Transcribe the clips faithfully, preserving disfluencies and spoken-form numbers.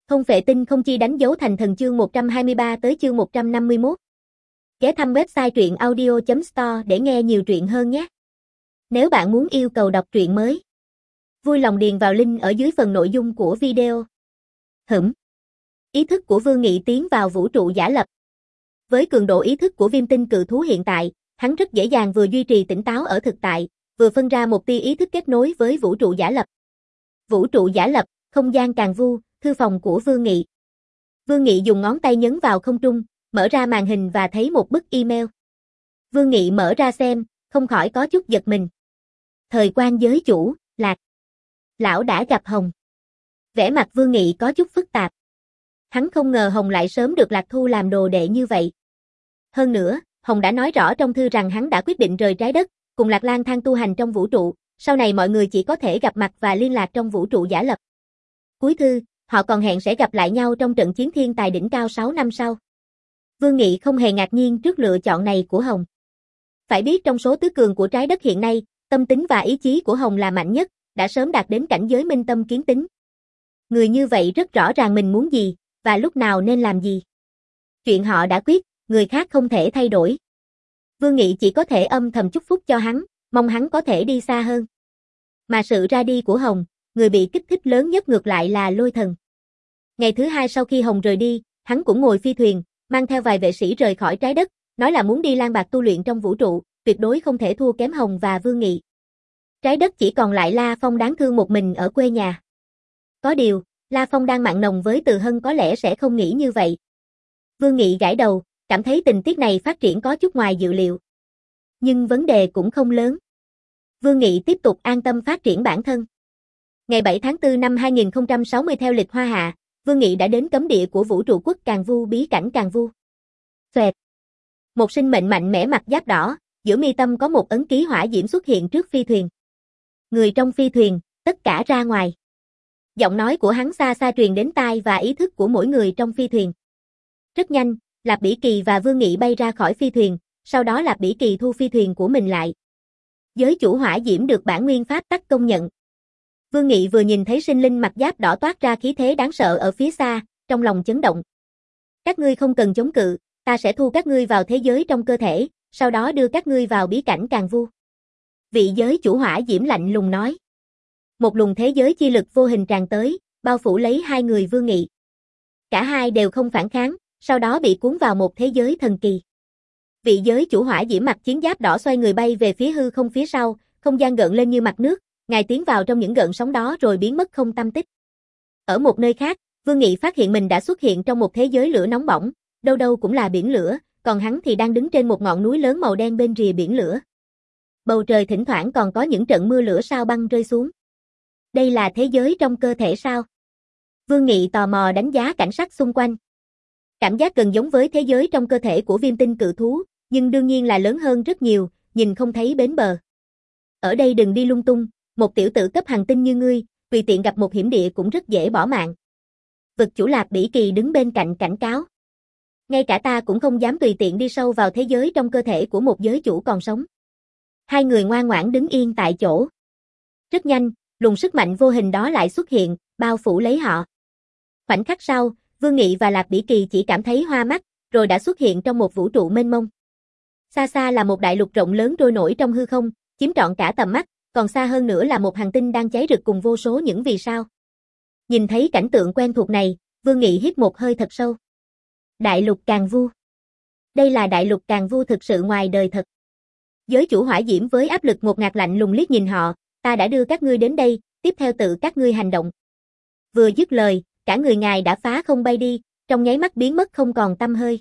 Không phệ tinh không chi đánh dấu thành thần chương một trăm hai mươi ba tới chương một trăm năm mươi mốt. Ghé thăm website truyện audio chấm store để nghe nhiều truyện hơn nhé. Nếu bạn muốn yêu cầu đọc truyện mới, vui lòng điền vào link ở dưới phần nội dung của video. Hửm. Ý thức của Vương Nghị tiến vào vũ trụ giả lập. Với cường độ ý thức của viêm tinh cự thú hiện tại, hắn rất dễ dàng vừa duy trì tỉnh táo ở thực tại, vừa phân ra một tia ý thức kết nối với vũ trụ giả lập. Vũ trụ giả lập, không gian càng vu, thư phòng của Vương Nghị. Vương Nghị dùng ngón tay nhấn vào không trung, mở ra màn hình và thấy một bức email. Vương Nghị mở ra xem, không khỏi có chút giật mình. Thời quan giới chủ, Lạc. Lão đã gặp Hồng. Vẻ mặt Vương Nghị có chút phức tạp. Hắn không ngờ Hồng lại sớm được Lạc thu làm đồ đệ như vậy. Hơn nữa, Hồng đã nói rõ trong thư rằng hắn đã quyết định rời trái đất, cùng Lạc lang thang tu hành trong vũ trụ, sau này mọi người chỉ có thể gặp mặt và liên lạc trong vũ trụ giả lập. Cuối thư, họ còn hẹn sẽ gặp lại nhau trong trận chiến thiên tài đỉnh cao sáu năm sau. Vương Nghị không hề ngạc nhiên trước lựa chọn này của Hồng. Phải biết trong số tứ cường của trái đất hiện nay, tâm tính và ý chí của Hồng là mạnh nhất, đã sớm đạt đến cảnh giới minh tâm kiến tính. Người như vậy rất rõ ràng mình muốn gì, và lúc nào nên làm gì. Chuyện họ đã quyết, người khác không thể thay đổi. Vương Nghị chỉ có thể âm thầm chúc phúc cho hắn, mong hắn có thể đi xa hơn. Mà sự ra đi của Hồng, người bị kích thích lớn nhất ngược lại là Lôi Thần. Ngày thứ hai sau khi Hồng rời đi, hắn cũng ngồi phi thuyền, mang theo vài vệ sĩ rời khỏi trái đất, nói là muốn đi lang bạc tu luyện trong vũ trụ, tuyệt đối không thể thua kém Hồng và Vương Nghị. Trái đất chỉ còn lại La Phong đáng thương một mình ở quê nhà. Có điều, La Phong đang mặn nồng với Từ Hân có lẽ sẽ không nghĩ như vậy. Vương Nghị gãi đầu, cảm thấy tình tiết này phát triển có chút ngoài dự liệu. Nhưng vấn đề cũng không lớn. Vương Nghị tiếp tục an tâm phát triển bản thân. Ngày bảy tháng tư năm hai nghìn không trăm sáu mươi theo lịch Hoa Hạ, Vương Nghị đã đến cấm địa của vũ trụ quốc Càn Vu bí cảnh Càn Vu. Xoẹt. Một sinh mệnh mạnh mẽ mặc giáp đỏ, giữa mi tâm có một ấn ký hỏa diễm xuất hiện trước phi thuyền. Người trong phi thuyền, tất cả ra ngoài. Giọng nói của hắn xa xa truyền đến tai và ý thức của mỗi người trong phi thuyền. Rất nhanh, Lạp Bỉ Kỳ và Vương Nghị bay ra khỏi phi thuyền, sau đó Lạp Bỉ Kỳ thu phi thuyền của mình lại. Giới chủ hỏa diễm được bản nguyên pháp tắc công nhận. Vương Nghị vừa nhìn thấy sinh linh mặc giáp đỏ toát ra khí thế đáng sợ ở phía xa, trong lòng chấn động. Các ngươi không cần chống cự, ta sẽ thu các ngươi vào thế giới trong cơ thể, sau đó đưa các ngươi vào bí cảnh Càn Vu. Vị giới chủ hỏa diễm lạnh lùng nói. Một luồng thế giới chi lực vô hình tràn tới, bao phủ lấy hai người Vương Nghị. Cả hai đều không phản kháng, sau đó bị cuốn vào một thế giới thần kỳ. Vị giới chủ hỏa diễm mặc chiến giáp đỏ xoay người bay về phía hư không phía sau, không gian gợn lên như mặt nước, ngài tiến vào trong những gợn sóng đó rồi biến mất không tăm tích. Ở một nơi khác, Vương Nghị phát hiện mình đã xuất hiện trong một thế giới lửa nóng bỏng, đâu đâu cũng là biển lửa, còn hắn thì đang đứng trên một ngọn núi lớn màu đen bên rìa biển lửa. Bầu trời thỉnh thoảng còn có những trận mưa lửa sao băng rơi xuống. Đây là thế giới trong cơ thể sao? Vương Nghị tò mò đánh giá cảnh sắc xung quanh. Cảm giác gần giống với thế giới trong cơ thể của viêm tinh cự thú, nhưng đương nhiên là lớn hơn rất nhiều, nhìn không thấy bến bờ. Ở đây đừng đi lung tung, một tiểu tử cấp hành tinh như ngươi, tùy tiện gặp một hiểm địa cũng rất dễ bỏ mạng. Vực chủ Lạp Bỉ Kỳ đứng bên cạnh cảnh cáo. Ngay cả ta cũng không dám tùy tiện đi sâu vào thế giới trong cơ thể của một giới chủ còn sống. Hai người ngoan ngoãn đứng yên tại chỗ. Rất nhanh, luồng sức mạnh vô hình đó lại xuất hiện, bao phủ lấy họ. Khoảnh khắc sau, Vương Nghị và Lạp Bỉ Kỳ chỉ cảm thấy hoa mắt, rồi đã xuất hiện trong một vũ trụ mênh mông. Xa xa là một đại lục rộng lớn trôi nổi trong hư không, chiếm trọn cả tầm mắt, còn xa hơn nữa là một hành tinh đang cháy rực cùng vô số những vì sao. Nhìn thấy cảnh tượng quen thuộc này, Vương Nghị hít một hơi thật sâu. Đại lục Càn Vu. Đây là đại lục Càn Vu thực sự ngoài đời thật. Giới chủ hỏa diễm với áp lực ngột ngạt lạnh lùng liếc nhìn họ, ta đã đưa các ngươi đến đây, tiếp theo tự các ngươi hành động. Vừa dứt lời, cả người ngài đã phá không bay đi, trong nháy mắt biến mất không còn tăm hơi.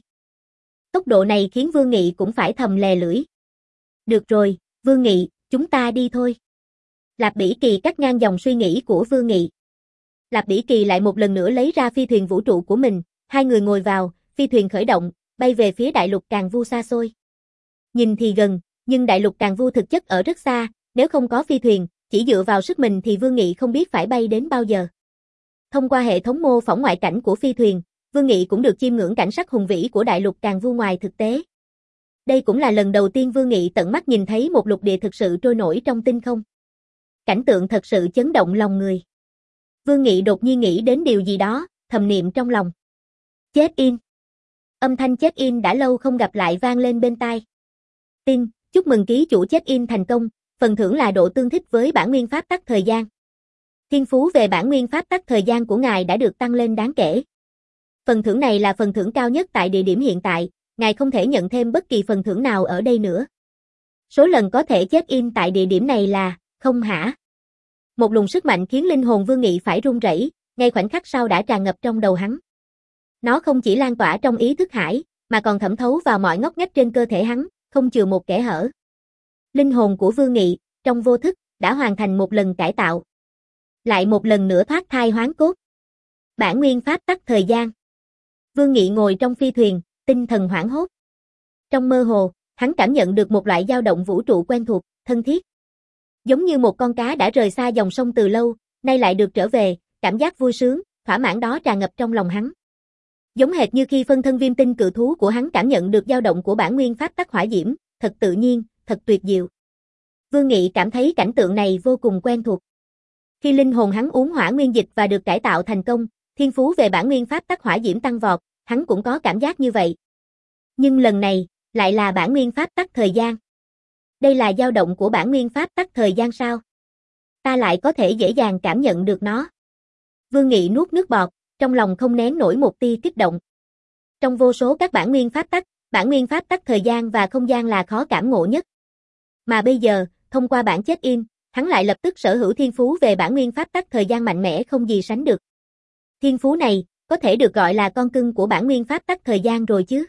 Tốc độ này khiến Vương Nghị cũng phải thầm lè lưỡi. Được rồi, Vương Nghị, chúng ta đi thôi. Lạp Bỉ Kỳ cắt ngang dòng suy nghĩ của Vương Nghị. Lạp Bỉ Kỳ lại một lần nữa lấy ra phi thuyền vũ trụ của mình, hai người ngồi vào, phi thuyền khởi động, bay về phía đại lục Càn Vu xa xôi. Nhìn thì gần, nhưng đại lục Càn Vu thực chất ở rất xa, nếu không có phi thuyền, chỉ dựa vào sức mình thì Vương Nghị không biết phải bay đến bao giờ. Thông qua hệ thống mô phỏng ngoại cảnh của phi thuyền, Vương Nghị cũng được chiêm ngưỡng cảnh sắc hùng vĩ của đại lục Càn Vu ngoài thực tế. Đây cũng là lần đầu tiên Vương Nghị tận mắt nhìn thấy một lục địa thực sự trôi nổi trong tinh không. Cảnh tượng thật sự chấn động lòng người. Vương Nghị đột nhiên nghĩ đến điều gì đó, thầm niệm trong lòng. Check-in. Âm thanh check-in đã lâu không gặp lại vang lên bên tai. Tin, chúc mừng ký chủ check-in thành công, phần thưởng là độ tương thích với bản nguyên pháp tắc thời gian. Thiên phú về bản nguyên pháp tắc thời gian của ngài đã được tăng lên đáng kể. Phần thưởng này là phần thưởng cao nhất tại địa điểm hiện tại, ngài không thể nhận thêm bất kỳ phần thưởng nào ở đây nữa. Số lần có thể check-in tại địa điểm này là, không hả? Một luồng sức mạnh khiến linh hồn Vương Nghị phải run rẩy, ngay khoảnh khắc sau đã tràn ngập trong đầu hắn. Nó không chỉ lan tỏa trong ý thức hải, mà còn thẩm thấu vào mọi ngóc ngách trên cơ thể hắn, không chừa một kẽ hở. Linh hồn của Vương Nghị, trong vô thức, đã hoàn thành một lần cải tạo. Lại một lần nữa thoát thai hoán cốt. Bản nguyên pháp tắc thời gian. Vương Nghị ngồi trong phi thuyền, tinh thần hoảng hốt. Trong mơ hồ, hắn cảm nhận được một loại dao động vũ trụ quen thuộc, thân thiết. Giống như một con cá đã rời xa dòng sông từ lâu, nay lại được trở về, cảm giác vui sướng, thỏa mãn đó tràn ngập trong lòng hắn. Giống hệt như khi phân thân viêm tinh cự thú của hắn cảm nhận được dao động của bản nguyên pháp tắc hỏa diễm, thật tự nhiên, thật tuyệt diệu. Vương Nghị cảm thấy cảnh tượng này vô cùng quen thuộc. Khi linh hồn hắn uống hỏa nguyên dịch và được cải tạo thành công, thiên phú về bản nguyên pháp tắc hỏa diễm tăng vọt, hắn cũng có cảm giác như vậy. Nhưng lần này, lại là bản nguyên pháp tắc thời gian. Đây là dao động của bản nguyên pháp tắc thời gian sao? Ta lại có thể dễ dàng cảm nhận được nó. Vương Nghị nuốt nước bọt, trong lòng không nén nổi một tia kích động. Trong vô số các bản nguyên pháp tắc, bản nguyên pháp tắc thời gian và không gian là khó cảm ngộ nhất. Mà bây giờ, thông qua bản check-in, hắn lại lập tức sở hữu thiên phú về bản nguyên pháp tắc thời gian mạnh mẽ không gì sánh được. Thiên phú này, có thể được gọi là con cưng của bản nguyên pháp tắc thời gian rồi chứ.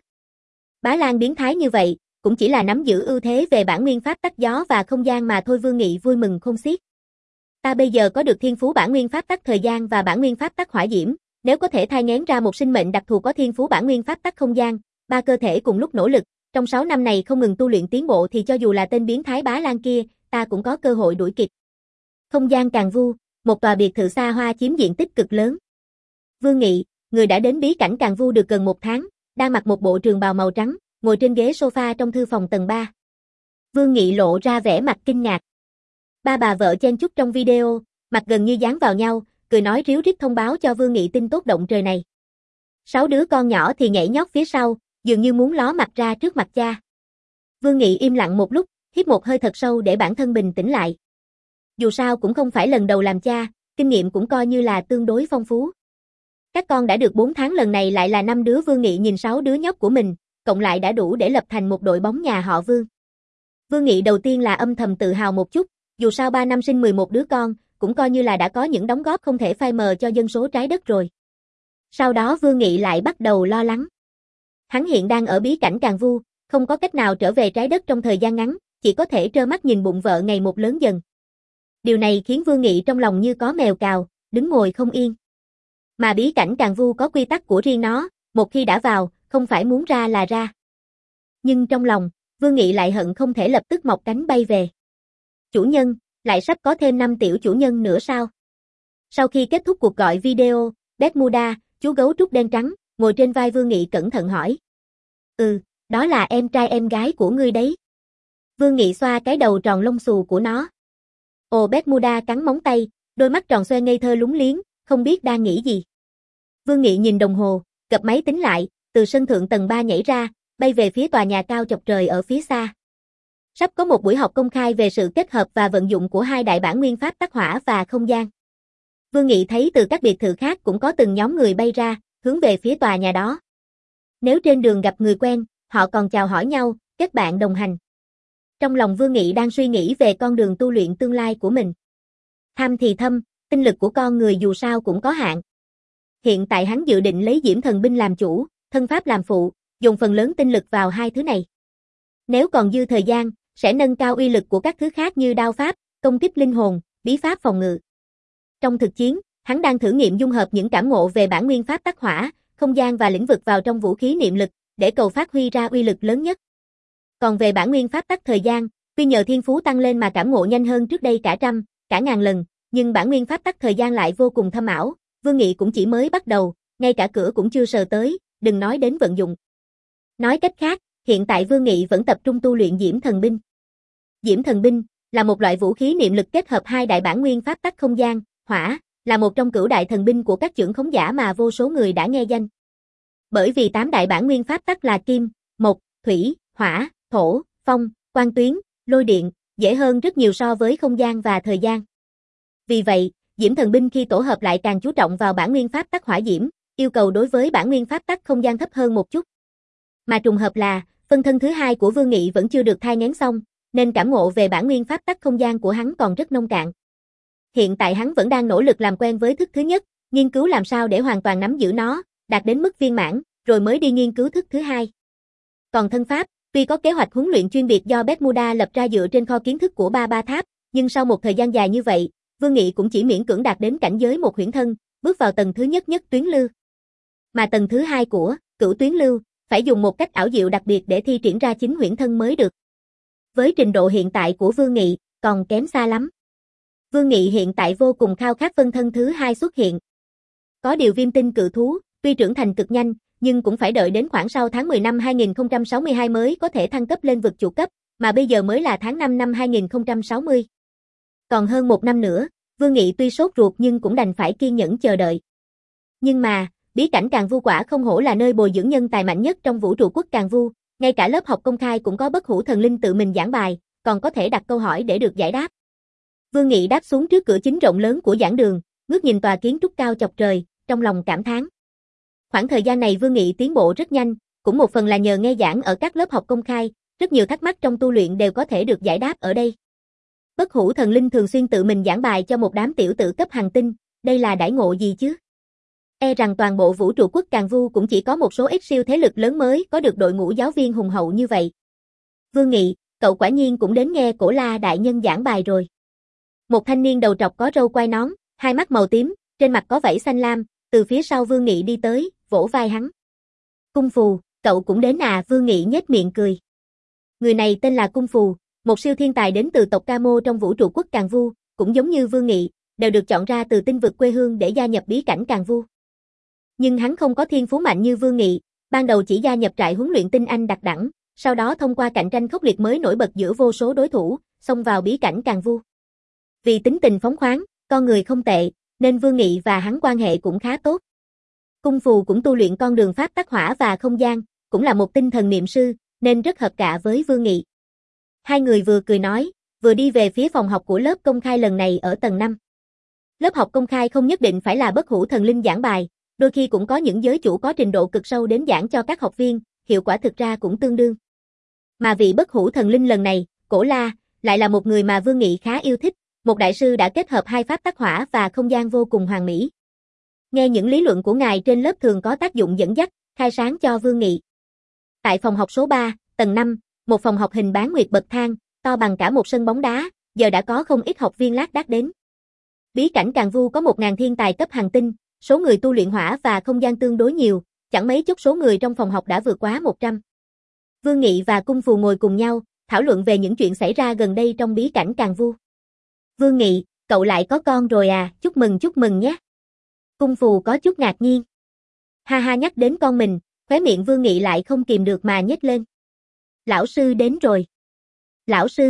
Bá Lan biến thái như vậy, cũng chỉ là nắm giữ ưu thế về bản nguyên pháp tắc gió và không gian mà thôi. Vương Nghị vui mừng khôn xiết. Ta bây giờ có được thiên phú bản nguyên pháp tắc thời gian và bản nguyên pháp tắc hỏa diễm, nếu có thể thai nghén ra một sinh mệnh đặc thù có thiên phú bản nguyên pháp tắc không gian, ba cơ thể cùng lúc nỗ lực, trong sáu năm này không ngừng tu luyện tiến bộ thì cho dù là tên biến thái Bá Lan kia, ta cũng có cơ hội đuổi kịp. Không gian Càn Vu, một tòa biệt thự xa hoa chiếm diện tích cực lớn. Vương Nghị, người đã đến bí cảnh Càn Vu được gần một tháng, đang mặc một bộ trường bào màu trắng, ngồi trên ghế sofa trong thư phòng tầng ba. Vương Nghị lộ ra vẻ mặt kinh ngạc. Ba bà vợ chen chúc trong video, mặt gần như dán vào nhau, cười nói ríu rít thông báo cho Vương Nghị tin tốt động trời này. Sáu đứa con nhỏ thì nhảy nhót phía sau, dường như muốn ló mặt ra trước mặt cha. Vương Nghị im lặng một lúc, hít một hơi thật sâu để bản thân bình tĩnh lại. Dù sao cũng không phải lần đầu làm cha, kinh nghiệm cũng coi như là tương đối phong phú. Các con đã được bốn tháng, lần này lại là năm đứa. Vương Nghị nhìn sáu đứa nhóc của mình, cộng lại đã đủ để lập thành một đội bóng nhà họ Vương. Vương Nghị đầu tiên là âm thầm tự hào một chút, dù sao ba năm sinh mười một đứa con, cũng coi như là đã có những đóng góp không thể phai mờ cho dân số trái đất rồi. Sau đó Vương Nghị lại bắt đầu lo lắng. Hắn hiện đang ở bí cảnh Càn Vu, không có cách nào trở về trái đất trong thời gian ngắn, chỉ có thể trơ mắt nhìn bụng vợ ngày một lớn dần. Điều này khiến Vương Nghị trong lòng như có mèo cào, đứng ngồi không yên. Mà bí cảnh Càn Vu có quy tắc của riêng nó, một khi đã vào, không phải muốn ra là ra. Nhưng trong lòng, Vương Nghị lại hận không thể lập tức mọc cánh bay về. Chủ nhân, lại sắp có thêm năm tiểu chủ nhân nữa sao? Sau khi kết thúc cuộc gọi video, Bermuda, chú gấu trúc đen trắng, ngồi trên vai Vương Nghị cẩn thận hỏi. Ừ, đó là em trai em gái của ngươi đấy. Vương Nghị xoa cái đầu tròn lông xù của nó. Ồ, Bermuda cắn móng tay, đôi mắt tròn xoe ngây thơ lúng liếng, không biết đang nghĩ gì. Vương Nghị nhìn đồng hồ, cập máy tính lại, từ sân thượng tầng ba nhảy ra, bay về phía tòa nhà cao chọc trời ở phía xa. Sắp có một buổi học công khai về sự kết hợp và vận dụng của hai đại bản nguyên pháp tắc hỏa và không gian. Vương Nghị thấy từ các biệt thự khác cũng có từng nhóm người bay ra, hướng về phía tòa nhà đó. Nếu trên đường gặp người quen, họ còn chào hỏi nhau, kết bạn đồng hành. Trong lòng Vương Nghị đang suy nghĩ về con đường tu luyện tương lai của mình. Tham thì thâm, tinh lực của con người dù sao cũng có hạn. Hiện tại hắn dự định lấy Diễm Thần Binh làm chủ, thân pháp làm phụ, dùng phần lớn tinh lực vào hai thứ này. Nếu còn dư thời gian, sẽ nâng cao uy lực của các thứ khác như đao pháp, công kích linh hồn, bí pháp phòng ngự. Trong thực chiến, hắn đang thử nghiệm dung hợp những cảm ngộ về bản nguyên pháp tắc hỏa, không gian và lĩnh vực vào trong vũ khí niệm lực, để cầu phát huy ra uy lực lớn nhất. Còn về bản nguyên pháp tắc thời gian, tuy nhờ thiên phú tăng lên mà cảm ngộ nhanh hơn trước đây cả trăm, cả ngàn lần, nhưng bản nguyên pháp tắc thời gian lại vô cùng thâm ảo, Vương Nghị cũng chỉ mới bắt đầu, ngay cả cửa cũng chưa sờ tới, đừng nói đến vận dụng. Nói cách khác, hiện tại Vương Nghị vẫn tập trung tu luyện Diễm Thần Binh. Diễm Thần Binh là một loại vũ khí niệm lực kết hợp hai đại bản nguyên pháp tắc không gian, hỏa, là một trong cửu đại thần binh của các chưởng khống giả mà vô số người đã nghe danh. Bởi vì tám đại bản nguyên pháp tắc là kim, mộc, thủy, hỏa, thổ, phong, quang tuyến, lôi điện, dễ hơn rất nhiều so với không gian và thời gian. Vì vậy, Diễm thần binh khi tổ hợp lại càng chú trọng vào bản nguyên pháp tắc hỏa diễm, yêu cầu đối với bản nguyên pháp tắc không gian thấp hơn một chút. Mà trùng hợp là, phân thân thứ hai của Vương Nghị vẫn chưa được thai nghén xong, nên cảm ngộ về bản nguyên pháp tắc không gian của hắn còn rất nông cạn. Hiện tại hắn vẫn đang nỗ lực làm quen với thức thứ nhất, nghiên cứu làm sao để hoàn toàn nắm giữ nó, đạt đến mức viên mãn, rồi mới đi nghiên cứu thức thứ hai. Còn thân pháp, tuy có kế hoạch huấn luyện chuyên biệt do Bermuda lập ra dựa trên kho kiến thức của Ba Ba Tháp, nhưng sau một thời gian dài như vậy, Vương Nghị cũng chỉ miễn cưỡng đạt đến cảnh giới một huyễn thân, bước vào tầng thứ nhất nhất tuyến lưu. Mà tầng thứ hai của cửu tuyến lưu, phải dùng một cách ảo diệu đặc biệt để thi triển ra chính huyễn thân mới được. Với trình độ hiện tại của Vương Nghị, còn kém xa lắm. Vương Nghị hiện tại vô cùng khao khát phân thân thứ hai xuất hiện. Có điều viêm tinh cự thú, tuy trưởng thành cực nhanh, nhưng cũng phải đợi đến khoảng sau tháng mười năm hai nghìn không trăm sáu mươi hai mới có thể thăng cấp lên vực chủ cấp, mà bây giờ mới là tháng năm năm hai nghìn không trăm sáu mươi. Còn hơn một năm nữa, Vương Nghị tuy sốt ruột nhưng cũng đành phải kiên nhẫn chờ đợi. Nhưng mà, bí cảnh Càn Vu quả không hổ là nơi bồi dưỡng nhân tài mạnh nhất trong vũ trụ quốc Càn Vu, ngay cả lớp học công khai cũng có bất hủ thần linh tự mình giảng bài, còn có thể đặt câu hỏi để được giải đáp. Vương Nghị đáp xuống trước cửa chính rộng lớn của giảng đường, ngước nhìn tòa kiến trúc cao chọc trời, trong lòng cảm thán. Khoảng thời gian này Vương Nghị tiến bộ rất nhanh, cũng một phần là nhờ nghe giảng ở các lớp học công khai, rất nhiều thắc mắc trong tu luyện đều có thể được giải đáp ở đây. Bất hủ thần linh thường xuyên tự mình giảng bài cho một đám tiểu tử cấp hành tinh, đây là đãi ngộ gì chứ? E rằng toàn bộ vũ trụ quốc Càn Vu cũng chỉ có một số ít siêu thế lực lớn mới có được đội ngũ giáo viên hùng hậu như vậy. Vương Nghị, cậu quả nhiên cũng đến nghe Cổ La đại nhân giảng bài rồi. Một thanh niên đầu trọc có râu quai nón, hai mắt màu tím, trên mặt có vảy xanh lam, từ phía sau Vương Nghị đi tới, vỗ vai hắn. Cung Phù, cậu cũng đến à? Vương Nghị nhếch miệng cười. Người này tên là Cung Phù, một siêu thiên tài đến từ tộc Camo trong vũ trụ quốc Càn Vu, cũng giống như Vương Nghị, đều được chọn ra từ tinh vực quê hương để gia nhập bí cảnh Càn Vu. Nhưng hắn không có thiên phú mạnh như Vương Nghị, ban đầu chỉ gia nhập trại huấn luyện tinh anh đặc đẳng, sau đó thông qua cạnh tranh khốc liệt mới nổi bật giữa vô số đối thủ, xông vào bí cảnh Càn Vu. Vì tính tình phóng khoáng, con người không tệ, nên Vương Nghị và hắn quan hệ cũng khá tốt. Cung Phù cũng tu luyện con đường pháp tắc hỏa và không gian, cũng là một tinh thần niệm sư, nên rất hợp cạ với Vương Nghị. Hai người vừa cười nói, vừa đi về phía phòng học của lớp công khai lần này ở tầng năm. Lớp học công khai không nhất định phải là bất hủ thần linh giảng bài, đôi khi cũng có những giới chủ có trình độ cực sâu đến giảng cho các học viên, hiệu quả thực ra cũng tương đương. Mà vị bất hủ thần linh lần này, Cổ La, lại là một người mà Vương Nghị khá yêu thích, một đại sư đã kết hợp hai pháp tắc hỏa và không gian vô cùng hoàn mỹ. Nghe những lý luận của ngài trên lớp thường có tác dụng dẫn dắt, khai sáng cho Vương Nghị. Tại phòng học số ba, tầng năm, một phòng học hình bán nguyệt bậc thang, to bằng cả một sân bóng đá, giờ đã có không ít học viên lác đác đến. Bí cảnh Càn Vu có một nghìn thiên tài cấp hành tinh, số người tu luyện hỏa và không gian tương đối nhiều, chẳng mấy chốc số người trong phòng học đã vượt quá một trăm. Vương Nghị và Cung Phù ngồi cùng nhau, thảo luận về những chuyện xảy ra gần đây trong bí cảnh Càn Vu. Vương Nghị, cậu lại có con rồi à, chúc mừng chúc mừng nhé. Cung Phù có chút ngạc nhiên. Ha ha, nhắc đến con mình, khóe miệng Vương Nghị lại không kìm được mà nhếch lên. Lão sư đến rồi. Lão sư.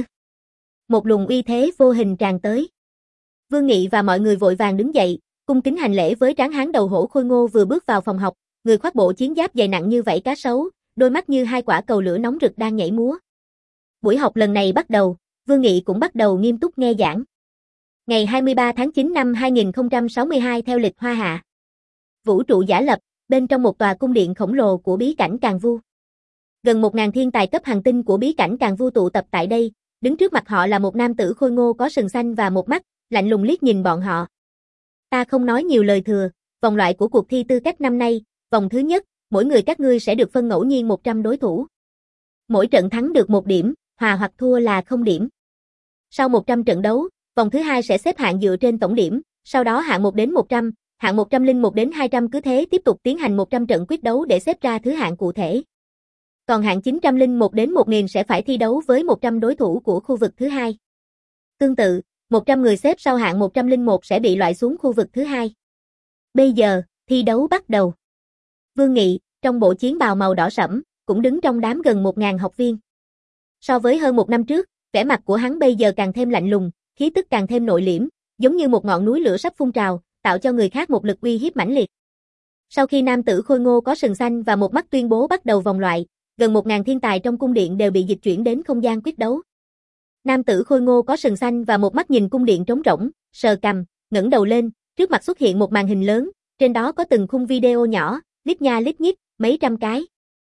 Một luồng uy thế vô hình tràn tới. Vương Nghị và mọi người vội vàng đứng dậy, cung kính hành lễ với tráng hán đầu hổ khôi ngô vừa bước vào phòng học, người khoác bộ chiến giáp dày nặng như vảy cá sấu, đôi mắt như hai quả cầu lửa nóng rực đang nhảy múa. Buổi học lần này bắt đầu, Vương Nghị cũng bắt đầu nghiêm túc nghe giảng. Ngày hai mươi ba tháng chín năm hai nghìn không trăm sáu mươi hai theo lịch Hoa Hạ. Vũ trụ giả lập, bên trong một tòa cung điện khổng lồ của bí cảnh Càn Vu. Gần một nghìn thiên tài cấp hành tinh của bí cảnh Càn Vu tụ tập tại đây, đứng trước mặt họ là một nam tử khôi ngô có sừng xanh và một mắt, lạnh lùng liếc nhìn bọn họ. Ta không nói nhiều lời thừa, vòng loại của cuộc thi tư cách năm nay, vòng thứ nhất, mỗi người các ngươi sẽ được phân ngẫu nhiên một trăm đối thủ. Mỗi trận thắng được một điểm, hòa hoặc thua là không điểm. Sau một trăm trận đấu, vòng thứ hai sẽ xếp hạng dựa trên tổng điểm, sau đó hạng một đến một trăm, hạng một trăm lẻ một đến hai trăm cứ thế tiếp tục tiến hành một trăm trận quyết đấu để xếp ra thứ hạng cụ thể. Còn hạng chín trăm lẻ một đến một nghìn sẽ phải thi đấu với một trăm đối thủ của khu vực thứ hai. Tương tự, một trăm người xếp sau hạng một trăm lẻ một sẽ bị loại xuống khu vực thứ hai. Bây giờ, thi đấu bắt đầu. Vương Nghị, trong bộ chiến bào màu đỏ sẫm, cũng đứng trong đám gần một nghìn học viên. So với hơn một năm trước, vẻ mặt của hắn bây giờ càng thêm lạnh lùng, khí tức càng thêm nội liễm, giống như một ngọn núi lửa sắp phun trào, tạo cho người khác một lực uy hiếp mãnh liệt. Sau khi nam tử khôi ngô có sừng xanh và một mắt tuyên bố bắt đầu vòng loại, gần một ngàn thiên tài trong cung điện đều bị dịch chuyển đến không gian quyết đấu. Nam tử khôi ngô có sừng xanh và một mắt nhìn cung điện trống rỗng, sờ cằm, ngẩng đầu lên, trước mặt xuất hiện một màn hình lớn, trên đó có từng khung video nhỏ, lít nha lít nhít, mấy trăm cái.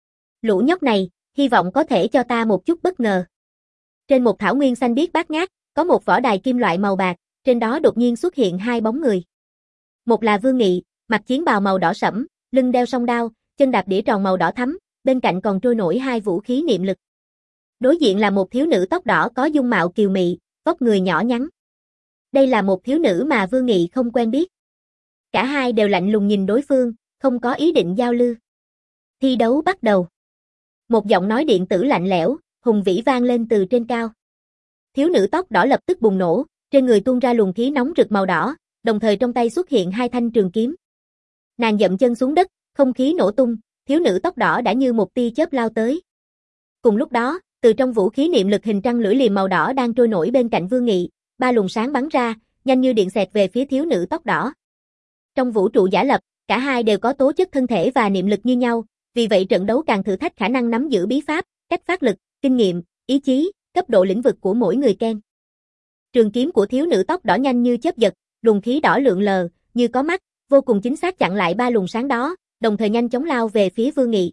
Lũ nhóc này, hy vọng có thể cho ta một chút bất ngờ. Trên một thảo nguyên xanh biếc bát ngát, có một võ đài kim loại màu bạc, trên đó đột nhiên xuất hiện hai bóng người. Một là Vương Nghị, mặc chiến bào màu đỏ sẫm, lưng đeo song đao, chân đạp đĩa tròn màu đỏ thắm, bên cạnh còn trôi nổi hai vũ khí niệm lực. Đối diện là một thiếu nữ tóc đỏ có dung mạo kiều mị, vóc người nhỏ nhắn. Đây là một thiếu nữ mà Vương Nghị không quen biết. Cả hai đều lạnh lùng nhìn đối phương, không có ý định giao lưu. Thi đấu bắt đầu. Một giọng nói điện tử lạnh lẽo, hùng vĩ vang lên từ trên cao. Thiếu nữ tóc đỏ lập tức bùng nổ, trên người tuôn ra luồng khí nóng rực màu đỏ, đồng thời trong tay xuất hiện hai thanh trường kiếm. Nàng dậm chân xuống đất, không khí nổ tung, thiếu nữ tóc đỏ đã như một tia chớp lao tới. Cùng lúc đó, từ trong vũ khí niệm lực hình trăng lưỡi liềm màu đỏ đang trôi nổi bên cạnh Vương Nghị, ba luồng sáng bắn ra, nhanh như điện xẹt về phía thiếu nữ tóc đỏ. Trong vũ trụ giả lập, cả hai đều có tố chất thân thể và niệm lực như nhau, vì vậy trận đấu càng thử thách khả năng nắm giữ bí pháp, cách phát lực, kinh nghiệm, ý chí, cấp độ lĩnh vực của mỗi người Ken. Trường kiếm của thiếu nữ tóc đỏ nhanh như chớp giật, luồng khí đỏ lượn lờ, như có mắt, vô cùng chính xác chặn lại ba luồng sáng đó, đồng thời nhanh chóng lao về phía Vương Nghị.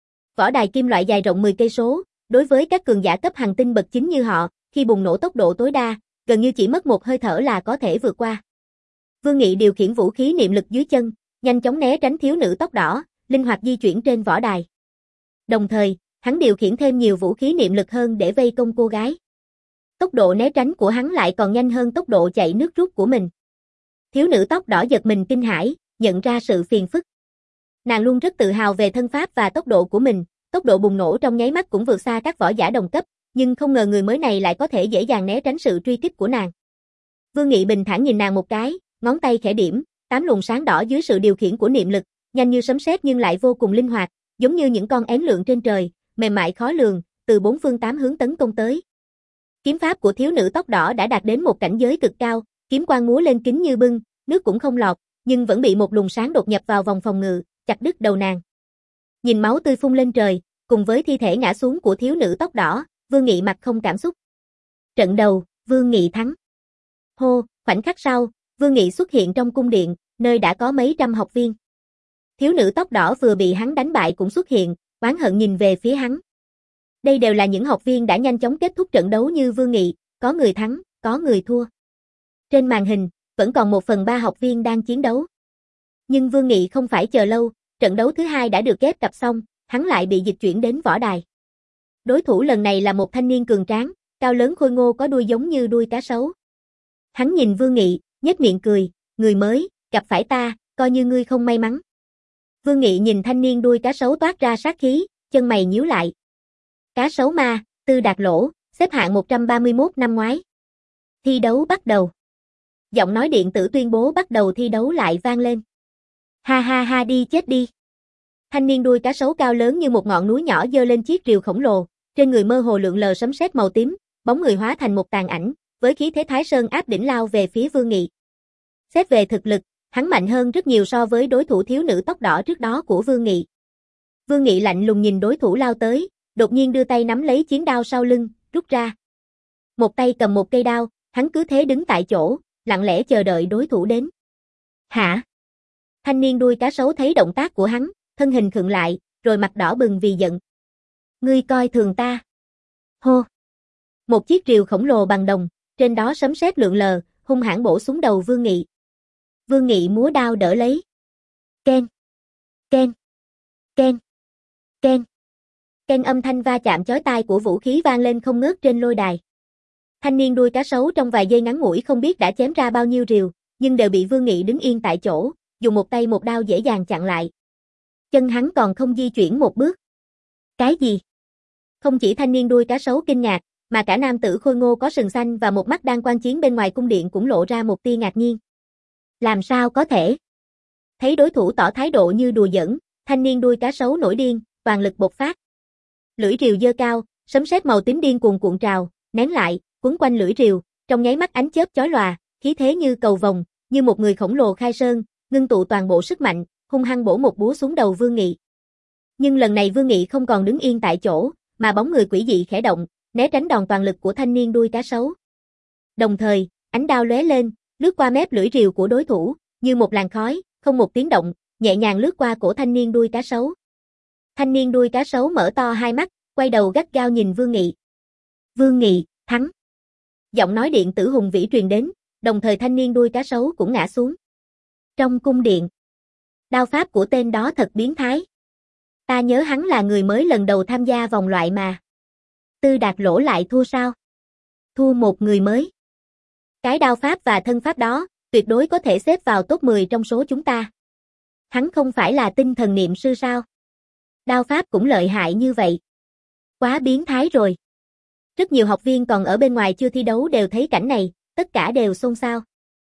Võ đài kim loại dài rộng mười cây số, đối với các cường giả cấp hành tinh bậc chín như họ, khi bùng nổ tốc độ tối đa, gần như chỉ mất một hơi thở là có thể vượt qua. Vương Nghị điều khiển vũ khí niệm lực dưới chân, nhanh chóng né tránh thiếu nữ tóc đỏ, linh hoạt di chuyển trên võ đài. Đồng thời, hắn điều khiển thêm nhiều vũ khí niệm lực hơn để vây công cô gái. Tốc độ né tránh của hắn lại còn nhanh hơn tốc độ chạy nước rút của mình. Thiếu nữ tóc đỏ giật mình kinh hãi, nhận ra sự phiền phức. Nàng luôn rất tự hào về thân pháp và tốc độ của mình, tốc độ bùng nổ trong nháy mắt cũng vượt xa các võ giả đồng cấp, nhưng không ngờ người mới này lại có thể dễ dàng né tránh sự truy kích của nàng. Vương Nghị bình thản nhìn nàng một cái, ngón tay khẽ điểm, tám luồng sáng đỏ dưới sự điều khiển của niệm lực, nhanh như sấm sét nhưng lại vô cùng linh hoạt, giống như những con én lượn trên trời, mềm mại khó lường, từ bốn phương tám hướng tấn công tới. Kiếm pháp của thiếu nữ tóc đỏ đã đạt đến một cảnh giới cực cao, kiếm quang múa lên kính như bưng, nước cũng không lọt, nhưng vẫn bị một luồng sáng đột nhập vào vòng phòng ngự, chặt đứt đầu nàng. Nhìn máu tươi phun lên trời, cùng với thi thể ngã xuống của thiếu nữ tóc đỏ, Vương Nghị mặt không cảm xúc. Trận đầu, Vương Nghị thắng. Hô, khoảnh khắc sau, Vương Nghị xuất hiện trong cung điện, nơi đã có mấy trăm học viên. Thiếu nữ tóc đỏ vừa bị hắn đánh bại cũng xuất hiện, oán hận nhìn về phía hắn. Đây đều là những học viên đã nhanh chóng kết thúc trận đấu như Vương Nghị, có người thắng, có người thua. Trên màn hình, vẫn còn một phần ba học viên đang chiến đấu. Nhưng Vương Nghị không phải chờ lâu, trận đấu thứ hai đã được ghép cặp xong, hắn lại bị dịch chuyển đến võ đài. Đối thủ lần này là một thanh niên cường tráng, cao lớn khôi ngô có đuôi giống như đuôi cá sấu. Hắn nhìn Vương Nghị, nhếch miệng cười, người mới, gặp phải ta, coi như ngươi không may mắn. Vương Nghị nhìn thanh niên đuôi cá sấu toát ra sát khí, chân mày nhíu lại. Cá sấu ma, Tư Đạt Lỗ, xếp hạng một trăm ba mươi mốt năm ngoái. Thi đấu bắt đầu. Giọng nói điện tử tuyên bố bắt đầu thi đấu lại vang lên. Ha ha ha đi chết đi. Thanh niên đuôi cá sấu cao lớn như một ngọn núi nhỏ giơ lên chiếc rìu khổng lồ, trên người mơ hồ lượn lờ sấm sét màu tím, bóng người hóa thành một tàn ảnh, với khí thế Thái Sơn áp đỉnh lao về phía Vương Nghị. Xét về thực lực, hắn mạnh hơn rất nhiều so với đối thủ thiếu nữ tóc đỏ trước đó của Vương Nghị. Vương Nghị lạnh lùng nhìn đối thủ lao tới, đột nhiên đưa tay nắm lấy chiến đao sau lưng, rút ra. Một tay cầm một cây đao, hắn cứ thế đứng tại chỗ, lặng lẽ chờ đợi đối thủ đến. Hả? Thanh niên đuôi cá sấu thấy động tác của hắn, thân hình khựng lại, rồi mặt đỏ bừng vì giận. Ngươi coi thường ta. Hô. Một chiếc rìu khổng lồ bằng đồng, trên đó sấm sét lượn lờ, hung hãn bổ xuống đầu Vương Nghị. Vương Nghị múa đao đỡ lấy. Ken. Ken. Ken. Ken. Ken âm thanh va chạm chói tai của vũ khí vang lên không ngớt trên lôi đài. Thanh niên đuôi cá sấu trong vài giây ngắn ngủi không biết đã chém ra bao nhiêu rìu, nhưng đều bị Vương Nghị đứng yên tại chỗ, dùng một tay một đao dễ dàng chặn lại. Chân hắn còn không di chuyển một bước. Cái gì? Không chỉ thanh niên đuôi cá sấu kinh ngạc, mà cả nam tử khôi ngô có sừng xanh và một mắt đang quan chiến bên ngoài cung điện cũng lộ ra một tia ngạc nhiên. Làm sao có thể? Thấy đối thủ tỏ thái độ như đùa giỡn, thanh niên đuôi cá sấu nổi điên, toàn lực bộc phát. Lưỡi rìu giơ cao, sấm sét màu tím điên cuồn cuộn trào, nén lại, quấn quanh lưỡi rìu, trong nháy mắt ánh chớp chói lòa, khí thế như cầu vồng, như một người khổng lồ khai sơn, ngưng tụ toàn bộ sức mạnh, hung hăng bổ một búa xuống đầu Vương Nghị. Nhưng lần này Vương Nghị không còn đứng yên tại chỗ, mà bóng người quỷ dị khẽ động, né tránh đòn toàn lực của thanh niên đuôi cá sấu. Đồng thời, ánh đao lóe lên, lướt qua mép lưỡi rìu của đối thủ, như một làn khói, không một tiếng động, nhẹ nhàng lướt qua cổ thanh niên đuôi cá sấu. Thanh niên đuôi cá sấu mở to hai mắt, quay đầu gắt gao nhìn Vương Nghị. Vương Nghị, thắng. Giọng nói điện tử hùng vĩ truyền đến, đồng thời thanh niên đuôi cá sấu cũng ngã xuống. Trong cung điện, đao pháp của tên đó thật biến thái. Ta nhớ hắn là người mới lần đầu tham gia vòng loại mà. Tư Đạt Lỗ lại thua sao? Thua một người mới. Cái đao pháp và thân pháp đó, tuyệt đối có thể xếp vào top mười trong số chúng ta. Hắn không phải là tinh thần niệm sư sao? Đao pháp cũng lợi hại như vậy. Quá biến thái rồi. Rất nhiều học viên còn ở bên ngoài chưa thi đấu đều thấy cảnh này, tất cả đều xôn xao.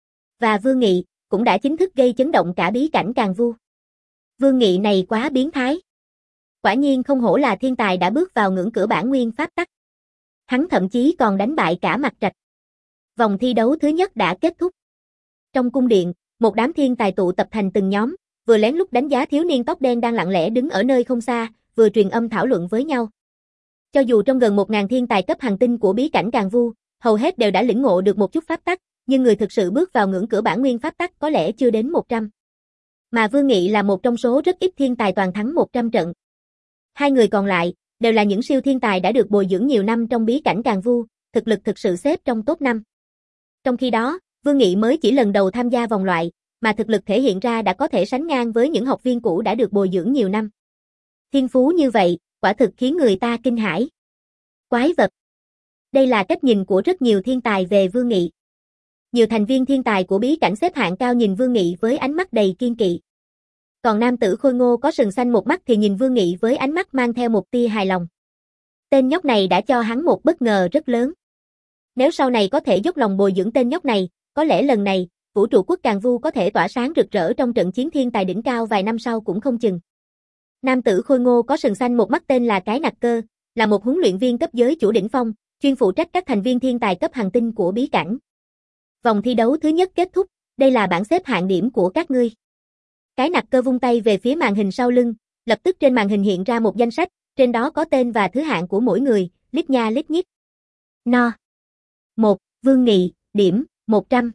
Và Vương Nghị cũng đã chính thức gây chấn động cả bí cảnh Càn Vu. Vương Nghị này quá biến thái. Quả nhiên không hổ là thiên tài đã bước vào ngưỡng cửa bản nguyên pháp tắc. Hắn thậm chí còn đánh bại cả Mạc Trạch. Vòng thi đấu thứ nhất đã kết thúc. Trong cung điện, một đám thiên tài tụ tập thành từng nhóm, vừa lén lút đánh giá thiếu niên tóc đen đang lặng lẽ đứng ở nơi không xa, vừa truyền âm thảo luận với nhau. Cho dù trong gần một nghìn thiên tài cấp hành tinh của bí cảnh Càn Vu, hầu hết đều đã lĩnh ngộ được một chút pháp tắc, nhưng người thực sự bước vào ngưỡng cửa bản nguyên pháp tắc có lẽ chưa đến một trăm. Mà Vương Nghị là một trong số rất ít thiên tài toàn thắng một trăm trận. Hai người còn lại đều là những siêu thiên tài đã được bồi dưỡng nhiều năm trong bí cảnh Càn Vu, thực lực thực sự xếp trong top năm. Trong khi đó, Vương Nghị mới chỉ lần đầu tham gia vòng loại, mà thực lực thể hiện ra đã có thể sánh ngang với những học viên cũ đã được bồi dưỡng nhiều năm. Thiên phú như vậy, quả thực khiến người ta kinh hãi. Quái vật. Đây là cách nhìn của rất nhiều thiên tài về Vương Nghị. Nhiều thành viên thiên tài của bí cảnh xếp hạng cao nhìn Vương Nghị với ánh mắt đầy kiên kỵ. Còn nam tử khôi ngô có sừng xanh một mắt thì nhìn Vương Nghị với ánh mắt mang theo một tia hài lòng. Tên nhóc này đã cho hắn một bất ngờ rất lớn. Nếu sau này có thể dốc lòng bồi dưỡng tên nhóc này, có lẽ lần này, vũ trụ quốc Càn Vu có thể tỏa sáng rực rỡ trong trận chiến thiên tài đỉnh cao vài năm sau cũng không chừng. Nam tử khôi ngô có sừng xanh một mắt tên là Cái Nặc Cơ, là một huấn luyện viên cấp giới chủ đỉnh phong, chuyên phụ trách các thành viên thiên tài cấp hành tinh của bí cảnh. Vòng thi đấu thứ nhất kết thúc, đây là bảng xếp hạng điểm của các ngươi. Cái Nặc Cơ vung tay về phía màn hình sau lưng, lập tức trên màn hình hiện ra một danh sách, trên đó có tên và thứ hạng của mỗi người, lít nha lít nhít. No. một. Vương Nghị, điểm, một trăm.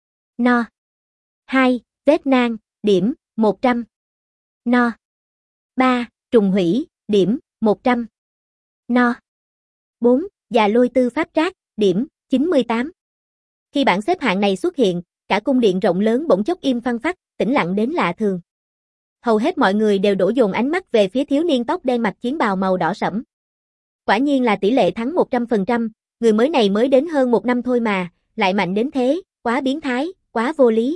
No. hai. Vết Nang, điểm, một trăm. No. ba. Trùng Hủy, điểm, một trăm. No. bốn. Già Lôi Tư Pháp Trác, điểm, chín mươi tám. Khi bảng xếp hạng này xuất hiện, cả cung điện rộng lớn bỗng chốc im phăng phắc, tĩnh lặng đến lạ thường. Hầu hết mọi người đều đổ dồn ánh mắt về phía thiếu niên tóc đen mặc chiến bào màu đỏ sẫm. Quả nhiên là tỷ lệ thắng một trăm phần trăm, người mới này mới đến hơn một năm thôi mà, lại mạnh đến thế, quá biến thái, quá vô lý.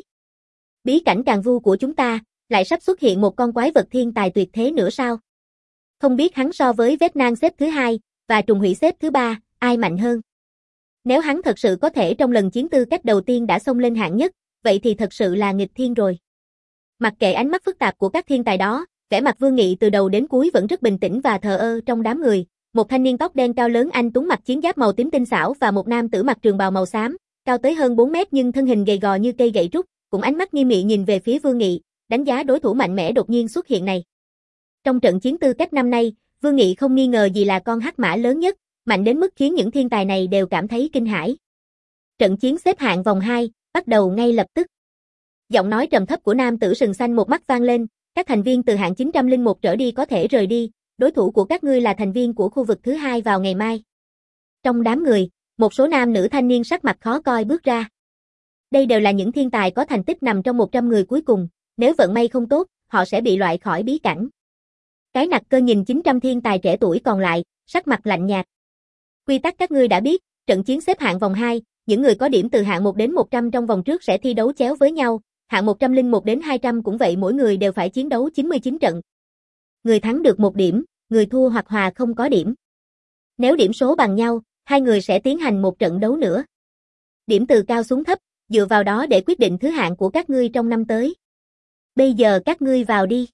Bí cảnh Càn Vu của chúng ta, lại sắp xuất hiện một con quái vật thiên tài tuyệt thế nữa sao? Không biết hắn so với Vết Nang xếp thứ hai, và Trùng Hủy xếp thứ ba, ai mạnh hơn? Nếu hắn thật sự có thể trong lần chiến tư cách đầu tiên đã xông lên hạng nhất, vậy thì thật sự là nghịch thiên rồi. Mặc kệ ánh mắt phức tạp của các thiên tài đó, vẻ mặt Vương Nghị từ đầu đến cuối vẫn rất bình tĩnh và thờ ơ trong đám người. Một thanh niên tóc đen cao lớn anh tuấn mặc chiến giáp màu tím tinh xảo và một nam tử mặc trường bào màu xám, cao tới hơn bốn mét nhưng thân hình gầy gò như cây gậy trúc, cũng ánh mắt nghiêm nghị nhìn về phía Vương Nghị, đánh giá đối thủ mạnh mẽ đột nhiên xuất hiện này. Trong trận chiến tư cách năm nay, Vương Nghị không nghi ngờ gì là con hắc mã lớn nhất, mạnh đến mức khiến những thiên tài này đều cảm thấy kinh hãi. Trận chiến xếp hạng vòng hai, bắt đầu ngay lập tức. Giọng nói trầm thấp của nam tử sừng xanh một mắt vang lên, các thành viên từ hạng chín trăm lẻ một trở đi có thể rời đi, đối thủ của các ngươi là thành viên của khu vực thứ hai vào ngày mai. Trong đám người, một số nam nữ thanh niên sắc mặt khó coi bước ra. Đây đều là những thiên tài có thành tích nằm trong một trăm người cuối cùng, nếu vận may không tốt, họ sẽ bị loại khỏi bí cảnh. Cái Nặc Cơ nhìn chín trăm thiên tài trẻ tuổi còn lại, sắc mặt lạnh nhạt. Quy tắc các ngươi đã biết, trận chiến xếp hạng vòng hai, những người có điểm từ hạng một đến một trăm trong vòng trước sẽ thi đấu chéo với nhau, hạng một trăm lẻ một đến hai trăm cũng vậy, mỗi người đều phải chiến đấu chín mươi chín trận. Người thắng được một điểm, người thua hoặc hòa không có điểm. Nếu điểm số bằng nhau, hai người sẽ tiến hành một trận đấu nữa. Điểm từ cao xuống thấp, dựa vào đó để quyết định thứ hạng của các ngươi trong năm tới. Bây giờ các ngươi vào đi.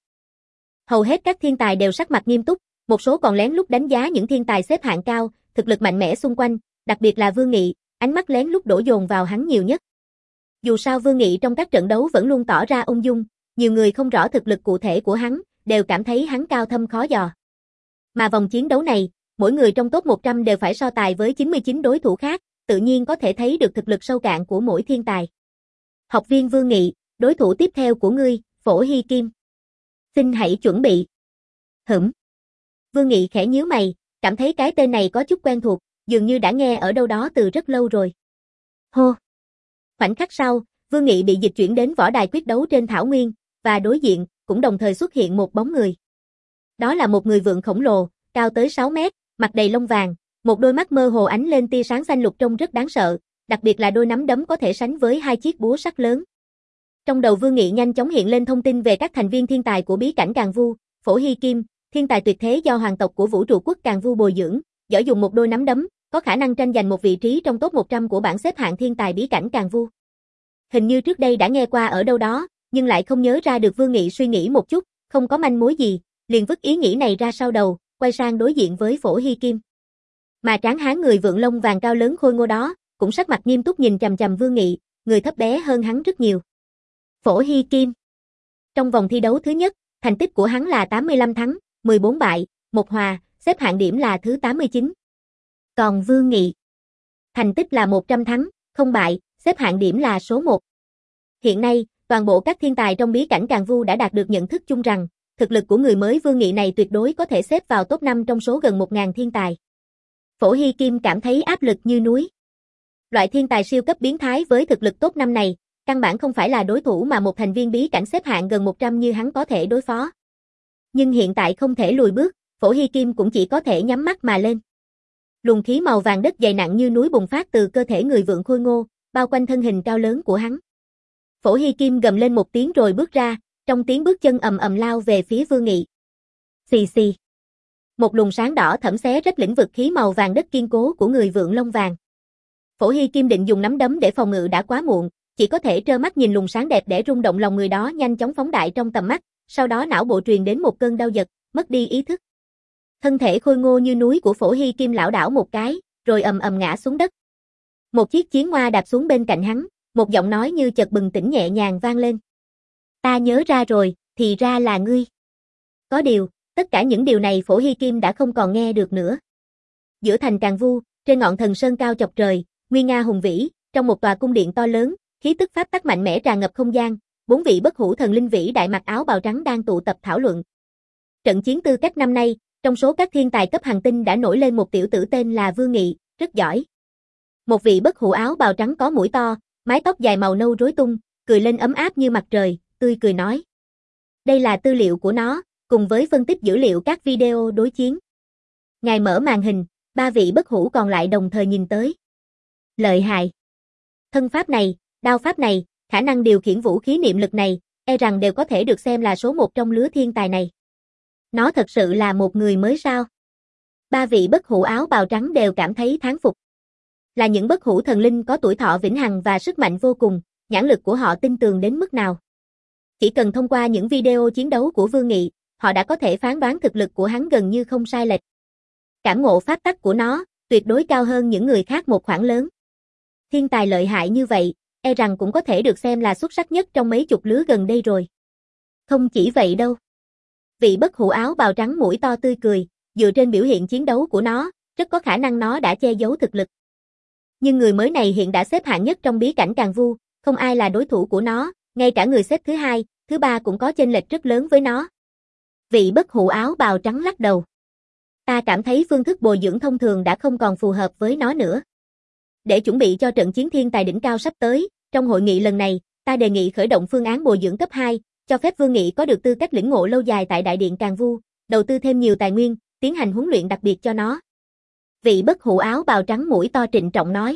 Hầu hết các thiên tài đều sắc mặt nghiêm túc, một số còn lén lút đánh giá những thiên tài xếp hạng cao, thực lực mạnh mẽ xung quanh, đặc biệt là Vương Nghị, ánh mắt lén lút đổ dồn vào hắn nhiều nhất. Dù sao Vương Nghị trong các trận đấu vẫn luôn tỏ ra ung dung, nhiều người không rõ thực lực cụ thể của hắn, đều cảm thấy hắn cao thâm khó dò. Mà vòng chiến đấu này, mỗi người trong top một trăm đều phải so tài với chín mươi chín đối thủ khác, tự nhiên có thể thấy được thực lực sâu cạn của mỗi thiên tài. Học viên Vương Nghị, đối thủ tiếp theo của ngươi, Phổ Hy Kim. Xin hãy chuẩn bị. Hửm. Vương Nghị khẽ nhíu mày, cảm thấy cái tên này có chút quen thuộc, dường như đã nghe ở đâu đó từ rất lâu rồi. Hô. Khoảnh khắc sau, Vương Nghị bị dịch chuyển đến võ đài quyết đấu trên thảo nguyên, và đối diện, cũng đồng thời xuất hiện một bóng người. Đó là một người vượn khổng lồ, cao tới sáu mét, mặt đầy lông vàng, một đôi mắt mơ hồ ánh lên tia sáng xanh lục trông rất đáng sợ, đặc biệt là đôi nắm đấm có thể sánh với hai chiếc búa sắt lớn. Trong đầu Vương Nghị nhanh chóng hiện lên thông tin về các thành viên thiên tài của bí cảnh Càn Vu, Phổ Hy Kim, thiên tài tuyệt thế do hoàng tộc của vũ trụ quốc Càn Vu bồi dưỡng, giỏi dùng một đôi nắm đấm, có khả năng tranh giành một vị trí trong top một trăm của bảng xếp hạng thiên tài bí cảnh Càn Vu. Hình như trước đây đã nghe qua ở đâu đó, nhưng lại không nhớ ra được. Vương Nghị suy nghĩ một chút, không có manh mối gì, liền vứt ý nghĩ này ra sau đầu, quay sang đối diện với Phổ Hy Kim. Mà tráng hán người vượn lông vàng cao lớn khôi ngô đó, cũng sắc mặt nghiêm túc nhìn chằm chằm Vương Nghị, người thấp bé hơn hắn rất nhiều. Phổ Hy Kim. Trong vòng thi đấu thứ nhất, thành tích của hắn là tám mươi lăm thắng, mười bốn bại, một hòa, xếp hạng điểm là thứ tám mươi chín. Còn Vương Nghị, thành tích là một trăm thắng, không bại, xếp hạng điểm là số một. Hiện nay, toàn bộ các thiên tài trong bí cảnh Càn Vu đã đạt được nhận thức chung rằng, thực lực của người mới Vương Nghị này tuyệt đối có thể xếp vào top năm trong số gần một nghìn thiên tài. Phổ Hy Kim cảm thấy áp lực như núi. Loại thiên tài siêu cấp biến thái với thực lực top năm này, căn bản không phải là đối thủ mà một thành viên bí cảnh xếp hạng gần một trăm như hắn có thể đối phó. Nhưng hiện tại không thể lùi bước, Phổ Hy Kim cũng chỉ có thể nhắm mắt mà lên. Luồng khí màu vàng đất dày nặng như núi bùng phát từ cơ thể người vượn khôi ngô, bao quanh thân hình cao lớn của hắn. Phổ Hy Kim gầm lên một tiếng rồi bước ra, trong tiếng bước chân ầm ầm lao về phía Vương Nghị. Xì xì. Một luồng sáng đỏ thẫm xé rách lĩnh vực khí màu vàng đất kiên cố của người vượn lông vàng. Phổ Hy Kim định dùng nắm đấm để phòng ngự đã quá muộn, chỉ có thể trơ mắt nhìn luồng sáng đẹp để rung động lòng người đó nhanh chóng phóng đại trong tầm mắt, sau đó não bộ truyền đến một cơn đau giật, mất đi ý thức. Thân thể khôi ngô như núi của Phổ Hy Kim lảo đảo một cái, rồi ầm ầm ngã xuống đất. Một chiếc chiến hoa đạp xuống bên cạnh hắn, một giọng nói như chợt bừng tỉnh nhẹ nhàng vang lên. Ta nhớ ra rồi, thì ra là ngươi. Có điều, tất cả những điều này Phổ Hy Kim đã không còn nghe được nữa. Giữa thành Càn Vu, trên ngọn thần sơn cao chọc trời, nguy nga hùng vĩ, trong một tòa cung điện to lớn, khí tức pháp tắc mạnh mẽ tràn ngập không gian, bốn vị bất hủ thần linh vĩ đại mặc áo bào trắng đang tụ tập thảo luận. Trận chiến tư cách năm nay, trong số các thiên tài cấp hành tinh đã nổi lên một tiểu tử tên là Vương Nghị, rất giỏi. Một vị bất hủ áo bào trắng có mũi to, mái tóc dài màu nâu rối tung, cười lên ấm áp như mặt trời, tươi cười nói. Đây là tư liệu của nó, cùng với phân tích dữ liệu các video đối chiến. Ngài mở màn hình, ba vị bất hủ còn lại đồng thời nhìn tới. Lợi hại. Thân pháp này, đao pháp này, khả năng điều khiển vũ khí niệm lực này, e rằng đều có thể được xem là số một trong lứa thiên tài này. Nó thật sự là một người mới sao? Ba vị bất hủ áo bào trắng đều cảm thấy thán phục. Là những bất hủ thần linh có tuổi thọ vĩnh hằng và sức mạnh vô cùng, nhãn lực của họ tinh tường đến mức nào. Chỉ cần thông qua những video chiến đấu của Vương Nghị, họ đã có thể phán đoán thực lực của hắn gần như không sai lệch. Cảm ngộ pháp tắc của nó, tuyệt đối cao hơn những người khác một khoảng lớn. Thiên tài lợi hại như vậy, e rằng cũng có thể được xem là xuất sắc nhất trong mấy chục lứa gần đây rồi. Không chỉ vậy đâu. Vị bất hủ áo bào trắng mũi to tươi cười, dựa trên biểu hiện chiến đấu của nó, rất có khả năng nó đã che giấu thực lực. Nhưng người mới này hiện đã xếp hạng nhất trong bí cảnh Càn Vu, không ai là đối thủ của nó, ngay cả người xếp thứ hai, thứ ba cũng có chênh lệch rất lớn với nó. Vị bất hủ áo bào trắng lắc đầu. Ta cảm thấy phương thức bồi dưỡng thông thường đã không còn phù hợp với nó nữa. Để chuẩn bị cho trận chiến thiên tài đỉnh cao sắp tới, trong hội nghị lần này, ta đề nghị khởi động phương án bồi dưỡng cấp hai, cho phép Vương Nghị có được tư cách lĩnh ngộ lâu dài tại Đại điện Càn Vu, đầu tư thêm nhiều tài nguyên, tiến hành huấn luyện đặc biệt cho nó. Vị bất hủ áo bào trắng mũi to trịnh trọng nói.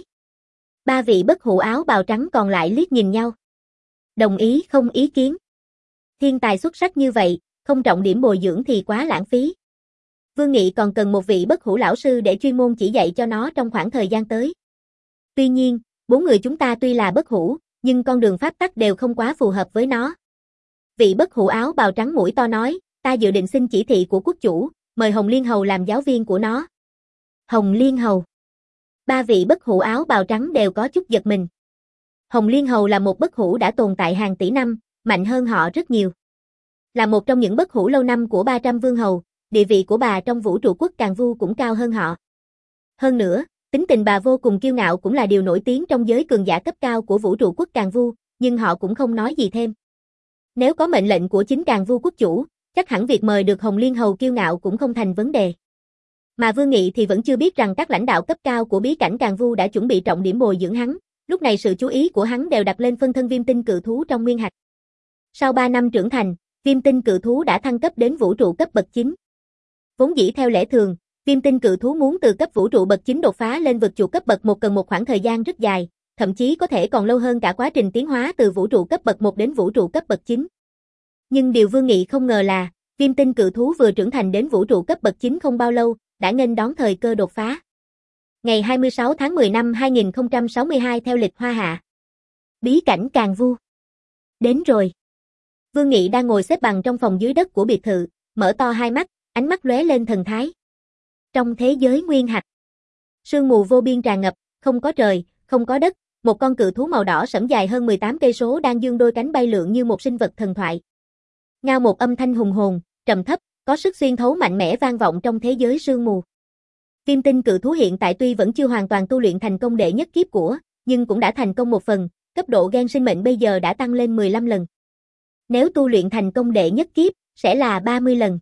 Ba vị bất hủ áo bào trắng còn lại liếc nhìn nhau. Đồng ý không ý kiến. Thiên tài xuất sắc như vậy, không trọng điểm bồi dưỡng thì quá lãng phí. Vương Nghị còn cần một vị bất hủ lão sư để chuyên môn chỉ dạy cho nó trong khoảng thời gian tới. Tuy nhiên, bốn người chúng ta tuy là bất hủ, nhưng con đường pháp tắc đều không quá phù hợp với nó. Vị bất hủ áo bào trắng mũi to nói, ta dự định xin chỉ thị của quốc chủ, mời Hồng Liên Hầu làm giáo viên của nó. Hồng Liên Hầu. Ba vị bất hủ áo bào trắng đều có chút giật mình. Hồng Liên Hầu là một bất hủ đã tồn tại hàng tỷ năm, mạnh hơn họ rất nhiều. Là một trong những bất hủ lâu năm của ba trăm vương hầu, địa vị của bà trong vũ trụ quốc Càn Vu cũng cao hơn họ. Hơn nữa, tính tình bà vô cùng kiêu ngạo cũng là điều nổi tiếng trong giới cường giả cấp cao của vũ trụ quốc Càn Vu, nhưng họ cũng không nói gì thêm. Nếu có mệnh lệnh của chính Càn Vu quốc chủ, chắc hẳn việc mời được Hồng Liên Hầu kiêu ngạo cũng không thành vấn đề. Mà Vương Nghị thì vẫn chưa biết rằng các lãnh đạo cấp cao của bí cảnh Càn Vu đã chuẩn bị trọng điểm bồi dưỡng hắn, lúc này sự chú ý của hắn đều đặt lên phân thân viêm tinh cự thú trong nguyên hạch. Sau ba năm trưởng thành, viêm tinh cự thú đã thăng cấp đến vũ trụ cấp bậc chín. Vốn dĩ theo lẽ thường, viêm tinh cự thú muốn từ cấp vũ trụ bậc chín đột phá lên vực chủ cấp bậc một cần một khoảng thời gian rất dài, thậm chí có thể còn lâu hơn cả quá trình tiến hóa từ vũ trụ cấp bậc một đến vũ trụ cấp bậc chín. Nhưng điều Vương Nghị không ngờ là, viêm tinh cự thú vừa trưởng thành đến vũ trụ cấp bậc chín không bao lâu, đã nghênh đón thời cơ đột phá. Ngày hai mươi sáu tháng mười năm hai nghìn không trăm sáu mươi hai theo lịch Hoa Hạ. Bí cảnh Càn Vu. Đến rồi. Vương Nghị đang ngồi xếp bằng trong phòng dưới đất của biệt thự, mở to hai mắt, ánh mắt lóe lên thần thái. Trong thế giới nguyên hạch, sương mù vô biên tràn ngập, không có trời, không có đất, một con cự thú màu đỏ sẫm dài hơn mười tám cây số đang dương đôi cánh bay lượn như một sinh vật thần thoại. Ngao một âm thanh hùng hồn, trầm thấp, có sức xuyên thấu mạnh mẽ vang vọng trong thế giới sương mù. Viêm tinh cự thú hiện tại tuy vẫn chưa hoàn toàn tu luyện thành công đệ nhất kiếp của, nhưng cũng đã thành công một phần, cấp độ gen sinh mệnh bây giờ đã tăng lên mười lăm lần. Nếu tu luyện thành công đệ nhất kiếp, sẽ là ba mươi lần.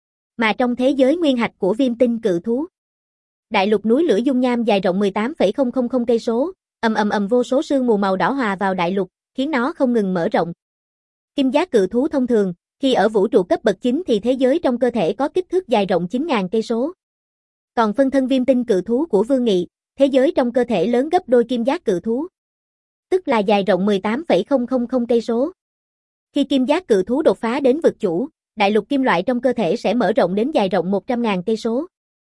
Mà trong thế giới nguyên hạch của viêm tinh cự thú, đại lục núi lửa dung nham dài rộng mười tám phẩy không không không cây số, ầm ầm ầm vô số sương mù màu đỏ hòa vào đại lục, khiến nó không ngừng mở rộng. Kim giác cự thú thông thường, khi ở vũ trụ cấp bậc chín thì thế giới trong cơ thể có kích thước dài rộng chín nghìn cây số. Còn phân thân viêm tinh cự thú của Vương Nghị, thế giới trong cơ thể lớn gấp đôi kim giác cự thú, tức là dài rộng mười tám phẩy không không không cây số. Khi kim giác cự thú đột phá đến vực chủ, đại lục kim loại trong cơ thể sẽ mở rộng đến dài rộng một trăm nghìn cây số.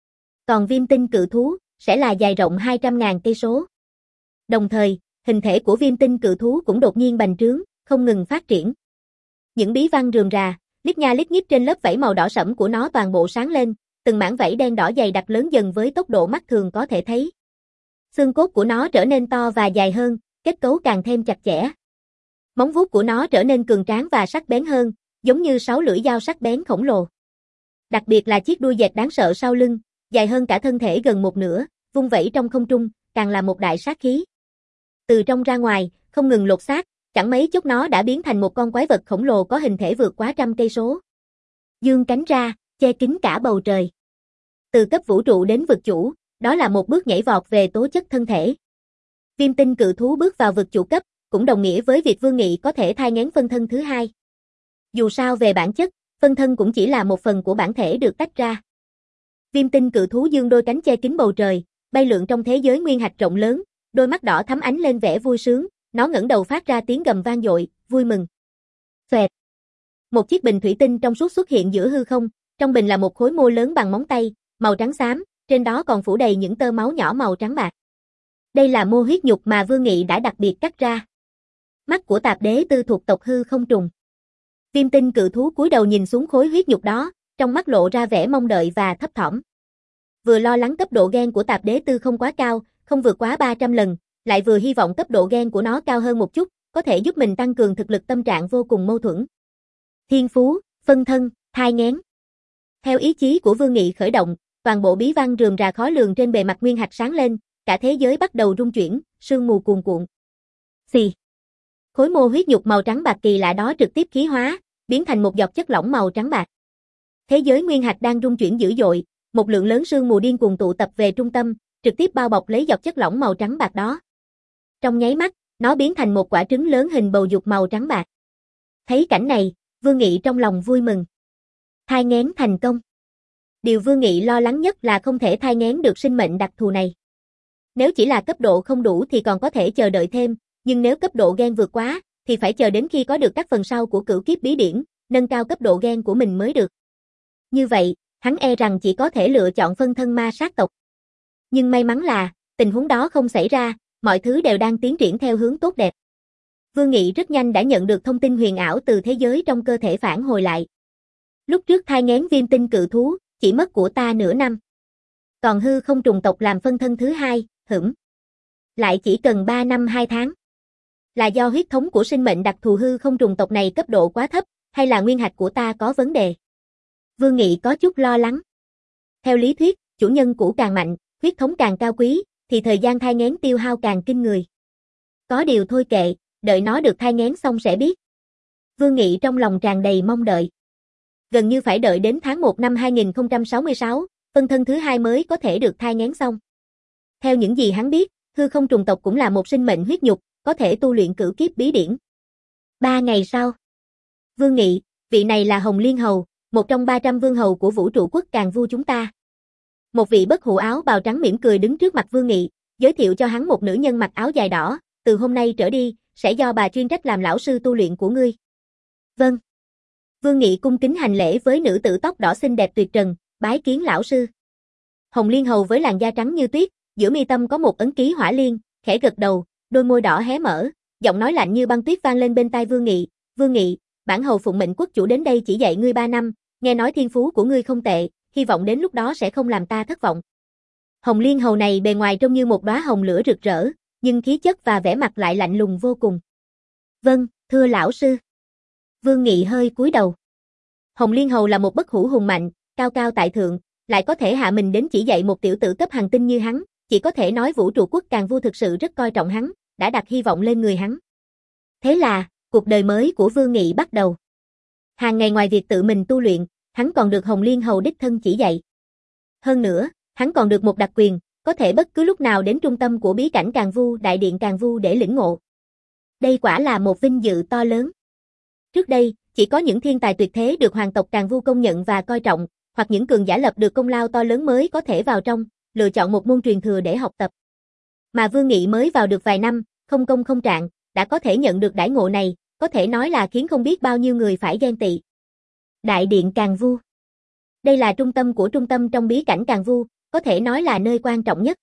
Còn viêm tinh cự thú sẽ là dài rộng hai trăm nghìn cây số. Đồng thời, hình thể của viêm tinh cự thú cũng đột nhiên bành trướng, không ngừng phát triển. Những bí văn rườm rà, lít nha lít nhít trên lớp vảy màu đỏ sẫm của nó toàn bộ sáng lên, từng mảng vảy đen đỏ dày đặc lớn dần với tốc độ mắt thường có thể thấy. Xương cốt của nó trở nên to và dài hơn, kết cấu càng thêm chặt chẽ. Móng vuốt của nó trở nên cường tráng và sắc bén hơn, giống như sáu lưỡi dao sắc bén khổng lồ. Đặc biệt là chiếc đuôi dẹt đáng sợ sau lưng, dài hơn cả thân thể gần một nửa, vung vẩy trong không trung, càng là một đại sát khí. Từ trong ra ngoài, không ngừng lột xác, chẳng mấy chốc nó đã biến thành một con quái vật khổng lồ có hình thể vượt quá trăm cây số. Dương cánh ra, che kín cả bầu trời. Từ cấp vũ trụ đến vực chủ, đó là một bước nhảy vọt về tố chất thân thể. Viêm tinh cự thú bước vào vực chủ cấp, cũng đồng nghĩa với việc Vương Nghị có thể thai nghén phân thân thứ hai. Dù sao về bản chất, phân thân cũng chỉ là một phần của bản thể được tách ra. Viêm tinh cự thú dương đôi cánh che kín bầu trời, bay lượn trong thế giới nguyên hạch rộng lớn, đôi mắt đỏ thắm ánh lên vẻ vui sướng, nó ngẩng đầu phát ra tiếng gầm vang dội, vui mừng. Xoẹt. Một chiếc bình thủy tinh trong suốt xuất hiện giữa hư không, trong bình là một khối mô lớn bằng móng tay, màu trắng xám, trên đó còn phủ đầy những tơ máu nhỏ màu trắng bạc. Đây là mô huyết nhục mà Vương Nghị đã đặc biệt cắt ra. Mắt của tạp đế tư thuộc tộc hư không trùng. Viêm tinh cự thú cúi đầu nhìn xuống khối huyết nhục đó, trong mắt lộ ra vẻ mong đợi và thấp thỏm. Vừa lo lắng cấp độ gen của tạp đế tư không quá cao, không vượt quá ba trăm lần, lại vừa hy vọng cấp độ gen của nó cao hơn một chút, có thể giúp mình tăng cường thực lực tâm trạng vô cùng mâu thuẫn. Thiên phú, phân thân, thai nghén. Theo ý chí của Vương Nghị khởi động, toàn bộ bí văn rườm rà khó lường trên bề mặt nguyên hạch sáng lên, cả thế giới bắt đầu rung chuyển, sương mù cuồn cuộn. Xì. Khối mô huyết nhục màu trắng bạc kỳ lạ đó trực tiếp khí hóa, biến thành một giọt chất lỏng màu trắng bạc. Thế giới nguyên hạch đang rung chuyển dữ dội, một lượng lớn sương mù điên cuồng tụ tập về trung tâm, trực tiếp bao bọc lấy giọt chất lỏng màu trắng bạc đó. Trong nháy mắt, nó biến thành một quả trứng lớn hình bầu dục màu trắng bạc. Thấy cảnh này, Vương Nghị trong lòng vui mừng. Thai nghén thành công. Điều Vương Nghị lo lắng nhất là không thể thai nghén được sinh mệnh đặc thù này. Nếu chỉ là cấp độ không đủ thì còn có thể chờ đợi thêm, nhưng nếu cấp độ gen vượt quá, thì phải chờ đến khi có được các phần sau của cửu kiếp bí điển, nâng cao cấp độ gen của mình mới được. Như vậy, hắn e rằng chỉ có thể lựa chọn phân thân ma sát tộc. Nhưng may mắn là, tình huống đó không xảy ra, mọi thứ đều đang tiến triển theo hướng tốt đẹp. Vương Nghị rất nhanh đã nhận được thông tin huyền ảo từ thế giới trong cơ thể phản hồi lại. Lúc trước thai nghén viêm tinh cự thú, chỉ mất của ta nửa năm. Còn hư không trùng tộc làm phân thân thứ hai, hửm. Lại chỉ cần ba năm hai tháng. Là do huyết thống của sinh mệnh đặc thù hư không trùng tộc này cấp độ quá thấp, hay là nguyên hạch của ta có vấn đề? Vương Nghị có chút lo lắng. Theo lý thuyết, chủ nhân cũ càng mạnh, huyết thống càng cao quý, thì thời gian thai nghén tiêu hao càng kinh người. Có điều thôi kệ, đợi nó được thai nghén xong sẽ biết. Vương Nghị trong lòng tràn đầy mong đợi. Gần như phải đợi đến tháng một năm hai nghìn không trăm sáu mươi sáu, phân thân thứ hai mới có thể được thai nghén xong. Theo những gì hắn biết, hư không trùng tộc cũng là một sinh mệnh huyết nhục, có thể tu luyện cửu kiếp bí điển. Ba ngày sau, Vương Nghị, vị này là Hồng Liên Hầu, một trong ba trăm vương hầu của vũ trụ quốc Càn Vu chúng ta. Một vị bất hủ áo bào trắng mỉm cười đứng trước mặt Vương Nghị, giới thiệu cho hắn một nữ nhân mặc áo dài đỏ, từ hôm nay trở đi, sẽ do bà chuyên trách làm lão sư tu luyện của ngươi. Vâng. Vương Nghị cung kính hành lễ với nữ tử tóc đỏ xinh đẹp tuyệt trần, bái kiến lão sư. Hồng Liên Hầu với làn da trắng như tuyết, giữa mi tâm có một ấn ký hỏa liên, khẽ gật đầu, đôi môi đỏ hé mở, giọng nói lạnh như băng tuyết vang lên bên tai Vương Nghị. Vương Nghị, bản hầu phụng mệnh quốc chủ đến đây chỉ dạy ngươi ba năm, nghe nói thiên phú của ngươi không tệ, hy vọng đến lúc đó sẽ không làm ta thất vọng. Hồng Liên Hầu này bề ngoài trông như một đóa hồng lửa rực rỡ, nhưng khí chất và vẻ mặt lại lạnh lùng vô cùng. Vâng, thưa lão sư. Vương Nghị hơi cúi đầu. Hồng Liên Hầu là một bất hủ hùng mạnh, cao cao tại thượng, lại có thể hạ mình đến chỉ dạy một tiểu tử cấp hành tinh như hắn, chỉ có thể nói vũ trụ quốc Càn Vu thực sự rất coi trọng hắn, đã đặt hy vọng lên người hắn. Thế là, cuộc đời mới của Vương Nghị bắt đầu. Hàng ngày ngoài việc tự mình tu luyện, hắn còn được Hồng Liên Hầu đích thân chỉ dạy. Hơn nữa, hắn còn được một đặc quyền, có thể bất cứ lúc nào đến trung tâm của bí cảnh Càn Vu, đại điện Càn Vu để lĩnh ngộ. Đây quả là một vinh dự to lớn. Trước đây, chỉ có những thiên tài tuyệt thế được hoàng tộc Càn Vu công nhận và coi trọng, hoặc những cường giả lập được công lao to lớn mới có thể vào trong, lựa chọn một môn truyền thừa để học tập. Mà Vương Nghị mới vào được vài năm, không công không trạng, đã có thể nhận được đãi ngộ này, có thể nói là khiến không biết bao nhiêu người phải ghen tị. Đại điện Càn Vu. Đây là trung tâm của trung tâm trong bí cảnh Càn Vu, có thể nói là nơi quan trọng nhất.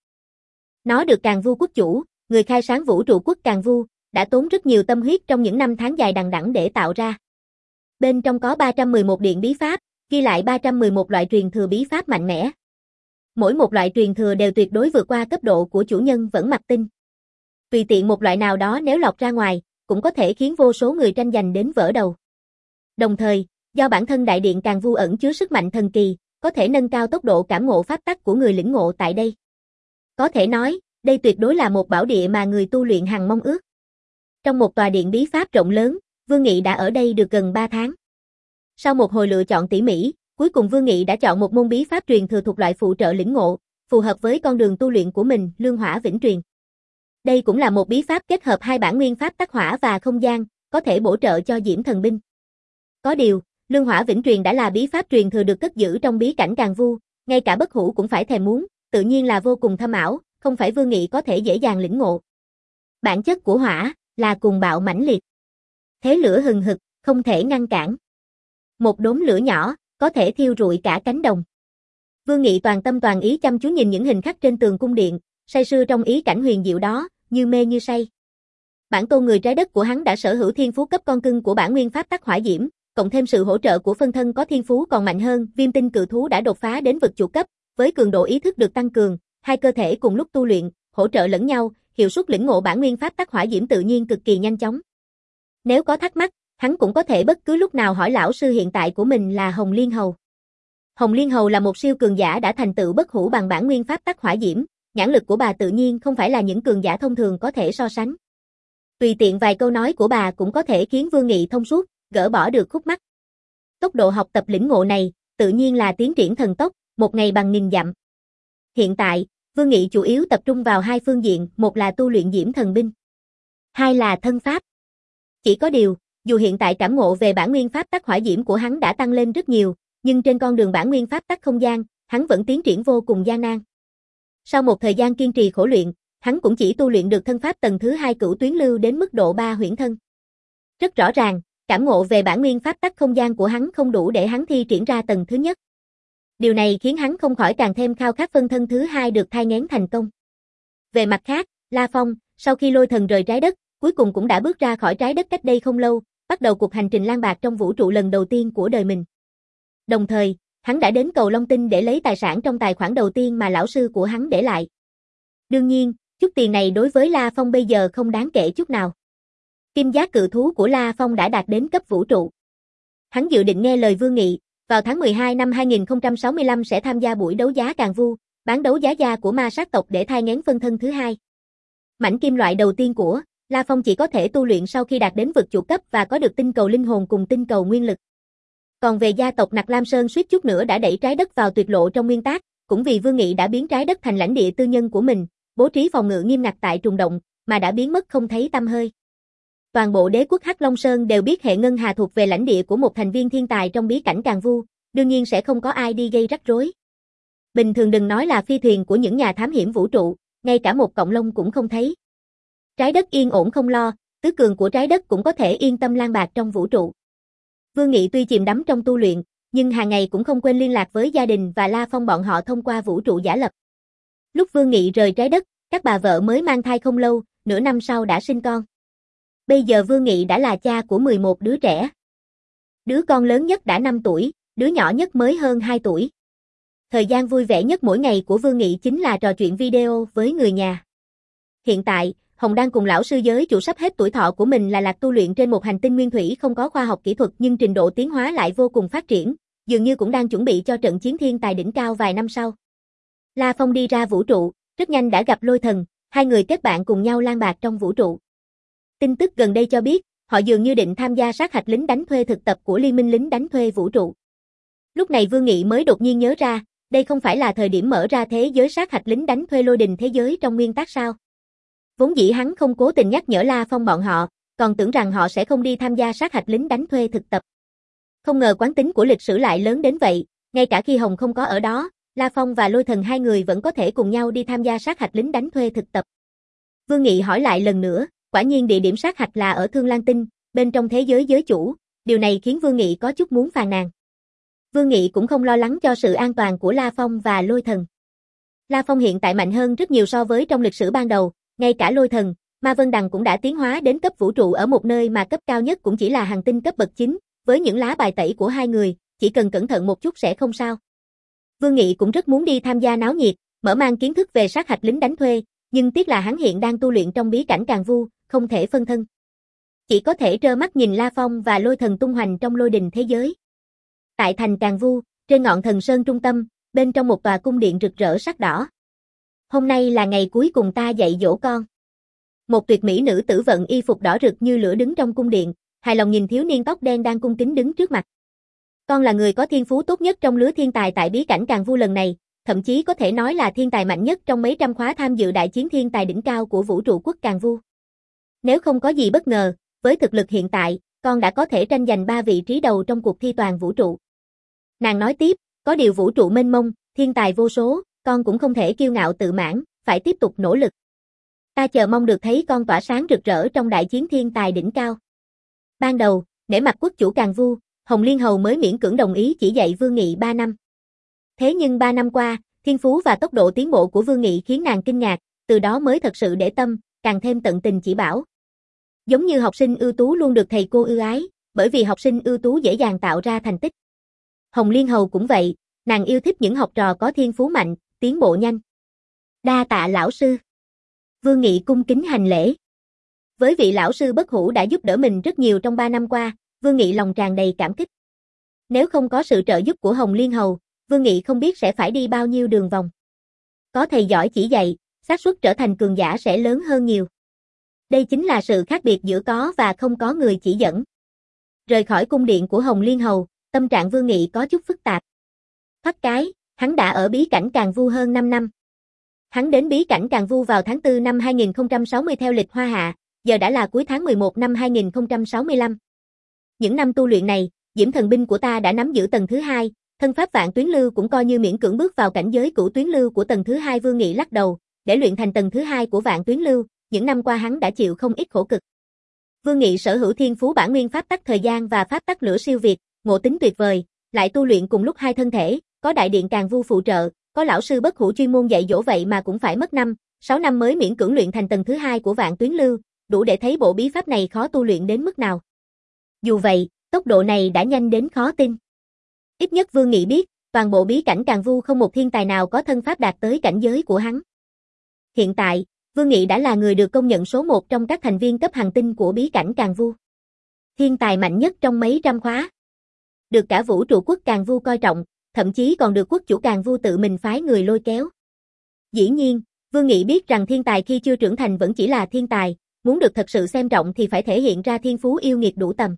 Nó được Càn Vu quốc chủ, người khai sáng vũ trụ quốc Càn Vu, đã tốn rất nhiều tâm huyết trong những năm tháng dài đằng đẵng để tạo ra. Bên trong có ba trăm mười một điện bí pháp, ghi lại ba trăm mười một loại truyền thừa bí pháp mạnh mẽ. Mỗi một loại truyền thừa đều tuyệt đối vượt qua cấp độ của chủ nhân vẫn mặc tinh. Tùy tiện một loại nào đó nếu lọt ra ngoài, cũng có thể khiến vô số người tranh giành đến vỡ đầu. Đồng thời, do bản thân đại điện Càn Vu ẩn chứa sức mạnh thần kỳ, có thể nâng cao tốc độ cảm ngộ pháp tắc của người lĩnh ngộ tại đây. Có thể nói, đây tuyệt đối là một bảo địa mà người tu luyện hằng mong ước. Trong một tòa điện bí pháp rộng lớn, Vương Nghị đã ở đây được gần ba tháng. Sau một hồi lựa chọn tỉ mỉ, cuối cùng Vương Nghị đã chọn một môn bí pháp truyền thừa thuộc loại phụ trợ lĩnh ngộ, phù hợp với con đường tu luyện của mình, Lương Hỏa Vĩnh Truyền. Đây cũng là một bí pháp kết hợp hai bản nguyên pháp tắc hỏa và không gian, có thể bổ trợ cho Diễm Thần Binh. Có điều, Lương Hỏa Vĩnh Truyền đã là bí pháp truyền thừa được cất giữ trong bí cảnh Càn Vu, ngay cả bất hủ cũng phải thèm muốn, tự nhiên là vô cùng thâm ảo, không phải Vương Nghị có thể dễ dàng lĩnh ngộ. Bản chất của hỏa là cuồng bạo mãnh liệt. Thế lửa hừng hực, không thể ngăn cản. Một đốm lửa nhỏ, có thể thiêu rụi cả cánh đồng. Vương Nghị toàn tâm toàn ý chăm chú nhìn những hình khắc trên tường cung điện, say sưa trong ý cảnh huyền diệu đó, như mê như say. Bản tôn người trái đất của hắn đã sở hữu thiên phú cấp con cưng của bản nguyên pháp tắc hỏa diễm, cộng thêm sự hỗ trợ của phân thân có thiên phú còn mạnh hơn, Viêm Tinh cự thú đã đột phá đến vực chủ cấp, với cường độ ý thức được tăng cường, hai cơ thể cùng lúc tu luyện, hỗ trợ lẫn nhau, hiệu suất lĩnh ngộ bản nguyên pháp tắc hỏa diễm tự nhiên cực kỳ nhanh chóng. Nếu có thắc mắc, hắn cũng có thể bất cứ lúc nào hỏi lão sư hiện tại của mình là Hồng Liên Hầu. Hồng Liên Hầu là một siêu cường giả đã thành tựu bất hủ bằng bản nguyên pháp tắc hỏa diễm, nhãn lực của bà tự nhiên không phải là những cường giả thông thường có thể so sánh. Tùy tiện vài câu nói của bà cũng có thể khiến Vương Nghị thông suốt, gỡ bỏ được khúc mắc. Tốc độ học tập lĩnh ngộ này, tự nhiên là tiến triển thần tốc, một ngày bằng nghìn dặm. Hiện tại, Vương Nghị chủ yếu tập trung vào hai phương diện, một là tu luyện Diễm Thần Binh, hai là thân pháp. Chỉ có điều, dù hiện tại cảm ngộ về bản nguyên pháp tắc hỏa diễm của hắn đã tăng lên rất nhiều, nhưng trên con đường bản nguyên pháp tắc không gian, hắn vẫn tiến triển vô cùng gian nan. Sau một thời gian kiên trì khổ luyện, hắn cũng chỉ tu luyện được thân pháp tầng thứ hai cửu tuyến lưu đến mức độ ba huyễn thân. Rất rõ ràng, cảm ngộ về bản nguyên pháp tắc không gian của hắn không đủ để hắn thi triển ra tầng thứ nhất. Điều này khiến hắn không khỏi càng thêm khao khát phân thân thứ hai được thai nghén thành công. Về mặt khác, La Phong, sau khi lôi thần rời trái đất, cuối cùng cũng đã bước ra khỏi trái đất cách đây không lâu, bắt đầu cuộc hành trình lang bạc trong vũ trụ lần đầu tiên của đời mình. Đồng thời, hắn đã đến cầu Long Tinh để lấy tài sản trong tài khoản đầu tiên mà lão sư của hắn để lại. Đương nhiên, chút tiền này đối với La Phong bây giờ không đáng kể chút nào. Kim giác cự thú của La Phong đã đạt đến cấp vũ trụ. Hắn dự định nghe lời Vương Nghị, vào tháng mười hai năm hai nghìn không trăm sáu mươi lăm sẽ tham gia buổi đấu giá Càn Vu, bán đấu giá gia của ma sát tộc để thai nghén phân thân thứ hai. Mảnh kim loại đầu tiên của La Phong chỉ có thể tu luyện sau khi đạt đến vực chủ cấp và có được tinh cầu linh hồn cùng tinh cầu nguyên lực. Còn về gia tộc Nặc Lam Sơn suýt chút nữa đã đẩy trái đất vào tuyệt lộ trong nguyên tác, cũng vì Vương Nghị đã biến trái đất thành lãnh địa tư nhân của mình, bố trí phòng ngự nghiêm ngặt tại trùng động, mà đã biến mất không thấy tăm hơi. Toàn bộ đế quốc Hắc Long Sơn đều biết hệ ngân hà thuộc về lãnh địa của một thành viên thiên tài trong bí cảnh Càn Vu, đương nhiên sẽ không có ai đi gây rắc rối. Bình thường đừng nói là phi thuyền của những nhà thám hiểm vũ trụ, ngay cả một cọng lông cũng không thấy. Trái đất yên ổn không lo, tứ cường của trái đất cũng có thể yên tâm lang bạc trong vũ trụ. Vương Nghị tuy chìm đắm trong tu luyện, nhưng hàng ngày cũng không quên liên lạc với gia đình và La Phong bọn họ thông qua vũ trụ giả lập. Lúc Vương Nghị rời trái đất, các bà vợ mới mang thai không lâu, nửa năm sau đã sinh con. Bây giờ Vương Nghị đã là cha của mười một đứa trẻ. Đứa con lớn nhất đã năm tuổi, đứa nhỏ nhất mới hơn hai tuổi. Thời gian vui vẻ nhất mỗi ngày của Vương Nghị chính là trò chuyện video với người nhà. Hiện tại, Hồng đang cùng lão sư giới chủ sắp hết tuổi thọ của mình là lạc tu luyện trên một hành tinh nguyên thủy không có khoa học kỹ thuật nhưng trình độ tiến hóa lại vô cùng phát triển, dường như cũng đang chuẩn bị cho trận chiến thiên tài đỉnh cao vài năm sau. La Phong đi ra vũ trụ, rất nhanh đã gặp Lôi Thần, hai người kết bạn cùng nhau lang bạc trong vũ trụ. Tin tức gần đây cho biết, họ dường như định tham gia sát hạch lính đánh thuê thực tập của Liên minh lính đánh thuê vũ trụ. Lúc này Vương Nghị mới đột nhiên nhớ ra, đây không phải là thời điểm mở ra thế giới sát hạch lính đánh thuê lôi đình thế giới trong nguyên tác sao? Vốn dĩ hắn không cố tình nhắc nhở La Phong bọn họ, còn tưởng rằng họ sẽ không đi tham gia sát hạch lính đánh thuê thực tập. Không ngờ quán tính của lịch sử lại lớn đến vậy, ngay cả khi Hồng không có ở đó, La Phong và Lôi Thần hai người vẫn có thể cùng nhau đi tham gia sát hạch lính đánh thuê thực tập. Vương Nghị hỏi lại lần nữa, quả nhiên địa điểm sát hạch là ở Thương Lan Tinh, bên trong thế giới giới chủ, điều này khiến Vương Nghị có chút muốn phàn nàn. Vương Nghị cũng không lo lắng cho sự an toàn của La Phong và Lôi Thần. La Phong hiện tại mạnh hơn rất nhiều so với trong lịch sử ban đầu, ngay cả Lôi Thần, Ma Vân Đằng cũng đã tiến hóa đến cấp vũ trụ ở một nơi mà cấp cao nhất cũng chỉ là hành tinh cấp bậc chín, với những lá bài tẩy của hai người, chỉ cần cẩn thận một chút sẽ không sao. Vương Nghị cũng rất muốn đi tham gia náo nhiệt, mở mang kiến thức về sát hạch lính đánh thuê, nhưng tiếc là hắn hiện đang tu luyện trong bí cảnh Càn Vu, không thể phân thân. Chỉ có thể trơ mắt nhìn La Phong và Lôi Thần tung hoành trong lôi đình thế giới. Tại thành Càn Vu, trên ngọn thần sơn trung tâm, bên trong một tòa cung điện rực rỡ sắc đỏ. Hôm nay là ngày cuối cùng ta dạy dỗ con. Một tuyệt mỹ nữ tử vận y phục đỏ rực như lửa đứng trong cung điện, hài lòng nhìn thiếu niên tóc đen đang cung kính đứng trước mặt. Con là người có thiên phú tốt nhất trong lứa thiên tài tại bí cảnh Càn Vu lần này, thậm chí có thể nói là thiên tài mạnh nhất trong mấy trăm khóa tham dự đại chiến thiên tài đỉnh cao của vũ trụ quốc Càn Vu. Nếu không có gì bất ngờ, với thực lực hiện tại, con đã có thể tranh giành ba vị trí đầu trong cuộc thi toàn vũ trụ. Nàng nói tiếp, có điều vũ trụ mênh mông, thiên tài vô số, con cũng không thể kiêu ngạo tự mãn, phải tiếp tục nỗ lực. Ta chờ mong được thấy con tỏa sáng rực rỡ trong đại chiến thiên tài đỉnh cao. Ban đầu, nể mặt quốc chủ Càn Vu, Hồng Liên Hầu mới miễn cưỡng đồng ý chỉ dạy Vương Nghị ba năm. Thế nhưng ba năm qua, thiên phú và tốc độ tiến bộ của Vương Nghị khiến nàng kinh ngạc, từ đó mới thật sự để tâm, càng thêm tận tình chỉ bảo. Giống như học sinh ưu tú luôn được thầy cô ưu ái, bởi vì học sinh ưu tú dễ dàng tạo ra thành tích. Hồng Liên Hầu cũng vậy, nàng yêu thích những học trò có thiên phú mạnh, tiến bộ nhanh. Đa tạ lão sư. Vương Nghị cung kính hành lễ. Với vị lão sư bất hủ đã giúp đỡ mình rất nhiều trong ba năm qua, Vương Nghị lòng tràn đầy cảm kích. Nếu không có sự trợ giúp của Hồng Liên Hầu, Vương Nghị không biết sẽ phải đi bao nhiêu đường vòng. Có thầy giỏi chỉ dạy, xác suất trở thành cường giả sẽ lớn hơn nhiều. Đây chính là sự khác biệt giữa có và không có người chỉ dẫn. Rời khỏi cung điện của Hồng Liên Hầu, tâm trạng Vương Nghị có chút phức tạp. Thoát cái, hắn đã ở bí cảnh Càn Vu hơn năm năm. Hắn đến bí cảnh Càn Vu vào tháng tư năm hai nghìn không trăm sáu mươi theo lịch Hoa Hạ, giờ đã là cuối tháng mười một năm hai nghìn không trăm sáu mươi lăm. Những năm tu luyện này, Diễm Thần Binh của ta đã nắm giữ tầng thứ hai, thân pháp Vạn Tuyến Lưu cũng coi như miễn cưỡng bước vào cảnh giới Cửu Tuyến Lưu của tầng thứ hai. Vương Nghị lắc đầu, để luyện thành tầng thứ hai của Vạn Tuyến Lưu, những năm qua hắn đã chịu không ít khổ cực. Vương Nghị sở hữu thiên phú bản nguyên pháp tắc thời gian và pháp tắc lửa siêu việt, ngộ tính tuyệt vời, lại tu luyện cùng lúc hai thân thể, có đại điện Càn Vu phụ trợ, có lão sư bất hủ chuyên môn dạy dỗ vậy mà cũng phải mất năm, sáu năm mới miễn cưỡng luyện thành tầng thứ hai của Vạn Tuyến Lưu, đủ để thấy bộ bí pháp này khó tu luyện đến mức nào. Dù vậy, tốc độ này đã nhanh đến khó tin. Ít nhất Vương Nghị biết, toàn bộ bí cảnh Càn Vu không một thiên tài nào có thân pháp đạt tới cảnh giới của hắn. Hiện tại, Vương Nghị đã là người được công nhận số một trong các thành viên cấp hành tinh của bí cảnh Càn Vu. Thiên tài mạnh nhất trong mấy trăm khóa. Được cả vũ trụ quốc Càn Vu coi trọng, thậm chí còn được quốc chủ Càn Vu tự mình phái người lôi kéo. Dĩ nhiên, Vương Nghị biết rằng thiên tài khi chưa trưởng thành vẫn chỉ là thiên tài, muốn được thật sự xem trọng thì phải thể hiện ra thiên phú yêu nghiệt đủ tầm.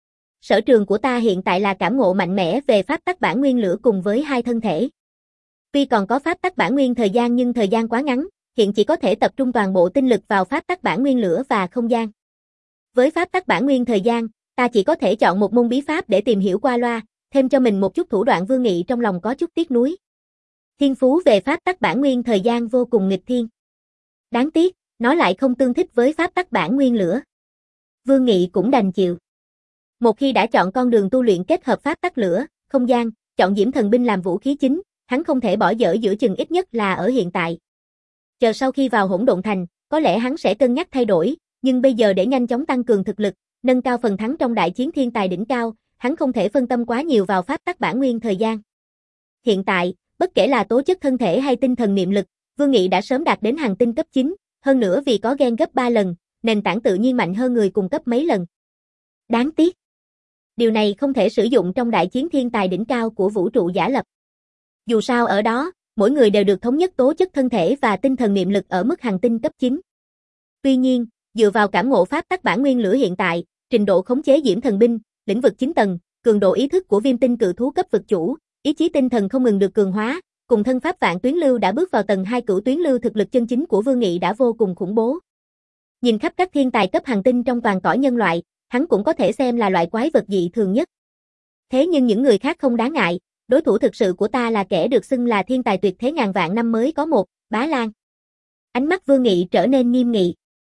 Sở trường của ta hiện tại là cảm ngộ mạnh mẽ về pháp tắc bản nguyên lửa cùng với hai thân thể. Tuy còn có pháp tắc bản nguyên thời gian nhưng thời gian quá ngắn, hiện chỉ có thể tập trung toàn bộ tinh lực vào pháp tắc bản nguyên lửa và không gian. Với pháp tắc bản nguyên thời gian, ta chỉ có thể chọn một môn bí pháp để tìm hiểu qua loa, thêm cho mình một chút thủ đoạn. Vương Nghị trong lòng có chút tiếc nuối. Thiên phú về pháp tắc bản nguyên thời gian vô cùng nghịch thiên. Đáng tiếc, nó lại không tương thích với pháp tắc bản nguyên lửa. Vương Nghị cũng đành chịu. Một khi đã chọn con đường tu luyện kết hợp pháp tắc lửa, không gian, chọn Diễm Thần binh làm vũ khí chính, hắn không thể bỏ dở giữa chừng, ít nhất là ở hiện tại. Chờ sau khi vào Hỗn Độn Thành, có lẽ hắn sẽ cân nhắc thay đổi, nhưng bây giờ để nhanh chóng tăng cường thực lực, nâng cao phần thắng trong đại chiến thiên tài đỉnh cao, hắn không thể phân tâm quá nhiều vào pháp tắc bản nguyên thời gian. Hiện tại, bất kể là tố chất thân thể hay tinh thần niệm lực, Vương Nghị đã sớm đạt đến hành tinh cấp chín, hơn nữa vì có gen gấp ba lần, nền tảng tự nhiên mạnh hơn người cùng cấp mấy lần. Đáng tiếc, điều này không thể sử dụng trong đại chiến thiên tài đỉnh cao của vũ trụ giả lập. Dù sao ở đó, mỗi người đều được thống nhất tố chất thân thể và tinh thần niệm lực ở mức hành tinh cấp chín. Tuy nhiên, dựa vào cảm ngộ pháp tắc bản nguyên lửa hiện tại, trình độ khống chế Diễm Thần binh, lĩnh vực chín tầng, cường độ ý thức của Viêm Tinh cự thú cấp vực chủ, ý chí tinh thần không ngừng được cường hóa, cùng thân pháp Vạn Tuyến Lưu đã bước vào tầng hai Cửu Tuyến Lưu, thực lực chân chính của Vương Nghị đã vô cùng khủng bố. Nhìn khắp các thiên tài cấp hành tinh trong toàn cõi nhân loại, hắn cũng có thể xem là loại quái vật dị thường nhất. Thế nhưng những người khác không đáng ngại, đối thủ thực sự của ta là kẻ được xưng là thiên tài tuyệt thế ngàn vạn năm mới có một, Bá Lan. Ánh mắt Vương Nghị trở nên nghiêm nghị.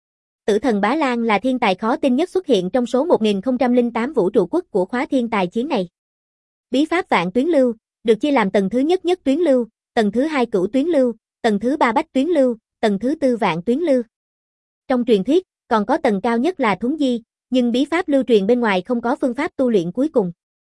Tử thần Bá Lan là thiên tài khó tin nhất xuất hiện trong số một nghìn không trăm lẻ tám vũ trụ quốc của khóa thiên tài chiến này. Bí pháp Vạn Tuyến Lưu được chia làm tầng thứ nhất Nhất Tuyến Lưu, tầng thứ hai Cửu Tuyến Lưu, tầng thứ ba Bách Tuyến Lưu, tầng thứ tư Vạn Tuyến Lưu. Trong truyền thuyết, còn có tầng cao nhất là Thuấn Di, nhưng bí pháp lưu truyền bên ngoài không có phương pháp tu luyện cuối cùng.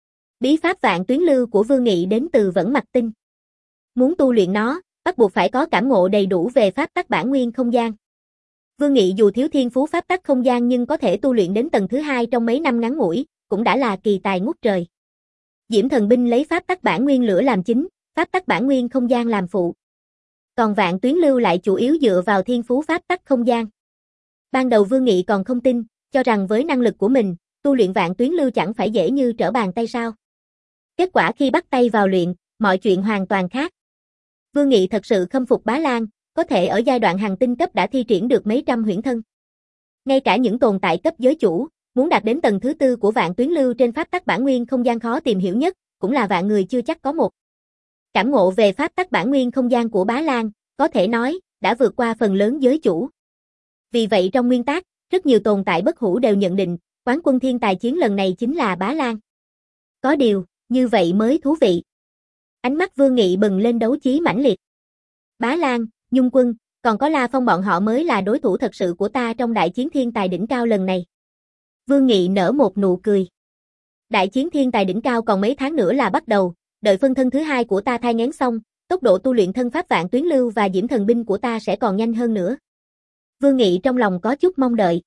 Bí pháp Vạn Tuyến Lưu của Vương Nghị đến từ Vẫn Mặc Tinh. Muốn tu luyện nó, bắt buộc phải có cảm ngộ đầy đủ về pháp tắc bản nguyên không gian. Vương Nghị dù thiếu thiên phú pháp tắc không gian nhưng có thể tu luyện đến tầng thứ hai trong mấy năm ngắn ngủi, cũng đã là kỳ tài ngút trời. Diễm Thần binh lấy pháp tắc bản nguyên lửa làm chính, pháp tắc bản nguyên không gian làm phụ. Còn Vạn Tuyến Lưu lại chủ yếu dựa vào thiên phú pháp tắc không gian. Ban đầu Vương Nghị còn không tin, cho rằng với năng lực của mình, tu luyện Vạn Tuyến Lưu chẳng phải dễ như trở bàn tay sao. Kết quả khi bắt tay vào luyện, mọi chuyện hoàn toàn khác. Vương Nghị thật sự khâm phục Bá Lan, có thể ở giai đoạn hành tinh cấp đã thi triển được mấy trăm huyễn thân. Ngay cả những tồn tại cấp giới chủ, muốn đạt đến tầng thứ tư của Vạn Tuyến Lưu trên pháp tắc bản nguyên không gian khó tìm hiểu nhất, cũng là vạn người chưa chắc có một. Cảm ngộ về pháp tắc bản nguyên không gian của Bá Lan, có thể nói, đã vượt qua phần lớn giới chủ. Vì vậy trong nguyên tắc, rất nhiều tồn tại bất hủ đều nhận định, quán quân thiên tài chiến lần này chính là Bá Lan. Có điều, như vậy mới thú vị. Ánh mắt Vương Nghị bừng lên đấu chí mãnh liệt. Bá Lan, Nhung Quân, còn có La Phong bọn họ mới là đối thủ thật sự của ta trong đại chiến thiên tài đỉnh cao lần này. Vương Nghị nở một nụ cười. Đại chiến thiên tài đỉnh cao còn mấy tháng nữa là bắt đầu, đợi phân thân thứ hai của ta thai nghén xong, tốc độ tu luyện thân pháp Vạn Tuyến Lưu và Diễm Thần binh của ta sẽ còn nhanh hơn nữa. Vương Nghị trong lòng có chút mong đợi.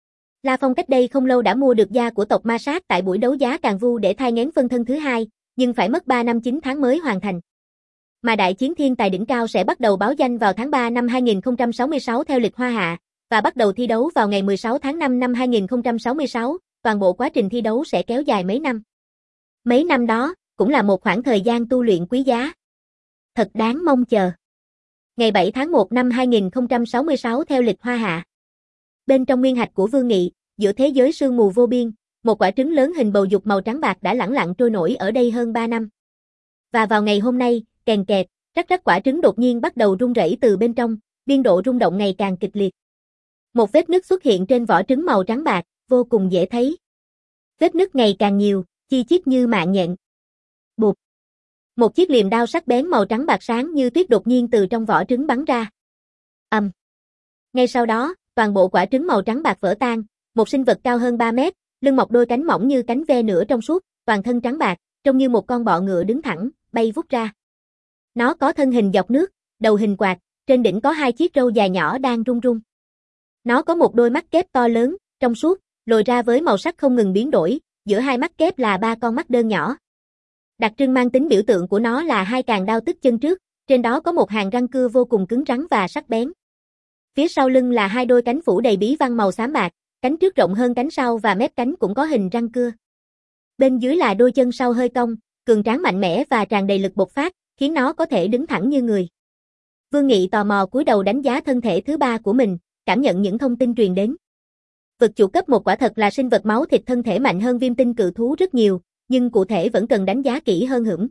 La Phong cách đây không lâu đã mua được da của tộc Ma Sát tại buổi đấu giá Càn Vu để thai nghén phân thân thứ hai, nhưng phải mất ba năm chín tháng mới hoàn thành. Mà đại chiến thiên tài đỉnh cao sẽ bắt đầu báo danh vào tháng ba năm hai nghìn không trăm sáu mươi sáu theo lịch Hoa Hạ, và bắt đầu thi đấu vào ngày mười sáu tháng năm năm hai nghìn không trăm sáu mươi sáu, toàn bộ quá trình thi đấu sẽ kéo dài mấy năm. Mấy năm đó, cũng là một khoảng thời gian tu luyện quý giá. Thật đáng mong chờ. Ngày bảy tháng một năm hai nghìn không trăm sáu mươi sáu theo lịch Hoa Hạ. Bên trong nguyên hạch của Vương Nghị, giữa thế giới sương mù vô biên, một quả trứng lớn hình bầu dục màu trắng bạc đã lẳng lặng trôi nổi ở đây hơn ba năm. Và vào ngày hôm nay, kèn kẹt, rắc rắc quả trứng đột nhiên bắt đầu rung rẩy từ bên trong, biên độ rung động ngày càng kịch liệt. Một vết nứt xuất hiện trên vỏ trứng màu trắng bạc, vô cùng dễ thấy. Vết nứt ngày càng nhiều, chi chít như mạng nhện. Bụp. Một chiếc liềm đao sắc bén màu trắng bạc sáng như tuyết đột nhiên từ trong vỏ trứng bắn ra. Ầm. Um. Ngay sau đó, toàn bộ quả trứng màu trắng bạc vỡ tan, một sinh vật cao hơn ba mét, lưng mọc đôi cánh mỏng như cánh ve nửa trong suốt, toàn thân trắng bạc, trông như một con bọ ngựa đứng thẳng, bay vút ra. Nó có thân hình dọc nước, đầu hình quạt, trên đỉnh có hai chiếc râu dài nhỏ đang rung rung. Nó có một đôi mắt kép to lớn, trong suốt, lồi ra với màu sắc không ngừng biến đổi, giữa hai mắt kép là ba con mắt đơn nhỏ. Đặc trưng mang tính biểu tượng của nó là hai càng đao tức chân trước, trên đó có một hàng răng cưa vô cùng cứng rắn và sắc bén. Phía sau lưng là hai đôi cánh phủ đầy bí văn màu xám bạc, cánh trước rộng hơn cánh sau và mép cánh cũng có hình răng cưa. Bên dưới là đôi chân sau hơi cong, cường tráng mạnh mẽ và tràn đầy lực bộc phát, khiến nó có thể đứng thẳng như người. Vương Nghị tò mò cúi đầu đánh giá thân thể thứ ba của mình, cảm nhận những thông tin truyền đến. Vực chủ cấp một quả thật là sinh vật máu thịt thân thể mạnh hơn viêm tinh cự thú rất nhiều, nhưng cụ thể vẫn cần đánh giá kỹ hơn hửng.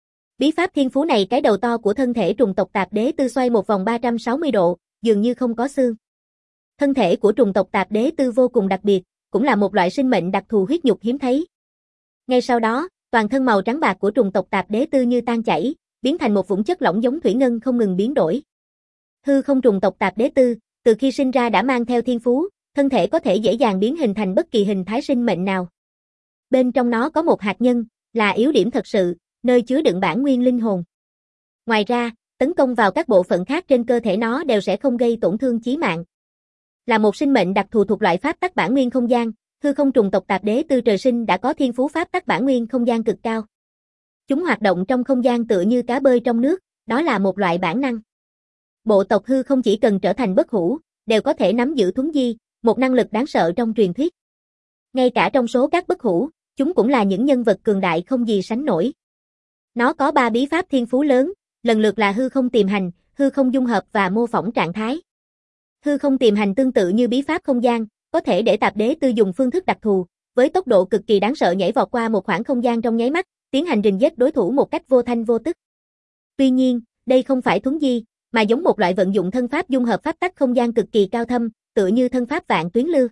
Bí pháp thiên phú này cái đầu to của thân thể trùng tộc tạp đế tư xoay một vòng ba trăm sáu mươi độ, dường như không có xương. Thân thể của trùng tộc tạp đế tư vô cùng đặc biệt, cũng là một loại sinh mệnh đặc thù huyết nhục hiếm thấy. Ngay sau đó, toàn thân màu trắng bạc của trùng tộc tạp đế tư như tan chảy, biến thành một vũng chất lỏng giống thủy ngân không ngừng biến đổi. Hư không trùng tộc tạp đế tư, từ khi sinh ra đã mang theo thiên phú, thân thể có thể dễ dàng biến hình thành bất kỳ hình thái sinh mệnh nào. Bên trong nó có một hạt nhân, là yếu điểm thật sự, nơi chứa đựng bản nguyên linh hồn. Ngoài ra, tấn công vào các bộ phận khác trên cơ thể nó đều sẽ không gây tổn thương chí mạng. Là một sinh mệnh đặc thù thuộc loại pháp tắc bản nguyên không gian, hư không trùng tộc tạp đế tư trời sinh đã có thiên phú pháp tắc bản nguyên không gian cực cao. Chúng hoạt động trong không gian tựa như cá bơi trong nước, đó là một loại bản năng. Bộ tộc hư không chỉ cần trở thành bất hủ, đều có thể nắm giữ thuấn di, một năng lực đáng sợ trong truyền thuyết. Ngay cả trong số các bất hủ, chúng cũng là những nhân vật cường đại không gì sánh nổi. Nó có ba bí pháp thiên phú lớn, lần lượt là hư không tiềm hành, hư không dung hợp và mô phỏng trạng thái. Hư không tiềm hành tương tự như bí pháp không gian, có thể để tạp đế tư dùng phương thức đặc thù, với tốc độ cực kỳ đáng sợ nhảy vọt qua một khoảng không gian trong nháy mắt, tiến hành rình giết đối thủ một cách vô thanh vô tức. Tuy nhiên, đây không phải thuấn di, mà giống một loại vận dụng thân pháp dung hợp pháp tắc không gian cực kỳ cao thâm, tựa như thân pháp vạn tuyến lưu.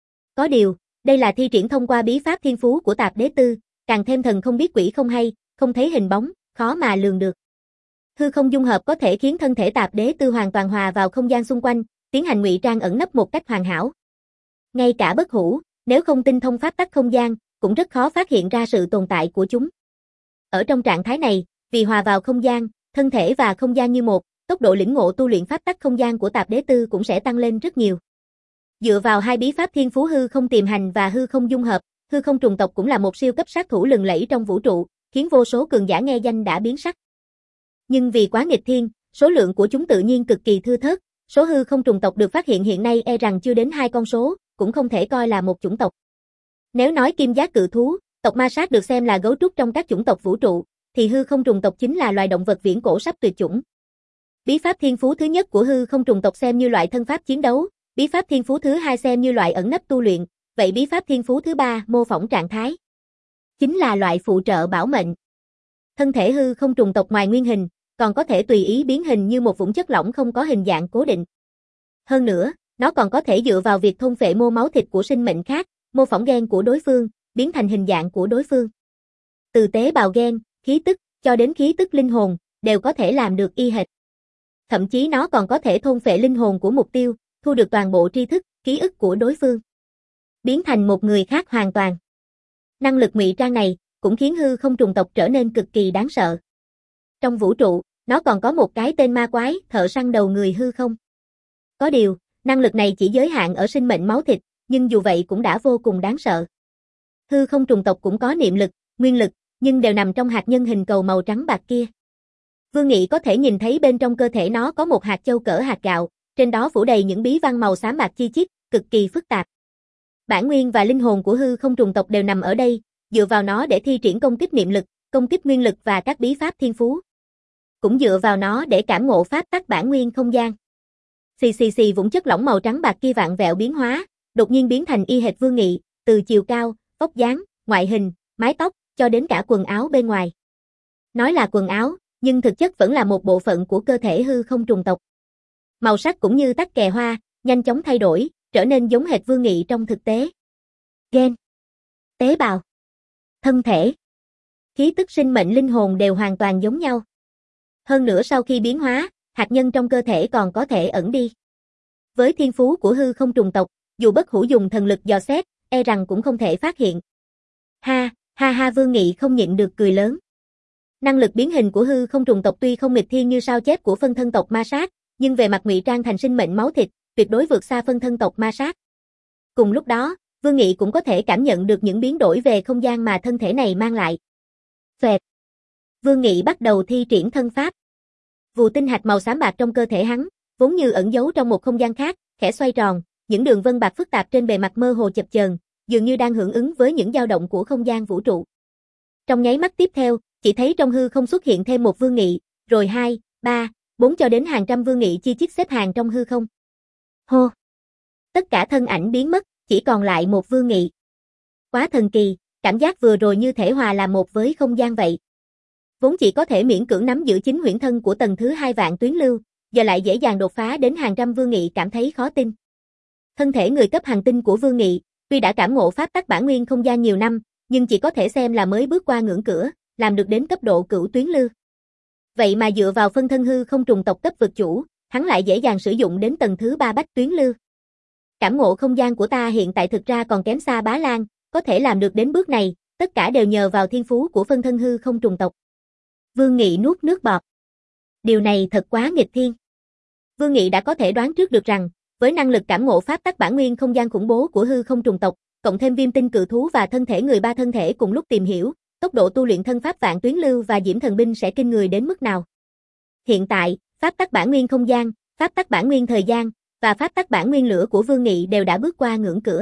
Có điều, đây là thi triển thông qua bí pháp thiên phú của tạp đế tư, càng thêm thần không biết quỷ không hay, không thấy hình bóng, khó mà lường được. Hư không dung hợp có thể khiến thân thể tạp đế tư hoàn toàn hòa vào không gian xung quanh, tiến hành ngụy trang ẩn nấp một cách hoàn hảo. Ngay cả bất hủ, nếu không tinh thông pháp tắc không gian, cũng rất khó phát hiện ra sự tồn tại của chúng. Ở trong trạng thái này, vì hòa vào không gian, thân thể và không gian như một, tốc độ lĩnh ngộ tu luyện pháp tắc không gian của tạp đế tư cũng sẽ tăng lên rất nhiều. Dựa vào hai bí pháp thiên phú hư không tiềm hành và hư không dung hợp, hư không trùng tộc cũng là một siêu cấp sát thủ lừng lẫy trong vũ trụ, khiến vô số cường giả nghe danh đã biến sắc. Nhưng vì quá nghịch thiên, số lượng của chúng tự nhiên cực kỳ thưa thớt, số hư không trùng tộc được phát hiện hiện nay e rằng chưa đến hai con số, cũng không thể coi là một chủng tộc. Nếu nói kim giác cự thú, tộc ma sát được xem là gấu trúc trong các chủng tộc vũ trụ, thì hư không trùng tộc chính là loài động vật viễn cổ sắp tuyệt chủng. Bí pháp thiên phú thứ nhất của hư không trùng tộc xem như loại thân pháp chiến đấu, bí pháp thiên phú thứ hai xem như loại ẩn nấp tu luyện, vậy bí pháp thiên phú thứ ba mô phỏng trạng thái chính là loại phụ trợ bảo mệnh. Thân thể hư không trùng tộc ngoài nguyên hình, còn có thể tùy ý biến hình như một vũng chất lỏng không có hình dạng cố định. Hơn nữa, nó còn có thể dựa vào việc thôn phệ mô máu thịt của sinh mệnh khác, mô phỏng gen của đối phương, biến thành hình dạng của đối phương. Từ tế bào gen, khí tức, cho đến khí tức linh hồn, đều có thể làm được y hệt. Thậm chí nó còn có thể thôn phệ linh hồn của mục tiêu, thu được toàn bộ tri thức, ký ức của đối phương, biến thành một người khác hoàn toàn. Năng lực ngụy trang này cũng khiến hư không trùng tộc trở nên cực kỳ đáng sợ. Trong vũ trụ, nó còn có một cái tên ma quái, thợ săn đầu người hư không. Có điều, năng lực này chỉ giới hạn ở sinh mệnh máu thịt, nhưng dù vậy cũng đã vô cùng đáng sợ. Hư không trùng tộc cũng có niệm lực, nguyên lực, nhưng đều nằm trong hạt nhân hình cầu màu trắng bạc kia. Vương Nghị có thể nhìn thấy bên trong cơ thể nó có một hạt châu cỡ hạt gạo, trên đó phủ đầy những bí văn màu xám bạc chi chít, cực kỳ phức tạp. Bản nguyên và linh hồn của hư không trùng tộc đều nằm ở đây, dựa vào nó để thi triển công kích niệm lực, công kích nguyên lực và các bí pháp thiên phú. Cũng dựa vào nó để cảm ngộ pháp tắc bản nguyên không gian. Xì xì xì vũng chất lỏng màu trắng bạc kia vạn vẹo biến hóa, đột nhiên biến thành y hệt Vương Nghị, từ chiều cao, vóc dáng, ngoại hình, mái tóc, cho đến cả quần áo bên ngoài. Nói là quần áo, nhưng thực chất vẫn là một bộ phận của cơ thể hư không trùng tộc. Màu sắc cũng như tắc kè hoa, nhanh chóng thay đổi, trở nên giống hệt Vương Nghị trong thực tế. Gen, tế bào, thân thể, khí tức sinh mệnh linh hồn đều hoàn toàn giống nhau. Hơn nữa sau khi biến hóa, hạt nhân trong cơ thể còn có thể ẩn đi. Với thiên phú của hư không trùng tộc, dù bất hủ dùng thần lực dò xét, e rằng cũng không thể phát hiện. Ha, ha ha Vương Nghị không nhịn được cười lớn. Năng lực biến hình của hư không trùng tộc tuy không nghịch thiên như sao chép của phân thân tộc ma sát, nhưng về mặt ngụy trang thành sinh mệnh máu thịt, tuyệt đối vượt xa phân thân tộc ma sát. Cùng lúc đó, Vương Nghị cũng có thể cảm nhận được những biến đổi về không gian mà thân thể này mang lại. Xoẹt. Vương Nghị bắt đầu thi triển thân pháp. Vù tinh hạch màu xám bạc trong cơ thể hắn, vốn như ẩn giấu trong một không gian khác, khẽ xoay tròn, những đường vân bạc phức tạp trên bề mặt mơ hồ chập chờn, dường như đang hưởng ứng với những dao động của không gian vũ trụ. Trong nháy mắt tiếp theo, chỉ thấy trong hư không xuất hiện thêm một Vương Nghị, rồi hai, ba, bốn cho đến hàng trăm Vương Nghị chi chít xếp hàng trong hư không. Hô! Tất cả thân ảnh biến mất, chỉ còn lại một Vương Nghị. Quá thần kỳ, cảm giác vừa rồi như thể hòa làm một với không gian vậy. Vốn chỉ có thể miễn cưỡng nắm giữ chính huyễn thân của tầng thứ hai vạn tuyến lưu, giờ lại dễ dàng đột phá đến hàng trăm Vương Nghị cảm thấy khó tin. Thân thể người cấp hành tinh của Vương Nghị, tuy đã cảm ngộ pháp tắc bản nguyên không gian nhiều năm, nhưng chỉ có thể xem là mới bước qua ngưỡng cửa, làm được đến cấp độ cửu tuyến lưu. Vậy mà dựa vào phân thân hư không trùng tộc cấp vực chủ, hắn lại dễ dàng sử dụng đến tầng thứ ba bách tuyến lưu. Cảm ngộ không gian của ta hiện tại thực ra còn kém xa Bá Lan, có thể làm được đến bước này, tất cả đều nhờ vào thiên phú của phân thân hư không trùng tộc. Vương Nghị nuốt nước bọt. Điều này thật quá nghịch thiên. Vương Nghị đã có thể đoán trước được rằng, với năng lực cảm ngộ pháp tắc bản nguyên không gian khủng bố của hư không trùng tộc, cộng thêm viêm tinh cự thú và thân thể người ba thân thể cùng lúc tìm hiểu, tốc độ tu luyện thân pháp vạn tuyến lưu và diễm thần binh sẽ kinh người đến mức nào. Hiện tại, pháp tắc bản nguyên không gian, pháp tắc bản nguyên thời gian và pháp tắc bản nguyên lửa của Vương Nghị đều đã bước qua ngưỡng cửa.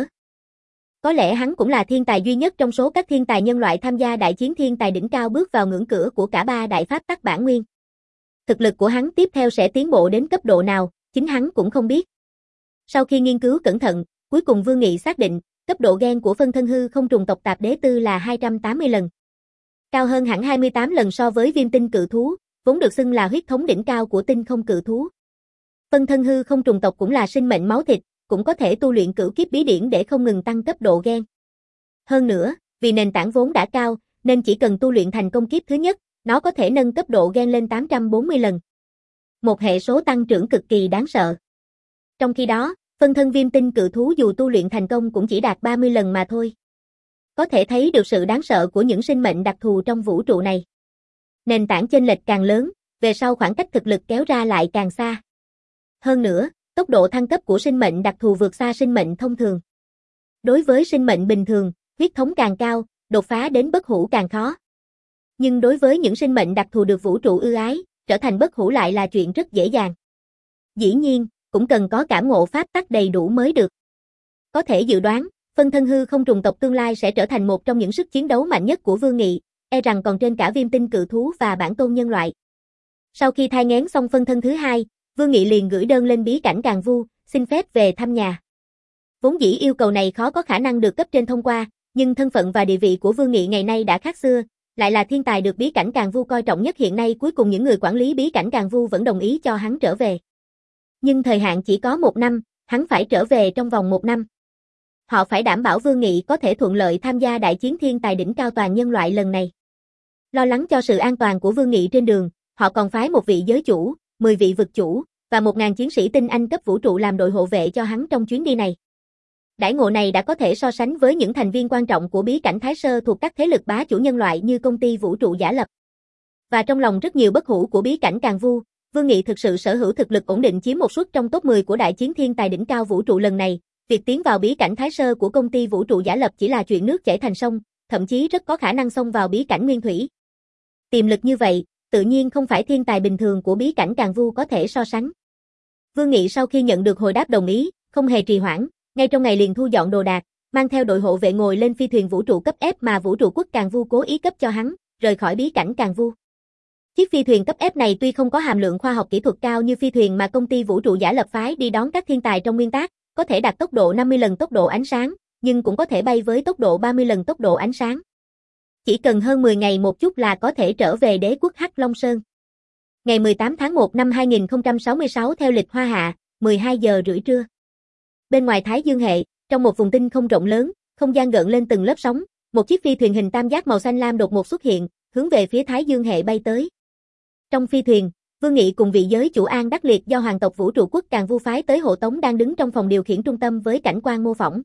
Có lẽ hắn cũng là thiên tài duy nhất trong số các thiên tài nhân loại tham gia đại chiến thiên tài đỉnh cao bước vào ngưỡng cửa của cả ba đại pháp tắc bản nguyên. Thực lực của hắn tiếp theo sẽ tiến bộ đến cấp độ nào, chính hắn cũng không biết. Sau khi nghiên cứu cẩn thận, cuối cùng Vương Nghị xác định, cấp độ gen của phân thân hư không trùng tộc tạp đế tư là hai trăm tám mươi lần. Cao hơn hẳn hai mươi tám lần so với viêm tinh cự thú, vốn được xưng là huyết thống đỉnh cao của tinh không cự thú. Phân thân hư không trùng tộc cũng là sinh mệnh máu thịt, cũng có thể tu luyện cửu kiếp bí điển để không ngừng tăng cấp độ gen. Hơn nữa, vì nền tảng vốn đã cao, nên chỉ cần tu luyện thành công kiếp thứ nhất, nó có thể nâng cấp độ gen lên tám trăm bốn mươi lần. Một hệ số tăng trưởng cực kỳ đáng sợ. Trong khi đó, phân thân viêm tinh cự thú dù tu luyện thành công cũng chỉ đạt ba mươi lần mà thôi. Có thể thấy được sự đáng sợ của những sinh mệnh đặc thù trong vũ trụ này. Nền tảng chênh lệch càng lớn, về sau khoảng cách thực lực kéo ra lại càng xa. Hơn nữa, tốc độ thăng cấp của sinh mệnh đặc thù vượt xa sinh mệnh thông thường. Đối với sinh mệnh bình thường, huyết thống càng cao, đột phá đến bất hủ càng khó. Nhưng đối với những sinh mệnh đặc thù được vũ trụ ưu ái, trở thành bất hủ lại là chuyện rất dễ dàng. Dĩ nhiên, cũng cần có cảm ngộ pháp tắc đầy đủ mới được. Có thể dự đoán, phân thân hư không trùng tộc tương lai sẽ trở thành một trong những sức chiến đấu mạnh nhất của Vương Nghị, e rằng còn trên cả viêm tinh cự thú và bản tôn nhân loại. Sau khi thai nghén xong phân thân thứ hai, Vương Nghị liền gửi đơn lên bí cảnh Càn Vu, xin phép về thăm nhà. Vốn dĩ yêu cầu này khó có khả năng được cấp trên thông qua, nhưng thân phận và địa vị của Vương Nghị ngày nay đã khác xưa, lại là thiên tài được bí cảnh Càn Vu coi trọng nhất hiện nay, cuối cùng những người quản lý bí cảnh Càn Vu vẫn đồng ý cho hắn trở về. Nhưng thời hạn chỉ có một năm, hắn phải trở về trong vòng một năm. Họ phải đảm bảo Vương Nghị có thể thuận lợi tham gia đại chiến thiên tài đỉnh cao toàn nhân loại lần này. Lo lắng cho sự an toàn của Vương Nghị trên đường, họ còn phái một vị giới chủ, mười vị vực chủ, và một nghìn chiến sĩ tinh anh cấp vũ trụ làm đội hộ vệ cho hắn trong chuyến đi này. Đãi ngộ này đã có thể so sánh với những thành viên quan trọng của bí cảnh Thái Sơ thuộc các thế lực bá chủ nhân loại như công ty vũ trụ giả lập. Và trong lòng rất nhiều bất hủ của bí cảnh Càn Vu, Vương Nghị thực sự sở hữu thực lực ổn định chiếm một suất trong top mười của đại chiến thiên tài đỉnh cao vũ trụ lần này. Việc tiến vào bí cảnh Thái Sơ của công ty vũ trụ giả lập chỉ là chuyện nước chảy thành sông, thậm chí rất có khả năng xông vào bí cảnh nguyên thủy. Tiềm lực như vậy, tự nhiên không phải thiên tài bình thường của bí cảnh Càn Vu có thể so sánh. Vương Nghị sau khi nhận được hồi đáp đồng ý, không hề trì hoãn, ngay trong ngày liền thu dọn đồ đạc, mang theo đội hộ vệ ngồi lên phi thuyền vũ trụ cấp F mà vũ trụ quốc Càn Vu cố ý cấp cho hắn, rời khỏi bí cảnh Càn Vu. Chiếc phi thuyền cấp F này tuy không có hàm lượng khoa học kỹ thuật cao như phi thuyền mà công ty vũ trụ giả lập phái đi đón các thiên tài trong nguyên tác, có thể đạt tốc độ năm mươi lần tốc độ ánh sáng, nhưng cũng có thể bay với tốc độ ba mươi lần tốc độ ánh sáng. Chỉ cần hơn mười ngày một chút là có thể trở về đế quốc Hắc Long Sơn. Ngày mười tám tháng một năm hai nghìn không trăm sáu mươi sáu theo lịch Hoa Hạ, mười hai giờ rưỡi trưa. Bên ngoài Thái Dương hệ, trong một vùng tinh không rộng lớn, không gian gợn lên từng lớp sóng, một chiếc phi thuyền hình tam giác màu xanh lam đột ngột xuất hiện, hướng về phía Thái Dương hệ bay tới. Trong phi thuyền, Vương Nghị cùng vị giới chủ An Đắc Liệt do hoàng tộc vũ trụ quốc Càn Vu phái tới hộ tống đang đứng trong phòng điều khiển trung tâm với cảnh quan mô phỏng.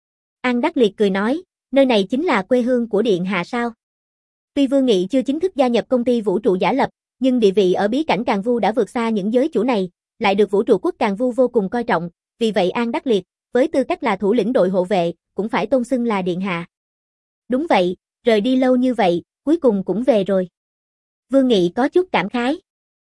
An Đắc Liệt cười nói, nơi này chính là quê hương của điện hạ sao? Tuy Vương Nghị chưa chính thức gia nhập công ty vũ trụ giả lập, nhưng địa vị ở bí cảnh Càn Vu đã vượt xa những giới chủ này, lại được vũ trụ quốc Càn Vu vô cùng coi trọng, vì vậy An Đắc Liệt, với tư cách là thủ lĩnh đội hộ vệ, cũng phải tôn xưng là điện hạ. Đúng vậy, rời đi lâu như vậy, cuối cùng cũng về rồi. Vương Nghị có chút cảm khái.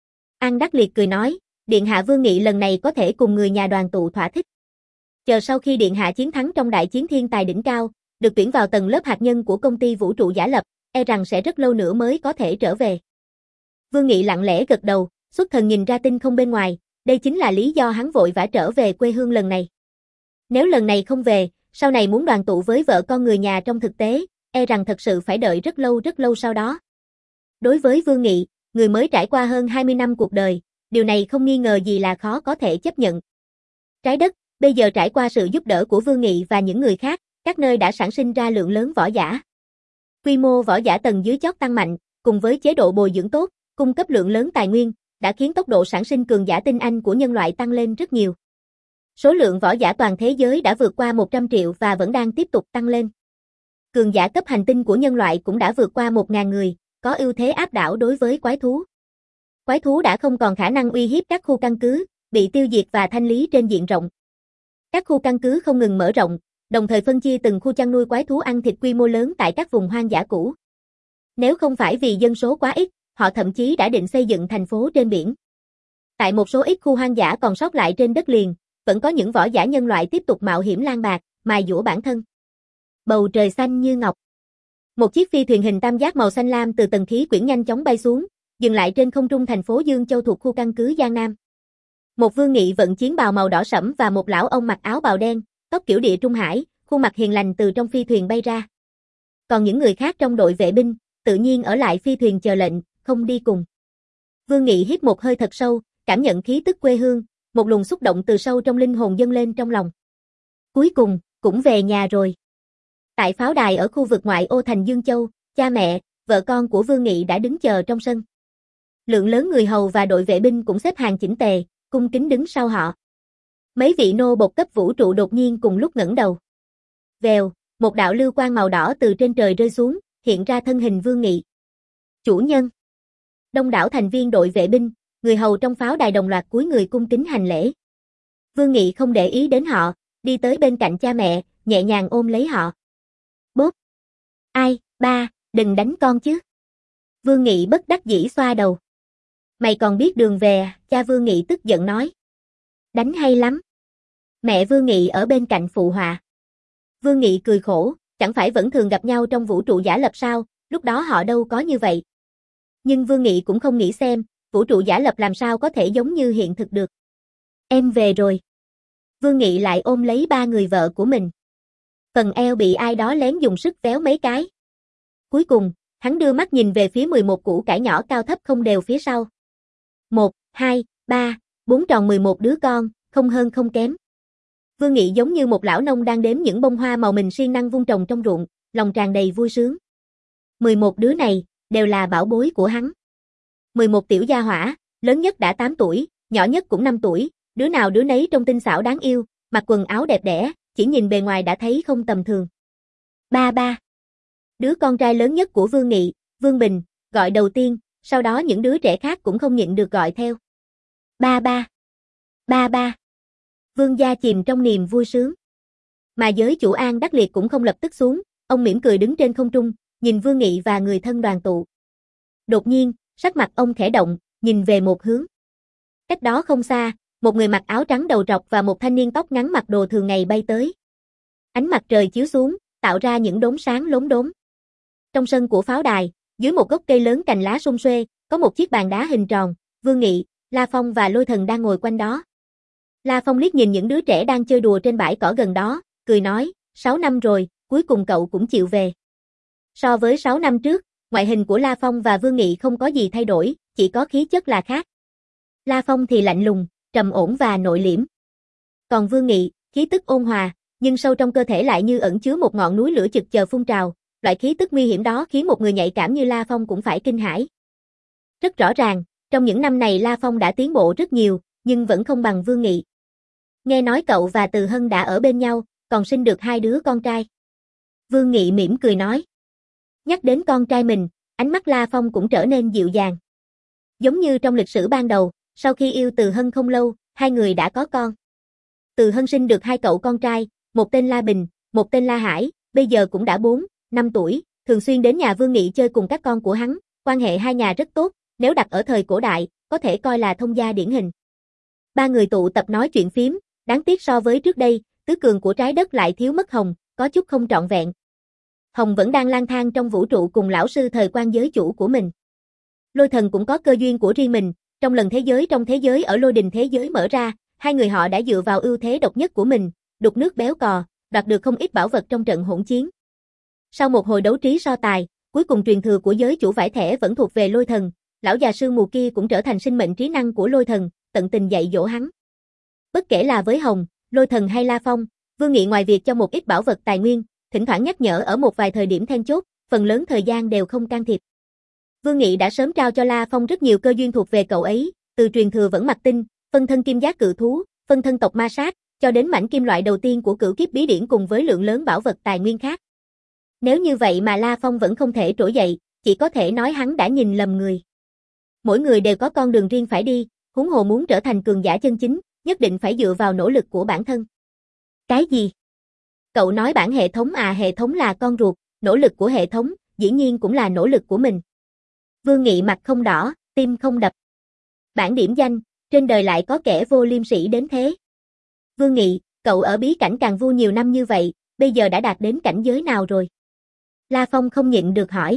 An Đắc Liệt cười nói, điện hạ Vương Nghị lần này có thể cùng người nhà đoàn tụ thỏa thích. Chờ sau khi điện hạ chiến thắng trong đại chiến thiên tài đỉnh cao, được tuyển vào tầng lớp hạt nhân của công ty vũ trụ giả lập, e rằng sẽ rất lâu nữa mới có thể trở về. Vương Nghị lặng lẽ gật đầu, xuất thần nhìn ra tinh không bên ngoài, đây chính là lý do hắn vội vã trở về quê hương lần này. Nếu lần này không về, sau này muốn đoàn tụ với vợ con người nhà trong thực tế, e rằng thật sự phải đợi rất lâu rất lâu sau đó. Đối với Vương Nghị, người mới trải qua hơn hai mươi năm cuộc đời, điều này không nghi ngờ gì là khó có thể chấp nhận. Trái đất, bây giờ trải qua sự giúp đỡ của Vương Nghị và những người khác, các nơi đã sản sinh ra lượng lớn võ giả. Quy mô võ giả tầng dưới chót tăng mạnh, cùng với chế độ bồi dưỡng tốt, cung cấp lượng lớn tài nguyên, đã khiến tốc độ sản sinh cường giả tinh anh của nhân loại tăng lên rất nhiều. Số lượng võ giả toàn thế giới đã vượt qua một trăm triệu và vẫn đang tiếp tục tăng lên. Cường giả cấp hành tinh của nhân loại cũng đã vượt qua một nghìn người, có ưu thế áp đảo đối với quái thú. Quái thú đã không còn khả năng uy hiếp các khu căn cứ, bị tiêu diệt và thanh lý trên diện rộng. Các khu căn cứ không ngừng mở rộng, đồng thời phân chia từng khu chăn nuôi quái thú ăn thịt quy mô lớn tại các vùng hoang dã cũ. Nếu không phải vì dân số quá ít, họ thậm chí đã định xây dựng thành phố trên biển. Tại một số ít khu hoang dã còn sót lại trên đất liền, vẫn có những võ giả nhân loại tiếp tục mạo hiểm lang bạt, mài dũa bản thân. Bầu trời xanh như ngọc. Một chiếc phi thuyền hình tam giác màu xanh lam từ tầng khí quyển nhanh chóng bay xuống, dừng lại trên không trung thành phố Dương Châu thuộc khu căn cứ Giang Nam. Một Vương Nghị vận chiến bào màu đỏ sẫm và một lão ông mặc áo bào đen, tóc kiểu địa Trung Hải, khuôn mặt hiền lành từ trong phi thuyền bay ra. Còn những người khác trong đội vệ binh, tự nhiên ở lại phi thuyền chờ lệnh, không đi cùng. Vương Nghị hít một hơi thật sâu, cảm nhận khí tức quê hương, một luồng xúc động từ sâu trong linh hồn dâng lên trong lòng. Cuối cùng, cũng về nhà rồi. Tại pháo đài ở khu vực ngoại ô thành Dương Châu, cha mẹ, vợ con của Vương Nghị đã đứng chờ trong sân. Lượng lớn người hầu và đội vệ binh cũng xếp hàng chỉnh tề, cung kính đứng sau họ. Mấy vị nô bộc cấp vũ trụ đột nhiên cùng lúc ngẩng đầu. Vèo, một đạo lưu quang màu đỏ từ trên trời rơi xuống, hiện ra thân hình Vương Nghị. Chủ nhân. Đông đảo thành viên đội vệ binh, người hầu trong pháo đài đồng loạt cúi người cung kính hành lễ. Vương Nghị không để ý đến họ, đi tới bên cạnh cha mẹ, nhẹ nhàng ôm lấy họ. Bốp. Ai, ba, đừng đánh con chứ. Vương Nghị bất đắc dĩ xoa đầu. Mày còn biết đường về à? Cha Vương Nghị tức giận nói. Đánh hay lắm. Mẹ Vương Nghị ở bên cạnh phụ họa. Vương Nghị cười khổ, chẳng phải vẫn thường gặp nhau trong vũ trụ giả lập sao, lúc đó họ đâu có như vậy. Nhưng Vương Nghị cũng không nghĩ xem, vũ trụ giả lập làm sao có thể giống như hiện thực được. Em về rồi. Vương Nghị lại ôm lấy ba người vợ của mình. Phần eo bị ai đó lén dùng sức véo mấy cái. Cuối cùng, hắn đưa mắt nhìn về phía mười một củ cải nhỏ cao thấp không đều phía sau. Một, hai, ba, bốn tròn mười một đứa con, không hơn không kém. Vương Nghị giống như một lão nông đang đếm những bông hoa màu mình siêng năng vun trồng trong ruộng, lòng tràn đầy vui sướng. mười một đứa này, đều là bảo bối của hắn. mười một tiểu gia hỏa, lớn nhất đã tám tuổi, nhỏ nhất cũng năm tuổi, đứa nào đứa nấy trông tinh xảo đáng yêu, mặc quần áo đẹp đẽ, chỉ nhìn bề ngoài đã thấy không tầm thường. Ba ba. Đứa con trai lớn nhất của Vương Nghị, Vương Bình, gọi đầu tiên, sau đó những đứa trẻ khác cũng không nhịn được gọi theo. Ba ba. Ba ba. Vương gia chìm trong niềm vui sướng. Mà giới chủ An Đắc Liệt cũng không lập tức xuống, ông mỉm cười đứng trên không trung, nhìn Vương Nghị và người thân đoàn tụ. Đột nhiên, sắc mặt ông khẽ động, nhìn về một hướng. Cách đó không xa, một người mặc áo trắng đầu trọc và một thanh niên tóc ngắn mặc đồ thường ngày bay tới. Ánh mặt trời chiếu xuống, tạo ra những đốm sáng lốm đốm. Trong sân của pháo đài, dưới một gốc cây lớn cành lá sum xuê, có một chiếc bàn đá hình tròn, Vương Nghị, La Phong và Lôi Thần đang ngồi quanh đó. La Phong liếc nhìn những đứa trẻ đang chơi đùa trên bãi cỏ gần đó, cười nói, sáu năm rồi, cuối cùng cậu cũng chịu về. So với sáu năm trước, ngoại hình của La Phong và Vương Nghị không có gì thay đổi, chỉ có khí chất là khác. La Phong thì lạnh lùng, trầm ổn và nội liễm. Còn Vương Nghị, khí tức ôn hòa, nhưng sâu trong cơ thể lại như ẩn chứa một ngọn núi lửa chực chờ phun trào, loại khí tức nguy hiểm đó khiến một người nhạy cảm như La Phong cũng phải kinh hãi. Rất rõ ràng, trong những năm này La Phong đã tiến bộ rất nhiều, nhưng vẫn không bằng Vương Nghị. Nghe nói cậu và Từ Hân đã ở bên nhau, còn sinh được hai đứa con trai. Vương Nghị mỉm cười nói. Nhắc đến con trai mình, ánh mắt La Phong cũng trở nên dịu dàng. Giống như trong lịch sử ban đầu, sau khi yêu Từ Hân không lâu, hai người đã có con. Từ Hân sinh được hai cậu con trai, một tên La Bình, một tên La Hải, bây giờ cũng đã bốn, năm tuổi, thường xuyên đến nhà Vương Nghị chơi cùng các con của hắn, quan hệ hai nhà rất tốt, nếu đặt ở thời cổ đại, có thể coi là thông gia điển hình. Ba người tụ tập nói chuyện phím, đáng tiếc so với trước đây, tứ cường của trái đất lại thiếu mất Hồng, có chút không trọn vẹn. Hồng vẫn đang lang thang trong vũ trụ cùng lão sư thời quan giới chủ của mình. Lôi Thần cũng có cơ duyên của riêng mình, trong lần thế giới trong thế giới ở Lôi Đình thế giới mở ra, hai người họ đã dựa vào ưu thế độc nhất của mình, đục nước béo cò, đoạt được không ít bảo vật trong trận hỗn chiến. Sau một hồi đấu trí so tài, cuối cùng truyền thừa của giới chủ vải thẻ vẫn thuộc về Lôi Thần, lão già sương mù kia cũng trở thành sinh mệnh trí năng của Lôi Thần, tận tình dạy dỗ hắn. Bất kể là với Hồng, Lôi Thần hay La Phong, Vương Nghị ngoài việc cho một ít bảo vật tài nguyên, thỉnh thoảng nhắc nhở ở một vài thời điểm then chốt, phần lớn thời gian đều không can thiệp. Vương Nghị đã sớm trao cho La Phong rất nhiều cơ duyên thuộc về cậu ấy, từ truyền thừa vẫn mặt tinh, phân thân kim giác cự thú, phân thân tộc ma sát, cho đến mảnh kim loại đầu tiên của cửu kiếp bí điển cùng với lượng lớn bảo vật tài nguyên khác. Nếu như vậy mà La Phong vẫn không thể trỗi dậy, chỉ có thể nói hắn đã nhìn lầm người. Mỗi người đều có con đường riêng phải đi, huống hồ muốn trở thành cường giả chân chính, nhất định phải dựa vào nỗ lực của bản thân. Cái gì? Cậu nói bản hệ thống à? Hệ thống là con ruột, nỗ lực của hệ thống, dĩ nhiên cũng là nỗ lực của mình. Vương Nghị mặt không đỏ, tim không đập. Bản điểm danh, trên đời lại có kẻ vô liêm sỉ đến thế. Vương Nghị, cậu ở bí cảnh Càn Vu nhiều năm như vậy, bây giờ đã đạt đến cảnh giới nào rồi? La Phong không nhịn được hỏi.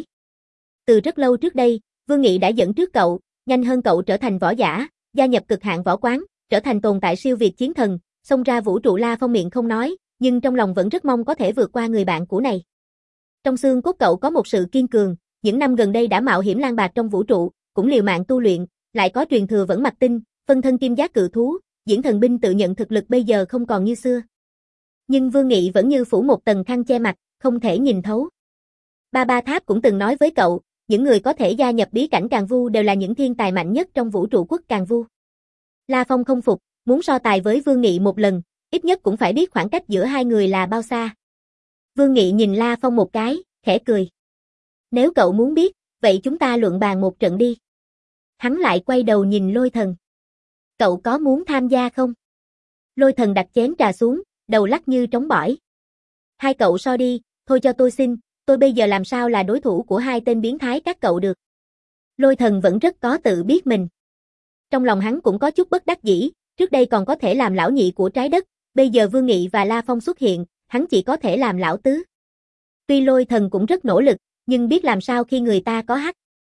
Từ rất lâu trước đây, Vương Nghị đã dẫn trước cậu, nhanh hơn cậu trở thành võ giả, gia nhập cực hạn võ quán, trở thành tồn tại siêu việt chiến thần, xông ra vũ trụ. La Phong miệng không nói, nhưng trong lòng vẫn rất mong có thể vượt qua người bạn cũ này. Trong xương cốt cậu có một sự kiên cường, những năm gần đây đã mạo hiểm lang bạt trong vũ trụ, cũng liều mạng tu luyện, lại có truyền thừa vẫn mặt tinh, phân thân kim giác cự thú, diễn thần binh tự nhận thực lực bây giờ không còn như xưa. Nhưng Vương Nghị vẫn như phủ một tầng khăn che mặt, không thể nhìn thấu. Ba Ba Tháp cũng từng nói với cậu, những người có thể gia nhập bí cảnh Càn Vu đều là những thiên tài mạnh nhất trong vũ trụ quốc Càn Vu. La Phong không phục, muốn so tài với Vương Nghị một lần, ít nhất cũng phải biết khoảng cách giữa hai người là bao xa. Vương Nghị nhìn La Phong một cái, khẽ cười. Nếu cậu muốn biết, vậy chúng ta luận bàn một trận đi. Hắn lại quay đầu nhìn Lôi Thần. Cậu có muốn tham gia không? Lôi Thần đặt chén trà xuống, đầu lắc như trống bỏi. Hai cậu so đi, thôi cho tôi xin, tôi bây giờ làm sao là đối thủ của hai tên biến thái các cậu được. Lôi Thần vẫn rất có tự biết mình. Trong lòng hắn cũng có chút bất đắc dĩ, trước đây còn có thể làm lão nhị của trái đất, bây giờ Vương Nghị và La Phong xuất hiện, hắn chỉ có thể làm lão tứ. Tuy Lôi Thần cũng rất nỗ lực, nhưng biết làm sao khi người ta có hắc.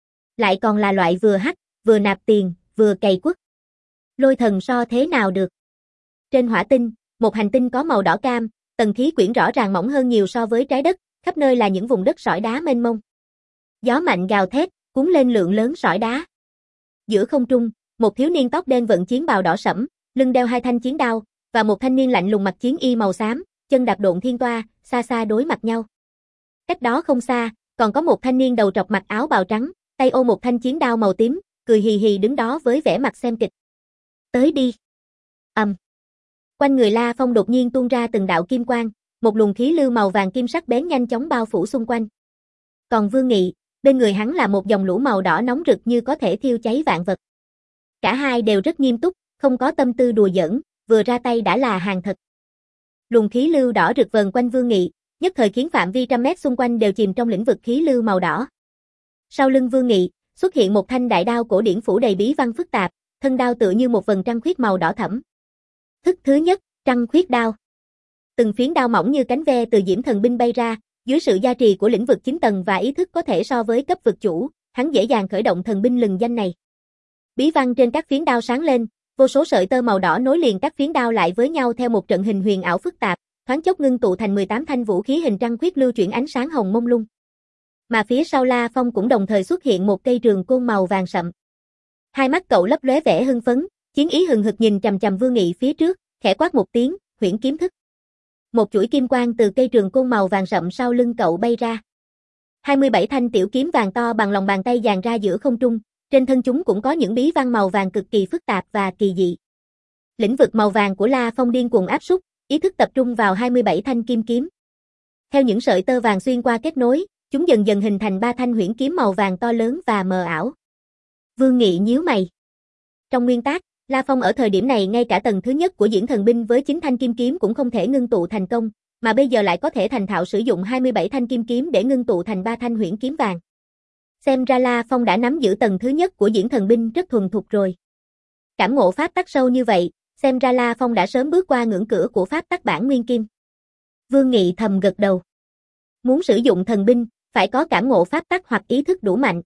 Lại còn là loại vừa hắc, vừa nạp tiền, vừa cày quất. Lôi Thần so thế nào được? Trên Hỏa Tinh, một hành tinh có màu đỏ cam, tầng khí quyển rõ ràng mỏng hơn nhiều so với trái đất, khắp nơi là những vùng đất sỏi đá mênh mông. Gió mạnh gào thét, cuốn lên lượng lớn sỏi đá. Giữa không trung, một thiếu niên tóc đen vận chiến bào đỏ sẫm, lưng đeo hai thanh chiến đao, và một thanh niên lạnh lùng mặc chiến y màu xám, chân đạp độn thiên toa, xa xa đối mặt nhau. Cách đó không xa, còn có một thanh niên đầu trọc mặc áo bào trắng, tay ôm một thanh chiến đao màu tím, cười hì hì đứng đó với vẻ mặt xem kịch. Tới đi. Ầm. Um. Quanh người La Phong đột nhiên tuôn ra từng đạo kim quang, một luồng khí lưu màu vàng kim sắc bén nhanh chóng bao phủ xung quanh. Còn Vương Nghị, bên người hắn là một dòng lũ màu đỏ nóng rực như có thể thiêu cháy vạn vật. Cả hai đều rất nghiêm túc, không có tâm tư đùa giỡn, vừa ra tay đã là hàng thật. Luồng khí lưu đỏ rực vờn quanh Vương Nghị, nhất thời khiến phạm vi trăm mét xung quanh đều chìm trong lĩnh vực khí lưu màu đỏ. Sau lưng Vương Nghị, xuất hiện một thanh đại đao cổ điển phủ đầy bí văn phức tạp, thân đao tựa như một vầng trăng khuyết màu đỏ thẫm. Thức thứ nhất, trăng khuyết đao. Từng phiến đao mỏng như cánh ve từ diễm thần binh bay ra, dưới sự gia trì của lĩnh vực chín tầng và ý thức có thể so với cấp vực chủ, hắn dễ dàng khởi động thần binh lừng danh này. Bí văn trên các phiến đao sáng lên, vô số sợi tơ màu đỏ nối liền các phiến đao lại với nhau theo một trận hình huyền ảo phức tạp, thoáng chốc ngưng tụ thành mười tám thanh vũ khí hình trăng khuyết lưu chuyển ánh sáng hồng mông lung. Mà phía sau La Phong cũng đồng thời xuất hiện một cây trường côn màu vàng sậm. Hai mắt cậu lấp lóe vẻ hưng phấn, chiến ý hừng hực nhìn chằm chằm Vương Nghị phía trước, khẽ quát một tiếng, huyễn kiếm thức. Một chuỗi kim quang từ cây trường côn màu vàng sậm sau lưng cậu bay ra. hai mươi bảy thanh tiểu kiếm vàng to bằng lòng bàn tay dàn ra giữa không trung, trên thân chúng cũng có những bí văn màu vàng cực kỳ phức tạp và kỳ dị. Lĩnh vực màu vàng của La Phong điên cuồng áp súc, ý thức tập trung vào hai mươi bảy thanh kim kiếm. Theo những sợi tơ vàng xuyên qua kết nối, chúng dần dần hình thành ba thanh huyễn kiếm màu vàng to lớn và mờ ảo. Vương Nghị nhíu mày. Trong nguyên tắc, La Phong ở thời điểm này ngay cả tầng thứ nhất của diễn thần binh với chín thanh kim kiếm cũng không thể ngưng tụ thành công, mà bây giờ lại có thể thành thạo sử dụng hai mươi bảy thanh kim kiếm để ngưng tụ thành ba thanh huyễn kiếm vàng. Xem ra La Phong đã nắm giữ tầng thứ nhất của diễn thần binh rất thuần thục rồi. Cảm ngộ pháp tắc sâu như vậy, xem ra La Phong đã sớm bước qua ngưỡng cửa của pháp tắc bản nguyên kim. Vương Nghị thầm gật đầu. Muốn sử dụng thần binh, phải có cảm ngộ pháp tắc hoặc ý thức đủ mạnh.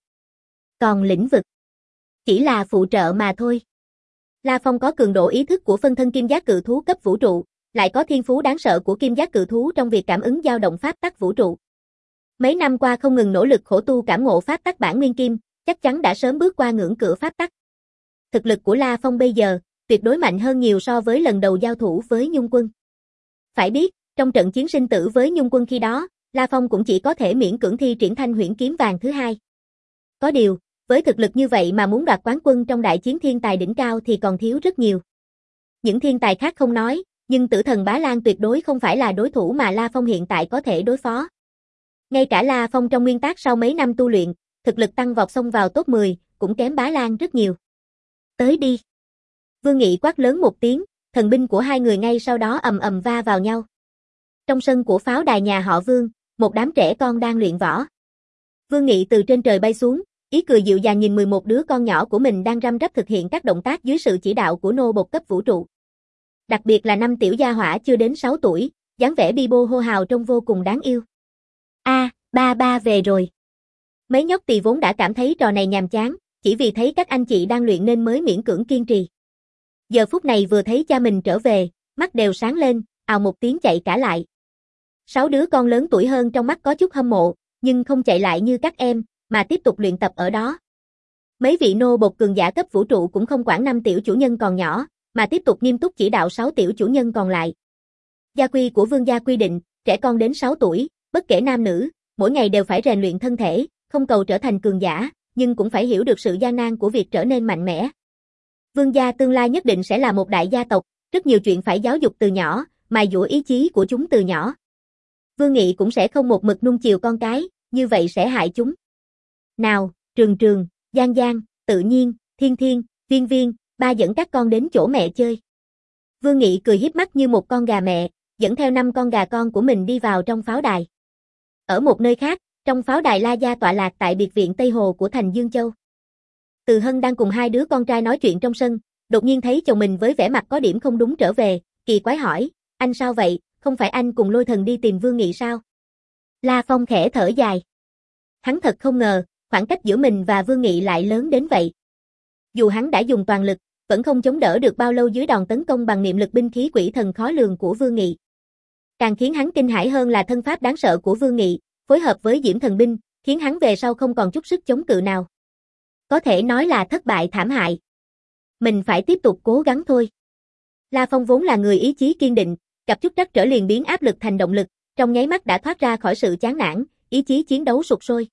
Còn lĩnh vực, chỉ là phụ trợ mà thôi. La Phong có cường độ ý thức của phân thân kim giác cự thú cấp vũ trụ, lại có thiên phú đáng sợ của kim giác cự thú trong việc cảm ứng dao động pháp tắc vũ trụ. Mấy năm qua không ngừng nỗ lực khổ tu cảm ngộ pháp tắc bản nguyên kim, chắc chắn đã sớm bước qua ngưỡng cửa pháp tắc. Thực lực của La Phong bây giờ, tuyệt đối mạnh hơn nhiều so với lần đầu giao thủ với Nhung Quân. Phải biết, trong trận chiến sinh tử với Nhung Quân khi đó, La Phong cũng chỉ có thể miễn cưỡng thi triển thanh huyễn kiếm vàng thứ hai. Có điều, với thực lực như vậy mà muốn đoạt quán quân trong đại chiến thiên tài đỉnh cao thì còn thiếu rất nhiều. Những thiên tài khác không nói, nhưng Tử Thần Bá Lan tuyệt đối không phải là đối thủ mà La Phong hiện tại có thể đối phó. Ngay cả La Phong trong nguyên tắc sau mấy năm tu luyện, thực lực tăng vọt xông vào top mười, cũng kém Bá Lan rất nhiều. Tới đi. Vương Nghị quát lớn một tiếng, thần binh của hai người ngay sau đó ầm ầm va vào nhau. Trong sân của pháo đài nhà họ Vương, một đám trẻ con đang luyện võ. Vương Nghị từ trên trời bay xuống, ý cười dịu dàng nhìn mười một đứa con nhỏ của mình đang răm rắp thực hiện các động tác dưới sự chỉ đạo của nô bộc cấp vũ trụ. Đặc biệt là năm tiểu gia hỏa chưa đến sáu tuổi, dáng vẻ bi bô hô hào trông vô cùng đáng yêu. A, à, ba ba về rồi. Mấy nhóc tỳ vốn đã cảm thấy trò này nhàm chán, chỉ vì thấy các anh chị đang luyện nên mới miễn cưỡng kiên trì. Giờ phút này vừa thấy cha mình trở về, mắt đều sáng lên, ào một tiếng chạy cả lại. Sáu đứa con lớn tuổi hơn trong mắt có chút hâm mộ, nhưng không chạy lại như các em, mà tiếp tục luyện tập ở đó. Mấy vị nô bộc cường giả cấp vũ trụ cũng không quản năm tiểu chủ nhân còn nhỏ, mà tiếp tục nghiêm túc chỉ đạo sáu tiểu chủ nhân còn lại. Gia quy của Vương gia quy định, trẻ con đến sáu tuổi, bất kể nam nữ, mỗi ngày đều phải rèn luyện thân thể, không cầu trở thành cường giả, nhưng cũng phải hiểu được sự gian nan của việc trở nên mạnh mẽ. Vương gia tương lai nhất định sẽ là một đại gia tộc, rất nhiều chuyện phải giáo dục từ nhỏ, mài dũa ý chí của chúng từ nhỏ. Vương Nghị cũng sẽ không một mực nuông chiều con cái, như vậy sẽ hại chúng. Nào, Trường Trường, Giang Giang, Tự Nhiên, Thiên Thiên, Viên Viên, ba dẫn các con đến chỗ mẹ chơi. Vương Nghị cười hiếp mắt như một con gà mẹ, dẫn theo năm con gà con của mình đi vào trong pháo đài. Ở một nơi khác, trong pháo đài La Gia tọa lạc tại biệt viện Tây Hồ của thành Dương Châu. Từ Hân đang cùng hai đứa con trai nói chuyện trong sân, đột nhiên thấy chồng mình với vẻ mặt có điểm không đúng trở về, kỳ quái hỏi, anh sao vậy, không phải anh cùng Lôi Thần đi tìm Vương Nghị sao? La Phong khẽ thở dài. Hắn thật không ngờ, khoảng cách giữa mình và Vương Nghị lại lớn đến vậy. Dù hắn đã dùng toàn lực, vẫn không chống đỡ được bao lâu dưới đòn tấn công bằng niệm lực binh khí quỷ thần khó lường của Vương Nghị. Càng khiến hắn kinh hãi hơn là thân pháp đáng sợ của Vương Nghị, phối hợp với diễm thần binh, khiến hắn về sau không còn chút sức chống cự nào. Có thể nói là thất bại thảm hại. Mình phải tiếp tục cố gắng thôi. La Phong vốn là người ý chí kiên định, gặp chút trắc trở liền biến áp lực thành động lực, trong nháy mắt đã thoát ra khỏi sự chán nản, ý chí chiến đấu sục sôi.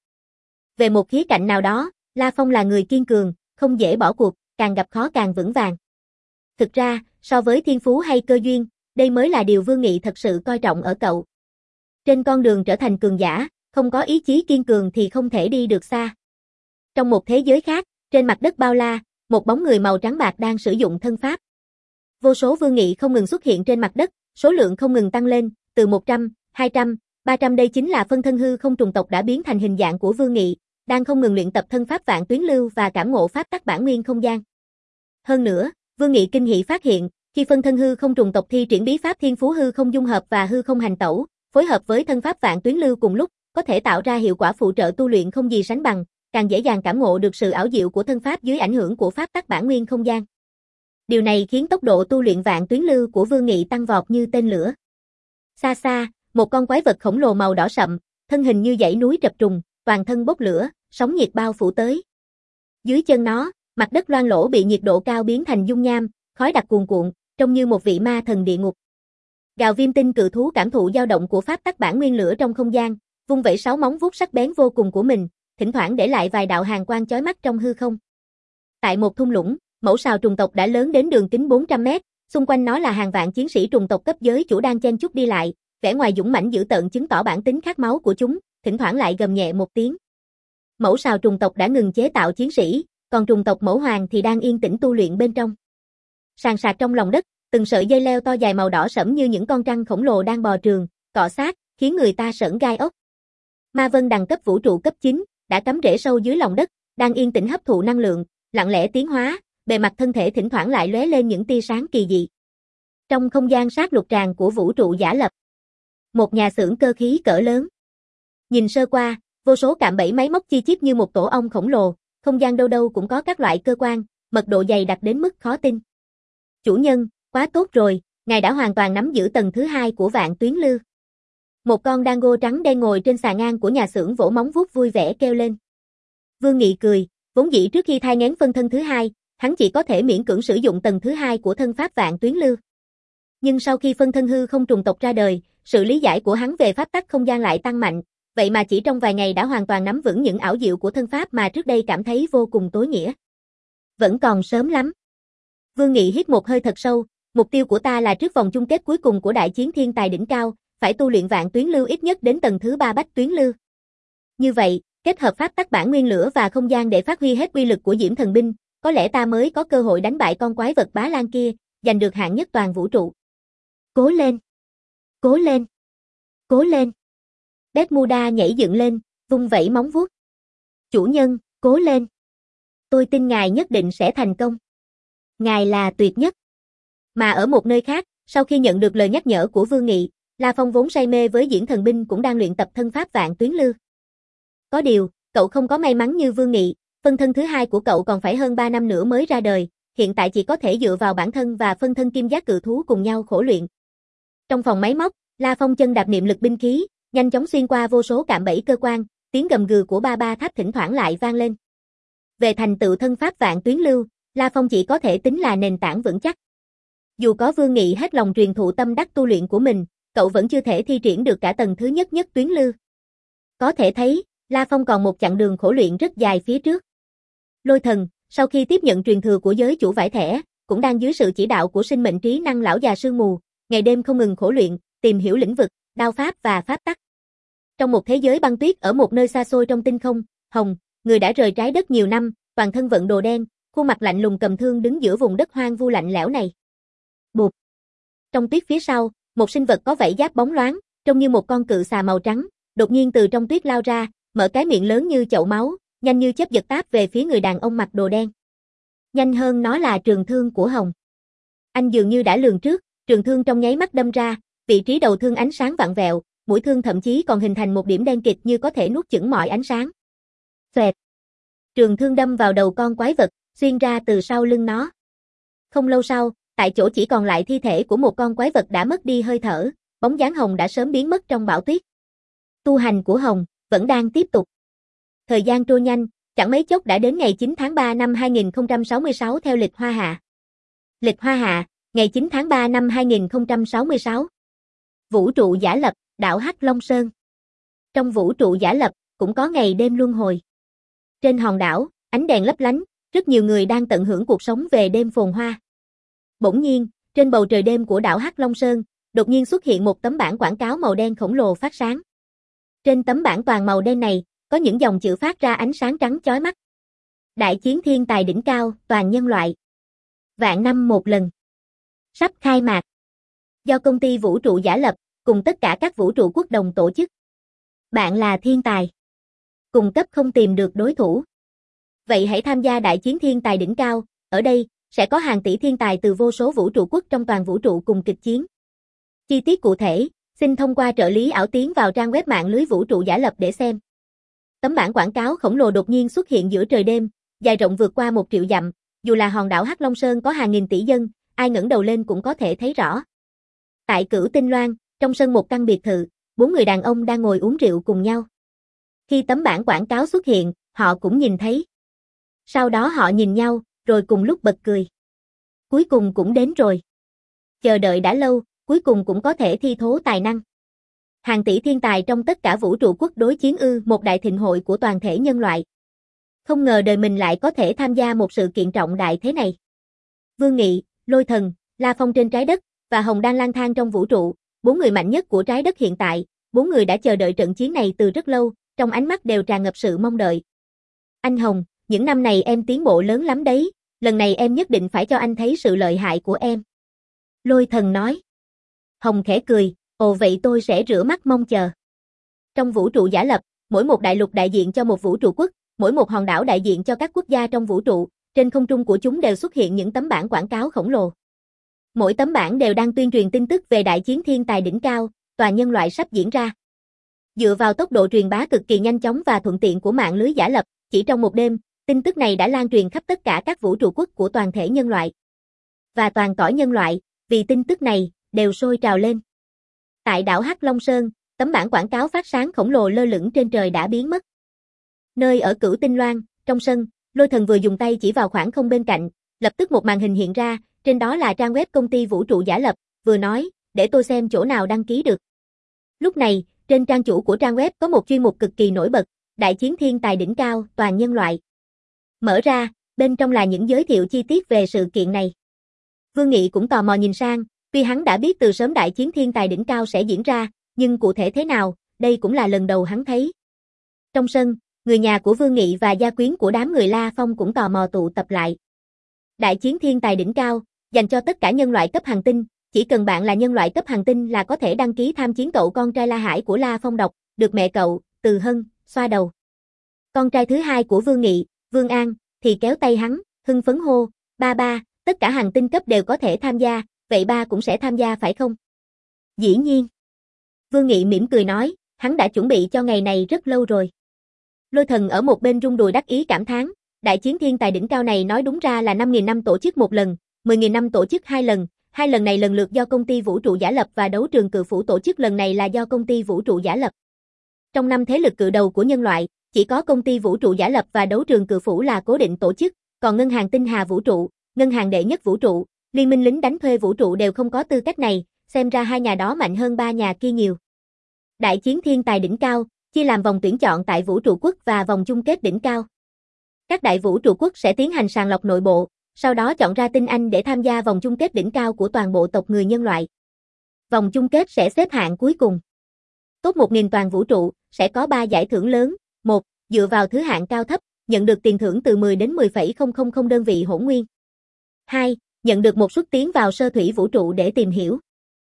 Về một khía cạnh nào đó, La Phong là người kiên cường, không dễ bỏ cuộc, càng gặp khó càng vững vàng. Thực ra, so với thiên phú hay cơ duyên, đây mới là điều Vương Nghị thật sự coi trọng ở cậu. Trên con đường trở thành cường giả, không có ý chí kiên cường thì không thể đi được xa. Trong một thế giới khác, trên mặt đất bao la, một bóng người màu trắng bạc đang sử dụng thân pháp. Vô số Vương Nghị không ngừng xuất hiện trên mặt đất, số lượng không ngừng tăng lên, từ một trăm, hai trăm, ba trăm đây chính là phân thân hư không trùng tộc đã biến thành hình dạng của Vương Nghị, đang không ngừng luyện tập thân pháp vạn tuyến lưu và cảm ngộ pháp tắc bản nguyên không gian. Hơn nữa, Vương Nghị kinh hỉ phát hiện, khi phân thân hư không trùng tộc thi triển bí pháp thiên phú hư không dung hợp và hư không hành tẩu, phối hợp với thân pháp vạn tuyến lưu cùng lúc, có thể tạo ra hiệu quả phụ trợ tu luyện không gì sánh bằng, càng dễ dàng cảm ngộ được sự ảo diệu của thân pháp dưới ảnh hưởng của pháp tắc bản nguyên không gian. Điều này khiến tốc độ tu luyện vạn tuyến lưu của Vương Nghị tăng vọt như tên lửa. Xa xa, một con quái vật khổng lồ màu đỏ sậm, thân hình như dãy núi trập trùng, toàn thân bốc lửa, sóng nhiệt bao phủ tới. Dưới chân nó, mặt đất loang lổ bị nhiệt độ cao biến thành dung nham, khói đặc cuồn cuộn, trông như một vị ma thần địa ngục. Gào Viêm Tinh cự thú cảm thụ dao động của pháp tắc bản nguyên lửa trong không gian, vung vẩy sáu móng vuốt sắc bén vô cùng của mình, thỉnh thoảng để lại vài đạo hàn quang chói mắt trong hư không. Tại một thung lũng, mẫu sào trùng tộc đã lớn đến đường kính bốn trăm mét, xung quanh nó là hàng vạn chiến sĩ trùng tộc cấp giới chủ đang chen chúc đi lại, vẻ ngoài dũng mãnh dữ tợn chứng tỏ bản tính khát máu của chúng, thỉnh thoảng lại gầm nhẹ một tiếng. Mẫu sào trùng tộc đã ngừng chế tạo chiến sĩ, còn trùng tộc mẫu hoàng thì đang yên tĩnh tu luyện bên trong. Sàn sạt trong lòng đất, từng sợi dây leo to dài màu đỏ sẫm như những con trăng khổng lồ đang bò trường, cọ sát, khiến người ta sởn gai ốc. Ma vân đẳng cấp vũ trụ cấp chín, đã cắm rễ sâu dưới lòng đất, đang yên tĩnh hấp thụ năng lượng, lặng lẽ tiến hóa, bề mặt thân thể thỉnh thoảng lại lóe lên những tia sáng kỳ dị. Trong không gian sát lục tràng của vũ trụ giả lập, một nhà xưởng cơ khí cỡ lớn. Nhìn sơ qua, vô số cạm bẫy máy móc chi chít như một tổ ong khổng lồ, không gian đâu đâu cũng có các loại cơ quan, mật độ dày đặc đến mức khó tin. Chủ nhân, quá tốt rồi, ngài đã hoàn toàn nắm giữ tầng thứ hai của Vạn Tuyến Lư. Một con dango trắng đen ngồi trên xà ngang của nhà xưởng vỗ móng vuốt vui vẻ kêu lên. Vương Nghị cười, vốn dĩ trước khi thai nghén phân thân thứ hai, hắn chỉ có thể miễn cưỡng sử dụng tầng thứ hai của thân pháp Vạn Tuyến Lư. Nhưng sau khi phân thân hư không trùng tộc ra đời, sự lý giải của hắn về pháp tắc không gian lại tăng mạnh, vậy mà chỉ trong vài ngày đã hoàn toàn nắm vững những ảo diệu của thân pháp mà trước đây cảm thấy vô cùng tối nghĩa. Vẫn còn sớm lắm. Vương Nghị hít một hơi thật sâu, mục tiêu của ta là trước vòng chung kết cuối cùng của đại chiến thiên tài đỉnh cao, phải tu luyện Vạn Tuyến Lưu ít nhất đến tầng thứ ba Bách Tuyến Lưu. Như vậy, kết hợp pháp tắc bản nguyên lửa và không gian để phát huy hết uy lực của Diễm Thần binh, có lẽ ta mới có cơ hội đánh bại con quái vật bá lan kia, giành được hạng nhất toàn vũ trụ. Cố lên! Cố lên! Cố lên! Bermuda nhảy dựng lên, vung vẩy móng vuốt. Chủ nhân, cố lên! Tôi tin ngài nhất định sẽ thành công. Ngài là tuyệt nhất. Mà ở một nơi khác, sau khi nhận được lời nhắc nhở của Vương Nghị, La Phong vốn say mê với Diễn Thần binh cũng đang luyện tập thân pháp Vạn Tuyến Lư. Có điều, cậu không có may mắn như Vương Nghị, phân thân thứ hai của cậu còn phải hơn ba năm nữa mới ra đời, hiện tại chỉ có thể dựa vào bản thân và phân thân kim giác cự thú cùng nhau khổ luyện. Trong phòng máy móc, La Phong chân đạp niệm lực binh khí, nhanh chóng xuyên qua vô số cạm bẫy cơ quan, tiếng gầm gừ của ba ba tháp thỉnh thoảng lại vang lên. Về thành tựu thân pháp Vạn Tuyến Lưu, La Phong chỉ có thể tính là nền tảng vững chắc. Dù có Vương Nghị hết lòng truyền thụ tâm đắc tu luyện của mình, cậu vẫn chưa thể thi triển được cả tầng thứ nhất nhất tuyến lư. Có thể thấy, La Phong còn một chặng đường khổ luyện rất dài phía trước. Lôi Thần, sau khi tiếp nhận truyền thừa của giới chủ vải thẻ, cũng đang dưới sự chỉ đạo của sinh mệnh trí năng lão già sương mù, ngày đêm không ngừng khổ luyện, tìm hiểu lĩnh vực, đao pháp và pháp tắc. Trong một thế giới băng tuyết ở một nơi xa xôi trong tinh không, Hồng, người đã rời trái đất nhiều năm, toàn thân vận đồ đen, khuôn mặt lạnh lùng cầm thương đứng giữa vùng đất hoang vu lạnh lẽo này. Bụp. Trong tuyết phía sau, một sinh vật có vảy giáp bóng loáng, trông như một con cự xà màu trắng, đột nhiên từ trong tuyết lao ra, mở cái miệng lớn như chậu máu, nhanh như chớp giật táp về phía người đàn ông mặc đồ đen. Nhanh hơn nó là trường thương của Hồng. Anh dường như đã lường trước, trường thương trong nháy mắt đâm ra, vị trí đầu thương ánh sáng vặn vẹo, mũi thương thậm chí còn hình thành một điểm đen kịt như có thể nuốt chửng mọi ánh sáng. Xoẹt. Trường thương đâm vào đầu con quái vật, xuyên ra từ sau lưng nó. Không lâu sau, tại chỗ chỉ còn lại thi thể của một con quái vật đã mất đi hơi thở, bóng dáng Hồng đã sớm biến mất trong bão tuyết. Tu hành của Hồng vẫn đang tiếp tục. Thời gian trôi nhanh, chẳng mấy chốc đã đến ngày chín tháng ba năm hai nghìn không trăm sáu mươi sáu theo lịch Hoa Hạ. Lịch Hoa Hạ, ngày chín tháng ba năm hai nghìn không trăm sáu mươi sáu. Vũ trụ giả lập, đảo Hắc Long Sơn. Trong vũ trụ giả lập, cũng có ngày đêm luân hồi. Trên hòn đảo, ánh đèn lấp lánh, rất nhiều người đang tận hưởng cuộc sống về đêm phồn hoa. Bỗng nhiên, trên bầu trời đêm của đảo Hắc Long Sơn, đột nhiên xuất hiện một tấm bảng quảng cáo màu đen khổng lồ phát sáng. Trên tấm bảng toàn màu đen này, có những dòng chữ phát ra ánh sáng trắng chói mắt. Đại chiến thiên tài đỉnh cao, toàn nhân loại. Vạn năm một lần. Sắp khai mạc. Do công ty vũ trụ giả lập, cùng tất cả các vũ trụ quốc đồng tổ chức. Bạn là thiên tài. Cùng cấp không tìm được đối thủ. Vậy hãy tham gia đại chiến thiên tài đỉnh cao, ở đây, sẽ có hàng tỷ thiên tài từ vô số vũ trụ quốc trong toàn vũ trụ cùng kịch chiến. Chi tiết cụ thể, xin thông qua trợ lý ảo tiến vào trang web mạng lưới vũ trụ giả lập để xem. Tấm bảng quảng cáo khổng lồ đột nhiên xuất hiện giữa trời đêm, dài rộng vượt qua một triệu dặm, dù là hòn đảo Hắc Long Sơn có hàng nghìn tỷ dân, ai ngẩng đầu lên cũng có thể thấy rõ. Tại Cửu Tinh Loan, trong sân một căn biệt thự, bốn người đàn ông đang ngồi uống rượu cùng nhau. Khi tấm bảng quảng cáo xuất hiện, họ cũng nhìn thấy. Sau đó họ nhìn nhau, rồi cùng lúc bật cười. Cuối cùng cũng đến rồi. Chờ đợi đã lâu, cuối cùng cũng có thể thi thố tài năng. Hàng tỷ thiên tài trong tất cả vũ trụ quốc đối chiến ư, một đại thịnh hội của toàn thể nhân loại. Không ngờ đời mình lại có thể tham gia một sự kiện trọng đại thế này. Vương Nghị, Lôi Thần, La Phong trên trái đất, và Hồng đang lang thang trong vũ trụ, bốn người mạnh nhất của trái đất hiện tại, bốn người đã chờ đợi trận chiến này từ rất lâu, trong ánh mắt đều tràn ngập sự mong đợi. Anh Hồng, những năm này em tiến bộ lớn lắm đấy, lần này em nhất định phải cho anh thấy sự lợi hại của em. Lôi Thần nói. Hồng khẽ cười, ồ vậy tôi sẽ rửa mắt mong chờ. Trong vũ trụ giả lập, mỗi một đại lục đại diện cho một vũ trụ quốc, mỗi một hòn đảo đại diện cho các quốc gia trong vũ trụ, trên không trung của chúng đều xuất hiện những tấm bảng quảng cáo khổng lồ. Mỗi tấm bảng đều đang tuyên truyền tin tức về đại chiến thiên tài đỉnh cao, toàn nhân loại sắp diễn ra. Dựa vào tốc độ truyền bá cực kỳ nhanh chóng và thuận tiện của mạng lưới giả lập, chỉ trong một đêm, tin tức này đã lan truyền khắp tất cả các vũ trụ quốc của toàn thể nhân loại. Và toàn cõi nhân loại, vì tin tức này, đều sôi trào lên. Tại đảo Hắc Long Sơn, tấm bảng quảng cáo phát sáng khổng lồ lơ lửng trên trời đã biến mất. Nơi ở Cửu Tinh Loan, trong sân, Lôi Thần vừa dùng tay chỉ vào khoảng không bên cạnh, lập tức một màn hình hiện ra, trên đó là trang web công ty vũ trụ giả lập, vừa nói, để tôi xem chỗ nào đăng ký được. Lúc này, trên trang chủ của trang web có một chuyên mục cực kỳ nổi bật, đại chiến thiên tài đỉnh cao, toàn nhân loại. Mở ra, bên trong là những giới thiệu chi tiết về sự kiện này. Vương Nghị cũng tò mò nhìn sang, tuy hắn đã biết từ sớm đại chiến thiên tài đỉnh cao sẽ diễn ra, nhưng cụ thể thế nào, đây cũng là lần đầu hắn thấy. Trong sân, người nhà của Vương Nghị và gia quyến của đám người La Phong cũng tò mò tụ tập lại. Đại chiến thiên tài đỉnh cao, dành cho tất cả nhân loại cấp hành tinh, chỉ cần bạn là nhân loại cấp hành tinh là có thể đăng ký tham chiến. Cậu con trai La Hải của La Phong đọc, được mẹ cậu, Từ Hân, xoa đầu. Con trai thứ hai của Vương Nghị, Vương An, thì kéo tay hắn, hưng phấn hô, ba ba, tất cả hành tinh cấp đều có thể tham gia, vậy ba cũng sẽ tham gia phải không? Dĩ nhiên. Vương Nghị mỉm cười nói, hắn đã chuẩn bị cho ngày này rất lâu rồi. Lôi Thần ở một bên rung đùi đắc ý cảm thán, đại chiến thiên tài đỉnh cao này nói đúng ra là năm nghìn năm tổ chức một lần, mười nghìn năm tổ chức hai lần, hai lần này lần lượt do công ty vũ trụ giả lập và đấu trường cự phủ tổ chức, lần này là do công ty vũ trụ giả lập. Trong năm thế lực cự đầu của nhân loại, chỉ có công ty vũ trụ giả lập và đấu trường cự phủ là cố định tổ chức, còn ngân hàng tinh hà vũ trụ, ngân hàng đệ nhất vũ trụ, liên minh lính đánh thuê vũ trụ đều không có tư cách này, xem ra hai nhà đó mạnh hơn ba nhà kia nhiều. Đại chiến thiên tài đỉnh cao, chia làm vòng tuyển chọn tại vũ trụ quốc và vòng chung kết đỉnh cao. Các đại vũ trụ quốc sẽ tiến hành sàng lọc nội bộ, sau đó chọn ra tinh anh để tham gia vòng chung kết đỉnh cao của toàn bộ tộc người nhân loại. Vòng chung kết sẽ xếp hạng cuối cùng. Top một nghìn toàn vũ trụ, sẽ có ba giải thưởng lớn. một. Dựa vào thứ hạng cao thấp, nhận được tiền thưởng từ mười đến mười phẩy không không không đơn vị hỗn nguyên. hai. Nhận được một suất tiến vào sơ thủy vũ trụ để tìm hiểu.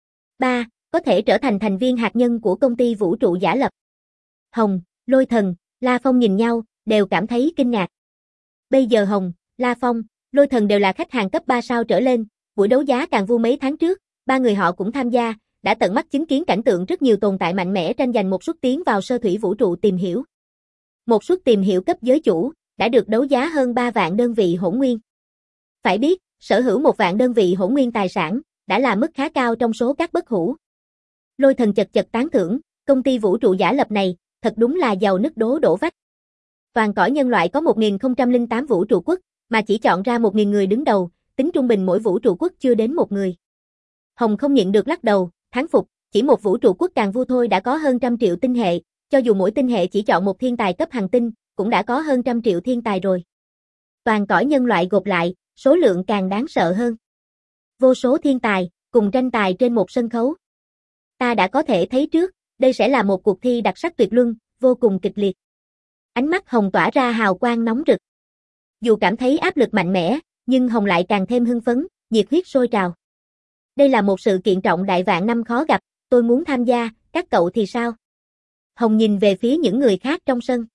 ba. Có thể trở thành thành viên hạt nhân của công ty vũ trụ giả lập. Hồng, Lôi Thần, La Phong nhìn nhau, đều cảm thấy kinh ngạc. Bây giờ Hồng, La Phong, Lôi Thần đều là khách hàng cấp ba sao trở lên, buổi đấu giá càng vu mấy tháng trước, ba người họ cũng tham gia, đã tận mắt chứng kiến cảnh tượng rất nhiều tồn tại mạnh mẽ tranh giành một suất tiến vào sơ thủy vũ trụ tìm hiểu. Một suất tìm hiểu cấp giới chủ, đã được đấu giá hơn ba vạn đơn vị hỗn nguyên. Phải biết, sở hữu một vạn đơn vị hỗn nguyên tài sản, đã là mức khá cao trong số các bất hủ. Lôi Thần chật chật tán thưởng, công ty vũ trụ giả lập này, thật đúng là giàu nứt đố đổ vách. Toàn cõi nhân loại có một nghìn không trăm lẻ tám vũ trụ quốc, mà chỉ chọn ra một nghìn người đứng đầu, tính trung bình mỗi vũ trụ quốc chưa đến một người. Hồng không nhịn được lắc đầu, thán phục, chỉ một vũ trụ quốc càng vu thôi đã có hơn trăm triệu tinh hệ, cho dù mỗi tinh hệ chỉ chọn một thiên tài cấp hành tinh, cũng đã có hơn trăm triệu thiên tài rồi. Toàn cõi nhân loại gộp lại, số lượng càng đáng sợ hơn. Vô số thiên tài, cùng tranh tài trên một sân khấu. Ta đã có thể thấy trước, đây sẽ là một cuộc thi đặc sắc tuyệt luân, vô cùng kịch liệt. Ánh mắt Hồng tỏa ra hào quang nóng rực. Dù cảm thấy áp lực mạnh mẽ, nhưng Hồng lại càng thêm hưng phấn, nhiệt huyết sôi trào. Đây là một sự kiện trọng đại vạn năm khó gặp, tôi muốn tham gia, các cậu thì sao? Hồng nhìn về phía những người khác trong sân.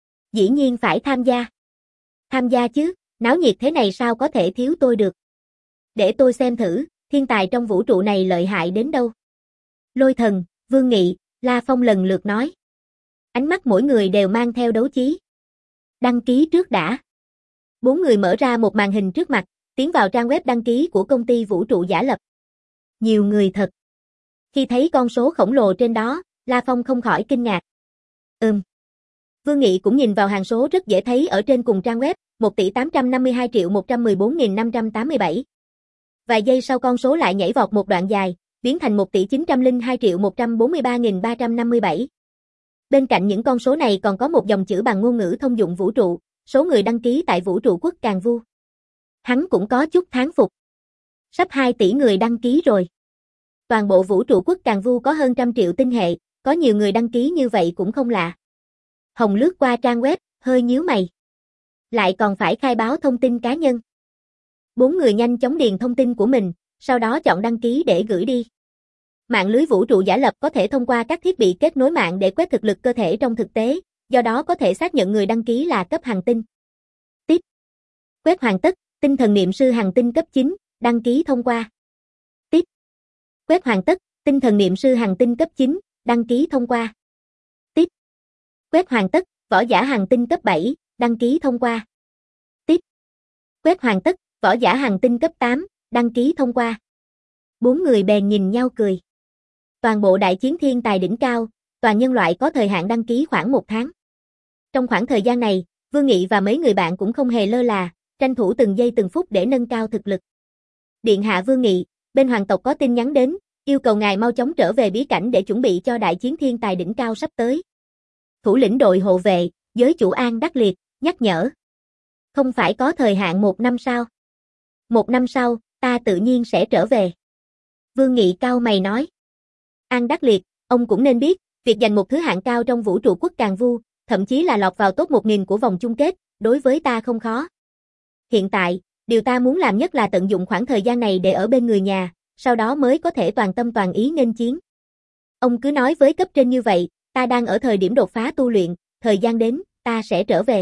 Dĩ nhiên phải tham gia. Tham gia chứ, náo nhiệt thế này sao có thể thiếu tôi được. Để tôi xem thử, thiên tài trong vũ trụ này lợi hại đến đâu. Lôi Thần, Vương Nghị, La Phong lần lượt nói. Ánh mắt mỗi người đều mang theo đấu chí. Đăng ký trước đã. Bốn người mở ra một màn hình trước mặt, tiến vào trang web đăng ký của công ty vũ trụ giả lập. Nhiều người thật. Khi thấy con số khổng lồ trên đó, La Phong không khỏi kinh ngạc. Ừm. Vương Nghị cũng nhìn vào hàng số rất dễ thấy ở trên cùng trang web, một tỷ tám trăm năm mươi hai triệu một trăm mười bốn nghìn năm trăm tám mươi bảy. Vài giây sau con số lại nhảy vọt một đoạn dài, biến thành một tỷ chín trăm lẻ hai triệu một trăm bốn mươi ba nghìn ba trăm năm mươi bảy. Bên cạnh những con số này còn có một dòng chữ bằng ngôn ngữ thông dụng vũ trụ, số người đăng ký tại vũ trụ quốc càng vu. Hắn cũng có chút thán phục. Sắp hai tỷ người đăng ký rồi. Toàn bộ vũ trụ quốc càng vu có hơn trăm triệu tinh hệ, có nhiều người đăng ký như vậy cũng không lạ. Hồng lướt qua trang web, hơi nhíu mày. Lại còn phải khai báo thông tin cá nhân. Bốn người nhanh chóng điền thông tin của mình, sau đó chọn đăng ký để gửi đi. Mạng lưới vũ trụ giả lập có thể thông qua các thiết bị kết nối mạng để quét thực lực cơ thể trong thực tế, do đó có thể xác nhận người đăng ký là cấp hành tinh. Tiếp. Quét hoàn tất, tinh thần niệm sư hành tinh cấp chín, đăng ký thông qua. Tiếp. Quét hoàn tất, tinh thần niệm sư hành tinh cấp chín, đăng ký thông qua. Tiếp. Quét hoàn tất, võ giả hành tinh cấp bảy, đăng ký thông qua. Tiếp. Quét hoàn tất, võ giả hành tinh cấp tám, đăng ký thông qua. Bốn người bèn nhìn nhau cười. Toàn bộ đại chiến thiên tài đỉnh cao, toàn nhân loại có thời hạn đăng ký khoảng một tháng. Trong khoảng thời gian này, Vương Nghị và mấy người bạn cũng không hề lơ là, tranh thủ từng giây từng phút để nâng cao thực lực. Điện hạ Vương Nghị, bên hoàng tộc có tin nhắn đến, yêu cầu ngài mau chóng trở về bí cảnh để chuẩn bị cho đại chiến thiên tài đỉnh cao sắp tới. Thủ lĩnh đội hộ vệ, giới chủ An Đắc Liệt, nhắc nhở. Không phải có thời hạn một năm sao? Một năm sau, ta tự nhiên sẽ trở về. Vương Nghị cau mày nói. An Đắc Liệt, ông cũng nên biết, việc giành một thứ hạng cao trong vũ trụ quốc Càn Vu, thậm chí là lọt vào top một nghìn của vòng chung kết, đối với ta không khó. Hiện tại, điều ta muốn làm nhất là tận dụng khoảng thời gian này để ở bên người nhà, sau đó mới có thể toàn tâm toàn ý nghênh chiến. Ông cứ nói với cấp trên như vậy, ta đang ở thời điểm đột phá tu luyện, thời gian đến, ta sẽ trở về.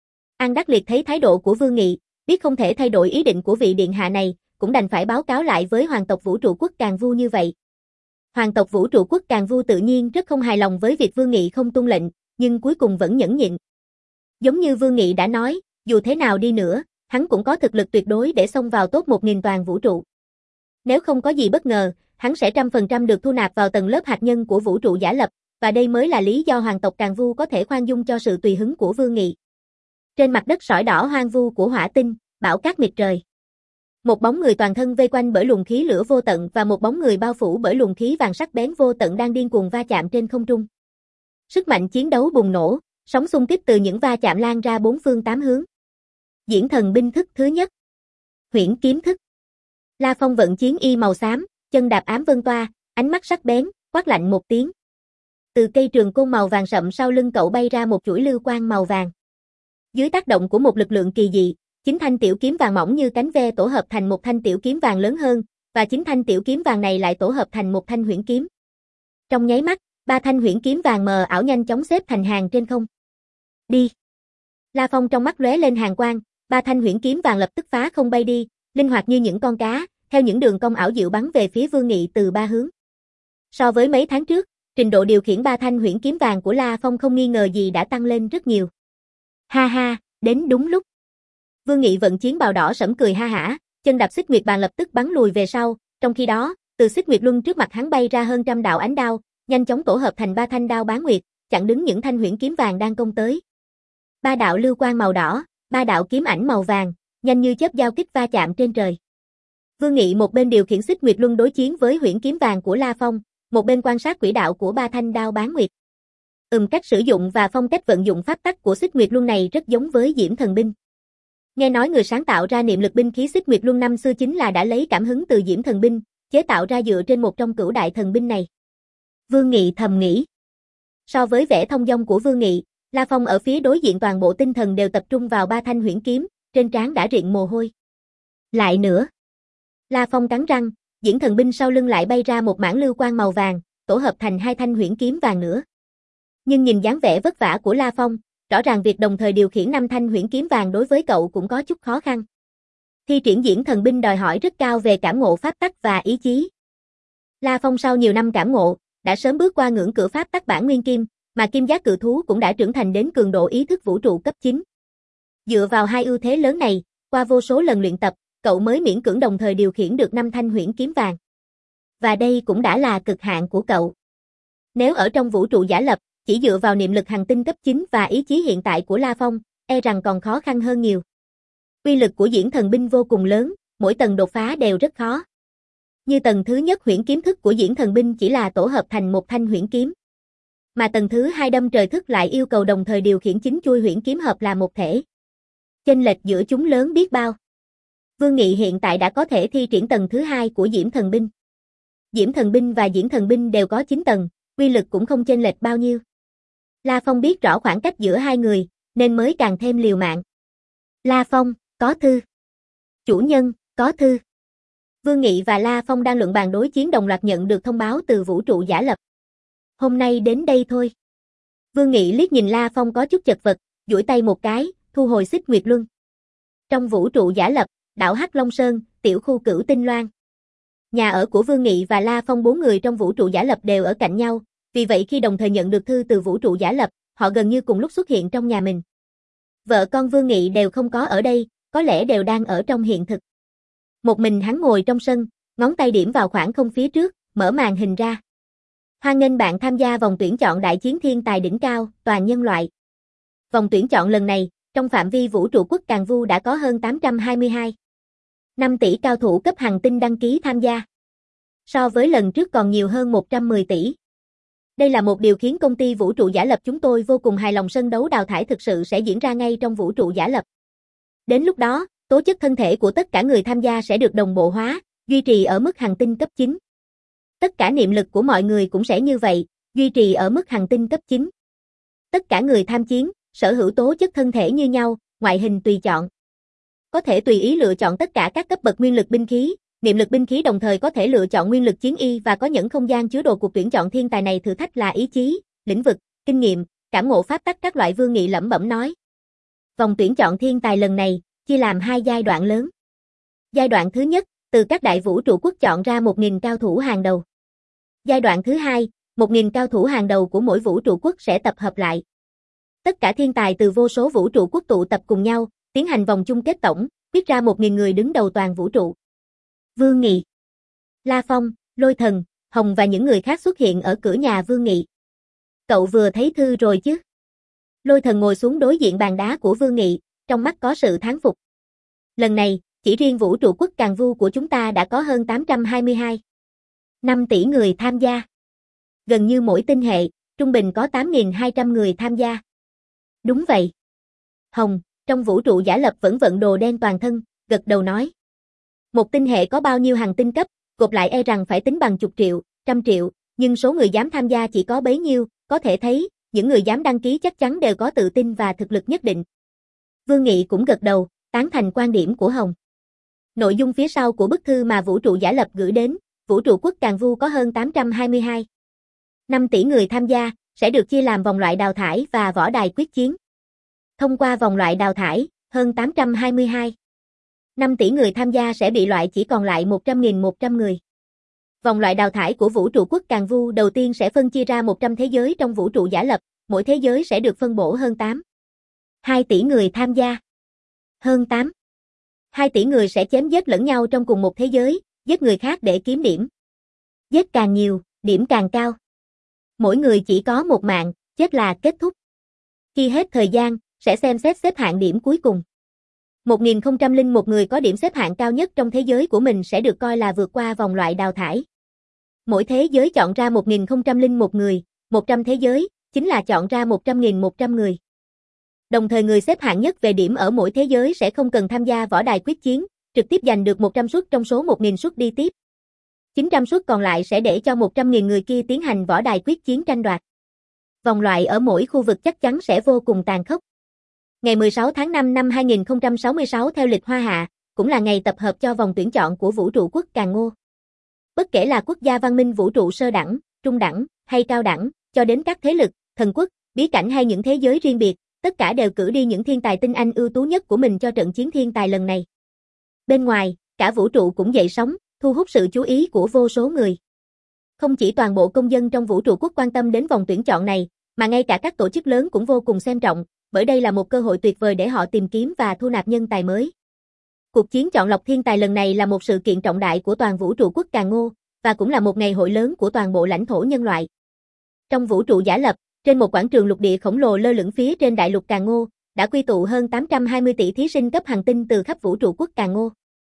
An Đắc Liệt thấy thái độ của Vương Nghị, biết không thể thay đổi ý định của vị điện hạ này, cũng đành phải báo cáo lại với hoàng tộc vũ trụ quốc Càn Vu như vậy. Hoàng tộc vũ trụ quốc Càn Vu tự nhiên rất không hài lòng với việc Vương Nghị không tuân lệnh, nhưng cuối cùng vẫn nhẫn nhịn. Giống như Vương Nghị đã nói, dù thế nào đi nữa, hắn cũng có thực lực tuyệt đối để xông vào top một nghìn toàn vũ trụ. Nếu không có gì bất ngờ, hắn sẽ trăm phần trăm được thu nạp vào tầng lớp hạt nhân của vũ trụ giả lập, và đây mới là lý do hoàng tộc Càn Vu có thể khoan dung cho sự tùy hứng của Vương Nghị. Trên mặt đất sỏi đỏ hoang vu của hỏa tinh, bão cát mịt trời. Một bóng người toàn thân vây quanh bởi luồng khí lửa vô tận và một bóng người bao phủ bởi luồng khí vàng sắc bén vô tận đang điên cuồng va chạm trên không trung. Sức mạnh chiến đấu bùng nổ, sóng xung kích từ những va chạm lan ra bốn phương tám hướng. Diễn thần binh thức thứ nhất. Huyễn kiếm thức. La Phong vận chiến y màu xám, chân đạp ám vân toa, ánh mắt sắc bén, quát lạnh một tiếng. Từ cây trường côn màu vàng sậm sau lưng cậu bay ra một chuỗi lưu quang màu vàng. Dưới tác động của một lực lượng kỳ dị, chính thanh tiểu kiếm vàng mỏng như cánh ve tổ hợp thành một thanh tiểu kiếm vàng lớn hơn, và chính thanh tiểu kiếm vàng này lại tổ hợp thành một thanh huyễn kiếm. Trong nháy mắt, ba thanh huyễn kiếm vàng mờ ảo nhanh chóng xếp thành hàng trên không. Đi. La Phong trong mắt lóe lên hàn quang, ba thanh huyễn kiếm vàng lập tức phá không bay đi, linh hoạt như những con cá, theo những đường cong ảo diệu bắn về phía Vương Nghị từ ba hướng. So với mấy tháng trước, trình độ điều khiển ba thanh huyễn kiếm vàng của La Phong không nghi ngờ gì đã tăng lên rất nhiều. Ha ha, đến đúng lúc. Vương Nghị vận chiến bào đỏ sẫm cười ha hả, chân đạp xích nguyệt bàn lập tức bắn lùi về sau, trong khi đó, từ xích nguyệt luân trước mặt hắn bay ra hơn trăm đạo ánh đao, nhanh chóng tổ hợp thành ba thanh đao bán nguyệt, chặn đứng những thanh huyễn kiếm vàng đang công tới. Ba đạo lưu quang màu đỏ, ba đạo kiếm ảnh màu vàng, nhanh như chớp giao kích va chạm trên trời. Vương Nghị một bên điều khiển xích nguyệt luân đối chiến với huyễn kiếm vàng của La Phong, một bên quan sát quỹ đạo của ba thanh đao bán nguyệt. Ừm cách sử dụng và phong cách vận dụng pháp tắc của xích nguyệt luân này rất giống với Diễm Thần binh. Nghe nói người sáng tạo ra niệm lực binh khí xích nguyệt luân năm xưa chính là đã lấy cảm hứng từ Diễm Thần binh, chế tạo ra dựa trên một trong cửu đại thần binh này. Vương Nghị thầm nghĩ. So với vẻ thông dong của Vương Nghị, La Phong ở phía đối diện toàn bộ tinh thần đều tập trung vào ba thanh huyễn kiếm, trên trán đã riện mồ hôi. Lại nữa. La Phong cắn răng, Diễm Thần binh sau lưng lại bay ra một mảng lưu quang màu vàng, tổ hợp thành hai thanh huyễn kiếm vàng nữa. Nhưng nhìn dáng vẻ vất vả của La Phong, rõ ràng việc đồng thời điều khiển năm thanh huyễn kiếm vàng đối với cậu cũng có chút khó khăn. Thi triển Diễm Thần binh đòi hỏi rất cao về cảm ngộ pháp tắc và ý chí. La Phong sau nhiều năm cảm ngộ, đã sớm bước qua ngưỡng cửa pháp tắc bản nguyên kim, mà kim giác cự thú cũng đã trưởng thành đến cường độ ý thức vũ trụ cấp chín. Dựa vào hai ưu thế lớn này, qua vô số lần luyện tập, cậu mới miễn cưỡng đồng thời điều khiển được năm thanh huyễn kiếm vàng. Và đây cũng đã là cực hạn của cậu. Nếu ở trong vũ trụ giả lập, chỉ dựa vào niệm lực hành tinh cấp chín và ý chí hiện tại của La Phong, e rằng còn khó khăn hơn nhiều. Uy lực của Diễm Thần binh vô cùng lớn, mỗi tầng đột phá đều rất khó. Như tầng thứ nhất huyễn kiếm thức của Diễm Thần binh chỉ là tổ hợp thành một thanh huyễn kiếm. Mà tầng thứ hai đâm trời thức lại yêu cầu đồng thời điều khiển chín chuôi huyễn kiếm hợp là một thể. Chênh lệch giữa chúng lớn biết bao. Vương Nghị hiện tại đã có thể thi triển tầng thứ hai của Diễm Thần binh. Diễm Thần binh và Diễm Thần binh đều có chín tầng, uy lực cũng không chênh lệch bao nhiêu. La Phong biết rõ khoảng cách giữa hai người, nên mới càng thêm liều mạng. La Phong, có thư. Chủ nhân, có thư. Vương Nghị và La Phong đang luận bàn đối chiến đồng loạt nhận được thông báo từ vũ trụ giả lập. Hôm nay đến đây thôi. Vương Nghị liếc nhìn La Phong có chút chật vật, duỗi tay một cái, thu hồi xích Nguyệt Luân. Trong vũ trụ giả lập, đảo Hắc Long Sơn, tiểu khu Cửu Tinh Loan. Nhà ở của Vương Nghị và La Phong bốn người trong vũ trụ giả lập đều ở cạnh nhau, vì vậy khi đồng thời nhận được thư từ vũ trụ giả lập, họ gần như cùng lúc xuất hiện trong nhà mình. Vợ con Vương Nghị đều không có ở đây, có lẽ đều đang ở trong hiện thực. Một mình hắn ngồi trong sân, ngón tay điểm vào khoảng không phía trước, mở màn hình ra. Hoan nghênh bạn tham gia vòng tuyển chọn đại chiến thiên tài đỉnh cao, toàn nhân loại. Vòng tuyển chọn lần này, trong phạm vi vũ trụ quốc Càn Vu đã có hơn tám trăm hai mươi hai năm tỷ cao thủ cấp hành tinh đăng ký tham gia. So với lần trước còn nhiều hơn một trăm mười tỷ. Đây là một điều khiến công ty vũ trụ giả lập chúng tôi vô cùng hài lòng. Sân đấu đào thải thực sự sẽ diễn ra ngay trong vũ trụ giả lập. Đến lúc đó, tố chất thân thể của tất cả người tham gia sẽ được đồng bộ hóa, duy trì ở mức hành tinh cấp chín. Tất cả niệm lực của mọi người cũng sẽ như vậy, duy trì ở mức hành tinh cấp chín. Tất cả người tham chiến, sở hữu tố chất thân thể như nhau, ngoại hình tùy chọn. Có thể tùy ý lựa chọn tất cả các cấp bậc nguyên lực binh khí, niệm lực binh khí, đồng thời có thể lựa chọn nguyên lực chiến y và có những không gian chứa đồ. Cuộc tuyển chọn thiên tài này thử thách là ý chí, lĩnh vực, kinh nghiệm, cảm ngộ pháp tắc các loại. Vương Nghị lẩm bẩm nói. Vòng tuyển chọn thiên tài lần này chia làm hai giai đoạn lớn. Giai đoạn thứ nhất, từ các đại vũ trụ quốc chọn ra một nghìn cao thủ hàng đầu. Giai đoạn thứ hai, một nghìn cao thủ hàng đầu của mỗi vũ trụ quốc sẽ tập hợp lại. Tất cả thiên tài từ vô số vũ trụ quốc tụ tập cùng nhau, tiến hành vòng chung kết tổng, quyết ra một nghìn người đứng đầu toàn vũ trụ. Vương Nghị, La Phong, Lôi Thần, Hồng và những người khác xuất hiện ở cửa nhà Vương Nghị. Cậu vừa thấy thư rồi chứ? Lôi Thần ngồi xuống đối diện bàn đá của Vương Nghị, trong mắt có sự thán phục. Lần này, chỉ riêng vũ trụ quốc Càn Vu của chúng ta đã có hơn tám trăm hai mươi hai năm tỷ người tham gia. Gần như mỗi tinh hệ, trung bình có tám nghìn hai trăm người tham gia. Đúng vậy. Hồng, trong vũ trụ giả lập vẫn vận đồ đen toàn thân, gật đầu nói. Một tinh hệ có bao nhiêu hành tinh cấp, gộp lại e rằng phải tính bằng chục triệu, trăm triệu, nhưng số người dám tham gia chỉ có bấy nhiêu, có thể thấy, những người dám đăng ký chắc chắn đều có tự tin và thực lực nhất định. Vương Nghị cũng gật đầu, tán thành quan điểm của Hồng. Nội dung phía sau của bức thư mà vũ trụ giả lập gửi đến, vũ trụ quốc Càn Vu có hơn tám trăm hai mươi hai năm tỷ người tham gia, sẽ được chia làm vòng loại đào thải và võ đài quyết chiến. Thông qua vòng loại đào thải, hơn tám trăm hai mươi hai năm tỷ người tham gia sẽ bị loại chỉ còn lại một trăm nghìn một trăm người. Vòng loại đào thải của vũ trụ quốc Càn Vu đầu tiên sẽ phân chia ra một trăm thế giới trong vũ trụ giả lập, mỗi thế giới sẽ được phân bổ hơn tám hai tỷ người tham gia. Hơn tám hai tỷ người sẽ chém giết lẫn nhau trong cùng một thế giới, giết người khác để kiếm điểm. Giết càng nhiều, điểm càng cao. Mỗi người chỉ có một mạng, chết là kết thúc. Khi hết thời gian, sẽ xem xét xếp hạng điểm cuối cùng. một nghìn không trăm lẻ một người có điểm xếp hạng cao nhất trong thế giới của mình sẽ được coi là vượt qua vòng loại đào thải. Mỗi thế giới chọn ra một nghìn không trăm lẻ một người, một trăm thế giới, chính là chọn ra một trăm nghìn một trăm người. Đồng thời người xếp hạng nhất về điểm ở mỗi thế giới sẽ không cần tham gia võ đài quyết chiến, trực tiếp giành được một trăm suất trong số một nghìn suất đi tiếp. chín trăm suất còn lại sẽ để cho một trăm nghìn người kia tiến hành võ đài quyết chiến tranh đoạt. Vòng loại ở mỗi khu vực chắc chắn sẽ vô cùng tàn khốc. Ngày mười sáu tháng năm năm hai nghìn không trăm sáu mươi sáu theo lịch Hoa Hạ, cũng là ngày tập hợp cho vòng tuyển chọn của vũ trụ quốc Càn Ngô. Bất kể là quốc gia văn minh vũ trụ sơ đẳng, trung đẳng, hay cao đẳng, cho đến các thế lực, thần quốc, bí cảnh hay những thế giới riêng biệt, tất cả đều cử đi những thiên tài tinh anh ưu tú nhất của mình cho trận chiến thiên tài lần này. Bên ngoài, cả vũ trụ cũng dậy sóng, thu hút sự chú ý của vô số người. Không chỉ toàn bộ công dân trong vũ trụ quốc quan tâm đến vòng tuyển chọn này, mà ngay cả các tổ chức lớn cũng vô cùng xem trọng, bởi đây là một cơ hội tuyệt vời để họ tìm kiếm và thu nạp nhân tài mới. Cuộc chiến chọn lọc thiên tài lần này là một sự kiện trọng đại của toàn vũ trụ quốc Càn Ngô, và cũng là một ngày hội lớn của toàn bộ lãnh thổ nhân loại. Trong vũ trụ giả lập, trên một quảng trường lục địa khổng lồ lơ lửng phía trên đại lục Càn Ngô, đã quy tụ hơn tám trăm hai mươi tỷ thí sinh cấp hành tinh từ khắp vũ trụ quốc Càn Ngô.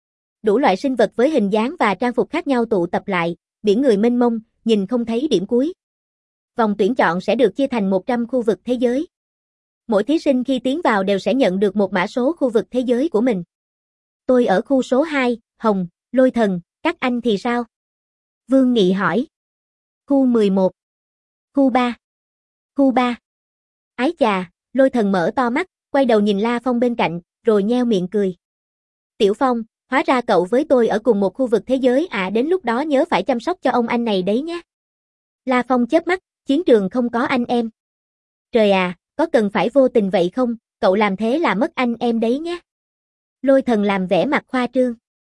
Đủ loại sinh vật với hình dáng và trang phục khác nhau tụ tập lại, biển người mênh mông, nhìn không thấy điểm cuối. Vòng tuyển chọn sẽ được chia thành một trăm khu vực thế giới. Mỗi thí sinh khi tiến vào đều sẽ nhận được một mã số khu vực thế giới của mình. Tôi ở khu số hai, Hồng, Lôi Thần, các anh thì sao? Vương Nghị hỏi. Khu mười một. Khu ba. Khu ba. Ái chà, Lôi Thần mở to mắt, quay đầu nhìn La Phong bên cạnh, rồi nheo miệng cười. Tiểu Phong, Hóa ra cậu với tôi ở cùng một khu vực thế giới à, đến lúc đó nhớ phải chăm sóc cho ông anh này đấy nhé. La Phong chớp mắt, chiến trường không có anh em. Trời à, có cần phải vô tình vậy không, cậu làm thế là mất anh em đấy nhé. Lôi Thần làm vẻ mặt khoa trương.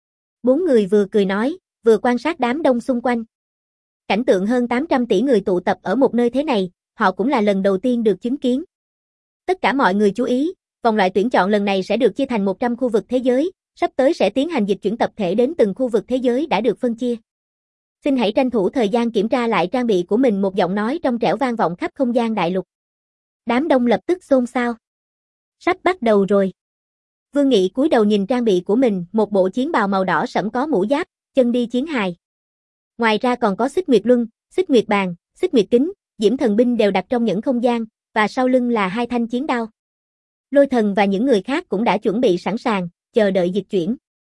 Bốn người vừa cười nói, vừa quan sát đám đông xung quanh. Cảnh tượng hơn tám trăm tỷ người tụ tập ở một nơi thế này, họ cũng là lần đầu tiên được chứng kiến. Tất cả mọi người chú ý, vòng loại tuyển chọn lần này sẽ được chia thành một trăm khu vực thế giới, sắp tới sẽ tiến hành dịch chuyển tập thể đến từng khu vực thế giới đã được phân chia. Xin hãy tranh thủ thời gian kiểm tra lại trang bị của mình, một giọng nói trong trẻo vang vọng khắp không gian đại lục. Đám đông lập tức xôn xao. Sắp bắt đầu rồi. Vương Nghị cúi đầu nhìn trang bị của mình, một bộ chiến bào màu đỏ sẫm có mũ giáp, chân đi chiến hài. Ngoài ra còn có xích nguyệt luân, xích nguyệt bàn, xích nguyệt kính, diễm thần binh đều đặt trong những không gian, và sau lưng là hai thanh chiến đao. Lôi Thần và những người khác cũng đã chuẩn bị sẵn sàng, chờ đợi dịch chuyển.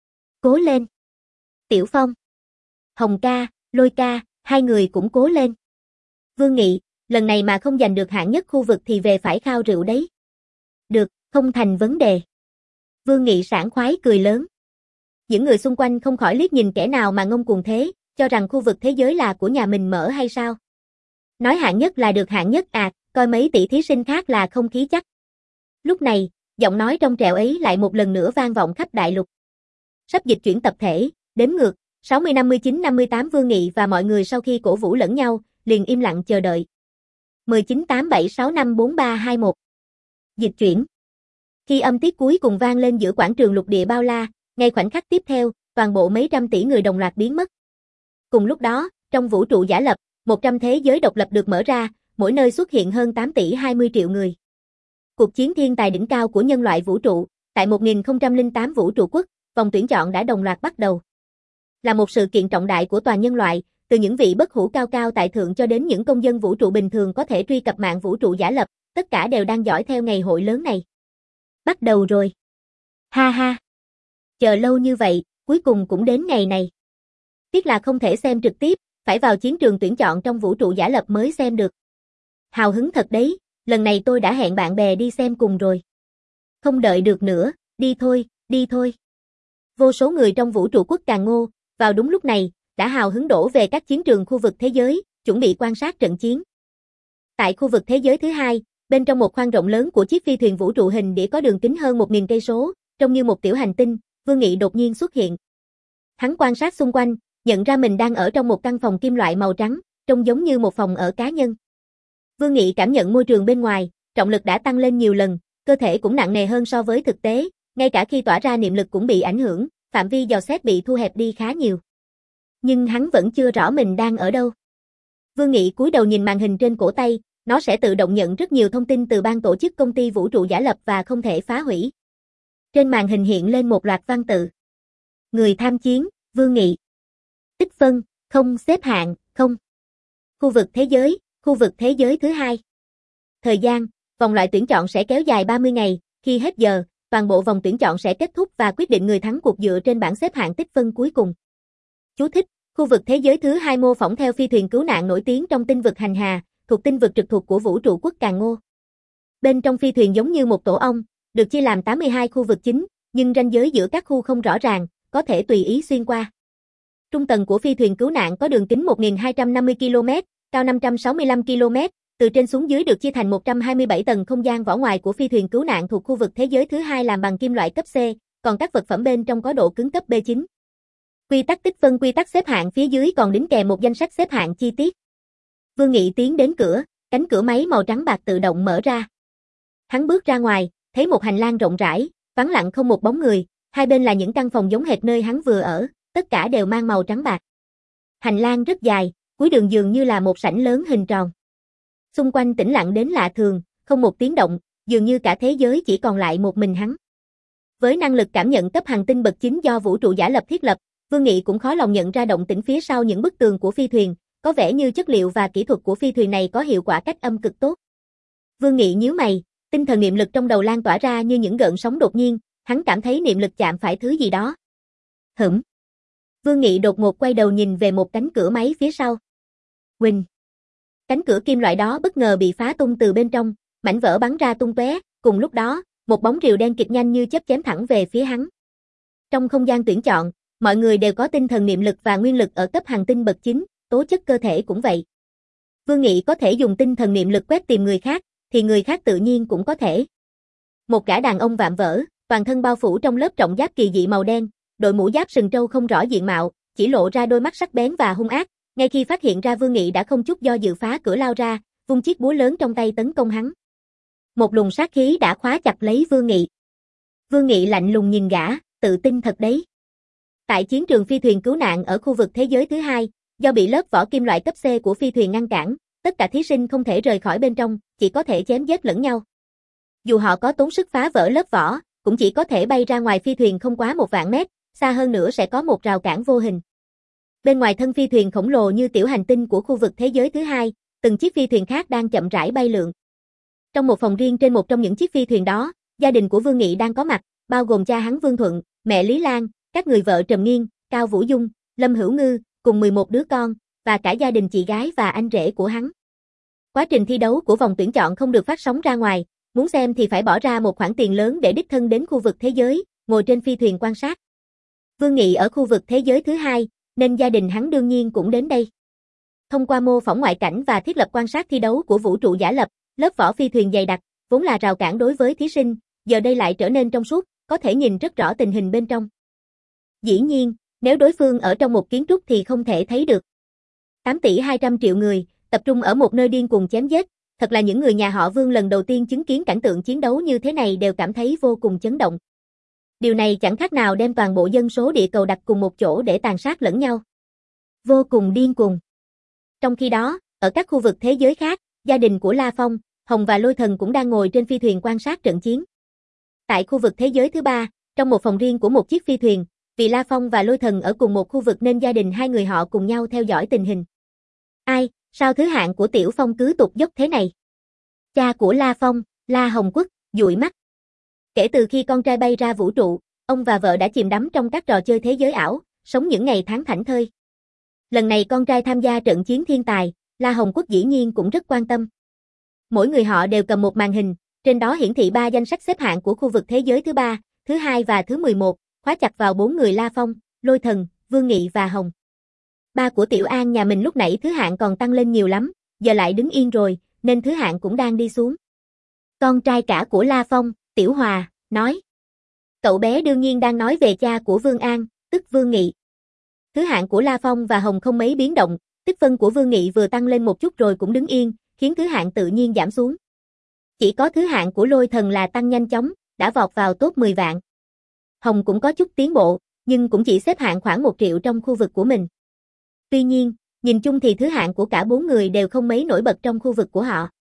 Cố lên. Tiểu Phong, Hồng ca, Lôi ca, hai người cũng cố lên. Vương Nghị, lần này mà không giành được hạng nhất khu vực thì về phải khao rượu đấy. Được, không thành vấn đề. Vương Nghị sảng khoái cười lớn. Những người xung quanh không khỏi liếc nhìn kẻ nào mà ngông cuồng thế, cho rằng khu vực thế giới là của nhà mình mở hay sao? Nói hạng nhất là được hạng nhất à, coi mấy tỷ thí sinh khác là không khí chắc. Lúc này, giọng nói trong trẻo ấy lại một lần nữa vang vọng khắp đại lục. Sắp dịch chuyển tập thể, đếm ngược, sáu mươi năm mươi chín năm mươi tám. Vương Nghị và mọi người sau khi cổ vũ lẫn nhau, liền im lặng chờ đợi. mười chín tám bảy sáu năm bốn ba hai một. Dịch chuyển. Khi âm tiết cuối cùng vang lên giữa quảng trường lục địa bao la, ngay khoảnh khắc tiếp theo, toàn bộ mấy trăm tỷ người đồng loạt biến mất. Cùng lúc đó, trong vũ trụ giả lập, một trăm thế giới độc lập được mở ra, mỗi nơi xuất hiện hơn tám tỷ hai mươi triệu người. Cuộc chiến thiên tài đỉnh cao của nhân loại vũ trụ, tại một nghìn không trăm lẻ tám vũ trụ quốc, vòng tuyển chọn đã đồng loạt bắt đầu. Là một sự kiện trọng đại của toàn nhân loại, từ những vị bất hủ cao cao tại thượng cho đến những công dân vũ trụ bình thường có thể truy cập mạng vũ trụ giả lập, tất cả đều đang dõi theo ngày hội lớn này. Bắt đầu rồi. Ha ha. Chờ lâu như vậy, cuối cùng cũng đến ngày này. Tiếc là không thể xem trực tiếp, phải vào chiến trường tuyển chọn trong vũ trụ giả lập mới xem được. Hào hứng thật đấy, lần này tôi đã hẹn bạn bè đi xem cùng rồi. Không đợi được nữa, đi thôi, đi thôi. Vô số người trong vũ trụ quốc Càn Ngô, vào đúng lúc này, đã hào hứng đổ về các chiến trường khu vực thế giới, chuẩn bị quan sát trận chiến. Tại khu vực thế giới thứ hai, bên trong một khoang rộng lớn của chiếc phi thuyền vũ trụ hình đĩa có đường kính hơn một nghìn cây số, trông như một tiểu hành tinh, Vương Nghị đột nhiên xuất hiện. Hắn quan sát xung quanh, nhận ra mình đang ở trong một căn phòng kim loại màu trắng, trông giống như một phòng ở cá nhân. Vương Nghị cảm nhận môi trường bên ngoài, trọng lực đã tăng lên nhiều lần, cơ thể cũng nặng nề hơn so với thực tế, ngay cả khi tỏa ra niệm lực cũng bị ảnh hưởng, phạm vi dò xét bị thu hẹp đi khá nhiều. Nhưng hắn vẫn chưa rõ mình đang ở đâu. Vương Nghị cúi đầu nhìn màn hình trên cổ tay, nó sẽ tự động nhận rất nhiều thông tin từ ban tổ chức công ty vũ trụ giả lập và không thể phá hủy. Trên màn hình hiện lên một loạt văn tự. Người tham chiến, Vương Nghị. Tích phân, không. Xếp hạng, không. Khu vực thế giới, khu vực thế giới thứ hai. Thời gian, vòng loại tuyển chọn sẽ kéo dài ba mươi ngày, khi hết giờ, toàn bộ vòng tuyển chọn sẽ kết thúc và quyết định người thắng cuộc dựa trên bảng xếp hạng tích phân cuối cùng. Chú thích, khu vực thế giới thứ hai mô phỏng theo phi thuyền cứu nạn nổi tiếng trong tinh vực hành hà, thuộc tinh vực trực thuộc của vũ trụ quốc Càn Ngô. Bên trong phi thuyền giống như một tổ ong, được chia làm tám mươi hai khu vực chính, nhưng ranh giới giữa các khu không rõ ràng, có thể tùy ý xuyên qua. Trung tầng của phi thuyền cứu nạn có đường kính một nghìn hai trăm năm mươi ki lô mét, cao năm trăm sáu mươi lăm ki lô mét, từ trên xuống dưới được chia thành một trăm hai mươi bảy tầng. Không gian vỏ ngoài của phi thuyền cứu nạn thuộc khu vực thế giới thứ hai làm bằng kim loại cấp C, còn các vật phẩm bên trong có độ cứng cấp B chín. Quy tắc tích phân. Quy tắc xếp hạng phía dưới còn đính kèm một danh sách xếp hạng chi tiết. Vương Nghị tiến đến cửa, cánh cửa máy màu trắng bạc tự động mở ra. Hắn bước ra ngoài, thấy một hành lang rộng rãi, vắng lặng không một bóng người, hai bên là những căn phòng giống hệt nơi hắn vừa ở, tất cả đều mang màu trắng bạc. Hành lang rất dài, cuối đường dường như là một sảnh lớn hình tròn. Xung quanh tĩnh lặng đến lạ thường, không một tiếng động, dường như cả thế giới chỉ còn lại một mình hắn. Với năng lực cảm nhận cấp hành tinh bậc chín do vũ trụ giả lập thiết lập, Vương Nghị cũng khó lòng nhận ra động tĩnh phía sau những bức tường của phi thuyền, có vẻ như chất liệu và kỹ thuật của phi thuyền này có hiệu quả cách âm cực tốt. Vương Nghị nhíu mày, tinh thần niệm lực trong đầu lan tỏa ra như những gợn sóng đột nhiên, hắn cảm thấy niệm lực chạm phải thứ gì đó. Hửm. Vương Nghị đột ngột quay đầu nhìn về một cánh cửa máy phía sau. Huỳnh. Cánh cửa kim loại đó bất ngờ bị phá tung từ bên trong, mảnh vỡ bắn ra tung tóe, cùng lúc đó, một bóng rìu đen kịch nhanh như chớp chém thẳng về phía hắn. Trong không gian tuyển chọn, mọi người đều có tinh thần niệm lực và nguyên lực ở cấp hành tinh bậc chín, tố chất cơ thể cũng vậy. Vương Nghị có thể dùng tinh thần niệm lực quét tìm người khác, thì người khác tự nhiên cũng có thể. Một gã đàn ông vạm vỡ, toàn thân bao phủ trong lớp trọng giáp kỳ dị màu đen, đội mũ giáp sừng trâu không rõ diện mạo, chỉ lộ ra đôi mắt sắc bén và hung ác. Ngay khi phát hiện ra Vương Nghị đã không chút do dự phá cửa lao ra, vung chiếc búa lớn trong tay tấn công hắn. Một luồng sát khí đã khóa chặt lấy Vương Nghị. Vương Nghị lạnh lùng nhìn gã, tự tin thật đấy. Tại chiến trường phi thuyền cứu nạn ở khu vực thế giới thứ hai, do bị lớp vỏ kim loại cấp C của phi thuyền ngăn cản, tất cả thí sinh không thể rời khỏi bên trong, chỉ có thể chém giết lẫn nhau. Dù họ có tốn sức phá vỡ lớp vỏ, cũng chỉ có thể bay ra ngoài phi thuyền không quá một vạn mét, xa hơn nữa sẽ có một rào cản vô hình. Bên ngoài thân phi thuyền khổng lồ như tiểu hành tinh của khu vực thế giới thứ hai, từng chiếc phi thuyền khác đang chậm rãi bay lượn. Trong một phòng riêng trên một trong những chiếc phi thuyền đó, gia đình của Vương Nghị đang có mặt, bao gồm cha hắn Vương Thuận, mẹ Lý Lan, các người vợ Trầm Nghiên, Cao Vũ Dung, Lâm Hữu Ngư, cùng mười một đứa con, và cả gia đình chị gái và anh rể của hắn. Quá trình thi đấu của vòng tuyển chọn không được phát sóng ra ngoài, muốn xem thì phải bỏ ra một khoản tiền lớn để đích thân đến khu vực thế giới, ngồi trên phi thuyền quan sát. Vương Nghị ở khu vực thế giới thứ hai, nên gia đình hắn đương nhiên cũng đến đây. Thông qua mô phỏng ngoại cảnh và thiết lập quan sát thi đấu của vũ trụ giả lập, lớp vỏ phi thuyền dày đặc, vốn là rào cản đối với thí sinh, giờ đây lại trở nên trong suốt, có thể nhìn rất rõ tình hình bên trong. Dĩ nhiên, nếu đối phương ở trong một kiến trúc thì không thể thấy được. tám tỷ hai trăm triệu người, tập trung ở một nơi điên cuồng chém giết, thật là những người nhà họ Vương lần đầu tiên chứng kiến cảnh tượng chiến đấu như thế này đều cảm thấy vô cùng chấn động. Điều này chẳng khác nào đem toàn bộ dân số địa cầu đặt cùng một chỗ để tàn sát lẫn nhau. Vô cùng điên cuồng. Trong khi đó, ở các khu vực thế giới khác, gia đình của La Phong, Hồng và Lôi Thần cũng đang ngồi trên phi thuyền quan sát trận chiến. Tại khu vực thế giới thứ ba, trong một phòng riêng của một chiếc phi thuyền, vì La Phong và Lôi Thần ở cùng một khu vực nên gia đình hai người họ cùng nhau theo dõi tình hình. Ai, sao thứ hạng của Tiểu Phong cứ tụt dốc thế này? Cha của La Phong, La Hồng Quốc, dụi mắt. Kể từ khi con trai bay ra vũ trụ, ông và vợ đã chìm đắm trong các trò chơi thế giới ảo, sống những ngày tháng thảnh thơi. Lần này con trai tham gia trận chiến thiên tài, La Hồng Quốc dĩ nhiên cũng rất quan tâm. Mỗi người họ đều cầm một màn hình, trên đó hiển thị ba danh sách xếp hạng của khu vực thế giới thứ ba, thứ hai và thứ mười một, khóa chặt vào bốn người La Phong, Lôi Thần, Vương Nghị và Hồng. Ba của Tiểu An nhà mình lúc nãy thứ hạng còn tăng lên nhiều lắm, giờ lại đứng yên rồi, nên thứ hạng cũng đang đi xuống. Con trai cả của La Phong, Tiểu Hòa, nói. Cậu bé đương nhiên đang nói về cha của Vương An, tức Vương Nghị. Thứ hạng của La Phong và Hồng không mấy biến động, tích phân của Vương Nghị vừa tăng lên một chút rồi cũng đứng yên, khiến thứ hạng tự nhiên giảm xuống. Chỉ có thứ hạng của Lôi Thần là tăng nhanh chóng, đã vọt vào top mười vạn. Hồng cũng có chút tiến bộ, nhưng cũng chỉ xếp hạng khoảng một triệu trong khu vực của mình. Tuy nhiên, nhìn chung thì thứ hạng của cả bốn người đều không mấy nổi bật trong khu vực của họ.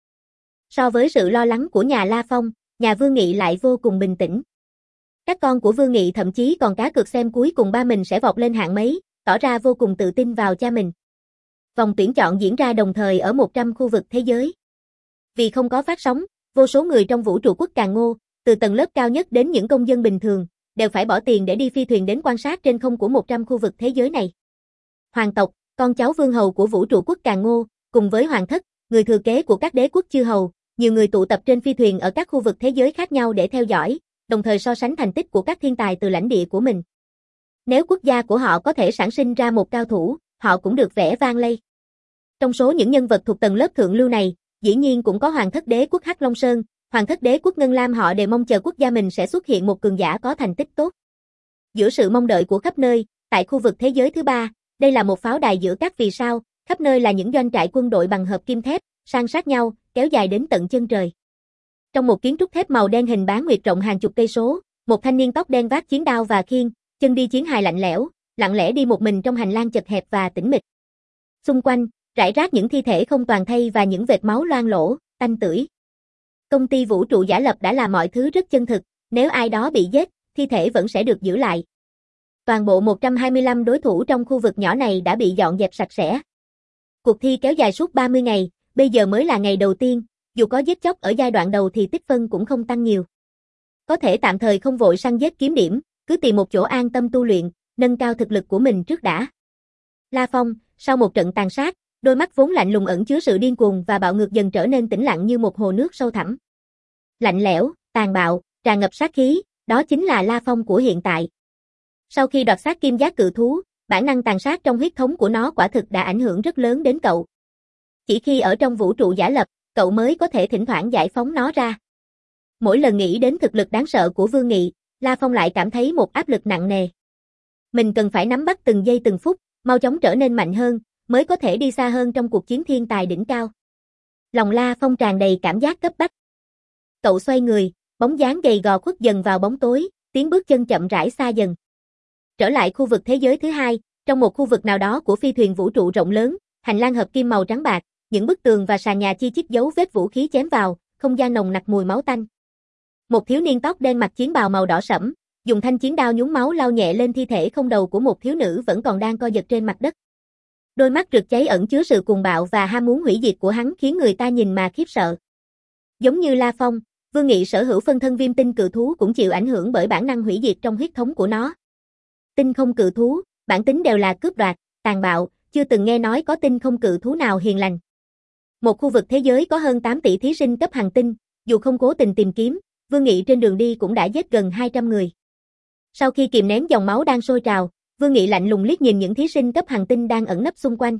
So với sự lo lắng của nhà La Phong, nhà Vương Nghị lại vô cùng bình tĩnh. Các con của Vương Nghị thậm chí còn cá cược xem cuối cùng ba mình sẽ vọt lên hạng mấy, tỏ ra vô cùng tự tin vào cha mình. Vòng tuyển chọn diễn ra đồng thời ở một trăm khu vực thế giới. Vì không có phát sóng, vô số người trong vũ trụ quốc Càn Ngô, từ tầng lớp cao nhất đến những công dân bình thường, đều phải bỏ tiền để đi phi thuyền đến quan sát trên không của một trăm khu vực thế giới này. Hoàng tộc, con cháu vương hầu của vũ trụ quốc Càn Ngô, cùng với hoàng thất, người thừa kế của các đế quốc chư hầu, nhiều người tụ tập trên phi thuyền ở các khu vực thế giới khác nhau để theo dõi, đồng thời so sánh thành tích của các thiên tài từ lãnh địa của mình. Nếu quốc gia của họ có thể sản sinh ra một cao thủ, họ cũng được vẻ vang lây. Trong số những nhân vật thuộc tầng lớp thượng lưu này, dĩ nhiên cũng có hoàng thất đế quốc Hắc Long Sơn, hoàng thất đế quốc Ngân Lam, họ đều mong chờ quốc gia mình sẽ xuất hiện một cường giả có thành tích tốt. Giữa sự mong đợi của khắp nơi, tại khu vực thế giới thứ ba, đây là một pháo đài giữa các vì sao, khắp nơi là những doanh trại quân đội bằng hợp kim thép, san sát nhau, kéo dài đến tận chân trời. Trong một kiến trúc thép màu đen hình bán nguyệt rộng hàng chục cây số, một thanh niên tóc đen vác chiến đao và khiên, chân đi chiến hài lạnh lẽo, lặng lẽ đi một mình trong hành lang chật hẹp và tĩnh mịch. Xung quanh, rải rác những thi thể không toàn thây và những vệt máu loang lỗ, tanh tưởi. Công ty vũ trụ giả lập đã làm mọi thứ rất chân thực, nếu ai đó bị giết, thi thể vẫn sẽ được giữ lại. Toàn bộ một trăm hai mươi lăm đối thủ trong khu vực nhỏ này đã bị dọn dẹp sạch sẽ. Cuộc thi kéo dài suốt ba mươi ngày, bây giờ mới là ngày đầu tiên, dù có giết chóc ở giai đoạn đầu thì tích phân cũng không tăng nhiều. Có thể tạm thời không vội săn giết kiếm điểm, cứ tìm một chỗ an tâm tu luyện, nâng cao thực lực của mình trước đã. La Phong, sau một trận tàn sát, đôi mắt vốn lạnh lùng ẩn chứa sự điên cuồng và bạo ngược dần trở nên tĩnh lặng như một hồ nước sâu thẳm. Lạnh lẽo, tàn bạo, tràn ngập sát khí, đó chính là La Phong của hiện tại. Sau khi đoạt xác kim giác cự thú, bản năng tàn sát trong huyết thống của nó quả thực đã ảnh hưởng rất lớn đến cậu. Chỉ khi ở trong vũ trụ giả lập, cậu mới có thể thỉnh thoảng giải phóng nó ra. Mỗi lần nghĩ đến thực lực đáng sợ của Vương Nghị, La Phong lại cảm thấy một áp lực nặng nề. Mình cần phải nắm bắt từng giây từng phút, mau chóng trở nên mạnh hơn, mới có thể đi xa hơn trong cuộc chiến thiên tài đỉnh cao. Lòng La Phong tràn đầy cảm giác cấp bách. Cậu xoay người, bóng dáng gầy gò khuất dần vào bóng tối, tiếng bước chân chậm rãi xa dần. Trở lại khu vực thế giới thứ hai, trong một khu vực nào đó của phi thuyền vũ trụ rộng lớn, hành lang hợp kim màu trắng bạc, những bức tường và sàn nhà chi chít dấu vết vũ khí chém vào, không gian nồng nặc mùi máu tanh. Một thiếu niên tóc đen mặc chiến bào màu đỏ sẫm, dùng thanh chiến đao nhúng máu lau nhẹ lên thi thể không đầu của một thiếu nữ vẫn còn đang co giật trên mặt đất. Đôi mắt rực cháy ẩn chứa sự cuồng bạo và ham muốn hủy diệt của hắn khiến người ta nhìn mà khiếp sợ. Giống như La Phong, Vương Nghị sở hữu phân thân viêm tinh cự thú cũng chịu ảnh hưởng bởi bản năng hủy diệt trong huyết thống của nó. Tinh không cự thú, bản tính đều là cướp đoạt, tàn bạo, chưa từng nghe nói có tinh không cự thú nào hiền lành. Một khu vực thế giới có hơn tám tỷ thí sinh cấp hành tinh, dù không cố tình tìm kiếm, Vương Nghị trên đường đi cũng đã giết gần hai trăm người. Sau khi kìm nén dòng máu đang sôi trào, Vương Nghị lạnh lùng liếc nhìn những thí sinh cấp hành tinh đang ẩn nấp xung quanh.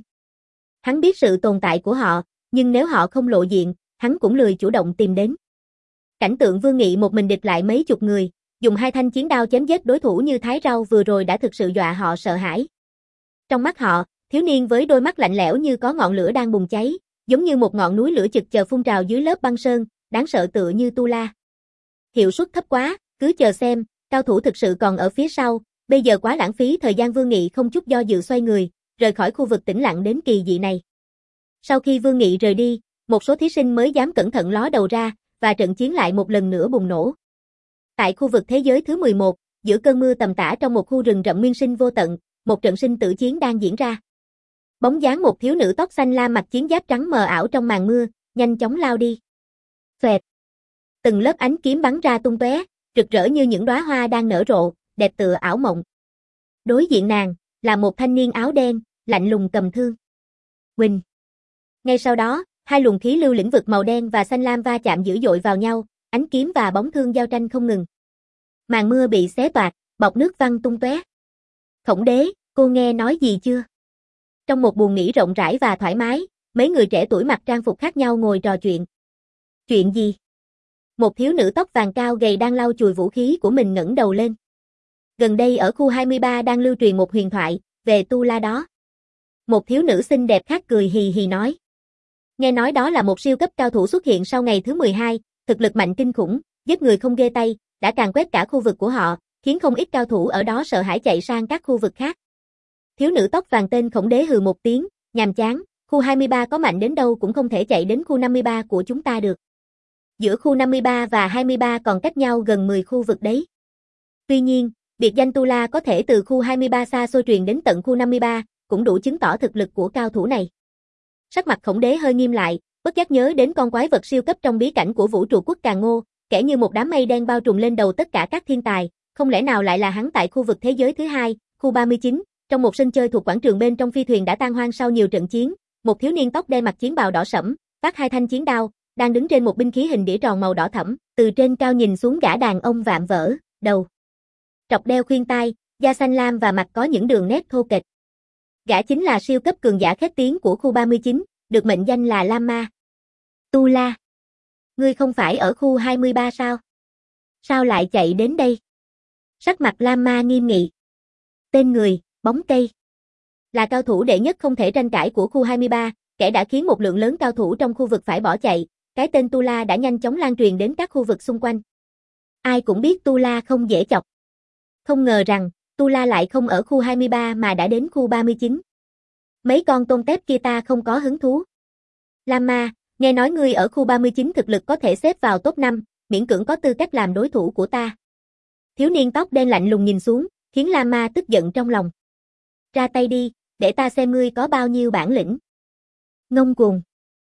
Hắn biết sự tồn tại của họ, nhưng nếu họ không lộ diện, hắn cũng lười chủ động tìm đến. Cảnh tượng Vương Nghị một mình địch lại mấy chục người, dùng hai thanh chiến đao chém giết đối thủ như thái rau vừa rồi đã thực sự dọa họ sợ hãi. Trong mắt họ, thiếu niên với đôi mắt lạnh lẽo như có ngọn lửa đang bùng cháy, giống như một ngọn núi lửa chực chờ phun trào dưới lớp băng sơn, đáng sợ tựa như tu la. Hiệu suất thấp quá, cứ chờ xem, cao thủ thực sự còn ở phía sau, bây giờ quá lãng phí thời gian. Vương Nghị không chút do dự xoay người, rời khỏi khu vực tĩnh lặng đến kỳ dị này. Sau khi Vương Nghị rời đi, một số thí sinh mới dám cẩn thận ló đầu ra, và trận chiến lại một lần nữa bùng nổ. Tại khu vực thế giới thứ mười một, giữa cơn mưa tầm tã trong một khu rừng rậm nguyên sinh vô tận, một trận sinh tử chiến đang diễn ra. Bóng dáng một thiếu nữ tóc xanh lam mặc chiến giáp trắng mờ ảo trong màn mưa, nhanh chóng lao đi. Xoẹt. Từng lớp ánh kiếm bắn ra tung tóe, rực rỡ như những đóa hoa đang nở rộ, đẹp tựa ảo mộng. Đối diện nàng là một thanh niên áo đen, lạnh lùng cầm thương. Huỳnh. Ngay sau đó, hai luồng khí lưu lĩnh vực màu đen và xanh lam va chạm dữ dội vào nhau, ánh kiếm và bóng thương giao tranh không ngừng. Màn mưa bị xé toạc, bọt nước văng tung tóe. Khổng Đế, cô nghe nói gì chưa? Trong một buồng nghỉ rộng rãi và thoải mái, mấy người trẻ tuổi mặc trang phục khác nhau ngồi trò chuyện. Chuyện gì? Một thiếu nữ tóc vàng cao gầy đang lau chùi vũ khí của mình ngẩng đầu lên. Gần đây ở khu hai mươi ba đang lưu truyền một huyền thoại về tu la đó. Một thiếu nữ xinh đẹp khác cười hì hì nói. Nghe nói đó là một siêu cấp cao thủ xuất hiện sau ngày thứ mười hai, thực lực mạnh kinh khủng, giết người không ghê tay, đã càn quét cả khu vực của họ, khiến không ít cao thủ ở đó sợ hãi chạy sang các khu vực khác. Thiếu nữ tóc vàng tên Khổng Đế hừ một tiếng, nhàm chán, khu hai mươi ba có mạnh đến đâu cũng không thể chạy đến khu năm mươi ba của chúng ta được. Giữa khu năm mươi ba và hai mươi ba còn cách nhau gần mười khu vực đấy. Tuy nhiên, biệt danh Tu La có thể từ khu hai mươi ba xa xôi truyền đến tận khu năm mươi ba, cũng đủ chứng tỏ thực lực của cao thủ này. Sắc mặt Khổng Đế hơi nghiêm lại, bất giác nhớ đến con quái vật siêu cấp trong bí cảnh của vũ trụ quốc Càn Ngô, kẻ như một đám mây đen bao trùm lên đầu tất cả các thiên tài, không lẽ nào lại là hắn tại khu vực thế giới thứ hai, khu ba mươi chín, trong một sân chơi thuộc quảng trường bên trong phi thuyền đã tan hoang sau nhiều trận chiến, một thiếu niên tóc đen mặc chiến bào đỏ sẫm, vác hai thanh chiến đao, đang đứng trên một binh khí hình đĩa tròn màu đỏ thẫm, từ trên cao nhìn xuống gã đàn ông vạm vỡ, đầu trọc đeo khuyên tai, da xanh lam và mặt có những đường nét thô kệch. Gã chính là siêu cấp cường giả khét tiếng của khu ba mươi chín, được mệnh danh là Lam Ma. Tu La, ngươi không phải ở khu hai mươi ba sao? Sao lại chạy đến đây? Sắc mặt Lam Ma nghiêm nghị. Tên người, bóng cây. Là cao thủ đệ nhất không thể tranh cãi của khu hai mươi ba, kẻ đã khiến một lượng lớn cao thủ trong khu vực phải bỏ chạy, cái tên Tu La đã nhanh chóng lan truyền đến các khu vực xung quanh. Ai cũng biết Tu La không dễ chọc. Không ngờ rằng, Tu La lại không ở khu hai mươi ba mà đã đến khu ba mươi chín. Mấy con tôm tép kia ta không có hứng thú. Lam Ma, nghe nói ngươi ở khu ba mươi chín thực lực có thể xếp vào top năm, miễn cưỡng có tư cách làm đối thủ của ta. Thiếu niên tóc đen lạnh lùng nhìn xuống, khiến Lam Ma tức giận trong lòng. Ra tay đi, để ta xem ngươi có bao nhiêu bản lĩnh. Ngông cuồng.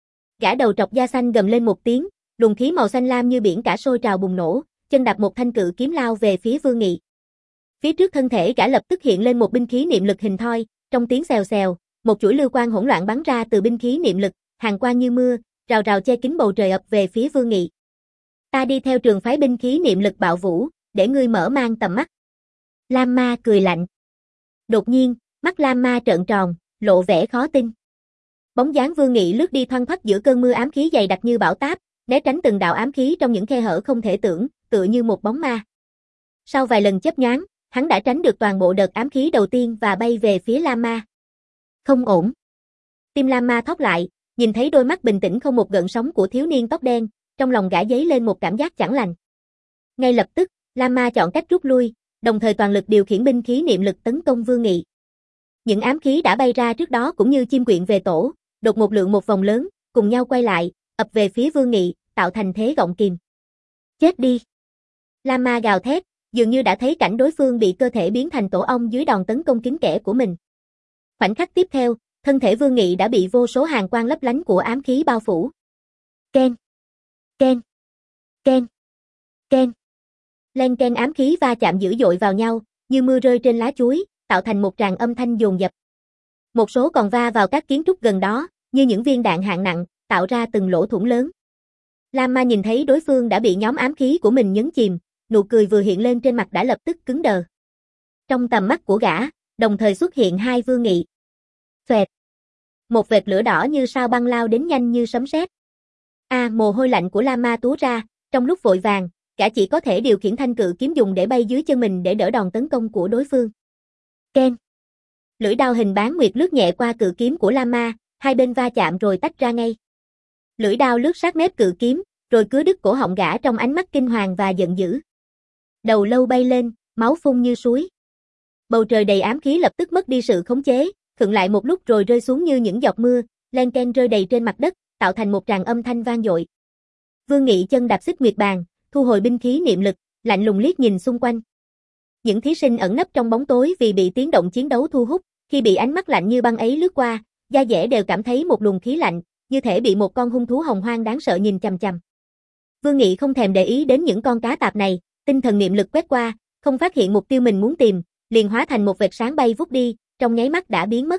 Gã đầu trọc da xanh gầm lên một tiếng, luồng khí màu xanh lam như biển cả sôi trào bùng nổ, chân đạp một thanh cự kiếm lao về phía Vương Nghị. Phía trước thân thể gã lập tức hiện lên một binh khí niệm lực hình thoi, trong tiếng xèo xèo, một chuỗi lưu quang hỗn loạn bắn ra từ binh khí niệm lực, hàng quang như mưa, rào rào che kín bầu trời ập về phía Vương Nghị. Ta đi theo trường phái binh khí niệm lực bạo vũ, để ngươi mở mang tầm mắt. Lam Ma cười lạnh. Đột nhiên, mắt Lam Ma trợn tròn, lộ vẻ khó tin. Bóng dáng Vương Nghị lướt đi thoăn thoắt giữa cơn mưa ám khí dày đặc như bão táp, né tránh từng đạo ám khí trong những khe hở không thể tưởng, tựa như một bóng ma. Sau vài lần chớp nhoáng, hắn đã tránh được toàn bộ đợt ám khí đầu tiên và bay về phía Lam Ma. Không ổn. Tim Lam Ma thót lại, nhìn thấy đôi mắt bình tĩnh không một gợn sóng của thiếu niên tóc đen, trong lòng gã dấy lên một cảm giác chẳng lành. Ngay lập tức, Lam Ma chọn cách rút lui, đồng thời toàn lực điều khiển binh khí niệm lực tấn công Vương Nghị. Những ám khí đã bay ra trước đó cũng như chim quyện về tổ, đột một lượng một vòng lớn, cùng nhau quay lại, ập về phía Vương Nghị, tạo thành thế gọng kìm. Chết đi! Lam Ma gào thét, dường như đã thấy cảnh đối phương bị cơ thể biến thành tổ ong dưới đòn tấn công kín kẽ của mình. Khoảnh khắc tiếp theo, thân thể Vương Nghị đã bị vô số hàn quang lấp lánh của ám khí bao phủ. Ken! Ken! Ken! Ken! Len ken ám khí va chạm dữ dội vào nhau, như mưa rơi trên lá chuối, tạo thành một tràng âm thanh dồn dập. Một số còn va vào các kiến trúc gần đó, như những viên đạn hạng nặng, tạo ra từng lỗ thủng lớn. Lam Ma nhìn thấy đối phương đã bị nhóm ám khí của mình nhấn chìm, nụ cười vừa hiện lên trên mặt đã lập tức cứng đờ. Trong tầm mắt của gã, đồng thời xuất hiện hai Vương Nghị. Xoẹt. Một vệt lửa đỏ như sao băng lao đến nhanh như sấm sét. A, à, mồ hôi lạnh của Lam Ma túa ra, trong lúc vội vàng, gã chỉ có thể điều khiển thanh cự kiếm dùng để bay dưới chân mình để đỡ đòn tấn công của đối phương. Ken. Lưỡi đao hình bán nguyệt lướt nhẹ qua cự kiếm của Lam Ma, hai bên va chạm rồi tách ra ngay. Lưỡi đao lướt sát mép cự kiếm, rồi cứa đứt cổ họng gã trong ánh mắt kinh hoàng và giận dữ. Đầu lâu bay lên, máu phun như suối. Bầu trời đầy ám khí lập tức mất đi sự khống chế, khựng lại một lúc rồi rơi xuống như những giọt mưa, len ken rơi đầy trên mặt đất, tạo thành một tràng âm thanh vang dội. Vương Nghị chân đạp xích nguyệt bàn, thu hồi binh khí niệm lực, lạnh lùng liếc nhìn xung quanh. Những thí sinh ẩn nấp trong bóng tối vì bị tiếng động chiến đấu thu hút, khi bị ánh mắt lạnh như băng ấy lướt qua, da dẻ đều cảm thấy một luồng khí lạnh, như thể bị một con hung thú hồng hoang đáng sợ nhìn chằm chằm. Vương Nghị không thèm để ý đến những con cá tạp này, tinh thần niệm lực quét qua, không phát hiện mục tiêu mình muốn tìm, liền hóa thành một vệt sáng bay vút đi, trong nháy mắt đã biến mất.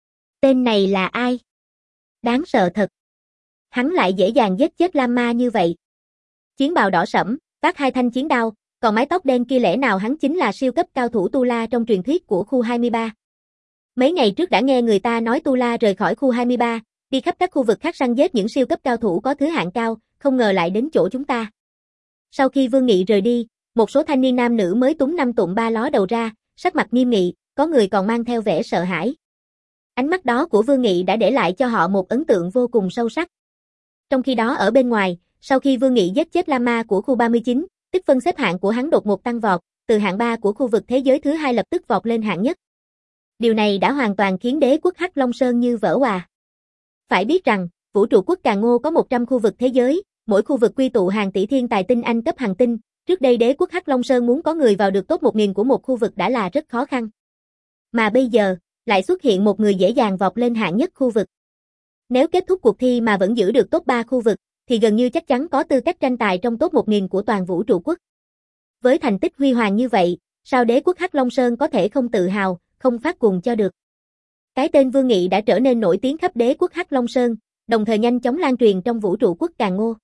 Tên này là ai? Đáng sợ thật. Hắn lại dễ dàng giết chết Lam Ma như vậy. Chiến bào đỏ sẫm, vác hai thanh chiến đao, còn mái tóc đen kia lẽ nào hắn chính là siêu cấp cao thủ Tu La trong truyền thuyết của khu hai mươi ba. Mấy ngày trước đã nghe người ta nói Tu La rời khỏi khu hai mươi ba, đi khắp các khu vực khác săn giết những siêu cấp cao thủ có thứ hạng cao, không ngờ lại đến chỗ chúng ta. Sau khi Vương Nghị rời đi, một số thanh niên nam nữ mới túm năm tụm ba ló đầu ra, sắc mặt nghiêm nghị, có người còn mang theo vẻ sợ hãi. Ánh mắt đó của Vương Nghị đã để lại cho họ một ấn tượng vô cùng sâu sắc. Trong khi đó ở bên ngoài, sau khi Vương Nghị giết chết Lam Ma của khu ba mươi chín, tích phân xếp hạng của hắn đột ngột tăng vọt, từ hạng ba của khu vực thế giới thứ hai lập tức vọt lên hạng nhất. Điều này đã hoàn toàn khiến đế quốc Hắc Long Sơn như vỡ òa. Phải biết rằng, vũ trụ quốc Càn Ngô có một trăm khu vực thế giới, mỗi khu vực quy tụ hàng tỷ thiên tài tinh anh cấp hành tinh, trước đây đế quốc Hắc Long Sơn muốn có người vào được top một nghìn của một khu vực đã là rất khó khăn. Mà bây giờ, lại xuất hiện một người dễ dàng vọt lên hạng nhất khu vực. Nếu kết thúc cuộc thi mà vẫn giữ được top ba khu vực, thì gần như chắc chắn có tư cách tranh tài trong top một nghìn của toàn vũ trụ quốc. Với thành tích huy hoàng như vậy, sao đế quốc Hắc Long Sơn có thể không tự hào, không phát cuồng cho được. Cái tên Vương Nghị đã trở nên nổi tiếng khắp đế quốc Hắc Long Sơn, đồng thời nhanh chóng lan truyền trong vũ trụ quốc Càn Ngô.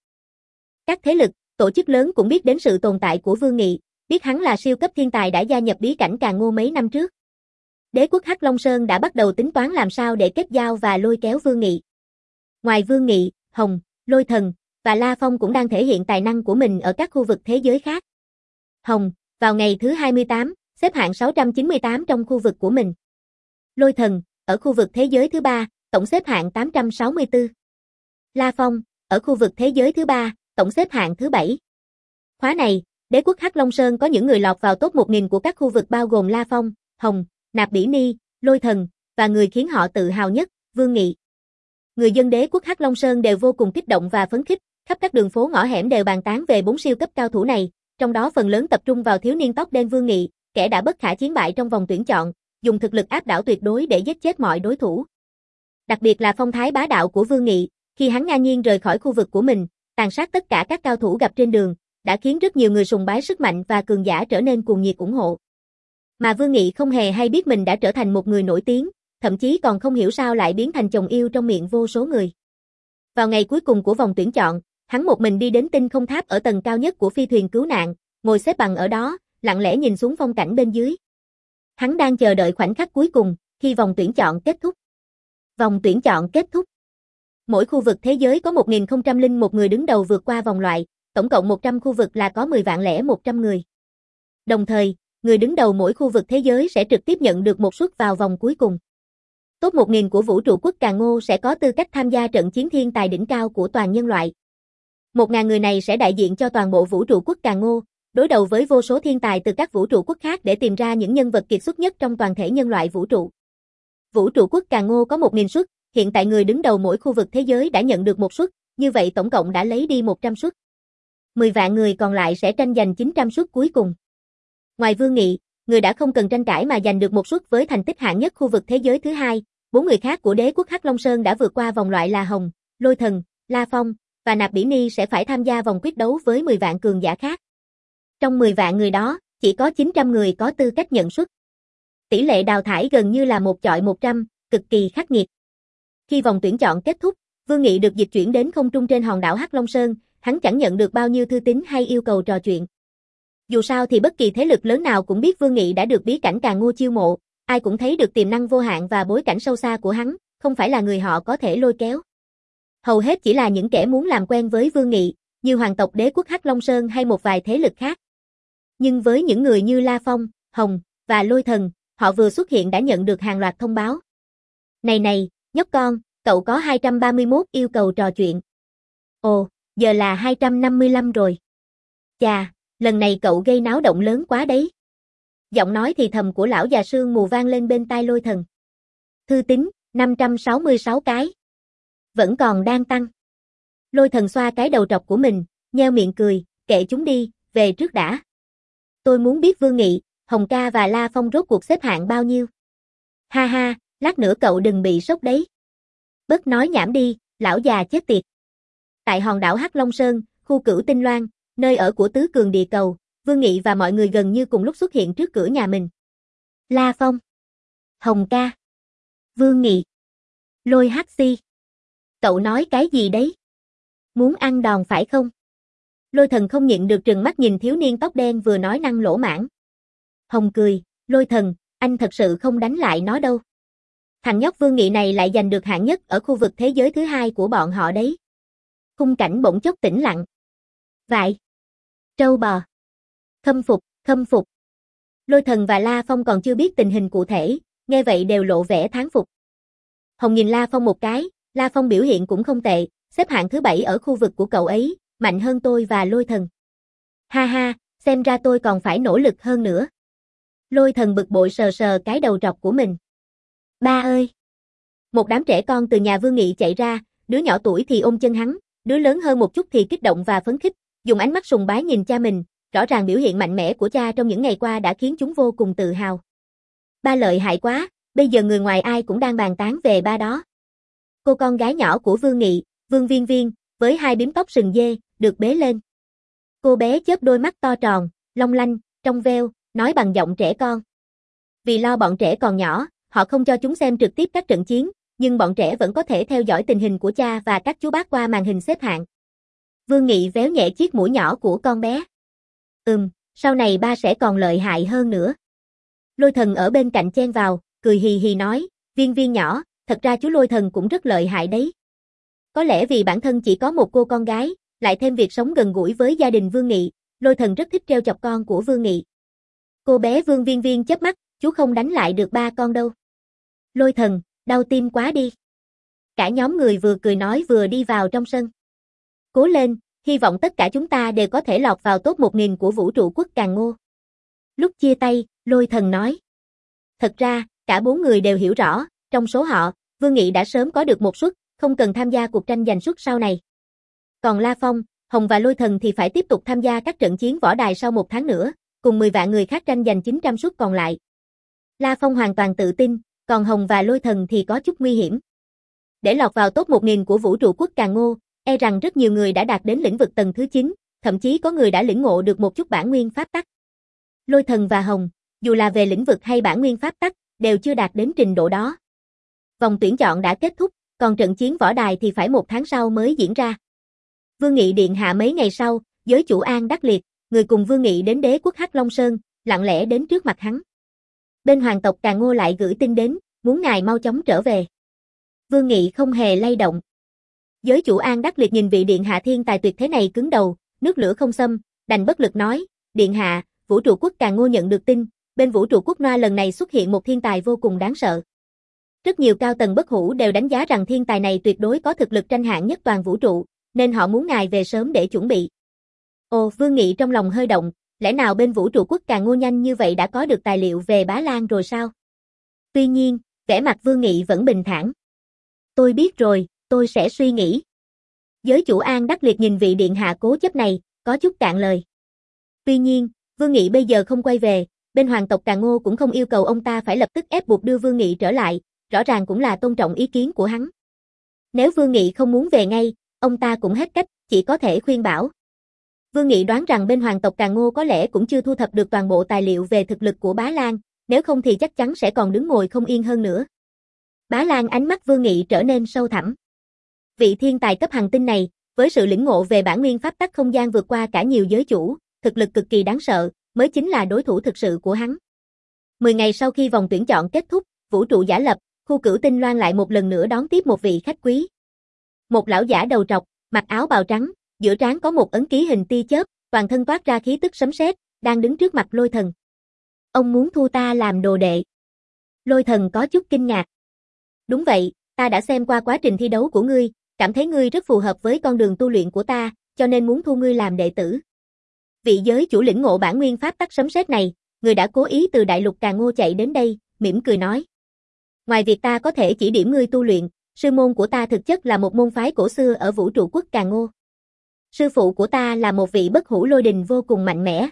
Các thế lực, tổ chức lớn cũng biết đến sự tồn tại của Vương Nghị, biết hắn là siêu cấp thiên tài đã gia nhập bí cảnh Càn Ngô mấy năm trước. Đế quốc Hắc Long Sơn đã bắt đầu tính toán làm sao để kết giao và lôi kéo Vương Nghị. Ngoài Vương Nghị, Hồng, Lôi Thần và La Phong cũng đang thể hiện tài năng của mình ở các khu vực thế giới khác. Hồng, vào ngày thứ hai mươi tám, xếp hạng sáu trăm chín mươi tám trong khu vực của mình. Lôi Thần, ở khu vực thế giới thứ ba, tổng xếp hạng tám trăm sáu mươi tư. La Phong, ở khu vực thế giới thứ ba, tổng xếp hạng thứ bảy. Khóa này, đế quốc Hắc Long Sơn có những người lọt vào top một nghìn của các khu vực bao gồm La Phong, Hồng, Nạp Bỉ Ni, Lôi Thần, và người khiến họ tự hào nhất, Vương Nghị. Người dân đế quốc Hắc Long Sơn đều vô cùng kích động và phấn khích, khắp các đường phố ngõ hẻm đều bàn tán về bốn siêu cấp cao thủ này, trong đó phần lớn tập trung vào thiếu niên tóc đen Vương Nghị, kẻ đã bất khả chiến bại trong vòng tuyển chọn, dùng thực lực áp đảo tuyệt đối để giết chết mọi đối thủ. Đặc biệt là phong thái bá đạo của Vương Nghị, khi hắn ngang nhiên rời khỏi khu vực của mình, tàn sát tất cả các cao thủ gặp trên đường, đã khiến rất nhiều người sùng bái sức mạnh và cường giả trở nên cuồng nhiệt ủng hộ. Mà Vương Nghị không hề hay biết mình đã trở thành một người nổi tiếng, thậm chí còn không hiểu sao lại biến thành chồng yêu trong miệng vô số người. Vào ngày cuối cùng của vòng tuyển chọn, hắn một mình đi đến tinh không tháp ở tầng cao nhất của phi thuyền cứu nạn, ngồi xếp bằng ở đó, lặng lẽ nhìn xuống phong cảnh bên dưới. Hắn đang chờ đợi khoảnh khắc cuối cùng, khi vòng tuyển chọn kết thúc. Vòng tuyển chọn kết thúc. Mỗi khu vực thế giới có một nghìn không trăm lẻ một người đứng đầu vượt qua vòng loại, tổng cộng một trăm khu vực là có mười vạn lẻ một trăm người. Đồng thời, người đứng đầu mỗi khu vực thế giới sẽ trực tiếp nhận được một suất vào vòng cuối cùng. Top một nghìn của vũ trụ quốc Cà Ngô sẽ có tư cách tham gia trận chiến thiên tài đỉnh cao của toàn nhân loại. một nghìn người này sẽ đại diện cho toàn bộ vũ trụ quốc Cà Ngô, đối đầu với vô số thiên tài từ các vũ trụ quốc khác để tìm ra những nhân vật kiệt xuất nhất trong toàn thể nhân loại vũ trụ. Vũ trụ quốc Cà Ngô có một nghìn suất, hiện tại người đứng đầu mỗi khu vực thế giới đã nhận được một suất, như vậy tổng cộng đã lấy đi một trăm suất. mười vạn người còn lại sẽ tranh giành chín trăm suất cuối cùng. Ngoài Vương Nghị, người đã không cần tranh cãi mà giành được một suất với thành tích hạng nhất khu vực thế giới thứ hai, bốn người khác của đế quốc Hắc Long Sơn đã vượt qua vòng loại là Hồng, Lôi Thần, La Phong và Nạp Bỉ Ni sẽ phải tham gia vòng quyết đấu với mười vạn cường giả khác. Trong mười vạn người đó, chỉ có chín trăm người có tư cách nhận suất. Tỷ lệ đào thải gần như là một chọi một trăm, cực kỳ khắc nghiệt. Khi vòng tuyển chọn kết thúc, Vương Nghị được dịch chuyển đến không trung trên hòn đảo Hắc Long Sơn, hắn chẳng nhận được bao nhiêu thư tín hay yêu cầu trò chuyện. Dù sao thì bất kỳ thế lực lớn nào cũng biết Vương Nghị đã được bí cảnh Cà Ngô chiêu mộ, ai cũng thấy được tiềm năng vô hạn và bối cảnh sâu xa của hắn, không phải là người họ có thể lôi kéo. Hầu hết chỉ là những kẻ muốn làm quen với Vương Nghị, như hoàng tộc đế quốc Hắc Long Sơn hay một vài thế lực khác. Nhưng với những người như La Phong, Hồng và Lôi Thần, họ vừa xuất hiện đã nhận được hàng loạt thông báo. Này này, nhóc con, cậu có hai trăm ba mươi mốt yêu cầu trò chuyện. Ồ, giờ là hai trăm năm mươi lăm rồi. Chà, lần này cậu gây náo động lớn quá đấy. Giọng nói thì thầm của lão già sương mù vang lên bên tai Lôi Thần. Thư tín, năm trăm sáu mươi sáu cái. Vẫn còn đang tăng. Lôi Thần xoa cái đầu trọc của mình, nheo miệng cười, kệ chúng đi, về trước đã. Tôi muốn biết Vương Nghị, Hồng Ca và La Phong rốt cuộc xếp hạng bao nhiêu. Ha ha, lát nữa cậu đừng bị sốc đấy. Bớt nói nhảm đi, lão già chết tiệt. Tại hòn đảo Hắc Long Sơn, khu Cửu Tinh Loan, nơi ở của tứ cường địa cầu, Vương Nghị và mọi người gần như cùng lúc xuất hiện trước cửa nhà mình. La Phong, Hồng Ca, Vương Nghị, Lôi Hắc Si. Cậu nói cái gì đấy? Muốn ăn đòn phải không? Lôi Thần không nhịn được trừng mắt nhìn thiếu niên tóc đen vừa nói năng lỗ mãng. Hồng cười, Lôi Thần, anh thật sự không đánh lại nó đâu. Thằng nhóc Vương Nghị này lại giành được hạng nhất ở khu vực thế giới thứ hai của bọn họ đấy. Khung cảnh bỗng chốc tĩnh lặng. Vại, trâu bò, khâm phục, khâm phục. Lôi Thần và La Phong còn chưa biết tình hình cụ thể, nghe vậy đều lộ vẻ thán phục. Hồng nhìn La Phong một cái, La Phong biểu hiện cũng không tệ, xếp hạng thứ bảy ở khu vực của cậu ấy, mạnh hơn tôi và Lôi Thần. Ha ha, xem ra tôi còn phải nỗ lực hơn nữa. Lôi Thần bực bội sờ sờ cái đầu trọc của mình. Ba ơi! Một đám trẻ con từ nhà Vương Nghị chạy ra, đứa nhỏ tuổi thì ôm chân hắn, đứa lớn hơn một chút thì kích động và phấn khích, dùng ánh mắt sùng bái nhìn cha mình, rõ ràng biểu hiện mạnh mẽ của cha trong những ngày qua đã khiến chúng vô cùng tự hào. Ba lợi hại quá, bây giờ người ngoài ai cũng đang bàn tán về ba đó. Cô con gái nhỏ của Vương Nghị, Vương Viên Viên, với hai bím tóc sừng dê, được bế lên. Cô bé chớp đôi mắt to tròn, long lanh, trong veo, nói bằng giọng trẻ con. Vì lo bọn trẻ còn nhỏ, họ không cho chúng xem trực tiếp các trận chiến, nhưng bọn trẻ vẫn có thể theo dõi tình hình của cha và các chú bác qua màn hình xếp hạng. Vương Nghị véo nhẹ chiếc mũi nhỏ của con bé. Ừm, sau này ba sẽ còn lợi hại hơn nữa. Lôi Thần ở bên cạnh chen vào, cười hì hì nói, Viên Viên nhỏ, thật ra chú Lôi Thần cũng rất lợi hại đấy. Có lẽ vì bản thân chỉ có một cô con gái, lại thêm việc sống gần gũi với gia đình Vương Nghị, Lôi Thần rất thích trêu chọc con của Vương Nghị. Cô bé Vương Viên Viên chớp mắt, chú không đánh lại được ba con đâu. Lôi Thần, đau tim quá đi. Cả nhóm người vừa cười nói vừa đi vào trong sân. Cố lên, hy vọng tất cả chúng ta đều có thể lọt vào top một nghìn của vũ trụ quốc Cà Ngô. Lúc chia tay, Lôi Thần nói. Thật ra, cả bốn người đều hiểu rõ, trong số họ, Vương Nghị đã sớm có được một suất, không cần tham gia cuộc tranh giành suất sau này. Còn La Phong, Hồng và Lôi Thần thì phải tiếp tục tham gia các trận chiến võ đài sau một tháng nữa, cùng mười vạn người khác tranh giành chín trăm suất còn lại. La Phong hoàn toàn tự tin, còn Hồng và Lôi Thần thì có chút nguy hiểm. Để lọt vào top một nghìn của vũ trụ quốc Cà Ngô, e rằng rất nhiều người đã đạt đến lĩnh vực tầng thứ chín, thậm chí có người đã lĩnh ngộ được một chút bản nguyên pháp tắc. Lôi Thần và Hồng, dù là về lĩnh vực hay bản nguyên pháp tắc, đều chưa đạt đến trình độ đó. Vòng tuyển chọn đã kết thúc, còn trận chiến võ đài thì phải một tháng sau mới diễn ra. Vương Nghị điện hạ mấy ngày sau, giới chủ An Đắc Liệt, người cùng Vương Nghị đến đế quốc Hắc Long Sơn, lặng lẽ đến trước mặt hắn. Bên hoàng tộc Càn Ngô lại gửi tin đến, muốn ngài mau chóng trở về. Vương Nghị không hề lay động. Giới chủ An Đắc Liệt nhìn vị điện hạ thiên tài tuyệt thế này cứng đầu, nước lửa không xâm, đành bất lực nói, điện hạ, vũ trụ quốc Càn Ngô nhận được tin, bên vũ trụ quốc Noa lần này xuất hiện một thiên tài vô cùng đáng sợ. Rất nhiều cao tầng bất hủ đều đánh giá rằng thiên tài này tuyệt đối có thực lực tranh hạng nhất toàn vũ trụ, nên họ muốn ngài về sớm để chuẩn bị. Ồ, Vương Nghị trong lòng hơi động, lẽ nào bên vũ trụ quốc Càn Ngô nhanh như vậy đã có được tài liệu về Bá Lan rồi sao? Tuy nhiên, vẻ mặt Vương Nghị vẫn bình thản. Tôi biết rồi, tôi sẽ suy nghĩ. Giới chủ An Đắc Liệt nhìn vị điện hạ cố chấp này, có chút cạn lời. Tuy nhiên, Vương Nghị bây giờ không quay về, bên hoàng tộc Càn Ngô cũng không yêu cầu ông ta phải lập tức ép buộc đưa Vương Nghị trở lại, rõ ràng cũng là tôn trọng ý kiến của hắn. Nếu Vương Nghị không muốn về ngay, ông ta cũng hết cách, chỉ có thể khuyên bảo. Vương Nghị đoán rằng bên hoàng tộc Càn Ngô có lẽ cũng chưa thu thập được toàn bộ tài liệu về thực lực của Bá Lan, nếu không thì chắc chắn sẽ còn đứng ngồi không yên hơn nữa. Bá Lan ánh mắt Vương Nghị trở nên sâu thẳm. Vị thiên tài cấp hành tinh này, với sự lĩnh ngộ về bản nguyên pháp tắc không gian vượt qua cả nhiều giới chủ, thực lực cực kỳ đáng sợ, mới chính là đối thủ thực sự của hắn. Mười ngày sau khi vòng tuyển chọn kết thúc, vũ trụ giả lập, khu cửu tinh loan lại một lần nữa đón tiếp một vị khách quý. Một lão giả đầu trọc, mặc áo bào trắng, giữa trán có một ấn ký hình tia chớp, toàn thân toát ra khí tức sấm sét, đang đứng trước mặt Lôi Thần. Ông muốn thu ta làm đồ đệ. Lôi Thần có chút kinh ngạc. Đúng vậy, ta đã xem qua quá trình thi đấu của ngươi, cảm thấy ngươi rất phù hợp với con đường tu luyện của ta, cho nên muốn thu ngươi làm đệ tử. Vị giới chủ lĩnh ngộ bản nguyên pháp tắc sấm sét này, người đã cố ý từ đại lục Càn Ngô chạy đến đây, mỉm cười nói. Ngoài việc ta có thể chỉ điểm ngươi tu luyện, sư môn của ta thực chất là một môn phái cổ xưa ở vũ trụ quốc Càn Ngô. Sư phụ của ta là một vị bất hủ lôi đình vô cùng mạnh mẽ.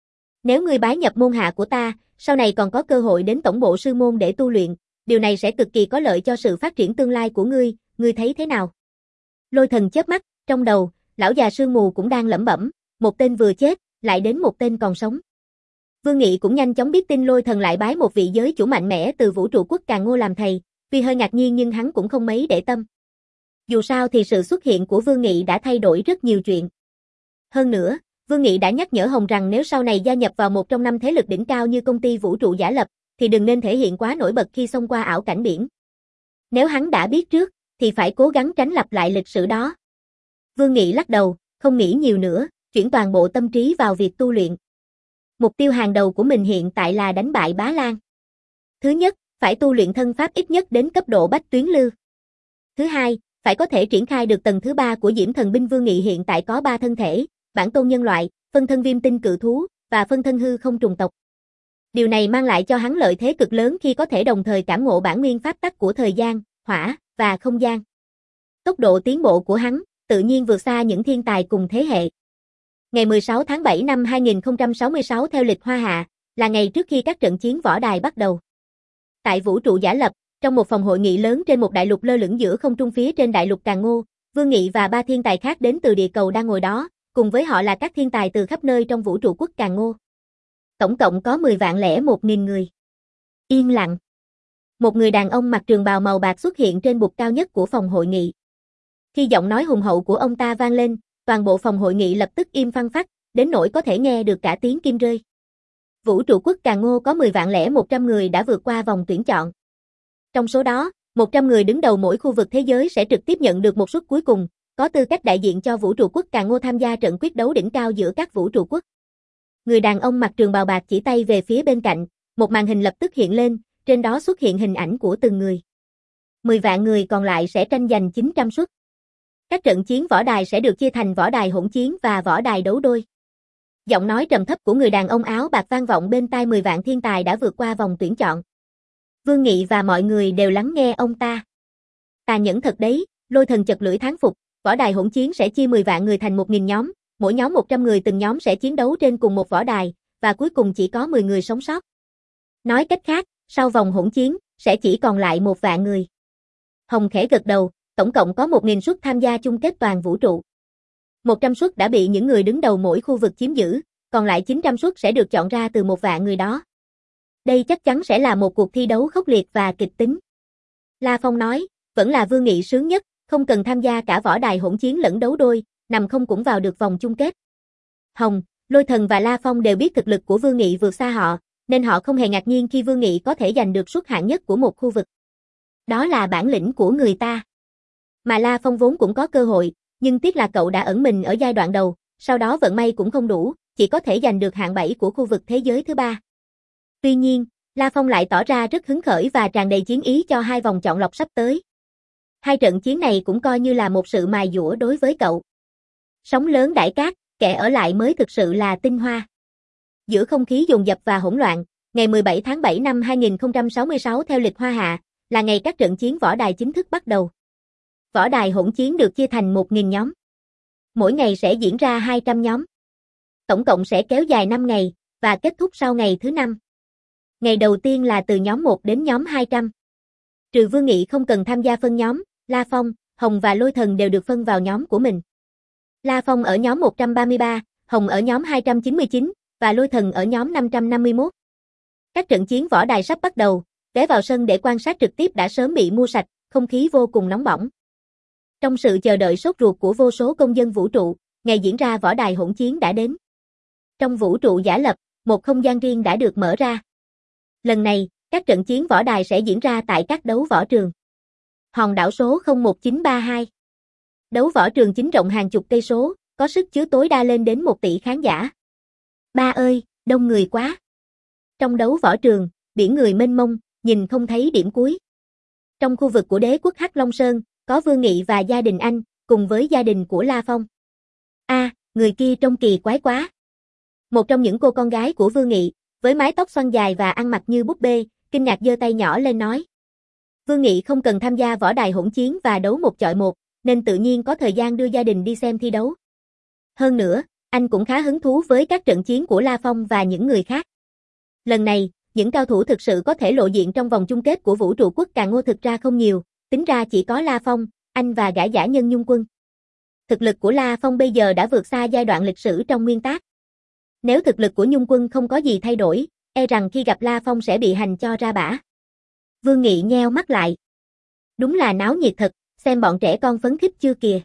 Nếu ngươi bái nhập môn hạ của ta, sau này còn có cơ hội đến tổng bộ sư môn để tu luyện, điều này sẽ cực kỳ có lợi cho sự phát triển tương lai của ngươi, ngươi thấy thế nào? Lôi Thần chớp mắt, trong đầu, lão già sương mù cũng đang lẩm bẩm, một tên vừa chết, lại đến một tên còn sống. Vương Nghị cũng nhanh chóng biết tin Lôi Thần lại bái một vị giới chủ mạnh mẽ từ vũ trụ quốc Càn Ngô làm thầy, tuy hơi ngạc nhiên nhưng hắn cũng không mấy để tâm. Dù sao thì sự xuất hiện của Vương Nghị đã thay đổi rất nhiều chuyện. Hơn nữa, Vương Nghị đã nhắc nhở Hồng rằng nếu sau này gia nhập vào một trong năm thế lực đỉnh cao như công ty vũ trụ giả lập, thì đừng nên thể hiện quá nổi bật khi xông qua ảo cảnh biển. Nếu hắn đã biết trước, thì phải cố gắng tránh lặp lại lịch sử đó. Vương Nghị lắc đầu, không nghĩ nhiều nữa, chuyển toàn bộ tâm trí vào việc tu luyện. Mục tiêu hàng đầu của mình hiện tại là đánh bại Bá Lan. Thứ nhất, phải tu luyện thân pháp ít nhất đến cấp độ bách tuyến lư. Thứ hai, phải có thể triển khai được tầng thứ ba của Diễm Thần Binh. Vương Nghị hiện tại có ba thân thể, bản tôn nhân loại, phân thân viêm tinh cự thú, và phân thân hư không trùng tộc. Điều này mang lại cho hắn lợi thế cực lớn khi có thể đồng thời cảm ngộ bản nguyên pháp tắc của thời gian, hỏa, và không gian. Tốc độ tiến bộ của hắn, tự nhiên vượt xa những thiên tài cùng thế hệ. Ngày mười sáu tháng bảy năm hai nghìn không trăm sáu mươi sáu theo lịch Hoa Hạ, là ngày trước khi các trận chiến võ đài bắt đầu. Tại vũ trụ giả lập, trong một phòng hội nghị lớn trên một đại lục lơ lửng giữa không trung phía trên đại lục Càn Ngô, Vương Nghị và ba thiên tài khác đến từ địa cầu đang ngồi đó, cùng với họ là các thiên tài từ khắp nơi trong vũ trụ quốc Càn Ngô. Tổng cộng có mười vạn lẻ một nghìn người. Yên lặng. Một người đàn ông mặc trường bào màu bạc xuất hiện trên bục cao nhất của phòng hội nghị. Khi giọng nói hùng hậu của ông ta vang lên, toàn bộ phòng hội nghị lập tức im phăng phắc, đến nỗi có thể nghe được cả tiếng kim rơi. Vũ trụ quốc Càn Ngô có mười vạn lẻ một trăm người đã vượt qua vòng tuyển chọn. Trong số đó, một trăm người đứng đầu mỗi khu vực thế giới sẽ trực tiếp nhận được một suất cuối cùng, có tư cách đại diện cho vũ trụ quốc Càn Ngô tham gia trận quyết đấu đỉnh cao giữa các vũ trụ quốc. Người đàn ông mặc trường bào bạc chỉ tay về phía bên cạnh, một màn hình lập tức hiện lên, trên đó xuất hiện hình ảnh của từng người. mười vạn người còn lại sẽ tranh giành chín trăm suất. Các trận chiến võ đài sẽ được chia thành võ đài hỗn chiến và võ đài đấu đôi. Giọng nói trầm thấp của người đàn ông áo bạc vang vọng bên tai mười vạn thiên tài đã vượt qua vòng tuyển chọn. Vương Nghị và mọi người đều lắng nghe ông ta. Tàn nhẫn thật đấy, Lôi Thần chật lưỡi thán phục, võ đài hỗn chiến sẽ chia mười vạn người thành một nghìn nhóm, mỗi nhóm một trăm người từng nhóm sẽ chiến đấu trên cùng một võ đài, và cuối cùng chỉ có mười người sống sót. Nói cách khác, sau vòng hỗn chiến, sẽ chỉ còn lại một vạn người. Hồng khẽ gật đầu, tổng cộng có một nghìn suất tham gia chung kết toàn vũ trụ. một trăm suất đã bị những người đứng đầu mỗi khu vực chiếm giữ, còn lại chín trăm suất sẽ được chọn ra từ một vạn người đó. Đây chắc chắn sẽ là một cuộc thi đấu khốc liệt và kịch tính. La Phong nói, vẫn là Vương Nghị sướng nhất, không cần tham gia cả võ đài hỗn chiến lẫn đấu đôi, nằm không cũng vào được vòng chung kết. Hồng, Lôi Thần và La Phong đều biết thực lực của Vương Nghị vượt xa họ, Nên họ không hề ngạc nhiên khi Vương Nghị có thể giành được suất hạng nhất của một khu vực. Đó là bản lĩnh của người ta. Mà La Phong vốn cũng có cơ hội, nhưng tiếc là cậu đã ẩn mình ở giai đoạn đầu, sau đó vận may cũng không đủ, chỉ có thể giành được hạng bảy của khu vực thế giới thứ ba. Tuy nhiên, La Phong lại tỏ ra rất hứng khởi và tràn đầy chiến ý cho hai vòng chọn lọc sắp tới. Hai trận chiến này cũng coi như là một sự mài dũa đối với cậu. Sóng lớn đãi cát, kẻ ở lại mới thực sự là tinh hoa. Giữa không khí dồn dập và hỗn loạn, ngày mười bảy tháng bảy năm hai nghìn không trăm sáu mươi sáu theo lịch Hoa Hạ, là ngày các trận chiến võ đài chính thức bắt đầu. Võ đài hỗn chiến được chia thành một nghìn nhóm. Mỗi ngày sẽ diễn ra hai trăm nhóm. Tổng cộng sẽ kéo dài năm ngày, và kết thúc sau ngày thứ năm. Ngày đầu tiên là từ nhóm một đến nhóm hai trăm. Trừ Vương Nghị không cần tham gia phân nhóm, La Phong, Hồng và Lôi Thần đều được phân vào nhóm của mình. La Phong ở nhóm một trăm ba mươi ba, Hồng ở nhóm hai trăm chín mươi chín, và Lôi Thần ở nhóm năm trăm năm mươi mốt. Các trận chiến võ đài sắp bắt đầu, vé vào sân để quan sát trực tiếp đã sớm bị mua sạch, không khí vô cùng nóng bỏng. Trong sự chờ đợi sốt ruột của vô số công dân vũ trụ, ngày diễn ra võ đài hỗn chiến đã đến. Trong vũ trụ giả lập, một không gian riêng đã được mở ra. Lần này, các trận chiến võ đài sẽ diễn ra tại các đấu võ trường. Hòn đảo số không một chín ba hai. Đấu võ trường chính rộng hàng chục cây số, có sức chứa tối đa lên đến một tỷ khán giả. Ba ơi, đông người quá. Trong đấu võ trường, biển người mênh mông, nhìn không thấy điểm cuối. Trong khu vực của đế quốc Hắc Long Sơn, có Vương Nghị và gia đình anh, cùng với gia đình của La Phong. A, à, người kia trông kỳ quái quá. Một trong những cô con gái của Vương Nghị, với mái tóc xoăn dài và ăn mặc như búp bê, kinh ngạc giơ tay nhỏ lên nói. Vương Nghị không cần tham gia võ đài hỗn chiến và đấu một chọi một, nên tự nhiên có thời gian đưa gia đình đi xem thi đấu. Hơn nữa, anh cũng khá hứng thú với các trận chiến của La Phong và những người khác. Lần này, những cao thủ thực sự có thể lộ diện trong vòng chung kết của vũ trụ quốc Càn Ngô thực ra không nhiều, tính ra chỉ có La Phong, anh và gã giả nhân Nhung Quân. Thực lực của La Phong bây giờ đã vượt xa giai đoạn lịch sử trong nguyên tác. Nếu thực lực của Nhung Quân không có gì thay đổi, e rằng khi gặp La Phong sẽ bị hành cho ra bả. Vương Nghị nheo mắt lại. Đúng là náo nhiệt thật, xem bọn trẻ con phấn khích chưa kìa.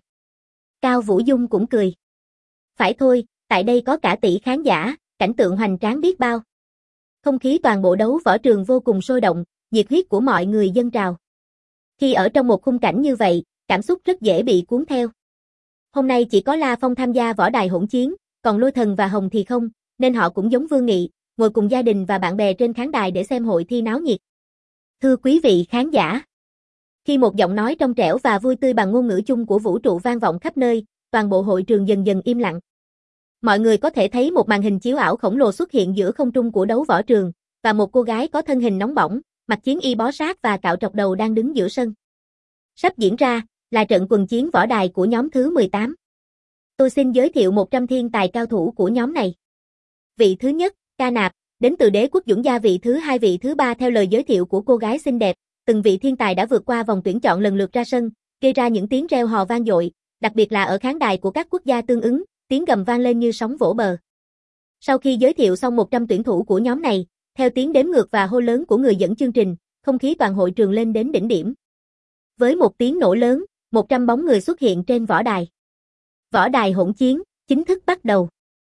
Cao Vũ Dung cũng cười. Phải thôi, tại đây có cả tỷ khán giả, cảnh tượng hoành tráng biết bao. Không khí toàn bộ đấu võ trường vô cùng sôi động, nhiệt huyết của mọi người dâng trào. Khi ở trong một khung cảnh như vậy, cảm xúc rất dễ bị cuốn theo. Hôm nay chỉ có La Phong tham gia võ đài hỗn chiến, còn Lôi Thần và Hồng thì không, nên họ cũng giống Vương Nghị, ngồi cùng gia đình và bạn bè trên khán đài để xem hội thi náo nhiệt. Thưa quý vị khán giả. Khi một giọng nói trong trẻo và vui tươi bằng ngôn ngữ chung của vũ trụ vang vọng khắp nơi, toàn bộ hội trường dần dần im lặng. Mọi người có thể thấy một màn hình chiếu ảo khổng lồ xuất hiện giữa không trung của đấu võ trường, và một cô gái có thân hình nóng bỏng, mặc chiến y bó sát và cạo trọc đầu đang đứng giữa sân. Sắp diễn ra là trận quần chiến võ đài của nhóm thứ mười tám. Tôi xin giới thiệu một trăm thiên tài cao thủ của nhóm này. Vị thứ nhất, Ca Nạp, đến từ đế quốc Dũng Gia. Vị thứ hai, vị thứ ba theo lời giới thiệu của cô gái xinh đẹp, từng vị thiên tài đã vượt qua vòng tuyển chọn lần lượt ra sân, gây ra những tiếng reo hò vang dội, đặc biệt là ở khán đài của các quốc gia tương ứng, tiếng gầm vang lên như sóng vỗ bờ. Sau khi giới thiệu xong một trăm tuyển thủ của nhóm này, theo tiếng đếm ngược và hô lớn của người dẫn chương trình, không khí toàn hội trường lên đến đỉnh điểm. Với một tiếng nổ lớn, một trăm bóng người xuất hiện trên võ đài. Võ đài hỗn chiến, chính thức bắt đầu.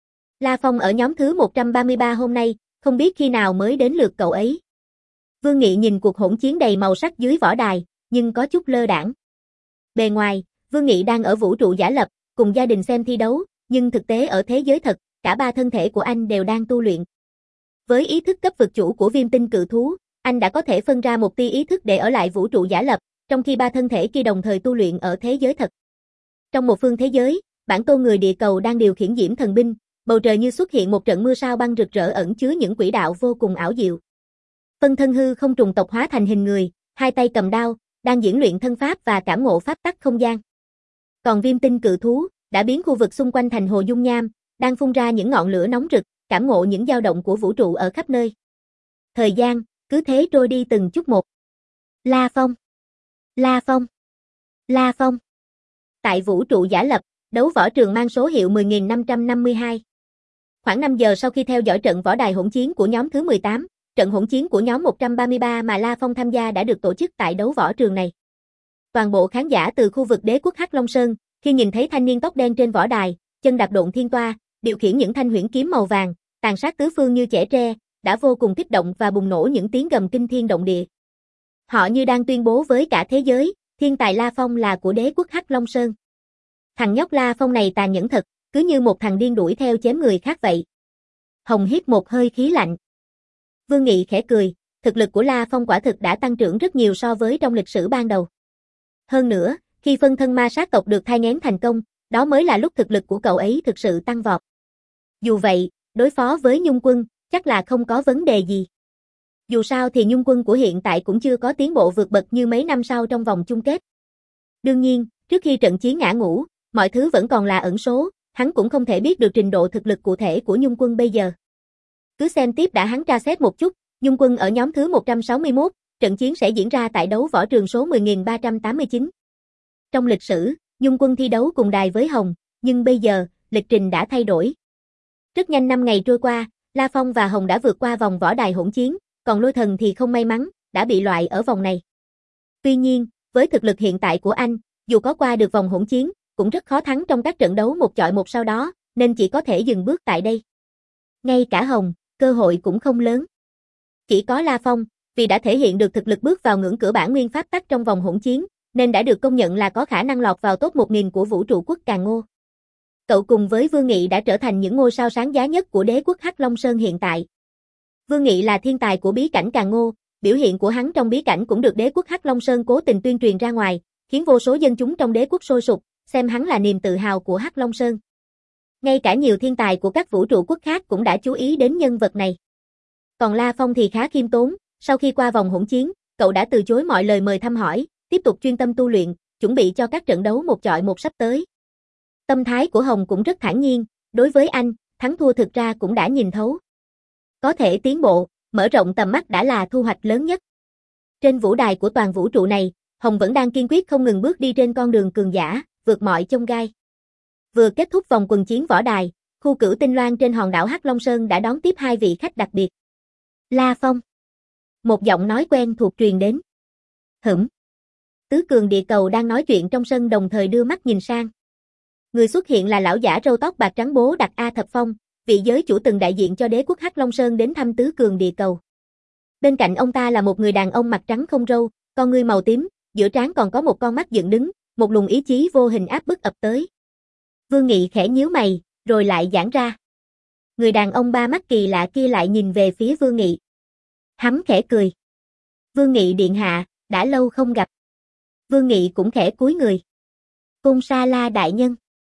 La Phong ở nhóm thứ một trăm ba mươi ba hôm nay, không biết khi nào mới đến lượt cậu ấy. Vương Nghị nhìn cuộc hỗn chiến đầy màu sắc dưới võ đài, nhưng có chút lơ đãng. Bề ngoài, Vương Nghị đang ở vũ trụ giả lập, cùng gia đình xem thi đấu, nhưng thực tế ở thế giới thật, cả ba thân thể của anh đều đang tu luyện. Với ý thức cấp vực chủ của viêm tinh cự thú, anh đã có thể phân ra một tia ý thức để ở lại vũ trụ giả lập, trong khi ba thân thể kia đồng thời tu luyện ở thế giới thật. Trong một phương thế giới, bản tôn người địa cầu đang điều khiển diễm thần binh, bầu trời như xuất hiện một trận mưa sao băng rực rỡ ẩn chứa những quỹ đạo vô cùng ảo diệu. Phân thân hư không trùng tộc hóa thành hình người, hai tay cầm đao, đang diễn luyện thân pháp và cảm ngộ pháp tắc không gian. Còn viêm tinh cự thú đã biến khu vực xung quanh thành hồ dung nham, đang phun ra những ngọn lửa nóng rực, cảm ngộ những dao động của vũ trụ ở khắp nơi. Thời gian cứ thế trôi đi từng chút một. La Phong, La Phong, La Phong. Tại vũ trụ giả lập, đấu võ trường mang số hiệu mười nghìn năm trăm năm mươi hai. Khoảng năm giờ sau khi theo dõi trận võ đài hỗn chiến của nhóm thứ mười tám, trận hỗn chiến của nhóm một trăm ba mươi ba mà La Phong tham gia đã được tổ chức tại đấu võ trường này. Toàn bộ khán giả từ khu vực đế quốc Hắc Long Sơn, khi nhìn thấy thanh niên tóc đen trên võ đài, chân đạp độn thiên toa, điều khiển những thanh huyễn kiếm màu vàng, tàn sát tứ phương như chẻ tre, đã vô cùng kích động và bùng nổ những tiếng gầm kinh thiên động địa. Họ như đang tuyên bố với cả thế giới, thiên tài La Phong là của đế quốc Hắc Long Sơn. Thằng nhóc La Phong này tàn nhẫn thật, cứ như một thằng điên đuổi theo chém người khác vậy. Hồng hít một hơi khí lạnh. Vương Nghị khẽ cười, thực lực của La Phong quả thực đã tăng trưởng rất nhiều so với trong lịch sử ban đầu. Hơn nữa, khi phân thân ma sát tộc được thai nghén thành công, đó mới là lúc thực lực của cậu ấy thực sự tăng vọt. Dù vậy, đối phó với Nhung Quân, chắc là không có vấn đề gì. Dù sao thì Nhung Quân của hiện tại cũng chưa có tiến bộ vượt bậc như mấy năm sau trong vòng chung kết. Đương nhiên, trước khi trận chiến ngã ngũ, mọi thứ vẫn còn là ẩn số, hắn cũng không thể biết được trình độ thực lực cụ thể của Nhung Quân bây giờ. Cứ xem tiếp đã, hắn tra xét một chút, Nhung Quân ở nhóm thứ một trăm sáu mươi mốt, trận chiến sẽ diễn ra tại đấu võ trường số mười nghìn ba trăm tám mươi chín. Trong lịch sử, Nhung Quân thi đấu cùng đài với Hồng, nhưng bây giờ, lịch trình đã thay đổi. Rất nhanh năm ngày trôi qua, La Phong và Hồng đã vượt qua vòng võ đài hỗn chiến, còn Lôi Thần thì không may mắn, đã bị loại ở vòng này. Tuy nhiên, với thực lực hiện tại của anh, dù có qua được vòng hỗn chiến, cũng rất khó thắng trong các trận đấu một chọi một sau đó, nên chỉ có thể dừng bước tại đây. Ngay cả Hồng, cơ hội cũng không lớn. Chỉ có La Phong, vì đã thể hiện được thực lực bước vào ngưỡng cửa bản nguyên pháp tắc trong vòng hỗn chiến, nên đã được công nhận là có khả năng lọt vào top một nghìn của vũ trụ quốc Càn Ngô. Cậu cùng với Vương Nghị đã trở thành những ngôi sao sáng giá nhất của đế quốc Hắc Long Sơn hiện tại. Vương Nghị là thiên tài của bí cảnh Càn Ngô, biểu hiện của hắn trong bí cảnh cũng được đế quốc Hắc Long Sơn cố tình tuyên truyền ra ngoài, khiến vô số dân chúng trong đế quốc sôi sục, xem hắn là niềm tự hào của Hắc Long Sơn. Ngay cả nhiều thiên tài của các vũ trụ quốc khác cũng đã chú ý đến nhân vật này. Còn La Phong thì khá khiêm tốn, sau khi qua vòng hỗn chiến, cậu đã từ chối mọi lời mời thăm hỏi, tiếp tục chuyên tâm tu luyện, chuẩn bị cho các trận đấu một chọi một sắp tới. Tâm thái của Hồng cũng rất thản nhiên, đối với anh, thắng thua thực ra cũng đã nhìn thấu. Có thể tiến bộ, mở rộng tầm mắt đã là thu hoạch lớn nhất. Trên vũ đài của toàn vũ trụ này, Hồng vẫn đang kiên quyết không ngừng bước đi trên con đường cường giả, vượt mọi chông gai. Vừa kết thúc vòng quần chiến võ đài, khu cửu tinh loan trên hòn đảo Hắc Long Sơn đã đón tiếp hai vị khách đặc biệt. La Phong. Một giọng nói quen thuộc truyền đến. Hửm. Tứ cường địa cầu đang nói chuyện trong sân đồng thời đưa mắt nhìn sang. Người xuất hiện là lão giả râu tóc bạc trắng Bố Đặc A Thập Phong, vị giới chủ từng đại diện cho đế quốc Hắc Long Sơn đến thăm tứ cường địa cầu. Bên cạnh ông ta là một người đàn ông mặt trắng không râu, con ngươi màu tím, giữa trán còn có một con mắt dựng đứng, một luồng ý chí vô hình áp bức ập tới. Vương Nghị khẽ nhíu mày, rồi lại giãn ra. Người đàn ông ba mắt kỳ lạ kia lại nhìn về phía Vương Nghị. Hắn khẽ cười. Vương Nghị điện hạ, đã lâu không gặp. Vương Nghị cũng khẽ cúi người. Côn Sa La đại nhân.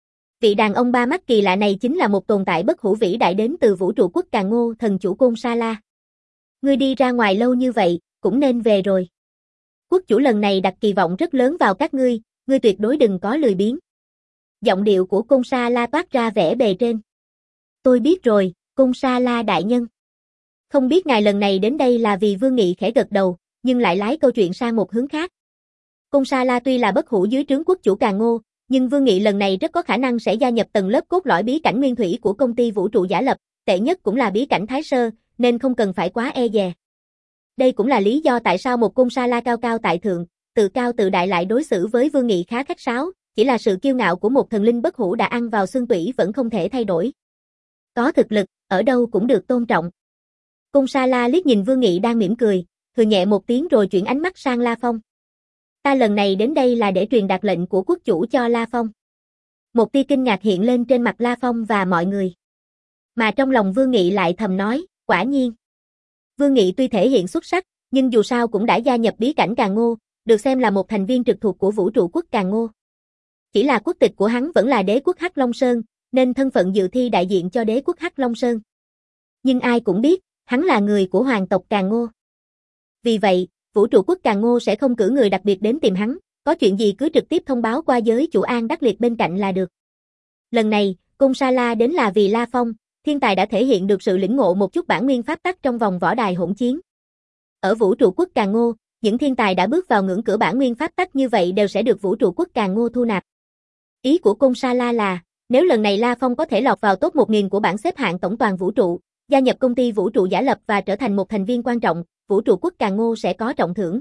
Vị đàn ông ba mắt kỳ lạ này chính là một tồn tại bất hủ vĩ đại đến từ vũ trụ quốc Càn Ngô, thần chủ Côn Sa La. Ngươi đi ra ngoài lâu như vậy, cũng nên về rồi. Quốc chủ lần này đặt kỳ vọng rất lớn vào các ngươi, ngươi tuyệt đối đừng có lười biếng. Giọng điệu của Côn Sa La toát ra vẻ bề trên. Tôi biết rồi, Côn Sa La đại nhân. Không biết ngài lần này đến đây là vì Vương Nghị khẽ gật đầu, nhưng lại lái câu chuyện sang một hướng khác. Côn Sa La tuy là bất hủ dưới trướng quốc chủ Càn Ngô, nhưng Vương Nghị lần này rất có khả năng sẽ gia nhập tầng lớp cốt lõi bí cảnh nguyên thủy của công ty vũ trụ giả lập, tệ nhất cũng là bí cảnh Thái Sơ, nên không cần phải quá e dè. Đây cũng là lý do tại sao một Côn Sa La cao cao tại thượng, tự cao tự đại lại đối xử với Vương Nghị khá khách sáo, chỉ là sự kiêu ngạo của một thần linh bất hủ đã ăn vào xương tủy vẫn không thể thay đổi. Có thực lực, ở đâu cũng được tôn trọng. Côn Sa La liếc nhìn Vương Nghị đang mỉm cười, hừ nhẹ một tiếng rồi chuyển ánh mắt sang La Phong. Ta lần này đến đây là để truyền đạt lệnh của quốc chủ cho La Phong. Một tia kinh ngạc hiện lên trên mặt La Phong và mọi người. Mà trong lòng Vương Nghị lại thầm nói, quả nhiên. Vương Nghị tuy thể hiện xuất sắc, nhưng dù sao cũng đã gia nhập bí cảnh Càn Ngô, được xem là một thành viên trực thuộc của vũ trụ quốc Càn Ngô. Chỉ là quốc tịch của hắn vẫn là đế quốc Hắc Long Sơn, nên thân phận dự thi đại diện cho đế quốc Hắc Long Sơn. Nhưng ai cũng biết, hắn là người của hoàng tộc Càn Ngô. Vì vậy, vũ trụ quốc Càn Ngô sẽ không cử người đặc biệt đến tìm hắn, có chuyện gì cứ trực tiếp thông báo qua giới chủ An Đắc Liệt bên cạnh là được. Lần này, Côn Sa La đến là vì La Phong, thiên tài đã thể hiện được sự lĩnh ngộ một chút bản nguyên pháp tắc trong vòng võ đài hỗn chiến. Ở vũ trụ quốc Càn Ngô, những thiên tài đã bước vào ngưỡng cửa bản nguyên pháp tắc như vậy đều sẽ được vũ trụ quốc Càn Ngô thu nạp. Ý của Côn Sa La là, nếu lần này La Phong có thể lọt vào top một nghìn của bảng xếp hạng tổng toàn vũ trụ, gia nhập công ty vũ trụ giả lập và trở thành một thành viên quan trọng, vũ trụ quốc Càn Ngô sẽ có trọng thưởng.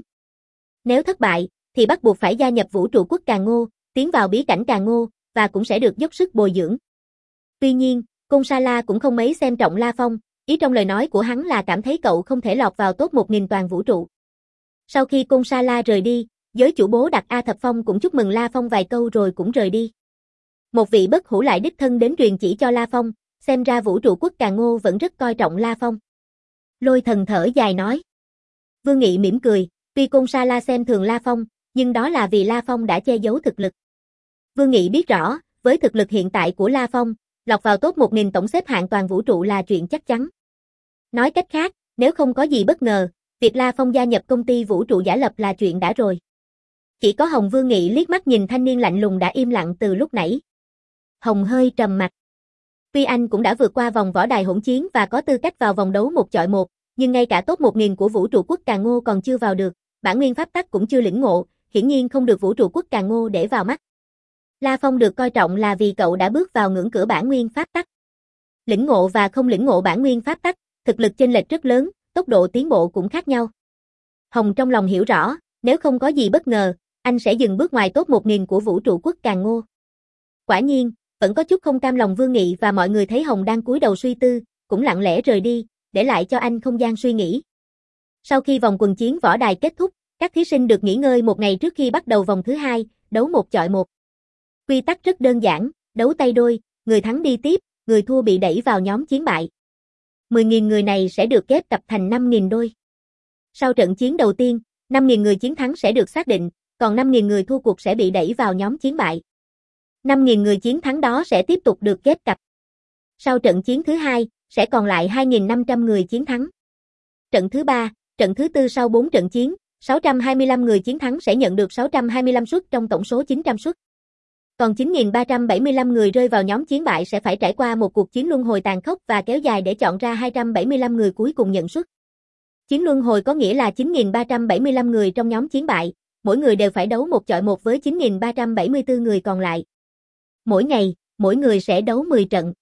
Nếu thất bại, thì bắt buộc phải gia nhập vũ trụ quốc Càn Ngô, tiến vào bí cảnh Càn Ngô, và cũng sẽ được dốc sức bồi dưỡng. Tuy nhiên, Côn Sa La cũng không mấy xem trọng La Phong, Ý trong lời nói của hắn là cảm thấy cậu không thể lọt vào top một nghìn toàn vũ trụ. Sau khi Côn Sa La rời đi, giới chủ bố đặt A Thập Phong cũng chúc mừng La Phong vài câu rồi cũng rời đi. Một vị bất hủ lại đích thân đến truyền chỉ cho La Phong, xem ra vũ trụ quốc Càn Ngô vẫn rất coi trọng La Phong. Lôi Thần thở dài nói. Vương Nghị mỉm cười, tuy Côn Sa La xem thường La Phong, nhưng đó là vì La Phong đã che giấu thực lực. Vương Nghị biết rõ, với thực lực hiện tại của La Phong, lọt vào top một nghìn tổng xếp hạng toàn vũ trụ là chuyện chắc chắn. Nói cách khác, nếu không có gì bất ngờ, việc La Phong gia nhập công ty vũ trụ giả lập là chuyện đã rồi. Chỉ có Hồng Vương Nghị liếc mắt nhìn thanh niên lạnh lùng đã im lặng từ lúc nãy. Hồng hơi trầm mặt. Tuy anh cũng đã vượt qua vòng võ đài hỗn chiến và có tư cách vào vòng đấu một chọi một, nhưng ngay cả top một nghìn của vũ trụ quốc Càn Ngô còn chưa vào được, bản nguyên pháp tắc cũng chưa lĩnh ngộ, hiển nhiên không được vũ trụ quốc Càn Ngô để vào mắt. La Phong được coi trọng là vì cậu đã bước vào ngưỡng cửa bản nguyên pháp tắc. Lĩnh ngộ và không lĩnh ngộ bản nguyên pháp tắc, thực lực chênh lệch rất lớn, tốc độ tiến bộ cũng khác nhau. Hồng trong lòng hiểu rõ, nếu không có gì bất ngờ, anh sẽ dừng bước ngoài top một nghìn của vũ trụ quốc Càn Ngô. Quả nhiên, vẫn có chút không cam lòng Vương Nghị và mọi người thấy Hồng đang cúi đầu suy tư, cũng lặng lẽ rời đi, để lại cho anh không gian suy nghĩ. Sau khi vòng quần chiến võ đài kết thúc, các thí sinh được nghỉ ngơi một ngày trước khi bắt đầu vòng thứ hai, đấu một chọi một. Quy tắc rất đơn giản, đấu tay đôi, người thắng đi tiếp, người thua bị đẩy vào nhóm chiến bại. mười nghìn người này sẽ được ghép tập thành năm nghìn đôi. Sau trận chiến đầu tiên, năm nghìn người chiến thắng sẽ được xác định, còn năm nghìn người thua cuộc sẽ bị đẩy vào nhóm chiến bại. năm nghìn người chiến thắng đó sẽ tiếp tục được ghép cặp. Sau trận chiến thứ hai, sẽ còn lại hai nghìn năm trăm người chiến thắng. Trận thứ ba, trận thứ tư sau bốn trận chiến, sáu trăm hai mươi lăm người chiến thắng sẽ nhận được sáu trăm hai mươi lăm suất trong tổng số chín trăm suất. Còn chín nghìn ba trăm bảy mươi lăm người rơi vào nhóm chiến bại sẽ phải trải qua một cuộc chiến luân hồi tàn khốc và kéo dài để chọn ra hai trăm bảy mươi lăm người cuối cùng nhận suất. Chiến luân hồi có nghĩa là chín nghìn ba trăm bảy mươi lăm người trong nhóm chiến bại, mỗi người đều phải đấu một chọi một với chín nghìn ba trăm bảy mươi tư người còn lại. Mỗi ngày, mỗi người sẽ đấu mười trận.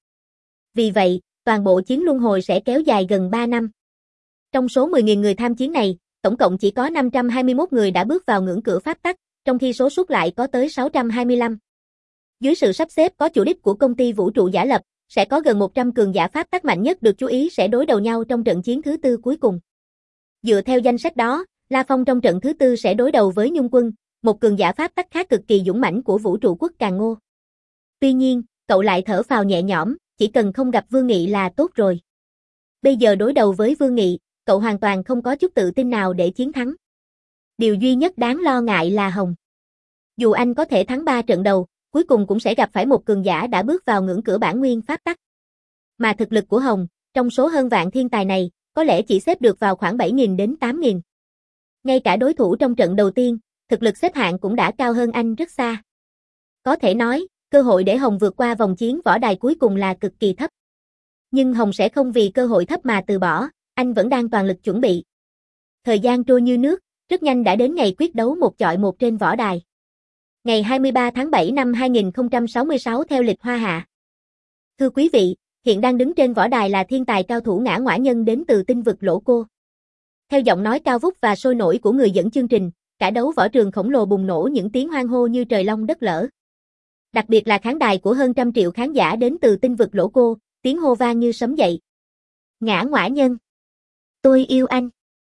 Vì vậy, toàn bộ chiến luân hồi sẽ kéo dài gần ba năm. Trong số mười nghìn người tham chiến này, tổng cộng chỉ có năm trăm hai mươi mốt người đã bước vào ngưỡng cửa pháp tắc, trong khi số suất lại có tới sáu trăm hai mươi lăm. Dưới sự sắp xếp có chủ đích của công ty vũ trụ giả lập, sẽ có gần một trăm cường giả pháp tắc mạnh nhất được chú ý sẽ đối đầu nhau trong trận chiến thứ tư cuối cùng. Dựa theo danh sách đó, La Phong trong trận thứ tư sẽ đối đầu với Nhung Quân, một cường giả pháp tắc khác cực kỳ dũng mãnh của vũ trụ quốc Càn Ngô. Tuy nhiên, cậu lại thở phào nhẹ nhõm, chỉ cần không gặp Vương Nghị là tốt rồi. Bây giờ đối đầu với Vương Nghị, cậu hoàn toàn không có chút tự tin nào để chiến thắng. Điều duy nhất đáng lo ngại là Hồng. Dù anh có thể thắng ba trận đầu, cuối cùng cũng sẽ gặp phải một cường giả đã bước vào ngưỡng cửa bản nguyên pháp tắc. Mà thực lực của Hồng, trong số hơn vạn thiên tài này, có lẽ chỉ xếp được vào khoảng bảy nghìn đến tám nghìn. Ngay cả đối thủ trong trận đầu tiên, thực lực xếp hạng cũng đã cao hơn anh rất xa. Có thể nói, cơ hội để Hồng vượt qua vòng chiến võ đài cuối cùng là cực kỳ thấp. Nhưng Hồng sẽ không vì cơ hội thấp mà từ bỏ, anh vẫn đang toàn lực chuẩn bị. Thời gian trôi như nước, rất nhanh đã đến ngày quyết đấu một chọi một trên võ đài. Ngày hai mươi ba tháng bảy năm hai nghìn không trăm sáu mươi sáu theo lịch Hoa Hạ. Thưa quý vị, hiện đang đứng trên võ đài là thiên tài cao thủ Ngã Ngõa Nhân đến từ tinh vực Lỗ Cô. Theo giọng nói cao vút và sôi nổi của người dẫn chương trình, cả đấu võ trường khổng lồ bùng nổ những tiếng hoan hô như trời long đất lở. Đặc biệt là khán đài của hơn trăm triệu khán giả đến từ tinh vực Lỗ Cô, tiếng hô vang như sấm dậy. Ngã Ngõa Nhân. Tôi yêu anh.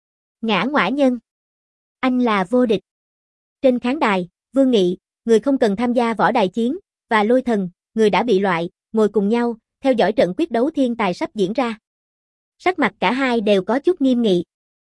Ngã Ngõa Nhân. Anh là vô địch. Trên khán đài, Vương Nghị, người không cần tham gia võ đài chiến, và Lôi Thần, người đã bị loại, ngồi cùng nhau, theo dõi trận quyết đấu thiên tài sắp diễn ra. Sắc mặt cả hai đều có chút nghiêm nghị.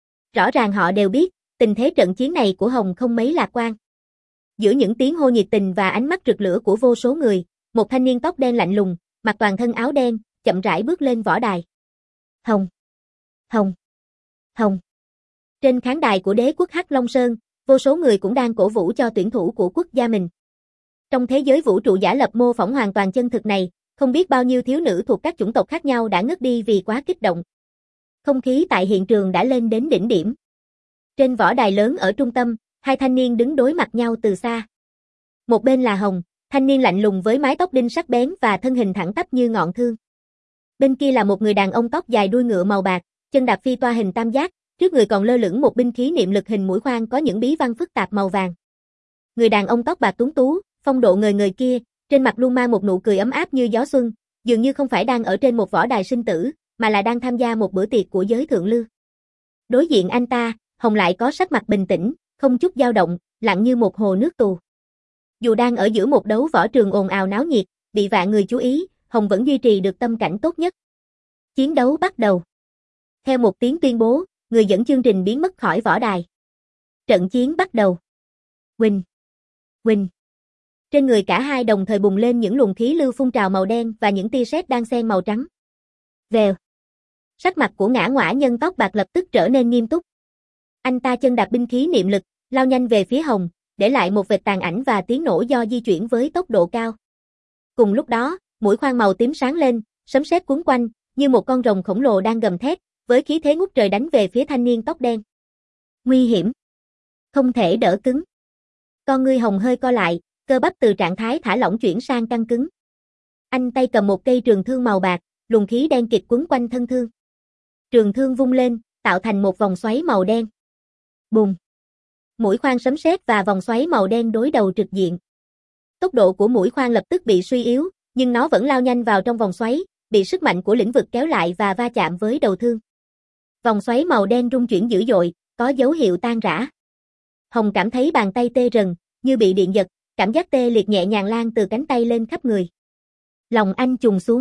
Rõ ràng họ đều biết, tình thế trận chiến này của Hồng không mấy lạc quan. Giữa những tiếng hô nhiệt tình và ánh mắt rực lửa của vô số người, một thanh niên tóc đen lạnh lùng, mặc toàn thân áo đen, chậm rãi bước lên võ đài. Hồng! Hồng! Hồng! Trên khán đài của đế quốc Hắc Long Sơn, vô số người cũng đang cổ vũ cho tuyển thủ của quốc gia mình. Trong thế giới vũ trụ giả lập mô phỏng hoàn toàn chân thực này, không biết bao nhiêu thiếu nữ thuộc các chủng tộc khác nhau đã ngất đi vì quá kích động. Không khí tại hiện trường đã lên đến đỉnh điểm. Trên võ đài lớn ở trung tâm, hai thanh niên đứng đối mặt nhau từ xa. Một bên là Hồng, thanh niên lạnh lùng với mái tóc đinh sắc bén và thân hình thẳng tắp như ngọn thương. Bên kia là một người đàn ông tóc dài đuôi ngựa màu bạc, chân đạp phi toa hình tam giác, trước người còn lơ lửng một binh khí niệm lực hình mũi khoan có những bí văn phức tạp màu vàng. Người đàn ông tóc bạc tuấn tú, phong độ ngời ngời kia, trên mặt luôn mang một nụ cười ấm áp như gió xuân, dường như không phải đang ở trên một võ đài sinh tử, mà là đang tham gia một bữa tiệc của giới thượng lưu. Đối diện anh ta, Hồng lại có sắc mặt bình tĩnh, không chút dao động, lặng như một hồ nước tù. Dù đang ở giữa một đấu võ trường ồn ào náo nhiệt, bị vạn người chú ý, Hồng vẫn duy trì được tâm cảnh tốt nhất. Chiến đấu bắt đầu. Theo một tiếng tuyên bố, người dẫn chương trình biến mất khỏi võ đài. Trận chiến bắt đầu. Huỳnh, huỳnh. Trên người cả hai đồng thời bùng lên những luồng khí lưu phun trào màu đen và những tia sét đan xen màu trắng. Vèo. Sắc mặt của Ngã Ngõa Nhân tóc bạc lập tức trở nên nghiêm túc. Anh ta chân đạp binh khí niệm lực, lao nhanh về phía Hồng, để lại một vệt tàn ảnh và tiếng nổ do di chuyển với tốc độ cao. Cùng lúc đó, mũi khoan màu tím sáng lên, sấm sét cuốn quanh, như một con rồng khổng lồ đang gầm thét, với khí thế ngút trời đánh về phía thanh niên tóc đen. Nguy hiểm. Không thể đỡ cứng. Con ngươi Hồng hơi co lại, cơ bắp từ trạng thái thả lỏng chuyển sang căng cứng. Anh tay cầm một cây trường thương màu bạc, luồng khí đen kịt quấn quanh thân thương. Trường thương vung lên, tạo thành một vòng xoáy màu đen. Bùng. Mũi khoan sấm sét và vòng xoáy màu đen đối đầu trực diện. Tốc độ của mũi khoan lập tức bị suy yếu, nhưng nó vẫn lao nhanh vào trong vòng xoáy, bị sức mạnh của lĩnh vực kéo lại và va chạm với đầu thương. Vòng xoáy màu đen rung chuyển dữ dội, có dấu hiệu tan rã. Hồng cảm thấy bàn tay tê rần, như bị điện giật, cảm giác tê liệt nhẹ nhàng lan từ cánh tay lên khắp người. Lòng anh trùng xuống.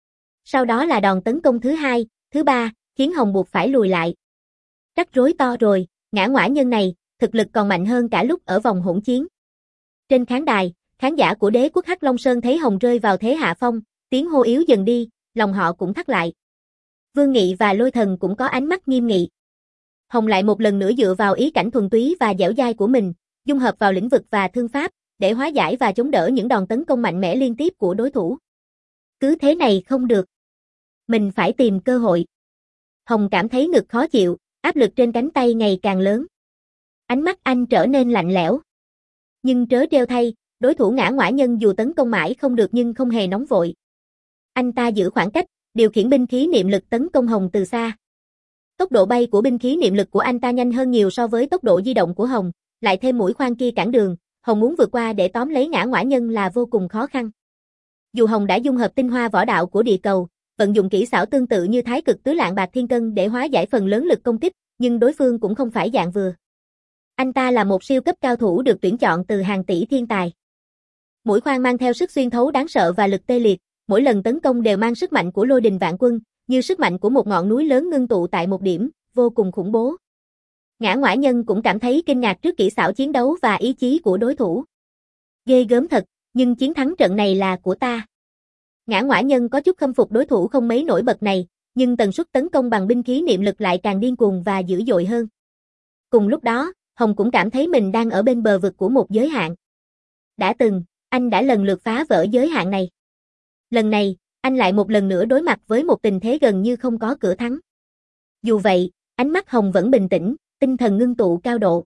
Sau đó là đòn tấn công thứ hai, thứ ba, khiến Hồng buộc phải lùi lại. Rắc rối to rồi, Ngã Ngõa Nhân này, thực lực còn mạnh hơn cả lúc ở vòng hỗn chiến. Trên khán đài, khán giả của Đế quốc Hắc Long Sơn thấy Hồng rơi vào thế hạ phong, tiếng hô yếu dần đi, lòng họ cũng thắt lại. Vương Nghị và Lôi Thần cũng có ánh mắt nghiêm nghị. Hồng lại một lần nữa dựa vào ý cảnh thuần túy và dẻo dai của mình, dung hợp vào lĩnh vực và thương pháp, để hóa giải và chống đỡ những đòn tấn công mạnh mẽ liên tiếp của đối thủ. Cứ thế này không được. Mình phải tìm cơ hội. Hồng cảm thấy ngực khó chịu, áp lực trên cánh tay ngày càng lớn. Ánh mắt anh trở nên lạnh lẽo. Nhưng trớ trêu thay, đối thủ Ngã Ngõa Nhân dù tấn công mãi không được nhưng không hề nóng vội. Anh ta giữ khoảng cách, điều khiển binh khí niệm lực tấn công Hồng từ xa. Tốc độ bay của binh khí niệm lực của anh ta nhanh hơn nhiều so với tốc độ di động của Hồng, lại thêm mũi khoan kia cản đường, Hồng muốn vượt qua để tóm lấy Ngã Ngõa Nhân là vô cùng khó khăn. Dù Hồng đã dung hợp tinh hoa võ đạo của địa cầu, vận dụng kỹ xảo tương tự như Thái Cực Tứ Lạng Bạc Thiên Cân để hóa giải phần lớn lực công kích, nhưng đối phương cũng không phải dạng vừa. Anh ta là một siêu cấp cao thủ được tuyển chọn từ hàng tỷ thiên tài. Mũi khoan mang theo sức xuyên thấu đáng sợ và lực tê liệt, mỗi lần tấn công đều mang sức mạnh của lôi đình vạn quân, như sức mạnh của một ngọn núi lớn ngưng tụ tại một điểm, vô cùng khủng bố. Ngã Ngõa Nhân cũng cảm thấy kinh ngạc trước kỹ xảo chiến đấu và ý chí của đối thủ. Ghê gớm thật, nhưng chiến thắng trận này là của ta. Ngã Ngõa Nhân có chút khâm phục đối thủ không mấy nổi bật này, nhưng tần suất tấn công bằng binh khí niệm lực lại càng điên cuồng và dữ dội hơn. Cùng lúc đó, Hồng cũng cảm thấy mình đang ở bên bờ vực của một giới hạn. Đã từng, anh đã lần lượt phá vỡ giới hạn này. Lần này, anh lại một lần nữa đối mặt với một tình thế gần như không có cửa thắng. Dù vậy, ánh mắt Hồng vẫn bình tĩnh, tinh thần ngưng tụ cao độ.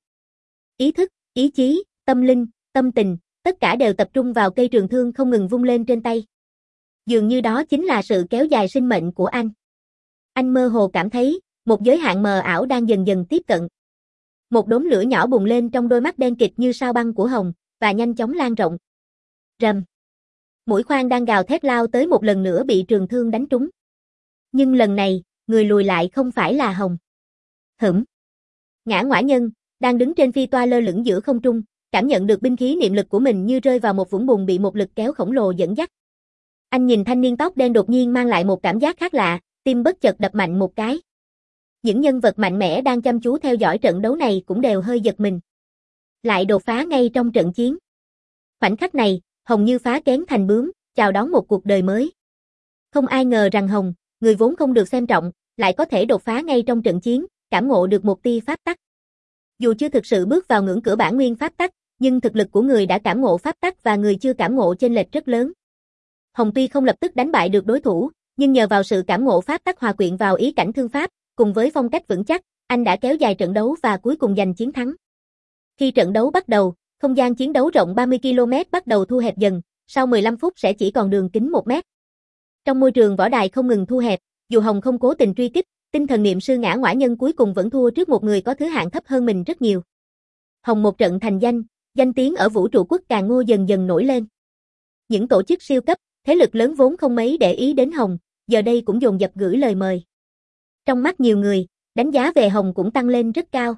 Ý thức, ý chí, tâm linh, tâm tình, tất cả đều tập trung vào cây trường thương không ngừng vung lên trên tay. Dường như đó chính là sự kéo dài sinh mệnh của anh. Anh mơ hồ cảm thấy, một giới hạn mờ ảo đang dần dần tiếp cận. Một đốm lửa nhỏ bùng lên trong đôi mắt đen kịt như sao băng của Hồng, và nhanh chóng lan rộng. Rầm. Mũi khoan đang gào thét lao tới một lần nữa bị trường thương đánh trúng. Nhưng lần này, người lùi lại không phải là Hồng. Hửm. Ngã Ngõa Nhân, đang đứng trên phi toa lơ lửng giữa không trung, cảm nhận được binh khí niệm lực của mình như rơi vào một vũng bùn bị một lực kéo khổng lồ dẫn dắt. Anh nhìn thanh niên tóc đen đột nhiên mang lại một cảm giác khác lạ, tim bất chợt đập mạnh một cái. Những nhân vật mạnh mẽ đang chăm chú theo dõi trận đấu này cũng đều hơi giật mình. Lại đột phá ngay trong trận chiến. Khoảnh khắc này, Hồng như phá kén thành bướm, chào đón một cuộc đời mới. Không ai ngờ rằng Hồng, người vốn không được xem trọng, lại có thể đột phá ngay trong trận chiến, cảm ngộ được một tia pháp tắc. Dù chưa thực sự bước vào ngưỡng cửa bản nguyên pháp tắc, nhưng thực lực của người đã cảm ngộ pháp tắc và người chưa cảm ngộ chênh lệch rất lớn. Hồng tuy không lập tức đánh bại được đối thủ, nhưng nhờ vào sự cảm ngộ pháp tắc hòa quyện vào ý cảnh thương pháp, cùng với phong cách vững chắc, anh đã kéo dài trận đấu và cuối cùng giành chiến thắng. Khi trận đấu bắt đầu, không gian chiến đấu rộng ba mươi ki lô mét bắt đầu thu hẹp dần, sau mười lăm phút sẽ chỉ còn đường kính một mét. Trong môi trường võ đài không ngừng thu hẹp, dù Hồng không cố tình truy kích, tinh thần niệm sư Ngã Ngõa Nhân cuối cùng vẫn thua trước một người có thứ hạng thấp hơn mình rất nhiều. Hồng một trận thành danh, danh tiếng ở vũ trụ quốc Càn Ngô dần dần nổi lên. Những tổ chức siêu cấp, thế lực lớn vốn không mấy để ý đến Hồng, giờ đây cũng dồn dập gửi lời mời. Trong mắt nhiều người, đánh giá về Hồng cũng tăng lên rất cao.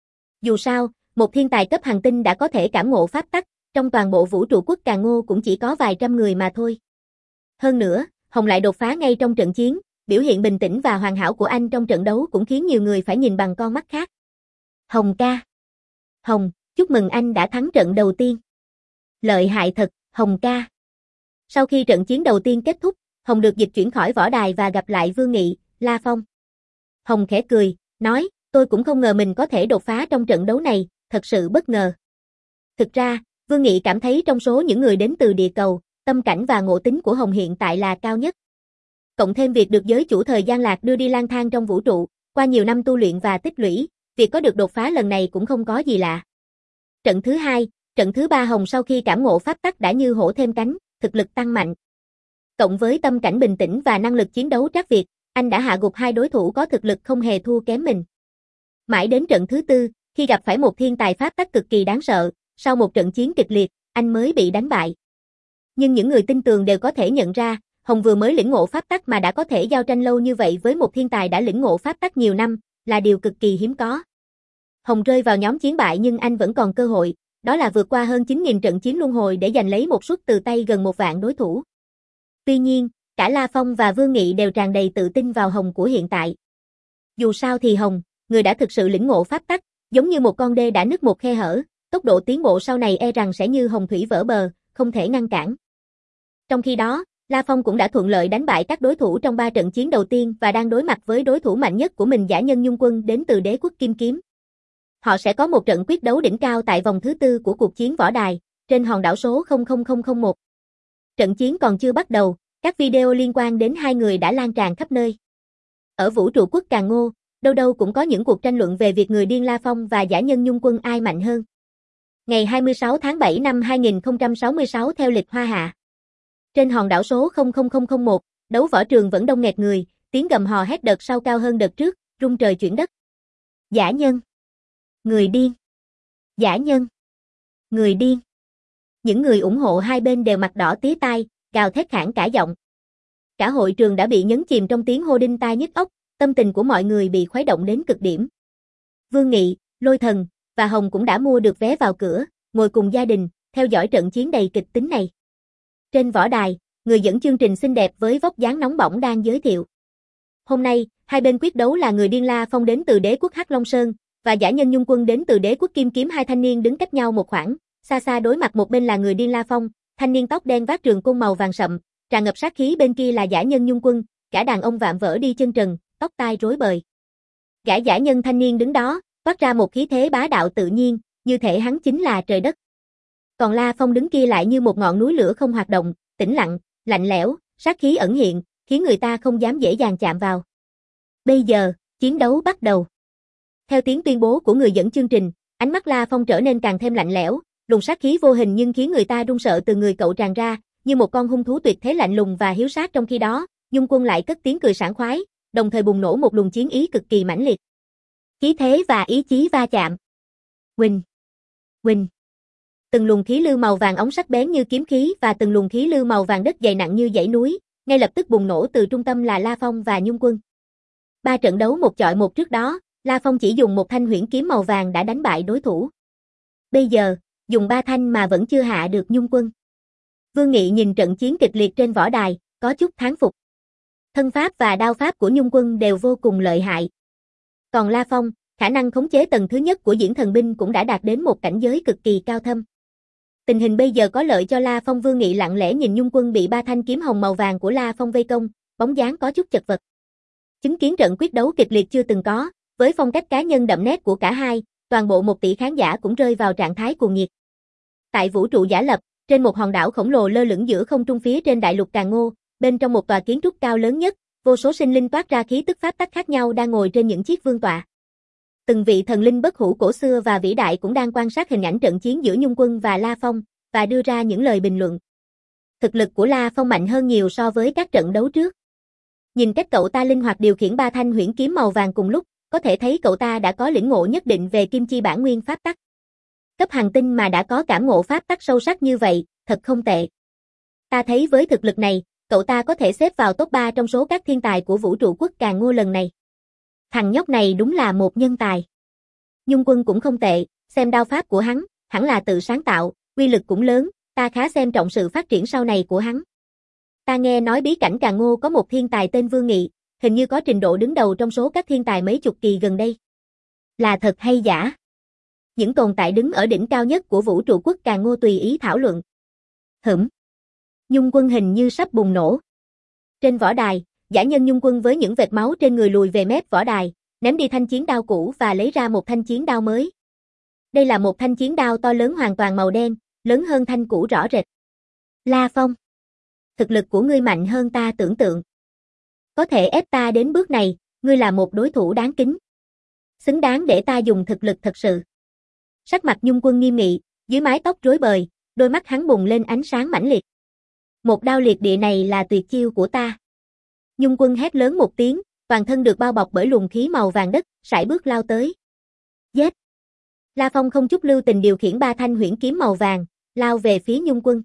Dù sao, một thiên tài cấp hành tinh đã có thể cảm ngộ pháp tắc, trong toàn bộ vũ trụ quốc Cà Ngô cũng chỉ có vài trăm người mà thôi. Hơn nữa, Hồng lại đột phá ngay trong trận chiến, biểu hiện bình tĩnh và hoàn hảo của anh trong trận đấu cũng khiến nhiều người phải nhìn bằng con mắt khác. Hồng ca. Hồng, chúc mừng anh đã thắng trận đầu tiên. Lợi hại thật, Hồng ca. Sau khi trận chiến đầu tiên kết thúc, Hồng được dịch chuyển khỏi võ đài và gặp lại Vương Nghị, La Phong. Hồng khẽ cười, nói, tôi cũng không ngờ mình có thể đột phá trong trận đấu này, thật sự bất ngờ. Thực ra, Vương Nghị cảm thấy trong số những người đến từ địa cầu, tâm cảnh và ngộ tính của Hồng hiện tại là cao nhất. Cộng thêm việc được giới chủ thời gian lạc đưa đi lang thang trong vũ trụ, qua nhiều năm tu luyện và tích lũy, việc có được đột phá lần này cũng không có gì lạ. Trận thứ hai, trận thứ ba Hồng sau khi cảm ngộ pháp tắc đã như hổ thêm cánh, thực lực tăng mạnh. Cộng với tâm cảnh bình tĩnh và năng lực chiến đấu trắc việt, anh đã hạ gục hai đối thủ có thực lực không hề thua kém mình. Mãi đến trận thứ tư, khi gặp phải một thiên tài pháp tắc cực kỳ đáng sợ, sau một trận chiến kịch liệt, anh mới bị đánh bại. Nhưng những người tin tường đều có thể nhận ra, Hồng vừa mới lĩnh ngộ pháp tắc mà đã có thể giao tranh lâu như vậy với một thiên tài đã lĩnh ngộ pháp tắc nhiều năm, là điều cực kỳ hiếm có. Hồng rơi vào nhóm chiến bại nhưng anh vẫn còn cơ hội, đó là vượt qua hơn chín nghìn trận chiến luân hồi để giành lấy một suất từ tay gần một vạn đối thủ. Tuy nhiên, cả La Phong và Vương Nghị đều tràn đầy tự tin vào Hồng của hiện tại. Dù sao thì Hồng, người đã thực sự lĩnh ngộ pháp tắc, giống như một con đê đã nứt một khe hở, tốc độ tiến bộ sau này e rằng sẽ như hồng thủy vỡ bờ, không thể ngăn cản. Trong khi đó, La Phong cũng đã thuận lợi đánh bại các đối thủ trong ba trận chiến đầu tiên và đang đối mặt với đối thủ mạnh nhất của mình Dã Nhân Nhung Quân đến từ Đế quốc Kim Kiếm. Họ sẽ có một trận quyết đấu đỉnh cao tại vòng thứ tư của cuộc chiến võ đài, trên hòn đảo số không không không không một. Trận chiến còn chưa bắt đầu, các video liên quan đến hai người đã lan tràn khắp nơi. Ở vũ trụ quốc Cà Ngô, đâu đâu cũng có những cuộc tranh luận về việc người điên La Phong và Dã Nhân Nhung Quân ai mạnh hơn. Ngày hai mươi sáu tháng bảy năm hai nghìn không trăm sáu mươi sáu theo lịch Hoa Hạ. Trên hòn đảo số không không không không một, đấu võ trường vẫn đông nghẹt người, tiếng gầm hò hét đợt sau cao hơn đợt trước, rung trời chuyển đất. Dã Nhân. Người điên. Dã Nhân. Người điên. Những người ủng hộ hai bên đều mặt đỏ tía tai, gào thét khản cả giọng. Cả hội trường đã bị nhấn chìm trong tiếng hô đinh tai nhức óc, tâm tình của mọi người bị khuấy động đến cực điểm. Vương Nghị, Lôi Thần và Hồng cũng đã mua được vé vào cửa, ngồi cùng gia đình, theo dõi trận chiến đầy kịch tính này. Trên võ đài, người dẫn chương trình xinh đẹp với vóc dáng nóng bỏng đang giới thiệu. Hôm nay, hai bên quyết đấu là người điên La Phong đến từ Đế quốc Hắc Long Sơn và Dã Nhân Nhung Quân đến từ Đế quốc Kim Kiếm. Hai thanh niên đứng cách nhau một khoảng, xa xa đối mặt, một bên là người điên La Phong, thanh niên tóc đen vác trường côn màu vàng sậm, tràn ngập sát khí, bên kia là Dã Nhân Nhung Quân, cả đàn ông vạm vỡ đi chân trần, tóc tai rối bời. Gã dã nhân thanh niên đứng đó, toát ra một khí thế bá đạo tự nhiên, như thể hắn chính là trời đất. Còn La Phong đứng kia lại như một ngọn núi lửa không hoạt động, tĩnh lặng, lạnh lẽo, sát khí ẩn hiện, khiến người ta không dám dễ dàng chạm vào. Bây giờ, chiến đấu bắt đầu. Theo tiếng tuyên bố của người dẫn chương trình, ánh mắt La Phong trở nên càng thêm lạnh lẽo, luồng sát khí vô hình nhưng khiến người ta run sợ từ người cậu tràn ra, như một con hung thú tuyệt thế lạnh lùng và hiếu sát. Trong khi đó, Nhung Quân lại cất tiếng cười sảng khoái, đồng thời bùng nổ một luồng chiến ý cực kỳ mãnh liệt. Khí thế và ý chí va chạm. Huỳnh, huỳnh. Từng luồng khí lưu màu vàng óng sắc bén như kiếm khí và từng luồng khí lưu màu vàng đất dày nặng như dãy núi, ngay lập tức bùng nổ từ trung tâm là La Phong và Nhung Quân. Ba trận đấu một chọi một trước đó, La Phong chỉ dùng một thanh huyễn kiếm màu vàng đã đánh bại đối thủ. Bây giờ, dùng ba thanh mà vẫn chưa hạ được Nhung Quân. Vương Nghị nhìn trận chiến kịch liệt trên võ đài, có chút thán phục. Thân pháp và đao pháp của Nhung Quân đều vô cùng lợi hại. Còn La Phong, khả năng khống chế tầng thứ nhất của diễn thần binh cũng đã đạt đến một cảnh giới cực kỳ cao thâm. Tình hình bây giờ có lợi cho La Phong. Vương Nghị lặng lẽ nhìn Nhung Quân bị ba thanh kiếm hồng màu vàng của La Phong vây công, bóng dáng có chút chật vật. Chứng kiến trận quyết đấu kịch liệt chưa từng có, với phong cách cá nhân đậm nét của cả hai, toàn bộ một tỷ khán giả cũng rơi vào trạng thái cuồng nhiệt. Tại vũ trụ giả lập, trên một hòn đảo khổng lồ lơ lửng giữa không trung phía trên đại lục Cà Ngô, bên trong một tòa kiến trúc cao lớn nhất, vô số sinh linh toát ra khí tức pháp tắc khác nhau đang ngồi trên những chiếc vương tọa. Từng vị thần linh bất hủ cổ xưa và vĩ đại cũng đang quan sát hình ảnh trận chiến giữa Nhung Quân và La Phong, và đưa ra những lời bình luận. Thực lực của La Phong mạnh hơn nhiều so với các trận đấu trước. Nhìn cách cậu ta linh hoạt điều khiển ba thanh huyễn kiếm màu vàng cùng lúc, có thể thấy cậu ta đã có lĩnh ngộ nhất định về kim chi bản nguyên pháp tắc. Cấp hành tinh mà đã có cảm ngộ pháp tắc sâu sắc như vậy, thật không tệ. Ta thấy với thực lực này, cậu ta có thể xếp vào top ba trong số các thiên tài của vũ trụ quốc Càn Ngô lần này. Thằng nhóc này đúng là một nhân tài. Nhung Quân cũng không tệ, xem đao pháp của hắn, hẳn là tự sáng tạo, uy lực cũng lớn, ta khá xem trọng sự phát triển sau này của hắn. Ta nghe nói bí cảnh Càn Ngô có một thiên tài tên Vương Nghị, hình như có trình độ đứng đầu trong số các thiên tài mấy chục kỳ gần đây. Là thật hay giả? Những tồn tại đứng ở đỉnh cao nhất của vũ trụ quốc Càn Ngô tùy ý thảo luận. Hửm. Nhung Quân hình như sắp bùng nổ. Trên võ đài, giả nhân Nhung Quân với những vệt máu trên người lùi về mép võ đài, ném đi thanh chiến đao cũ và lấy ra một thanh chiến đao mới. Đây là một thanh chiến đao to lớn hoàn toàn màu đen, lớn hơn thanh cũ rõ rệt. La Phong, thực lực của ngươi mạnh hơn ta tưởng tượng. Có thể ép ta đến bước này, ngươi là một đối thủ đáng kính. Xứng đáng để ta dùng thực lực thật sự. Sắc mặt Nhung Quân nghiêm nghị, dưới mái tóc rối bời, đôi mắt hắn bùng lên ánh sáng mãnh liệt. Một đao liệt địa này là tuyệt chiêu của ta. Nhung Quân hét lớn một tiếng, toàn thân được bao bọc bởi luồng khí màu vàng đất, sải bước lao tới. Giết! La Phong không chút lưu tình điều khiển ba thanh huyễn kiếm màu vàng, lao về phía Nhung Quân.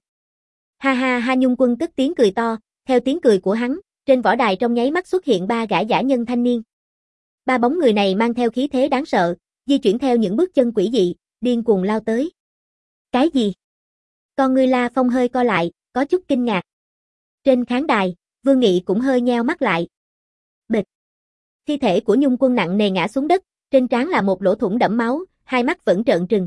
Ha ha ha, Nhung Quân cất tiếng cười to, theo tiếng cười của hắn, trên võ đài trong nháy mắt xuất hiện ba gã giả nhân thanh niên. Ba bóng người này mang theo khí thế đáng sợ, di chuyển theo những bước chân quỷ dị, điên cuồng lao tới. Cái gì? Con ngươi La Phong hơi co lại, có chút kinh ngạc. Trên khán đài, Vương Nghị cũng hơi nheo mắt lại. Bịch. Thi thể của Nhung Quân nặng nề ngã xuống đất, trên trán là một lỗ thủng đẫm máu, hai mắt vẫn trợn trừng.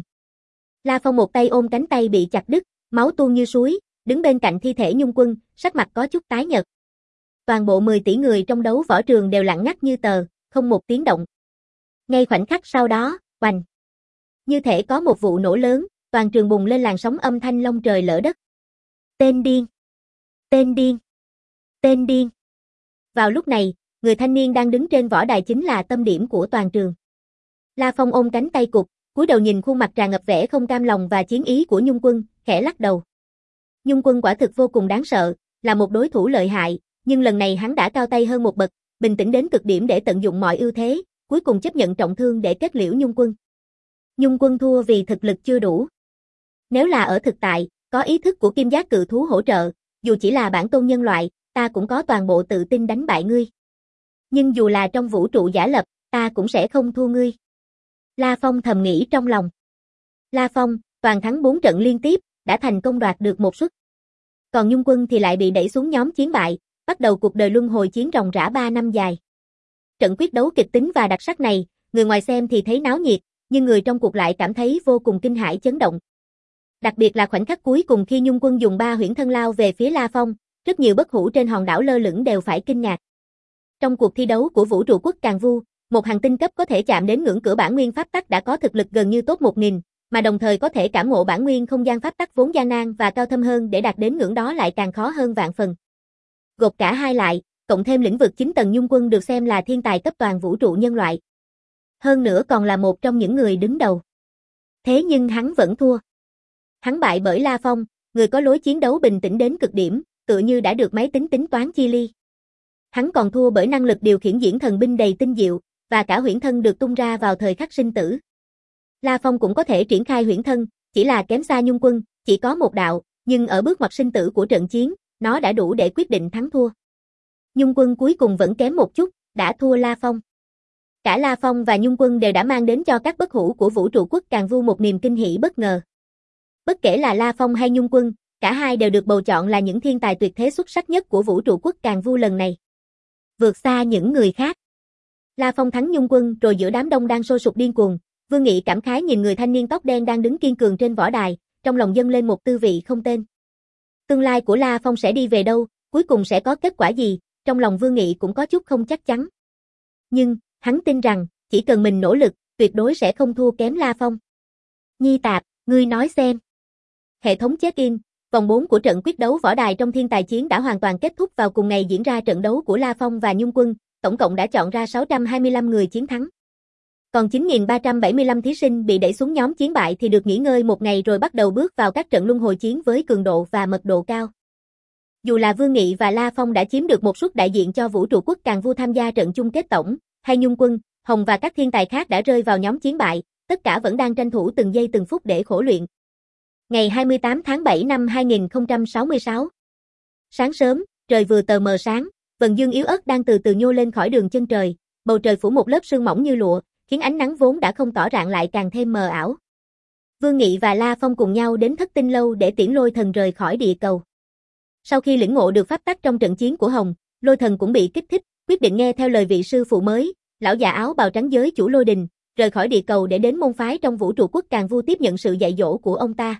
La Phong một tay ôm cánh tay bị chặt đứt, máu tuôn như suối, đứng bên cạnh thi thể Nhung Quân, sắc mặt có chút tái nhợt. Toàn bộ mười tỷ người trong đấu võ trường đều lặng ngắt như tờ, không một tiếng động. Ngay khoảnh khắc sau đó, oành. Như thể có một vụ nổ lớn, toàn trường bùng lên làn sóng âm thanh long trời lở đất. Tên điên! Tên điên! Tên điên! Vào lúc này, người thanh niên đang đứng trên võ đài chính là tâm điểm của toàn trường. La Phong ôm cánh tay cụt, cúi đầu nhìn khuôn mặt tràn ngập vẻ không cam lòng và chiến ý của Nhung Quân, khẽ lắc đầu. Nhung Quân quả thực vô cùng đáng sợ, là một đối thủ lợi hại, nhưng lần này hắn đã cao tay hơn một bậc, bình tĩnh đến cực điểm để tận dụng mọi ưu thế, cuối cùng chấp nhận trọng thương để kết liễu Nhung Quân. Nhung Quân thua vì thực lực chưa đủ. Nếu là ở thực tại, có ý thức của kim giác cự thú hỗ trợ, dù chỉ là bản tôn nhân loại, ta cũng có toàn bộ tự tin đánh bại ngươi. Nhưng dù là trong vũ trụ giả lập, ta cũng sẽ không thua ngươi. La Phong thầm nghĩ trong lòng. La Phong, toàn thắng bốn trận liên tiếp, đã thành công đoạt được một suất. Còn Nhung Quân thì lại bị đẩy xuống nhóm chiến bại, bắt đầu cuộc đời luân hồi chiến ròng rã ba năm dài. Trận quyết đấu kịch tính và đặc sắc này, người ngoài xem thì thấy náo nhiệt, nhưng người trong cuộc lại cảm thấy vô cùng kinh hãi chấn động. Đặc biệt là khoảnh khắc cuối cùng khi Nhung Quân dùng ba huyễn thân lao về phía La Phong, rất nhiều bất hủ trên hòn đảo lơ lửng đều phải kinh ngạc. Trong cuộc thi đấu của vũ trụ quốc Càn Vu, một hành tinh cấp có thể chạm đến ngưỡng cửa bản nguyên pháp tắc đã có thực lực gần như top một nghìn, mà đồng thời có thể cảm ngộ bản nguyên không gian pháp tắc vốn gian nan và cao thâm hơn để đạt đến ngưỡng đó lại càng khó hơn vạn phần. Gộp cả hai lại, cộng thêm lĩnh vực chín tầng Nhung Quân được xem là thiên tài cấp toàn vũ trụ nhân loại. Hơn nữa còn là một trong những người đứng đầu. Thế nhưng hắn vẫn thua. Hắn bại bởi La Phong, người có lối chiến đấu bình tĩnh đến cực điểm, tựa như đã được máy tính tính toán chi ly. Hắn còn thua bởi năng lực điều khiển diễn thần binh đầy tinh diệu, và cả huyễn thân được tung ra vào thời khắc sinh tử. La Phong cũng có thể triển khai huyễn thân, chỉ là kém xa Nhung Quân, chỉ có một đạo, nhưng ở bước ngoặt sinh tử của trận chiến, nó đã đủ để quyết định thắng thua. Nhung Quân cuối cùng vẫn kém một chút, đã thua La Phong. Cả La Phong và Nhung Quân đều đã mang đến cho các bất hủ của vũ trụ quốc Càn Vu một niềm kinh hỉ bất ngờ. Bất kể là La Phong hay Nhung Quân, cả hai đều được bầu chọn là những thiên tài tuyệt thế xuất sắc nhất của vũ trụ quốc Càn Vu lần này. Vượt xa những người khác. La Phong thắng Nhung Quân rồi giữa đám đông đang sôi sục điên cuồng, Vương Nghị cảm khái nhìn người thanh niên tóc đen đang đứng kiên cường trên võ đài, trong lòng dâng lên một tư vị không tên. Tương lai của La Phong sẽ đi về đâu, cuối cùng sẽ có kết quả gì, trong lòng Vương Nghị cũng có chút không chắc chắn. Nhưng, hắn tin rằng, chỉ cần mình nỗ lực, tuyệt đối sẽ không thua kém La Phong. Nhi Tạp, ngươi nói xem. Hệ thống check-in, vòng bốn của trận quyết đấu võ đài trong thiên tài chiến đã hoàn toàn kết thúc vào cùng ngày diễn ra trận đấu của La Phong và Nhung Quân, tổng cộng đã chọn ra sáu trăm hai mươi lăm người chiến thắng. Còn chín nghìn ba trăm bảy mươi lăm thí sinh bị đẩy xuống nhóm chiến bại thì được nghỉ ngơi một ngày rồi bắt đầu bước vào các trận luân hồi chiến với cường độ và mật độ cao. Dù là Vương Nghị và La Phong đã chiếm được một suất đại diện cho vũ trụ quốc Càn Vu tham gia trận chung kết tổng, hay Nhung Quân, Hồng và các thiên tài khác đã rơi vào nhóm chiến bại, tất cả vẫn đang tranh thủ từng giây từng phút để khổ luyện. Ngày hai mươi tám tháng bảy năm hai nghìn không trăm sáu mươi sáu. Sáng sớm, trời vừa tờ mờ sáng, vầng dương yếu ớt đang từ từ nhô lên khỏi đường chân trời, bầu trời phủ một lớp sương mỏng như lụa, khiến ánh nắng vốn đã không tỏ rạng lại càng thêm mờ ảo. Vương Nghị và La Phong cùng nhau đến Thất Tinh Lâu để tiễn Lôi Thần rời khỏi địa cầu. Sau khi lĩnh ngộ được pháp tắc trong trận chiến của Hồng, Lôi Thần cũng bị kích thích, quyết định nghe theo lời vị sư phụ mới, lão già áo bào trắng giới chủ Lôi Đình, rời khỏi địa cầu để đến môn phái trong vũ trụ quốc Càn Vu tiếp nhận sự dạy dỗ của ông ta.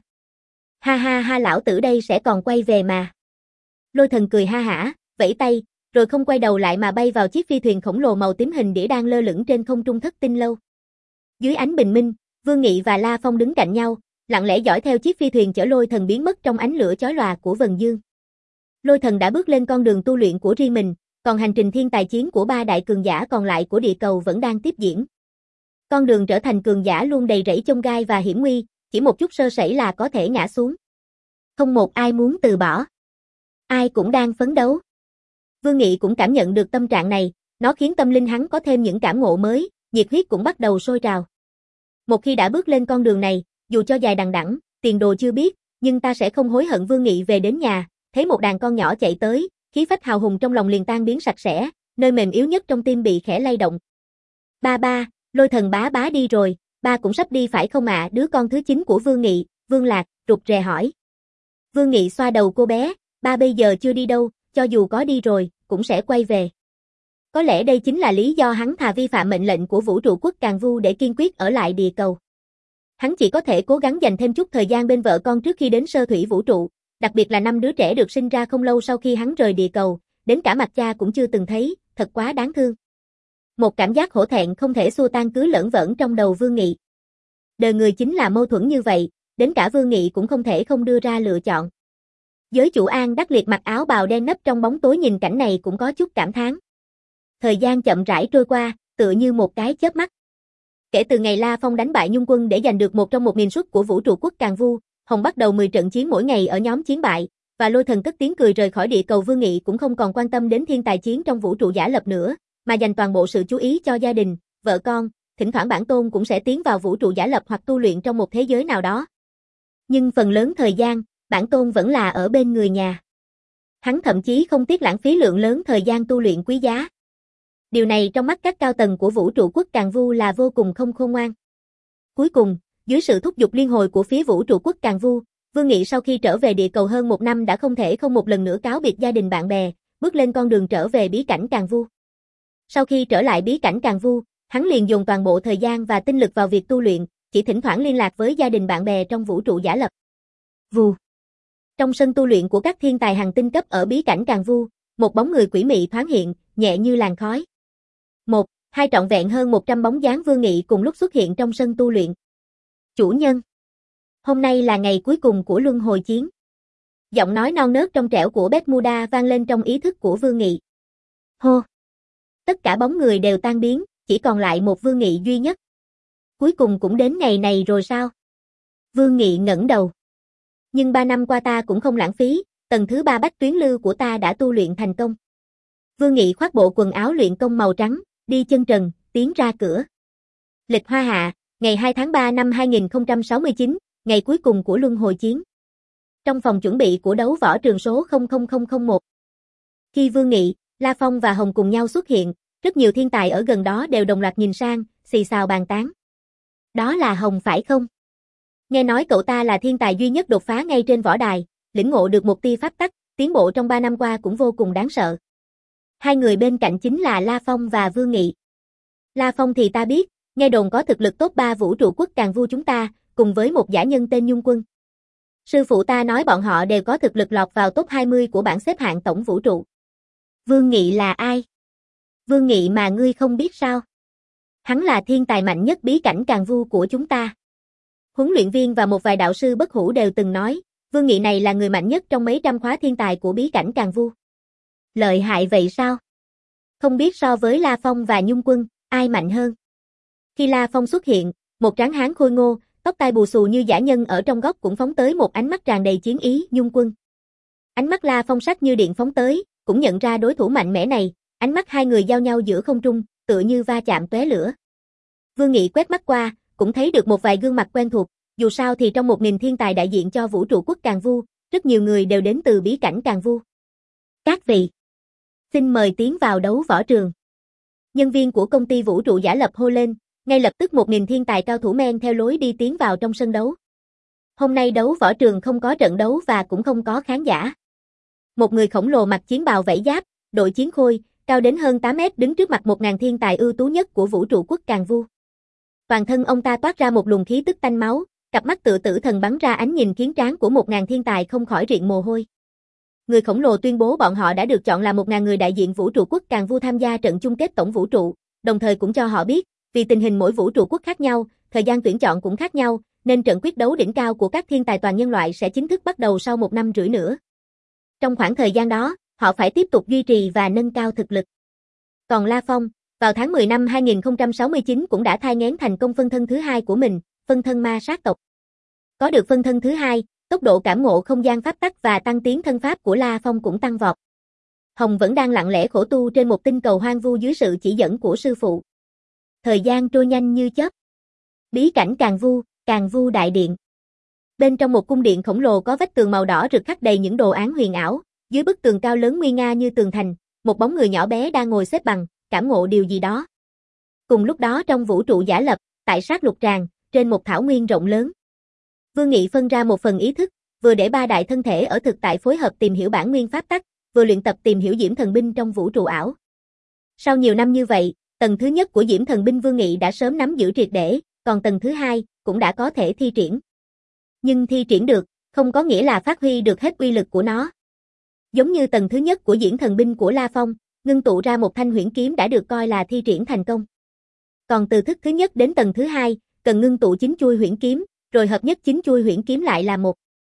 Ha ha ha, lão tử đây sẽ còn quay về mà. Lôi Thần cười ha hả, vẫy tay, rồi không quay đầu lại mà bay vào chiếc phi thuyền khổng lồ màu tím hình đĩa đang lơ lửng trên không trung Thất Tinh Lâu. Dưới ánh bình minh, Vương Nghị và La Phong đứng cạnh nhau, lặng lẽ dõi theo chiếc phi thuyền chở Lôi Thần biến mất trong ánh lửa chói lòa của vầng dương. Lôi Thần đã bước lên con đường tu luyện của riêng mình, còn hành trình thiên tài chiến của ba đại cường giả còn lại của địa cầu vẫn đang tiếp diễn. Con đường trở thành cường giả luôn đầy rẫy chông gai và hiểm nguy, chỉ một chút sơ sẩy là có thể ngã xuống. Không một ai muốn từ bỏ. Ai cũng đang phấn đấu. Vương Nghị cũng cảm nhận được tâm trạng này, nó khiến tâm linh hắn có thêm những cảm ngộ mới, nhiệt huyết cũng bắt đầu sôi trào. Một khi đã bước lên con đường này, dù cho dài đằng đẵng, tiền đồ chưa biết, nhưng ta sẽ không hối hận. Vương Nghị về đến nhà, thấy một đàn con nhỏ chạy tới, khí phách hào hùng trong lòng liền tan biến sạch sẽ, nơi mềm yếu nhất trong tim bị khẽ lay động. Ba ba, Lôi Thần bá bá đi rồi, ba cũng sắp đi phải không ạ? À? Đứa con thứ chín của Vương Nghị, Vương Lạc, rụt rè hỏi. Vương Nghị xoa đầu cô bé, ba bây giờ chưa đi đâu, cho dù có đi rồi, cũng sẽ quay về. Có lẽ đây chính là lý do hắn thà vi phạm mệnh lệnh của vũ trụ quốc Càn Vu để kiên quyết ở lại địa cầu. Hắn chỉ có thể cố gắng dành thêm chút thời gian bên vợ con trước khi đến sơ thủy vũ trụ, đặc biệt là năm đứa trẻ được sinh ra không lâu sau khi hắn rời địa cầu, đến cả mặt cha cũng chưa từng thấy, thật quá đáng thương. Một cảm giác hổ thẹn không thể xua tan cứ lởn vởn trong đầu Vương Nghị. Đời người chính là mâu thuẫn như vậy, đến cả Vương Nghị cũng không thể không đưa ra lựa chọn. Giới chủ An Đắc Liệt mặc áo bào đen nấp trong bóng tối nhìn cảnh này cũng có chút cảm thán. Thời gian chậm rãi trôi qua, tựa như một cái chớp mắt. Kể từ ngày La Phong đánh bại Nhung Quân để giành được một trong một miền suất của vũ trụ quốc Càn Vu, Hồng bắt đầu mười trận chiến mỗi ngày ở nhóm chiến bại, và Lôi Thần cất tiếng cười rời khỏi địa cầu. Vương Nghị cũng không còn quan tâm đến thiên tài chiến trong vũ trụ giả lập nữa, mà dành toàn bộ sự chú ý cho gia đình, vợ con, thỉnh thoảng bản tôn cũng sẽ tiến vào vũ trụ giả lập hoặc tu luyện trong một thế giới nào đó. Nhưng phần lớn thời gian, bản tôn vẫn là ở bên người nhà. Hắn thậm chí không tiếc lãng phí lượng lớn thời gian tu luyện quý giá. Điều này trong mắt các cao tầng của vũ trụ quốc Càn Vu là vô cùng không khôn ngoan. Cuối cùng, dưới sự thúc giục liên hồi của phía vũ trụ quốc Càn Vu, Vương Nghị sau khi trở về địa cầu hơn một năm đã không thể không một lần nữa cáo biệt gia đình bạn bè, bước lên con đường trở về bí cảnh Càn Vu. Sau khi trở lại bí cảnh Càn Vu, hắn liền dồn toàn bộ thời gian và tinh lực vào việc tu luyện, chỉ thỉnh thoảng liên lạc với gia đình bạn bè trong vũ trụ giả lập. Vù. Trong sân tu luyện của các thiên tài hành tinh cấp ở bí cảnh Càn Vu, một bóng người quỷ mị thoáng hiện, nhẹ như làn khói. Một, hai trọn vẹn hơn một trăm bóng dáng Vương Nghị cùng lúc xuất hiện trong sân tu luyện. Chủ nhân. Hôm nay là ngày cuối cùng của luân hồi chiến. Giọng nói non nớt trong trẻo của Bermuda vang lên trong ý thức của Vương Nghị. Hô. Tất cả bóng người đều tan biến, chỉ còn lại một Vương Nghị duy nhất. Cuối cùng cũng đến ngày này rồi sao? Vương Nghị ngẩng đầu. Nhưng ba năm qua ta cũng không lãng phí, tầng thứ ba bách tuyến lưu của ta đã tu luyện thành công. Vương Nghị khoác bộ quần áo luyện công màu trắng, đi chân trần, tiến ra cửa. Lịch Hoa Hạ, ngày hai tháng ba năm hai nghìn không trăm sáu mươi chín, ngày cuối cùng của luân hồi chiến. Trong phòng chuẩn bị của đấu võ trường số không không không không một. Khi Vương Nghị, La Phong và Hồng cùng nhau xuất hiện, rất nhiều thiên tài ở gần đó đều đồng loạt nhìn sang, xì xào bàn tán. Đó là Hồng phải không? Nghe nói cậu ta là thiên tài duy nhất đột phá ngay trên võ đài, lĩnh ngộ được một tia pháp tắc, tiến bộ trong ba năm qua cũng vô cùng đáng sợ. Hai người bên cạnh chính là La Phong và Vương Nghị. La Phong thì ta biết, nghe đồn có thực lực top ba vũ trụ quốc Càn Vu chúng ta, cùng với một giả nhân tên Nhung Quân. Sư phụ ta nói bọn họ đều có thực lực lọt vào top hai mươi của bảng xếp hạng tổng vũ trụ. Vương Nghị là ai? Vương Nghị mà ngươi không biết sao? Hắn là thiên tài mạnh nhất bí cảnh Càn Vu của chúng ta. Huấn luyện viên và một vài đạo sư bất hủ đều từng nói, Vương Nghị này là người mạnh nhất trong mấy trăm khóa thiên tài của bí cảnh Càn Vu. Lợi hại vậy sao? Không biết so với La Phong và Nhung Quân, ai mạnh hơn? Khi La Phong xuất hiện, một tráng hán khôi ngô, tóc tai bù xù như dã nhân ở trong góc cũng phóng tới một ánh mắt tràn đầy chiến ý. Nhung Quân. Ánh mắt La Phong sắc như điện phóng tới, cũng nhận ra đối thủ mạnh mẽ này, ánh mắt hai người giao nhau giữa không trung, tựa như va chạm tóe lửa. Vương Nghị quét mắt qua, cũng thấy được một vài gương mặt quen thuộc, dù sao thì trong một nghìn thiên tài đại diện cho vũ trụ quốc Càn Vu, rất nhiều người đều đến từ bí cảnh Càn Vu. Các vị, xin mời tiến vào đấu võ trường. Nhân viên của công ty vũ trụ giả lập hô lên, ngay lập tức một nghìn thiên tài cao thủ men theo lối đi tiến vào trong sân đấu. Hôm nay đấu võ trường không có trận đấu và cũng không có khán giả. Một người khổng lồ mặc chiến bào vảy giáp, đội chiến khôi, cao đến hơn tám mét đứng trước mặt một ngàn thiên tài ưu tú nhất của vũ trụ quốc Càn Vu. Toàn thân ông ta toát ra một luồng khí tức tanh máu, cặp mắt tựa tử thần bắn ra ánh nhìn khiến trán của một ngàn thiên tài không khỏi riện mồ hôi. Người khổng lồ tuyên bố bọn họ đã được chọn là một ngàn người đại diện vũ trụ quốc Càn Vu tham gia trận chung kết tổng vũ trụ, đồng thời cũng cho họ biết, vì tình hình mỗi vũ trụ quốc khác nhau, thời gian tuyển chọn cũng khác nhau, nên trận quyết đấu đỉnh cao của các thiên tài toàn nhân loại sẽ chính thức bắt đầu sau một năm rưỡi nữa. Trong khoảng thời gian đó, họ phải tiếp tục duy trì và nâng cao thực lực. Còn La Phong, vào tháng mười năm hai nghìn không trăm sáu mươi chín cũng đã thai nghén thành công phân thân thứ hai của mình, phân thân ma sát tộc. Có được phân thân thứ hai, tốc độ cảm ngộ không gian pháp tắc và tăng tiến thân pháp của La Phong cũng tăng vọt. Hồng vẫn đang lặng lẽ khổ tu trên một tinh cầu hoang vu dưới sự chỉ dẫn của sư phụ. Thời gian trôi nhanh như chớp. Bí cảnh Càn Vu, Càn Vu đại điện. Bên trong một cung điện khổng lồ có vách tường màu đỏ rực khắc đầy những đồ án huyền ảo, dưới bức tường cao lớn nguy nga như tường thành, một bóng người nhỏ bé đang ngồi xếp bằng, cảm ngộ điều gì đó. Cùng lúc đó trong vũ trụ giả lập, tại sát lục tràng, trên một thảo nguyên rộng lớn. Vương Nghị phân ra một phần ý thức, vừa để ba đại thân thể ở thực tại phối hợp tìm hiểu bản nguyên pháp tắc, vừa luyện tập tìm hiểu Diễm Thần Binh trong vũ trụ ảo. Sau nhiều năm như vậy, tầng thứ nhất của Diễm Thần Binh Vương Nghị đã sớm nắm giữ triệt để, còn tầng thứ hai cũng đã có thể thi triển. Nhưng thi triển được, không có nghĩa là phát huy được hết uy lực của nó. Giống như tầng thứ nhất của Diễm Thần Binh của La Phong, ngưng tụ ra một thanh huyễn kiếm đã được coi là thi triển thành công. Còn từ thức thứ nhất đến tầng thứ hai, cần ngưng tụ chín chuôi huyễn kiếm, rồi hợp nhất chín chuôi huyễn kiếm lại là một.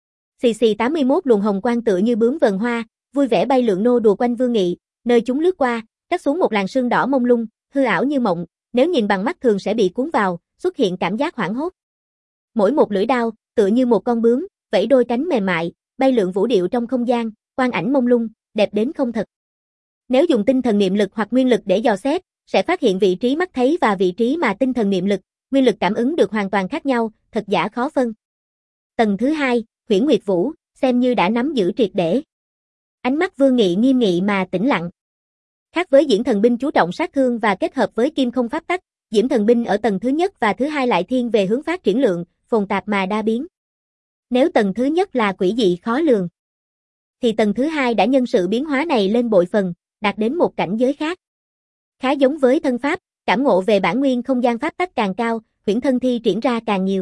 Xì xì tám mươi mốt luồng hồng quang tựa như bướm vần hoa, vui vẻ bay lượn nô đùa quanh Vương Nghị, nơi chúng lướt qua, cắt xuống một làn sương đỏ mông lung, hư ảo như mộng, nếu nhìn bằng mắt thường sẽ bị cuốn vào, xuất hiện cảm giác hoảng hốt. Mỗi một lưỡi đao, tựa như một con bướm, vẫy đôi cánh mềm mại, bay lượn vũ điệu trong không gian, quang ảnh mông lung, đẹp đến không thật. Nếu dùng tinh thần niệm lực hoặc nguyên lực để dò xét, sẽ phát hiện vị trí mắt thấy và vị trí mà tinh thần niệm lực, nguyên lực cảm ứng được hoàn toàn khác nhau, thật giả khó phân. Tầng thứ hai, Huyễn Nguyệt Vũ, xem như đã nắm giữ triệt để. Ánh mắt Vương Nghị nghiêm nghị mà tĩnh lặng. Khác với Diễm Thần Binh chú trọng sát thương và kết hợp với kim không pháp tắc, Diễm Thần Binh ở tầng thứ nhất và thứ hai lại thiên về hướng phát triển lượng, phồn tạp mà đa biến. Nếu tầng thứ nhất là quỷ dị khó lường, thì tầng thứ hai đã nhân sự biến hóa này lên bội phần, đạt đến một cảnh giới khác. Khá giống với thân pháp, cảm ngộ về bản nguyên không gian pháp tắc càng cao, huyễn thân thi triển ra càng nhiều.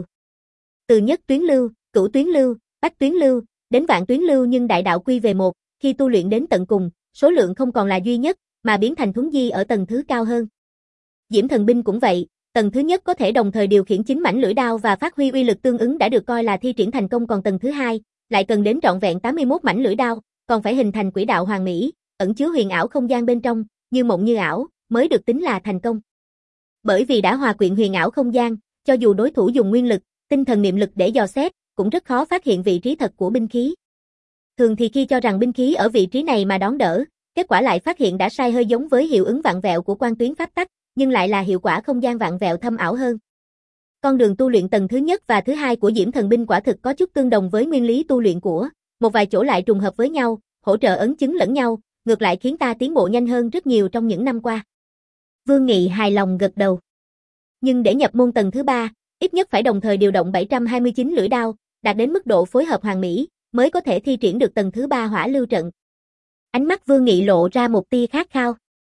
Từ nhất tuyến lưu, cửu tuyến lưu, bách tuyến lưu, đến vạn tuyến lưu nhưng đại đạo quy về một, khi tu luyện đến tận cùng, số lượng không còn là duy nhất, mà biến thành thuấn di ở tầng thứ cao hơn. Diễm Thần Binh cũng vậy, tầng thứ nhất có thể đồng thời điều khiển chín mảnh lưỡi đao và phát huy uy lực tương ứng đã được coi là thi triển thành công, còn tầng thứ hai lại cần đến trọn vẹn tám mươi mốt mảnh lưỡi đao, còn phải hình thành quỹ đạo hoàn mỹ, ẩn chứa huyền ảo không gian bên trong, như mộng như ảo, mới được tính là thành công. Bởi vì đã hòa quyện huyền ảo không gian, cho dù đối thủ dùng nguyên lực, tinh thần niệm lực để dò xét, cũng rất khó phát hiện vị trí thật của binh khí. Thường thì khi cho rằng binh khí ở vị trí này mà đón đỡ, kết quả lại phát hiện đã sai, hơi giống với hiệu ứng vặn vẹo của quan tuyến pháp tắc, nhưng lại là hiệu quả không gian vặn vẹo thâm ảo hơn. Con đường tu luyện tầng thứ nhất và thứ hai của Diễm Thần Binh quả thực có chút tương đồng với nguyên lý tu luyện của, một vài chỗ lại trùng hợp với nhau, hỗ trợ ấn chứng lẫn nhau, ngược lại khiến ta tiến bộ nhanh hơn rất nhiều trong những năm qua. Vương Nghị hài lòng gật đầu. Nhưng để nhập môn tầng thứ ba, ít nhất phải đồng thời điều động bảy trăm hai mươi chín lưỡi đao, đạt đến mức độ phối hợp hoàn mỹ, mới có thể thi triển được tầng thứ ba hỏa lưu trận. Ánh mắt Vương Nghị lộ ra một tia khát khao.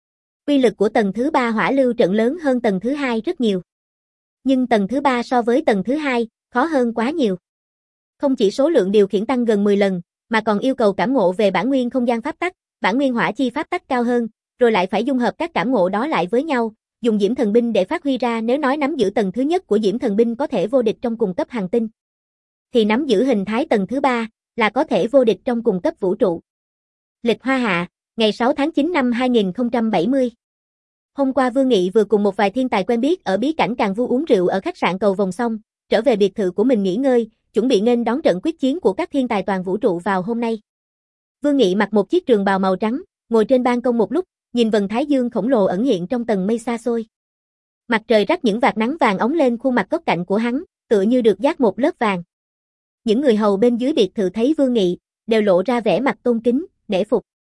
Uy lực của tầng thứ ba hỏa lưu trận lớn hơn tầng thứ hai rất nhiều. Nhưng tầng thứ ba so với tầng thứ hai, khó hơn quá nhiều. Không chỉ số lượng điều khiển tăng gần mười lần, mà còn yêu cầu cảm ngộ về bản nguyên không gian pháp tắc, bản nguyên hỏa chi pháp tắc cao hơn, rồi lại phải dung hợp các cảm ngộ đó lại với nhau, dùng Diễm Thần Binh để phát huy ra. Nếu nói nắm giữ tầng thứ nhất của Diễm Thần Binh có thể vô địch trong cùng cấp hành tinh, thì nắm giữ hình thái tầng thứ ba là có thể vô địch trong cùng cấp vũ trụ. Lịch Hoa Hạ, ngày sáu tháng chín năm hai nghìn không trăm bảy mươi. Hôm qua Vương Nghị vừa cùng một vài thiên tài quen biết ở bí cảnh Càn Vu uống rượu ở khách sạn Cầu Vồng xong, trở về biệt thự của mình nghỉ ngơi, chuẩn bị nghênh đón trận quyết chiến của các thiên tài toàn vũ trụ vào hôm nay. Vương Nghị mặc một chiếc trường bào màu trắng, ngồi trên ban công một lúc, nhìn vầng thái dương khổng lồ ẩn hiện trong tầng mây xa xôi. Mặt trời rắc những vạt nắng vàng óng lên khuôn mặt góc cạnh của hắn, tựa như được dát một lớp vàng. Những người hầu bên dưới biệt thự thấy Vương Nghị, đều lộ ra vẻ mặt tôn kính, nể phục.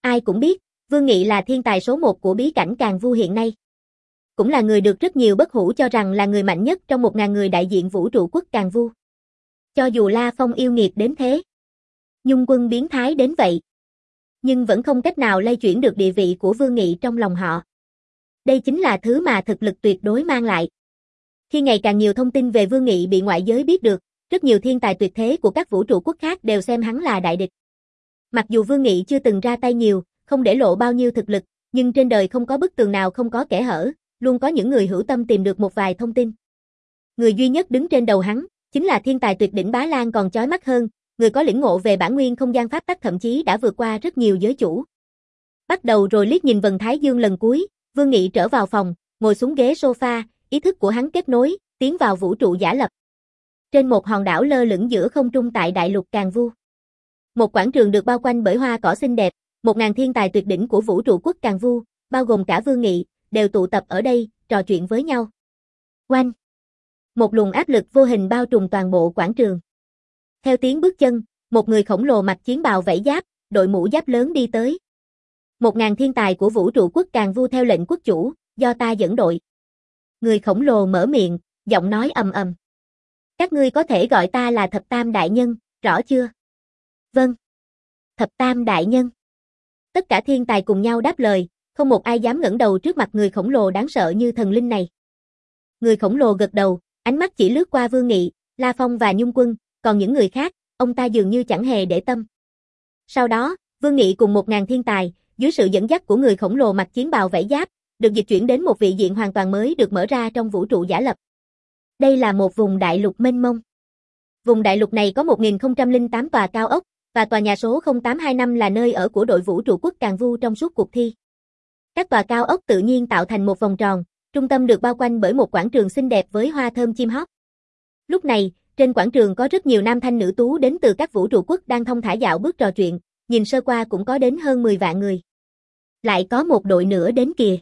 Ai cũng biết, Vương Nghị là thiên tài số một của bí cảnh Càn Vu hiện nay. Cũng là người được rất nhiều bất hủ cho rằng là người mạnh nhất trong một ngàn người đại diện vũ trụ quốc Càn Vu. Cho dù La Phong yêu nghiệt đến thế, Nhung Quân biến thái đến vậy, nhưng vẫn không cách nào lay chuyển được địa vị của Vương Nghị trong lòng họ. Đây chính là thứ mà thực lực tuyệt đối mang lại. Khi ngày càng nhiều thông tin về Vương Nghị bị ngoại giới biết được, rất nhiều thiên tài tuyệt thế của các vũ trụ quốc khác đều xem hắn là đại địch. Mặc dù Vương Nghị chưa từng ra tay nhiều, không để lộ bao nhiêu thực lực, nhưng trên đời không có bức tường nào không có kẽ hở, luôn có những người hữu tâm tìm được một vài thông tin. Người duy nhất đứng trên đầu hắn, chính là thiên tài tuyệt đỉnh Bá Lan còn chói mắt hơn, người có lĩnh ngộ về bản nguyên không gian pháp tắc thậm chí đã vượt qua rất nhiều giới chủ. Bắt đầu rồi liếc nhìn vầng thái dương lần cuối, Vương Nghị trở vào phòng, ngồi xuống ghế sofa, ý thức của hắn kết nối, tiến vào vũ trụ giả lập. Trên một hòn đảo lơ lửng giữa không trung tại đại lục Càn Vu. Một quảng trường được bao quanh bởi hoa cỏ xinh đẹp, một ngàn thiên tài tuyệt đỉnh của vũ trụ quốc Càn Vu, bao gồm cả Vương Nghị, đều tụ tập ở đây, trò chuyện với nhau. Oanh! Một luồng áp lực vô hình bao trùm toàn bộ quảng trường. Theo tiếng bước chân, một người khổng lồ mặc chiến bào vảy giáp, đội mũ giáp lớn đi tới. Một ngàn thiên tài của vũ trụ quốc Càn Vu theo lệnh quốc chủ, do ta dẫn đội. Người khổng lồ mở miệng, giọng nói ầm ầm. Các ngươi có thể gọi ta là Thập Tam Đại Nhân, rõ chưa? Vâng. Thập Tam Đại Nhân. Tất cả thiên tài cùng nhau đáp lời, không một ai dám ngẩng đầu trước mặt người khổng lồ đáng sợ như thần linh này. Người khổng lồ gật đầu, ánh mắt chỉ lướt qua Vương Nghị, La Phong và Nhung Quân, còn những người khác, ông ta dường như chẳng hề để tâm. Sau đó, Vương Nghị cùng một ngàn thiên tài, dưới sự dẫn dắt của người khổng lồ mặc chiến bào vảy giáp, được dịch chuyển đến một vị diện hoàn toàn mới được mở ra trong vũ trụ giả lập. Đây là một vùng đại lục mênh mông. Vùng đại lục này có một nghìn không trăm lẻ tám tòa cao ốc, và tòa nhà số không tám hai năm là nơi ở của đội vũ trụ quốc Càn Vu trong suốt cuộc thi. Các tòa cao ốc tự nhiên tạo thành một vòng tròn, trung tâm được bao quanh bởi một quảng trường xinh đẹp với hoa thơm chim hót. Lúc này, trên quảng trường có rất nhiều nam thanh nữ tú đến từ các vũ trụ quốc đang thong thả dạo bước trò chuyện, nhìn sơ qua cũng có đến hơn mười vạn người. Lại có một đội nữa đến kìa.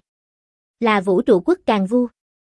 Là vũ trụ quốc Càn Vu.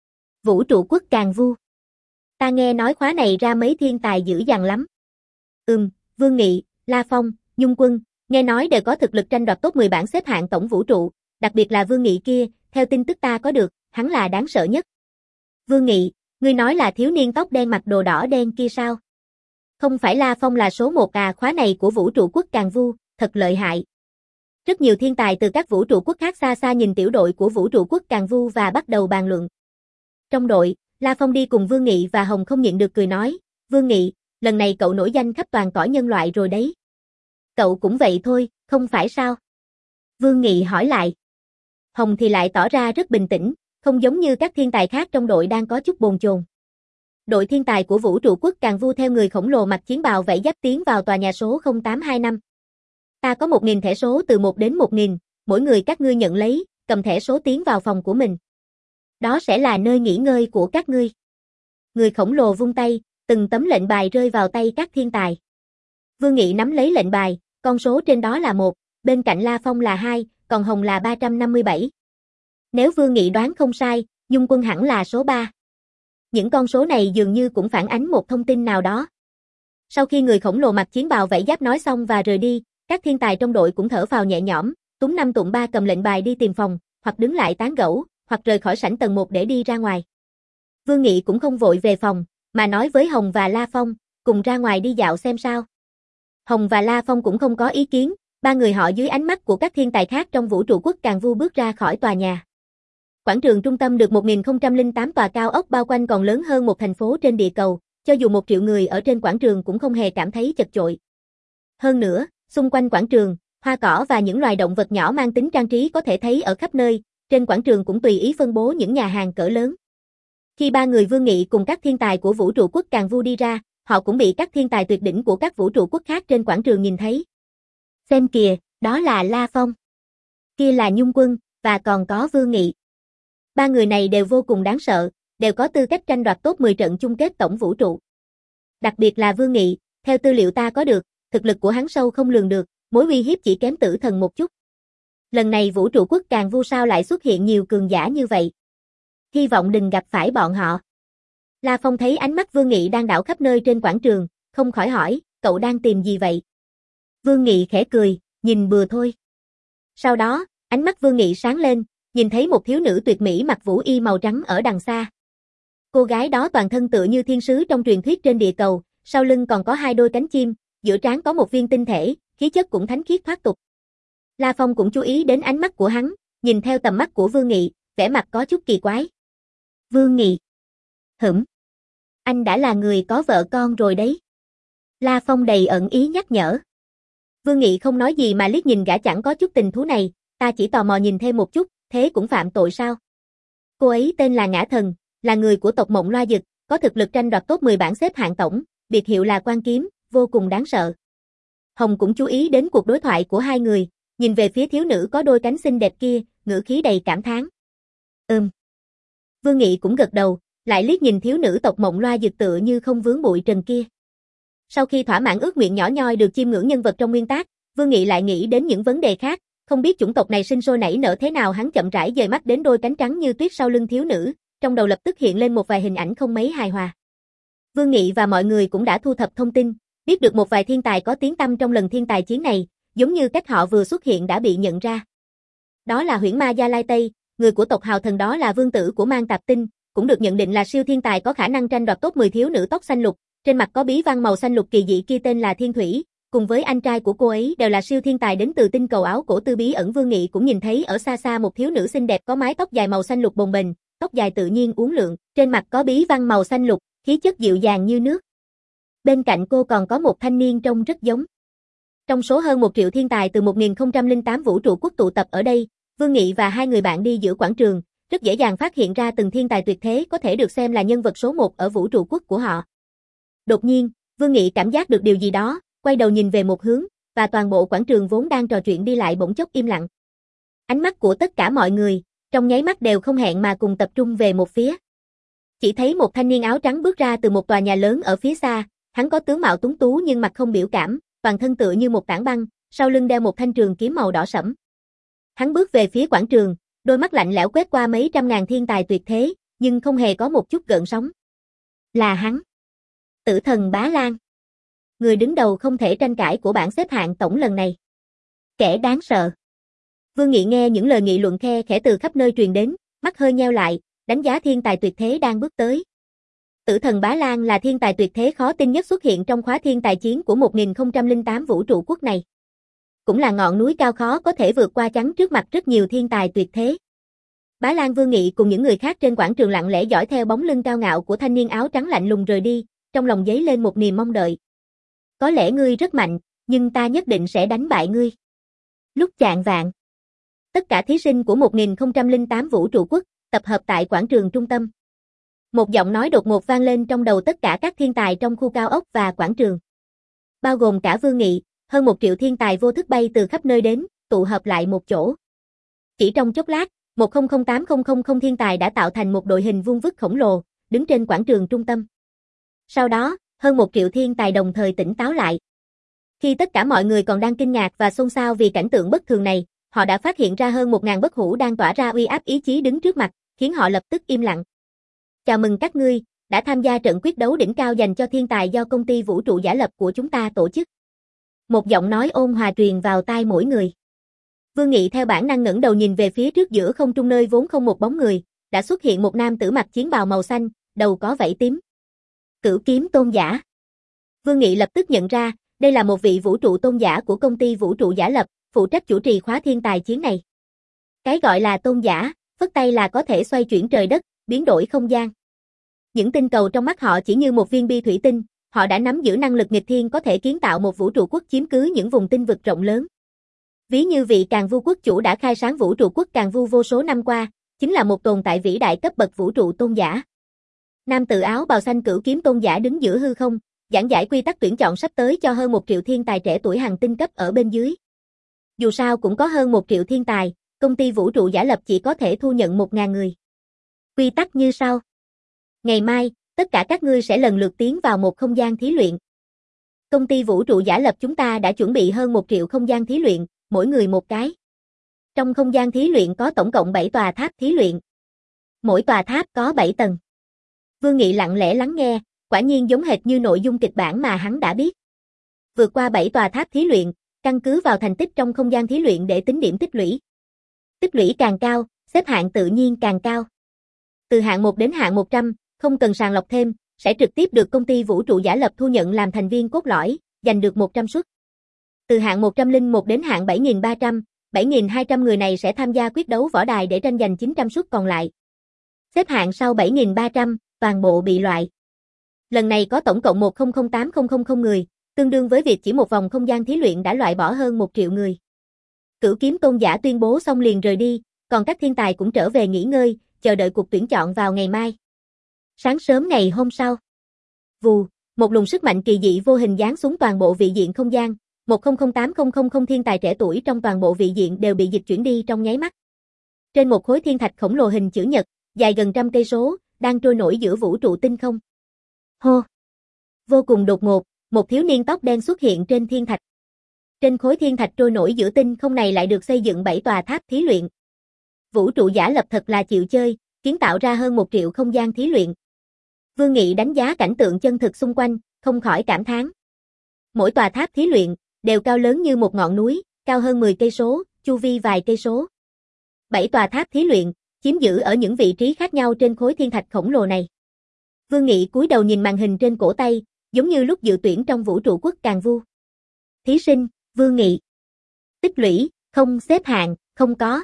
Vũ trụ quốc Càn Vu. Ta nghe nói khóa này ra mấy thiên tài dữ dằn lắm. Ừm, Vương Nghị, La Phong, Nhung Quân, nghe nói đều có thực lực tranh đoạt top mười bảng xếp hạng tổng vũ trụ, đặc biệt là Vương Nghị kia, theo tin tức ta có được, hắn là đáng sợ nhất. Vương Nghị, ngươi nói là thiếu niên tóc đen mặc đồ đỏ đen kia sao? Không phải La Phong là số một à, khóa này của vũ trụ quốc Càn Vu, thật lợi hại. Rất nhiều thiên tài từ các vũ trụ quốc khác xa xa nhìn tiểu đội của vũ trụ quốc Càn Vu và bắt đầu bàn luận. Trong đội, La Phong đi cùng Vương Nghị và Hồng không nhịn được cười nói, Vương Nghị, lần này cậu nổi danh khắp toàn cõi nhân loại rồi đấy. Cậu cũng vậy thôi, không phải sao? Vương Nghị hỏi lại. Hồng thì lại tỏ ra rất bình tĩnh, không giống như các thiên tài khác trong đội đang có chút bồn chồn. Đội thiên tài của vũ trụ quốc Càn Vu theo người khổng lồ mặc chiến bào vảy giáp tiến vào tòa nhà số không tám hai năm. Ta có một nghìn thẻ số từ một đến một nghìn, mỗi người các ngươi nhận lấy, cầm thẻ số tiến vào phòng của mình. Đó sẽ là nơi nghỉ ngơi của các ngươi. Người khổng lồ vung tay, từng tấm lệnh bài rơi vào tay các thiên tài. Vương Nghị nắm lấy lệnh bài, con số trên đó là một, bên cạnh La Phong là hai, còn Hồng là ba trăm năm mươi bảy. Nếu Vương Nghị đoán không sai, Nhung Quân hẳn là số ba. Những con số này dường như cũng phản ánh một thông tin nào đó. Sau khi người khổng lồ mặc chiến bào vảy giáp nói xong và rời đi, các thiên tài trong đội cũng thở phào nhẹ nhõm, túm năm tụm ba cầm lệnh bài đi tìm phòng, hoặc đứng lại tán gẫu, hoặc rời khỏi sảnh tầng một để đi ra ngoài. Vương Nghị cũng không vội về phòng, mà nói với Hồng và La Phong, cùng ra ngoài đi dạo xem sao. Hồng và La Phong cũng không có ý kiến, ba người họ dưới ánh mắt của các thiên tài khác trong vũ trụ quốc Càn Vu bước ra khỏi tòa nhà. Quảng trường trung tâm được một nghìn không trăm lẻ tám tòa cao ốc bao quanh còn lớn hơn một thành phố trên địa cầu, cho dù một triệu người ở trên quảng trường cũng không hề cảm thấy chật chội. Hơn nữa, xung quanh quảng trường, hoa cỏ và những loài động vật nhỏ mang tính trang trí có thể thấy ở khắp nơi, trên quảng trường cũng tùy ý phân bố những nhà hàng cỡ lớn. Khi ba người Vương Nghị cùng các thiên tài của vũ trụ quốc Càn Vu đi ra, họ cũng bị các thiên tài tuyệt đỉnh của các vũ trụ quốc khác trên quảng trường nhìn thấy. Xem kìa, đó là La Phong. Kia là Nhung Quân, và còn có Vương Nghị. Ba người này đều vô cùng đáng sợ, đều có tư cách tranh đoạt top mười trận chung kết tổng vũ trụ. Đặc biệt là Vương Nghị, theo tư liệu ta có được, thực lực của hắn sâu không lường được, mối uy hiếp chỉ kém tử thần một chút. Lần này vũ trụ quốc Càn Vu sao lại xuất hiện nhiều cường giả như vậy? Hy vọng đừng gặp phải bọn họ. La Phong thấy ánh mắt Vương Nghị đang đảo khắp nơi trên quảng trường, không khỏi hỏi, cậu đang tìm gì vậy? Vương Nghị khẽ cười, nhìn bừa thôi. Sau đó, ánh mắt Vương Nghị sáng lên, nhìn thấy một thiếu nữ tuyệt mỹ mặc vũ y màu trắng ở đằng xa. Cô gái đó toàn thân tựa như thiên sứ trong truyền thuyết trên địa cầu, sau lưng còn có hai đôi cánh chim, giữa trán có một viên tinh thể, khí chất cũng thánh khiết thoát tục. La Phong cũng chú ý đến ánh mắt của hắn, nhìn theo tầm mắt của Vương Nghị, vẻ mặt có chút kỳ quái. Vương Nghị. Hửm. Anh đã là người có vợ con rồi đấy. La Phong đầy ẩn ý nhắc nhở. Vương Nghị không nói gì mà liếc nhìn gã chẳng có chút tình thú này, ta chỉ tò mò nhìn thêm một chút, thế cũng phạm tội sao? Cô ấy tên là Ngã Thần, là người của tộc Mộng Loa Dực, có thực lực tranh đoạt top mười bảng xếp hạng tổng, biệt hiệu là Quan Kiếm, vô cùng đáng sợ. Hồng cũng chú ý đến cuộc đối thoại của hai người, nhìn về phía thiếu nữ có đôi cánh xinh đẹp kia, ngữ khí đầy cảm thán. Ừm. Vương Nghị cũng gật đầu, lại liếc nhìn thiếu nữ tộc Mộng Loa Dực tựa như không vướng bụi trần kia. Sau khi thỏa mãn ước nguyện nhỏ nhoi được chiêm ngưỡng nhân vật trong nguyên tác, Vương Nghị lại nghĩ đến những vấn đề khác, không biết chủng tộc này sinh sôi nảy nở thế nào. Hắn chậm rãi dời mắt đến đôi cánh trắng như tuyết sau lưng thiếu nữ, trong đầu lập tức hiện lên một vài hình ảnh không mấy hài hòa. Vương Nghị và mọi người cũng đã thu thập thông tin, biết được một vài thiên tài có tiếng tăm trong lần thiên tài chiến này, giống như cách họ vừa xuất hiện đã bị nhận ra. Đó là Huyễn Ma Gia Lai Tây, người của tộc Hào Thần, đó là vương tử của Mang Tạp Tinh, cũng được nhận định là siêu thiên tài có khả năng tranh đoạt top mười. Thiếu nữ tóc xanh lục, trên mặt có bí văn màu xanh lục kỳ dị kia tên là Thiên Thủy, cùng với anh trai của cô ấy đều là siêu thiên tài đến từ tinh cầu áo cổ tư bí ẩn. Vương Nghị cũng nhìn thấy ở xa xa một thiếu nữ xinh đẹp có mái tóc dài màu xanh lục bồng bềnh, tóc dài tự nhiên uốn lượn, trên mặt có bí văn màu xanh lục, khí chất dịu dàng như nước. Bên cạnh cô còn có một thanh niên trông rất giống. Trong số hơn một triệu thiên tài từ một nghìn không trăm lẻ tám vũ trụ quốc tụ tập ở đây, Vương Nghị và hai người bạn đi giữa quảng trường, rất dễ dàng phát hiện ra từng thiên tài tuyệt thế có thể được xem là nhân vật số một ở vũ trụ quốc của họ. Đột nhiên, Vương Nghị cảm giác được điều gì đó, quay đầu nhìn về một hướng, và toàn bộ quảng trường vốn đang trò chuyện đi lại bỗng chốc im lặng. Ánh mắt của tất cả mọi người, trong nháy mắt đều không hẹn mà cùng tập trung về một phía. Chỉ thấy một thanh niên áo trắng bước ra từ một tòa nhà lớn ở phía xa, hắn có tướng mạo tuấn tú nhưng mặt không biểu cảm, toàn thân tựa như một tảng băng, sau lưng đeo một thanh trường kiếm màu đỏ sẫm. Hắn bước về phía quảng trường, đôi mắt lạnh lẽo quét qua mấy trăm ngàn thiên tài tuyệt thế, nhưng không hề có một chút gợn sóng. Là hắn. Tử Thần Bá Lan. Người đứng đầu không thể tranh cãi của bảng xếp hạng tổng lần này. Kẻ đáng sợ. Vương Nghị nghe những lời nghị luận khe khẽ từ khắp nơi truyền đến, mắt hơi nheo lại, đánh giá thiên tài tuyệt thế đang bước tới. Tử Thần Bá Lan là thiên tài tuyệt thế khó tin nhất xuất hiện trong khóa thiên tài chiến của một nghìn không trăm lẻ tám vũ trụ quốc này. Cũng là ngọn núi cao khó có thể vượt qua chắn trước mặt rất nhiều thiên tài tuyệt thế. Bá Lan Vương Nghị cùng những người khác trên quảng trường lặng lẽ dõi theo bóng lưng cao ngạo của thanh niên áo trắng lạnh lùng rời đi, trong lòng dấy lên một niềm mong đợi. Có lẽ ngươi rất mạnh, nhưng ta nhất định sẽ đánh bại ngươi. Lúc chạng vạng, tất cả thí sinh của một nghìn không trăm lẻ tám vũ trụ quốc tập hợp tại quảng trường trung tâm. Một giọng nói đột ngột vang lên trong đầu tất cả các thiên tài trong khu cao ốc và quảng trường. Bao gồm cả Vương Nghị, hơn một triệu thiên tài vô thức bay từ khắp nơi đến, tụ hợp lại một chỗ. Chỉ trong chốc lát, một không không tám không không không thiên tài đã tạo thành một đội hình vuông vức khổng lồ, đứng trên quảng trường trung tâm. Sau đó, hơn một triệu thiên tài đồng thời tỉnh táo lại. Khi tất cả mọi người còn đang kinh ngạc và xôn xao vì cảnh tượng bất thường này, họ đã phát hiện ra hơn một ngàn bất hủ đang tỏa ra uy áp ý chí đứng trước mặt, khiến họ lập tức im lặng. Chào mừng các ngươi, đã tham gia trận quyết đấu đỉnh cao dành cho thiên tài do công ty vũ trụ giả lập của chúng ta tổ chức. Một giọng nói ôn hòa truyền vào tai mỗi người. Vương Nghị theo bản năng ngẩng đầu nhìn về phía trước giữa không trung nơi vốn không một bóng người, đã xuất hiện một nam tử mặc chiến bào màu xanh, đầu có vảy tím. Cửu Kiếm Tôn Giả. Vương Nghị lập tức nhận ra, đây là một vị vũ trụ tôn giả của công ty vũ trụ giả lập, phụ trách chủ trì khóa thiên tài chiến này. Cái gọi là tôn giả, phất tay là có thể xoay chuyển trời đất, biến đổi không gian. Những tinh cầu trong mắt họ chỉ như một viên bi thủy tinh, họ đã nắm giữ năng lực nghịch thiên có thể kiến tạo một vũ trụ quốc chiếm cứ những vùng tinh vực rộng lớn. Ví như vị Càn Vu quốc chủ đã khai sáng vũ trụ quốc Càn Vu vô số năm qua, chính là một tồn tại vĩ đại cấp bậc vũ trụ tôn giả. Nam tử áo bào xanh Cửu Kiếm Tôn Giả đứng giữa hư không, giảng giải quy tắc tuyển chọn sắp tới cho hơn một triệu thiên tài trẻ tuổi hành tinh cấp ở bên dưới. Dù sao cũng có hơn một triệu thiên tài, công ty vũ trụ giả lập chỉ có thể thu nhận một ngàn người. Quy tắc như sau. Ngày mai, tất cả các ngươi sẽ lần lượt tiến vào một không gian thí luyện. Công ty vũ trụ giả lập chúng ta đã chuẩn bị hơn một triệu không gian thí luyện, mỗi người một cái. Trong không gian thí luyện có tổng cộng bảy tòa tháp thí luyện. Mỗi tòa tháp có bảy tầng. Vương Nghị lặng lẽ lắng nghe, quả nhiên giống hệt như nội dung kịch bản mà hắn đã biết. Vượt qua bảy tòa tháp thí luyện, căn cứ vào thành tích trong không gian thí luyện để tính điểm tích lũy. Tích lũy càng cao, xếp hạng tự nhiên càng cao. Từ hạng một đến hạng một trăm, không cần sàng lọc thêm, sẽ trực tiếp được công ty vũ trụ giả lập thu nhận làm thành viên cốt lõi, giành được một trăm suất. Từ hạng một trăm lẻ một đến hạng bảy nghìn ba trăm, bảy nghìn hai trăm người này sẽ tham gia quyết đấu võ đài để tranh giành chín trăm suất còn lại. Xếp hạng sau bảy nghìn ba trăm, toàn bộ bị loại. Lần này có tổng cộng một trăm lẻ tám nghìn người, tương đương với việc chỉ một vòng không gian thí luyện đã loại bỏ hơn một triệu người. Cửu kiếm tôn giả tuyên bố xong liền rời đi, còn các thiên tài cũng trở về nghỉ ngơi, chờ đợi cuộc tuyển chọn vào ngày mai. Sáng sớm ngày hôm sau, vù, một luồng sức mạnh kỳ dị vô hình giáng xuống toàn bộ vị diện không gian, một trăm lẻ tám nghìn thiên tài trẻ tuổi trong toàn bộ vị diện đều bị dịch chuyển đi trong nháy mắt. Trên một khối thiên thạch khổng lồ hình chữ nhật, dài gần trăm cây số, đang trôi nổi giữa vũ trụ tinh không. Hô! Vô cùng đột ngột, một thiếu niên tóc đen xuất hiện trên thiên thạch. Trên khối thiên thạch trôi nổi giữa tinh không này lại được xây dựng bảy tòa tháp thí luyện. Vũ trụ giả lập thật là chịu chơi, kiến tạo ra hơn một triệu không gian thí luyện. Vương Nghị đánh giá cảnh tượng chân thực xung quanh, không khỏi cảm thán. Mỗi tòa tháp thí luyện đều cao lớn như một ngọn núi, cao hơn mười cây số, chu vi vài cây số. Bảy tòa tháp thí luyện chiếm giữ ở những vị trí khác nhau trên khối thiên thạch khổng lồ này. Vương Nghị cúi đầu nhìn màn hình trên cổ tay, giống như lúc dự tuyển trong vũ trụ quốc Càn Vu. Thí sinh, Vương Nghị. Tích lũy, không xếp hạng, không có.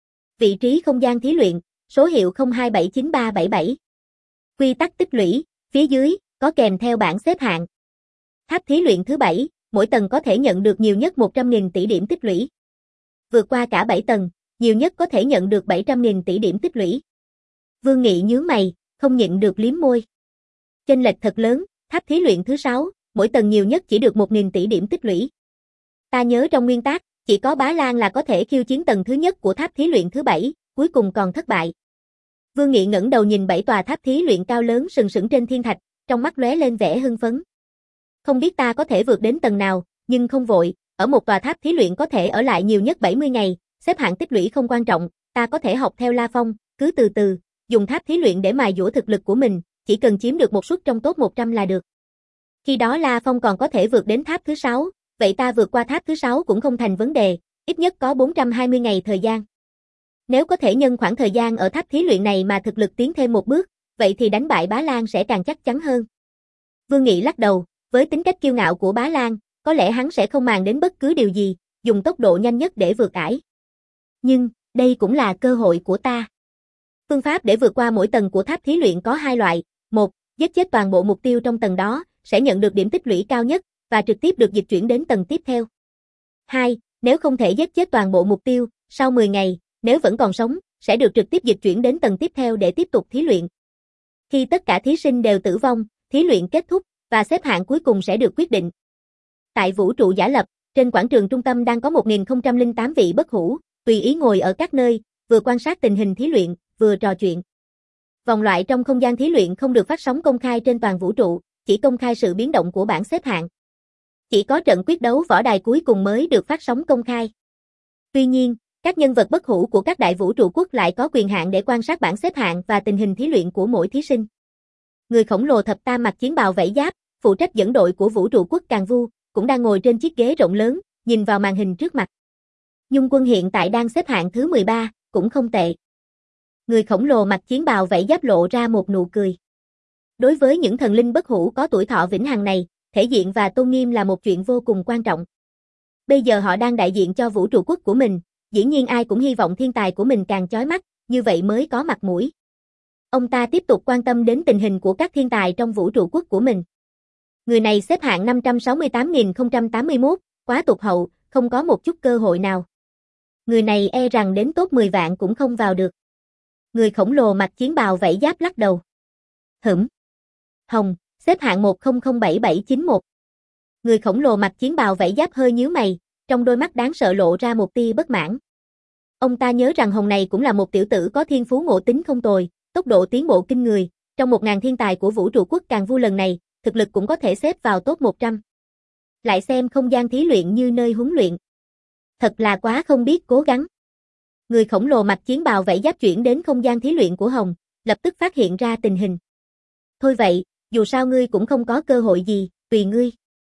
Vị trí không gian thí luyện, số hiệu không hai bảy chín ba bảy bảy. Quy tắc tích lũy, phía dưới, có kèm theo bảng xếp hạng. Tháp thí luyện thứ bảy, mỗi tầng có thể nhận được nhiều nhất một trăm nghìn tỷ điểm tích lũy. Vượt qua cả bảy tầng, nhiều nhất có thể nhận được bảy trăm nghìn tỷ điểm tích lũy. Vương Nghị nhướng mày, không nhịn được liếm môi. Chênh lệch thật lớn, tháp thí luyện thứ sáu, mỗi tầng nhiều nhất chỉ được một nghìn tỷ điểm tích lũy. Ta nhớ trong nguyên tắc, chỉ có Bá Lan là có thể khiêu chiến tầng thứ nhất của tháp thí luyện thứ bảy, cuối cùng còn thất bại. Vương Nghị ngẩng đầu nhìn bảy tòa tháp thí luyện cao lớn sừng sững trên thiên thạch, trong mắt lóe lên vẻ hưng phấn. Không biết ta có thể vượt đến tầng nào, nhưng không vội, ở một tòa tháp thí luyện có thể ở lại nhiều nhất bảy mươi ngày, xếp hạng tích lũy không quan trọng, ta có thể học theo La Phong, cứ từ từ, dùng tháp thí luyện để mài dũa thực lực của mình, chỉ cần chiếm được một suất trong top một trăm là được. Khi đó La Phong còn có thể vượt đến tháp thứ sáu, vậy ta vượt qua tháp thứ sáu cũng không thành vấn đề, ít nhất có bốn trăm hai mươi ngày thời gian. Nếu có thể nhân khoảng thời gian ở tháp thí luyện này mà thực lực tiến thêm một bước, vậy thì đánh bại Bá Lan sẽ càng chắc chắn hơn. Vương Nghị lắc đầu, với tính cách kiêu ngạo của Bá Lan, có lẽ hắn sẽ không màng đến bất cứ điều gì, dùng tốc độ nhanh nhất để vượt ải. Nhưng, đây cũng là cơ hội của ta. Phương pháp để vượt qua mỗi tầng của tháp thí luyện có hai loại, một, giết chết toàn bộ mục tiêu trong tầng đó, sẽ nhận được điểm tích lũy cao nhất, và trực tiếp được dịch chuyển đến tầng tiếp theo. Hai, nếu không thể giết chết toàn bộ mục tiêu, sau mười ngày, nếu vẫn còn sống, sẽ được trực tiếp dịch chuyển đến tầng tiếp theo để tiếp tục thí luyện. Khi tất cả thí sinh đều tử vong, thí luyện kết thúc, và xếp hạng cuối cùng sẽ được quyết định. Tại vũ trụ giả lập, trên quảng trường trung tâm đang có một nghìn không trăm lẻ tám vị bất hủ, tùy ý ngồi ở các nơi, vừa quan sát tình hình thí luyện, vừa trò chuyện. Vòng loại trong không gian thí luyện không được phát sóng công khai trên toàn vũ trụ, chỉ công khai sự biến động của bảng xếp hạng. Chỉ có trận quyết đấu võ đài cuối cùng mới được phát sóng công khai. Tuy nhiên, các nhân vật bất hủ của các đại vũ trụ quốc lại có quyền hạn để quan sát bảng xếp hạng và tình hình thí luyện của mỗi thí sinh. Người khổng lồ thập tam mặc chiến bào vảy giáp, phụ trách dẫn đội của vũ trụ quốc Càn Vu, cũng đang ngồi trên chiếc ghế rộng lớn, nhìn vào màn hình trước mặt. Nhung Quân hiện tại đang xếp hạng thứ mười ba, cũng không tệ. Người khổng lồ mặc chiến bào vảy giáp lộ ra một nụ cười. Đối với những thần linh bất hủ có tuổi thọ vĩnh hằng này, thể diện và tôn nghiêm là một chuyện vô cùng quan trọng. Bây giờ họ đang đại diện cho vũ trụ quốc của mình, dĩ nhiên ai cũng hy vọng thiên tài của mình càng chói mắt, như vậy mới có mặt mũi. Ông ta tiếp tục quan tâm đến tình hình của các thiên tài trong vũ trụ quốc của mình. Người này xếp hạng năm trăm sáu mươi tám nghìn không trăm tám mươi mốt, quá tụt hậu, không có một chút cơ hội nào. Người này e rằng đến top mười vạn cũng không vào được. Người khổng lồ mặc chiến bào vảy giáp lắc đầu. Hửm. Hồng, xếp hạng một không không bảy bảy chín mốt. Người khổng lồ mặc chiến bào vảy giáp hơi nhíu mày, trong đôi mắt đáng sợ lộ ra một tia bất mãn. Ông ta nhớ rằng Hồng này cũng là một tiểu tử có thiên phú ngộ tính không tồi, tốc độ tiến bộ kinh người, trong một ngàn thiên tài của vũ trụ quốc Càn Vu lần này, thực lực cũng có thể xếp vào top một trăm. Lại xem không gian thí luyện như nơi huấn luyện. Thật là quá không biết cố gắng. Người khổng lồ mặc chiến bào vảy giáp chuyển đến không gian thí luyện của Hồng, lập tức phát hiện ra tình hình. Thôi vậy, dù sao ngươi cũng không có cơ hội gì, tùy ngươi.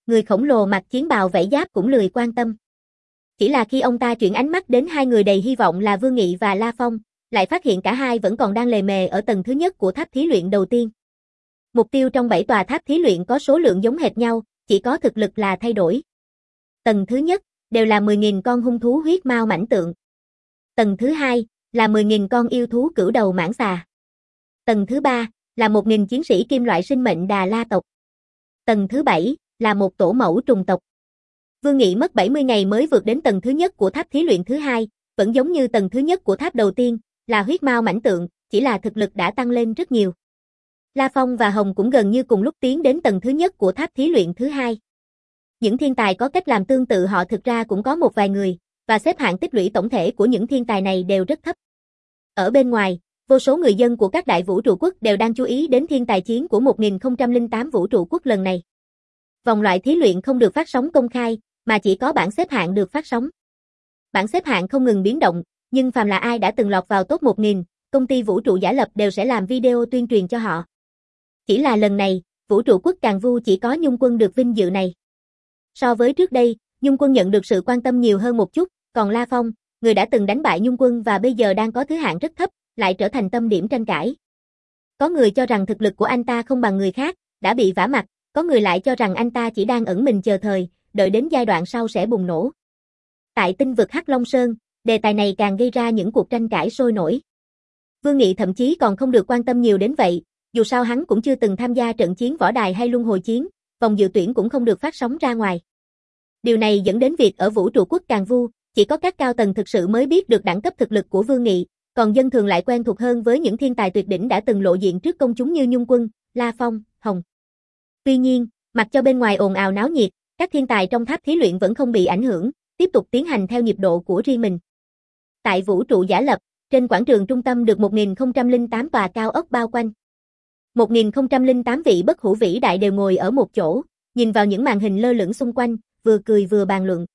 Người khổng lồ mặc chiến bào vảy giáp cũng lười quan tâm. Chỉ là khi ông ta chuyển ánh mắt đến hai người đầy hy vọng là Vương Nghị và La Phong, lại phát hiện cả hai vẫn còn đang lề mề ở tầng thứ nhất của tháp thí luyện đầu tiên. Mục tiêu trong bảy tòa tháp thí luyện có số lượng giống hệt nhau, chỉ có thực lực là thay đổi. Tầng thứ nhất đều là mười nghìn con hung thú huyết mao mãnh tượng. Tầng thứ hai là mười nghìn con yêu thú cửu đầu mãng xà. Tầng thứ ba là một nghìn chiến sĩ kim loại sinh mệnh Đà La tộc. Tầng thứ bảy là một tổ mẫu trùng tộc. Vương Nghị mất bảy mươi ngày mới vượt đến tầng thứ nhất của tháp thí luyện thứ hai, vẫn giống như tầng thứ nhất của tháp đầu tiên, là huyết mao mãnh tượng, chỉ là thực lực đã tăng lên rất nhiều. La Phong và Hồng cũng gần như cùng lúc tiến đến tầng thứ nhất của tháp thí luyện thứ hai. Những thiên tài có cách làm tương tự họ thực ra cũng có một vài người, và xếp hạng tích lũy tổng thể của những thiên tài này đều rất thấp. Ở bên ngoài, vô số người dân của các đại vũ trụ quốc đều đang chú ý đến thiên tài chiến của một nghìn không trăm lẻ tám vũ trụ quốc lần này. Vòng loại thí luyện không được phát sóng công khai, mà chỉ có bảng xếp hạng được phát sóng. Bảng xếp hạng không ngừng biến động, nhưng phàm là ai đã từng lọt vào top một nghìn, công ty vũ trụ giả lập đều sẽ làm video tuyên truyền cho họ. Chỉ là lần này, vũ trụ quốc Càn Vu chỉ có Nhung Quân được vinh dự này. So với trước đây, Nhung Quân nhận được sự quan tâm nhiều hơn một chút, còn La Phong, người đã từng đánh bại Nhung Quân và bây giờ đang có thứ hạng rất thấp, lại trở thành tâm điểm tranh cãi. Có người cho rằng thực lực của anh ta không bằng người khác, đã bị vả mặt, có người lại cho rằng anh ta chỉ đang ẩn mình chờ thời, đợi đến giai đoạn sau sẽ bùng nổ. Tại tinh vực Hắc Long Sơn, đề tài này càng gây ra những cuộc tranh cãi sôi nổi. Vương Nghị thậm chí còn không được quan tâm nhiều đến vậy, dù sao hắn cũng chưa từng tham gia trận chiến võ đài hay luân hồi chiến, vòng dự tuyển cũng không được phát sóng ra ngoài. Điều này dẫn đến việc ở vũ trụ quốc Càn Vu, chỉ có các cao tầng thực sự mới biết được đẳng cấp thực lực của Vương Nghị, còn dân thường lại quen thuộc hơn với những thiên tài tuyệt đỉnh đã từng lộ diện trước công chúng như Nhung Quân, La Phong, Hồng. Tuy nhiên, mặc cho bên ngoài ồn ào náo nhiệt, các thiên tài trong tháp thí luyện vẫn không bị ảnh hưởng, tiếp tục tiến hành theo nhịp độ của riêng mình. Tại vũ trụ giả lập, trên quảng trường trung tâm được một nghìn không trăm lẻ tám tòa cao ốc bao quanh. một nghìn không trăm lẻ tám vị bất hủ vĩ đại đều ngồi ở một chỗ, nhìn vào những màn hình lơ lửng xung quanh, vừa cười vừa bàn luận.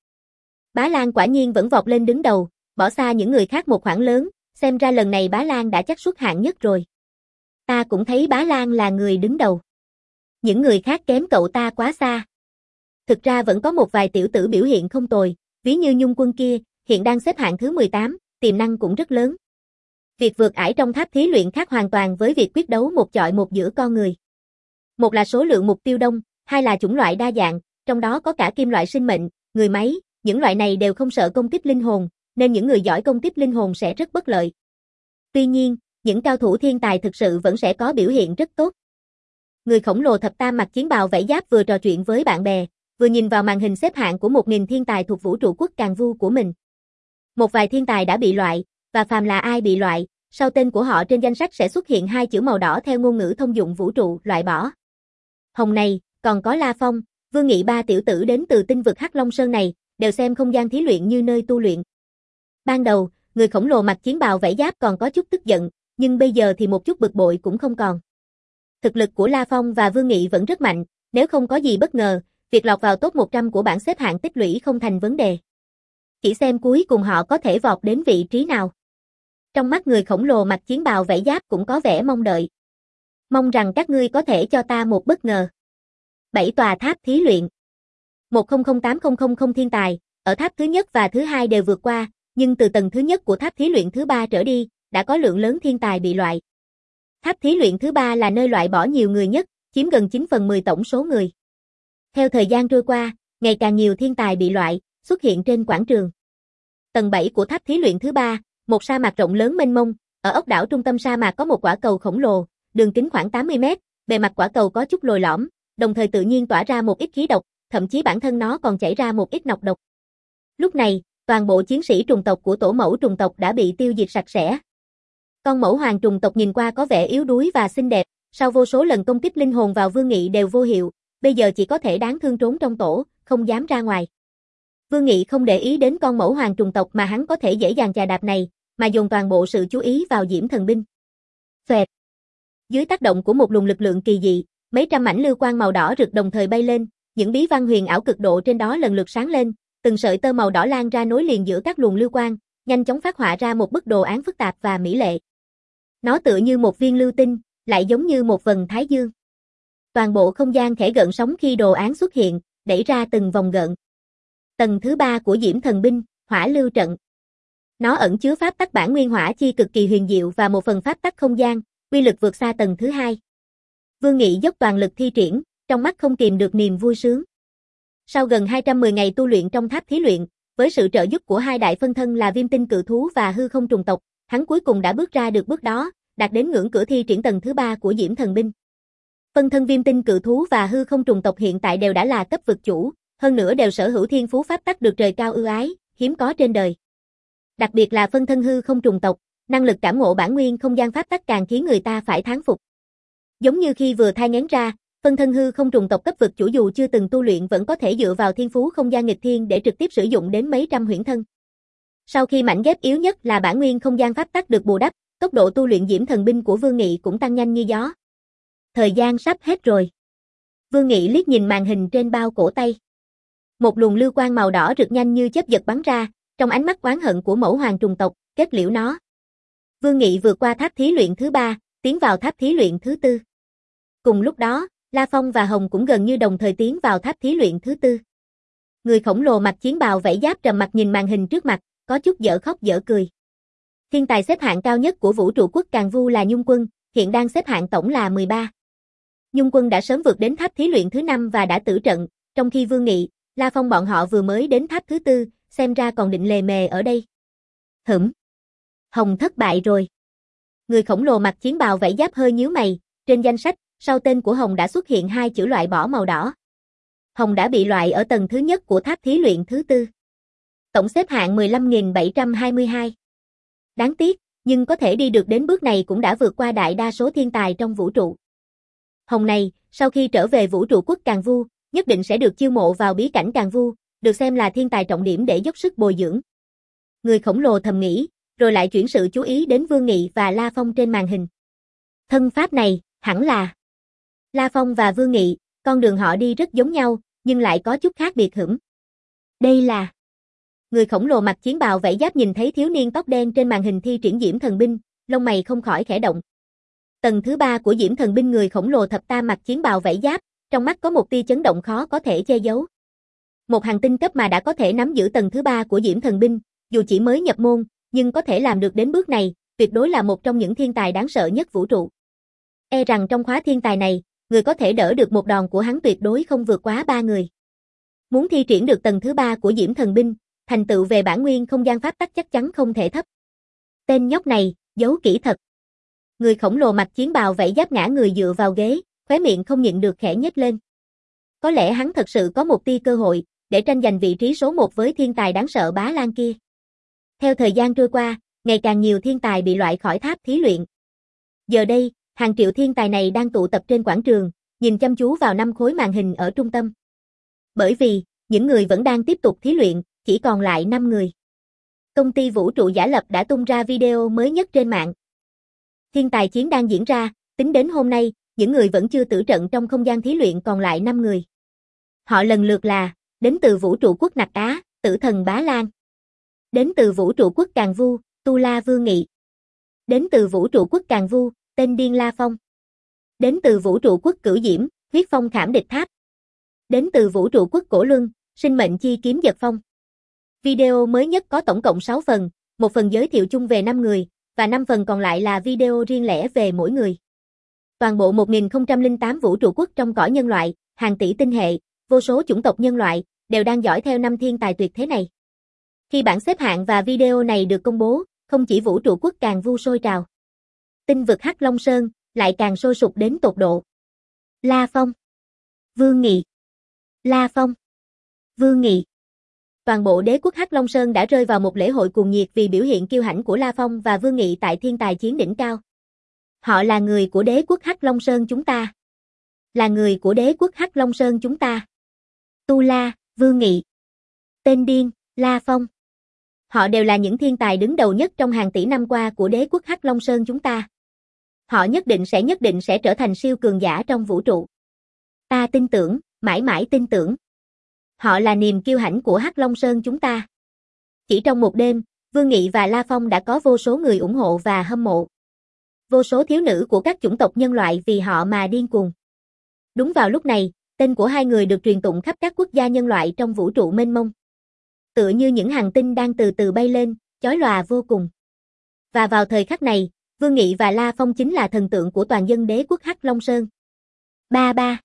Bá Lan quả nhiên vẫn vọt lên đứng đầu, bỏ xa những người khác một khoảng lớn, xem ra lần này Bá Lan đã chắc suất hạng nhất rồi. Ta cũng thấy Bá Lan là người đứng đầu. Những người khác kém cậu ta quá xa. Thực ra vẫn có một vài tiểu tử biểu hiện không tồi, ví như Nhung Quân kia, hiện đang xếp hạng thứ mười tám, tiềm năng cũng rất lớn. Việc vượt ải trong tháp thí luyện khác hoàn toàn với việc quyết đấu một chọi một giữa con người. Một là số lượng mục tiêu đông, hai là chủng loại đa dạng, trong đó có cả kim loại sinh mệnh, người máy, những loại này đều không sợ công kích linh hồn, nên những người giỏi công kích linh hồn sẽ rất bất lợi. Tuy nhiên, những cao thủ thiên tài thực sự vẫn sẽ có biểu hiện rất tốt. Người khổng lồ thập tam mặc chiến bào vảy giáp vừa trò chuyện với bạn bè, vừa nhìn vào màn hình xếp hạng của một nghìn thiên tài thuộc vũ trụ quốc Càn Vu của mình. Một vài thiên tài đã bị loại, và phàm là ai bị loại, sau tên của họ trên danh sách sẽ xuất hiện hai chữ màu đỏ theo ngôn ngữ thông dụng vũ trụ, loại bỏ. Hồng này, còn có La Phong, Vương Nghị ba tiểu tử đến từ tinh vực Hắc Long Sơn này, đều xem không gian thí luyện như nơi tu luyện. Ban đầu, người khổng lồ mặc chiến bào vảy giáp còn có chút tức giận, nhưng bây giờ thì một chút bực bội cũng không còn. Thực lực của La Phong và Vương Nghị vẫn rất mạnh, nếu không có gì bất ngờ, việc lọt vào top một trăm của bảng xếp hạng tích lũy không thành vấn đề. Chỉ xem cuối cùng họ có thể vọt đến vị trí nào. Trong mắt người khổng lồ mặc chiến bào vảy giáp cũng có vẻ mong đợi. Mong rằng các ngươi có thể cho ta một bất ngờ. Bảy tòa tháp thí luyện. một không không tám không không không thiên tài, ở tháp thứ nhất và thứ hai đều vượt qua, nhưng từ tầng thứ nhất của tháp thí luyện thứ ba trở đi, đã có lượng lớn thiên tài bị loại. Tháp thí luyện thứ ba là nơi loại bỏ nhiều người nhất, chiếm gần chín phần mười tổng số người. Theo thời gian trôi qua, ngày càng nhiều thiên tài bị loại, xuất hiện trên quảng trường. Tầng bảy của tháp thí luyện thứ ba, một sa mạc rộng lớn mênh mông, ở ốc đảo trung tâm sa mạc có một quả cầu khổng lồ, đường kính khoảng tám mươi mét, bề mặt quả cầu có chút lồi lõm, đồng thời tự nhiên tỏa ra một ít khí độc, thậm chí bản thân nó còn chảy ra một ít nọc độc. Lúc này, toàn bộ chiến sĩ trùng tộc của tổ mẫu trùng tộc đã bị tiêu diệt sạch sẽ. Con mẫu hoàng trùng tộc nhìn qua có vẻ yếu đuối và xinh đẹp, sau vô số lần công kích linh hồn vào Vương Nghị đều vô hiệu, bây giờ chỉ có thể đáng thương trốn trong tổ, không dám ra ngoài. Vương Nghị không để ý đến con mẫu hoàng trùng tộc mà hắn có thể dễ dàng chà đạp này, mà dồn toàn bộ sự chú ý vào Diễm Thần Binh. Xoẹt. Dưới tác động của một luồng lực lượng kỳ dị, mấy trăm mảnh lưu quang màu đỏ rực đồng thời bay lên, những bí văn huyền ảo cực độ trên đó lần lượt sáng lên, từng sợi tơ màu đỏ lan ra nối liền giữa các luồng lưu quang, nhanh chóng phát họa ra một bức đồ án phức tạp và mỹ lệ. Nó tựa như một viên lưu tinh, lại giống như một vầng thái dương. Toàn bộ không gian khẽ gợn sóng khi đồ án xuất hiện, đẩy ra từng vòng gợn. Tầng thứ ba của Diễm Thần Binh, Hỏa Lưu Trận. Nó ẩn chứa pháp tắc bản nguyên hỏa chi cực kỳ huyền diệu và một phần pháp tắc không gian, uy lực vượt xa tầng thứ hai. Vương Nghị dốc toàn lực thi triển, trong mắt không kìm được niềm vui sướng. Sau gần hai trăm mười ngày tu luyện trong tháp thí luyện, với sự trợ giúp của hai đại phân thân là Viêm Tinh Cự Thú và Hư Không Trùng Tộc, hắn cuối cùng đã bước ra được bước đó, đạt đến ngưỡng cửa thi triển tầng thứ ba của Diễm Thần Binh. Phân thân Viêm Tinh Cự Thú và Hư Không Trùng Tộc hiện tại đều đã là cấp vực chủ, hơn nữa đều sở hữu thiên phú pháp tắc được trời cao ưu ái, hiếm có trên đời. Đặc biệt là phân thân Hư Không Trùng Tộc, năng lực cảm ngộ bản nguyên không gian pháp tắc càng khiến người ta phải thán phục. Giống như khi vừa thai nghén ra, phân thân Hư Không Trùng Tộc cấp vực chủ dù chưa từng tu luyện vẫn có thể dựa vào thiên phú không gian nghịch thiên để trực tiếp sử dụng đến mấy trăm huyễn thân. Sau khi mảnh ghép yếu nhất là bản nguyên không gian pháp tắc được bù đắp, tốc độ tu luyện Diễm Thần Binh của Vương Nghị cũng tăng nhanh như gió. Thời gian sắp hết rồi. Vương Nghị liếc nhìn màn hình trên bao cổ tay. Một luồng lưu quang màu đỏ rực nhanh như chớp giật bắn ra, trong ánh mắt oán hận của Mẫu Hoàng Trùng Tộc, kết liễu nó. Vương Nghị vượt qua tháp thí luyện thứ ba, tiến vào tháp thí luyện thứ tư. Cùng lúc đó, La Phong và Hồng cũng gần như đồng thời tiến vào tháp thí luyện thứ tư. Người khổng lồ mặc chiến bào vảy giáp trầm mặc nhìn màn hình trước mặt, có chút dở khóc dở cười. Thiên tài xếp hạng cao nhất của vũ trụ quốc Càn Vu là Nhung Quân, hiện đang xếp hạng tổng là mười ba. Nhung Quân đã sớm vượt đến tháp thí luyện thứ năm và đã tử trận, trong khi Vương Nghị, La Phong bọn họ vừa mới đến tháp thứ tư, xem ra còn định lề mề ở đây. Hửm. Hồng thất bại rồi. Người khổng lồ mặc chiến bào vảy giáp hơi nhíu mày, trên danh sách, sau tên của Hồng đã xuất hiện hai chữ loại bỏ màu đỏ. Hồng đã bị loại ở tầng thứ nhất của tháp thí luyện thứ tư. Tổng xếp hạng mười lăm nghìn bảy trăm hai mươi hai. Đáng tiếc, nhưng có thể đi được đến bước này cũng đã vượt qua đại đa số thiên tài trong vũ trụ. Hồng này, sau khi trở về vũ trụ quốc Càn Vu, nhất định sẽ được chiêu mộ vào bí cảnh Càn Vu, được xem là thiên tài trọng điểm để dốc sức bồi dưỡng. Người khổng lồ thầm nghĩ, rồi lại chuyển sự chú ý đến Vương Nghị và La Phong trên màn hình. Thân pháp này, hẳn là... La Phong và Vương Nghị, con đường họ đi rất giống nhau, nhưng lại có chút khác biệt hửm. Đây là... Người khổng lồ mặc chiến bào vảy giáp nhìn thấy thiếu niên tóc đen trên màn hình thi triển Diễm Thần Binh, lông mày không khỏi khẽ động. Tầng thứ ba của Diễm Thần Binh người khổng lồ thập tam mặc chiến bào vảy giáp, trong mắt có một tia chấn động khó có thể che giấu. Một hành tinh cấp mà đã có thể nắm giữ tầng thứ ba của Diễm Thần Binh, dù chỉ mới nhập môn, nhưng có thể làm được đến bước này, tuyệt đối là một trong những thiên tài đáng sợ nhất vũ trụ. E rằng trong khóa thiên tài này, người có thể đỡ được một đòn của hắn tuyệt đối không vượt quá ba người. Muốn thi triển được tầng thứ ba của Diễm Thần Binh, thành tựu về bản nguyên không gian pháp tắc chắc chắn không thể thấp. Tên nhóc này, giấu kỹ thật. Người khổng lồ mặc chiến bào vảy giáp ngã người dựa vào ghế, khóe miệng không nhịn được khẽ nhếch lên. Có lẽ hắn thật sự có một tia cơ hội, để tranh giành vị trí số một với thiên tài đáng sợ Bá Lan kia. Theo thời gian trôi qua, ngày càng nhiều thiên tài bị loại khỏi tháp thí luyện. Giờ đây, hàng triệu thiên tài này đang tụ tập trên quảng trường, nhìn chăm chú vào năm khối màn hình ở trung tâm. Bởi vì, những người vẫn đang tiếp tục thí luyện, chỉ còn lại năm người. Công ty vũ trụ giả lập đã tung ra video mới nhất trên mạng. Thiên tài chiến đang diễn ra, tính đến hôm nay, những người vẫn chưa tử trận trong không gian thí luyện còn lại năm người. Họ lần lượt là, đến từ vũ trụ quốc Nặc Á, Tử Thần Bá Lan. Đến từ vũ trụ quốc Càn Vu, Tu La Vương Nghị. Đến từ vũ trụ quốc Càn Vu, Tên Điên La Phong. Đến từ vũ trụ quốc Cửu Diễm, Huyết Phong Khảm Địch Tháp. Đến từ vũ trụ quốc Cổ Luân, Sinh Mệnh Chi Kiếm Giật Phong. Video mới nhất có tổng cộng sáu phần, một phần giới thiệu chung về năm người, và năm phần còn lại là video riêng lẻ về mỗi người. Toàn bộ một nghìn không trăm lẻ tám vũ trụ quốc trong cõi nhân loại, hàng tỷ tinh hệ, vô số chủng tộc nhân loại, đều đang dõi theo năm thiên tài tuyệt thế này. Khi bảng xếp hạng và video này được công bố, không chỉ vũ trụ quốc Càn Vu sôi trào. Tinh vực Hắc Long Sơn, lại càng sôi sục đến tột độ. La Phong. Vương Nghị. La Phong. Vương Nghị. Toàn bộ đế quốc Hắc Long Sơn đã rơi vào một lễ hội cuồng nhiệt vì biểu hiện kiêu hãnh của La Phong và Vương Nghị tại thiên tài chiến đỉnh cao. Họ là người của đế quốc Hắc Long Sơn chúng ta. Là người của đế quốc Hắc Long Sơn chúng ta. Tu La, Vương Nghị. Tên Điên, La Phong. Họ đều là những thiên tài đứng đầu nhất trong hàng tỷ năm qua của đế quốc Hắc Long Sơn chúng ta. Họ nhất định sẽ nhất định sẽ trở thành siêu cường giả trong vũ trụ. Ta tin tưởng, mãi mãi tin tưởng. Họ là niềm kiêu hãnh của Hắc Long Sơn chúng ta. Chỉ trong một đêm, Vương Nghị và La Phong đã có vô số người ủng hộ và hâm mộ. Vô số thiếu nữ của các chủng tộc nhân loại vì họ mà điên cuồng. Đúng vào lúc này, Tên của hai người được truyền tụng khắp các quốc gia nhân loại trong vũ trụ mênh mông. Tựa như những hành tinh đang từ từ bay lên, chói lòa vô cùng. Và vào thời khắc này, Vương Nghị và La Phong chính là thần tượng của toàn dân đế quốc Hắc Long Sơn. Ba ba.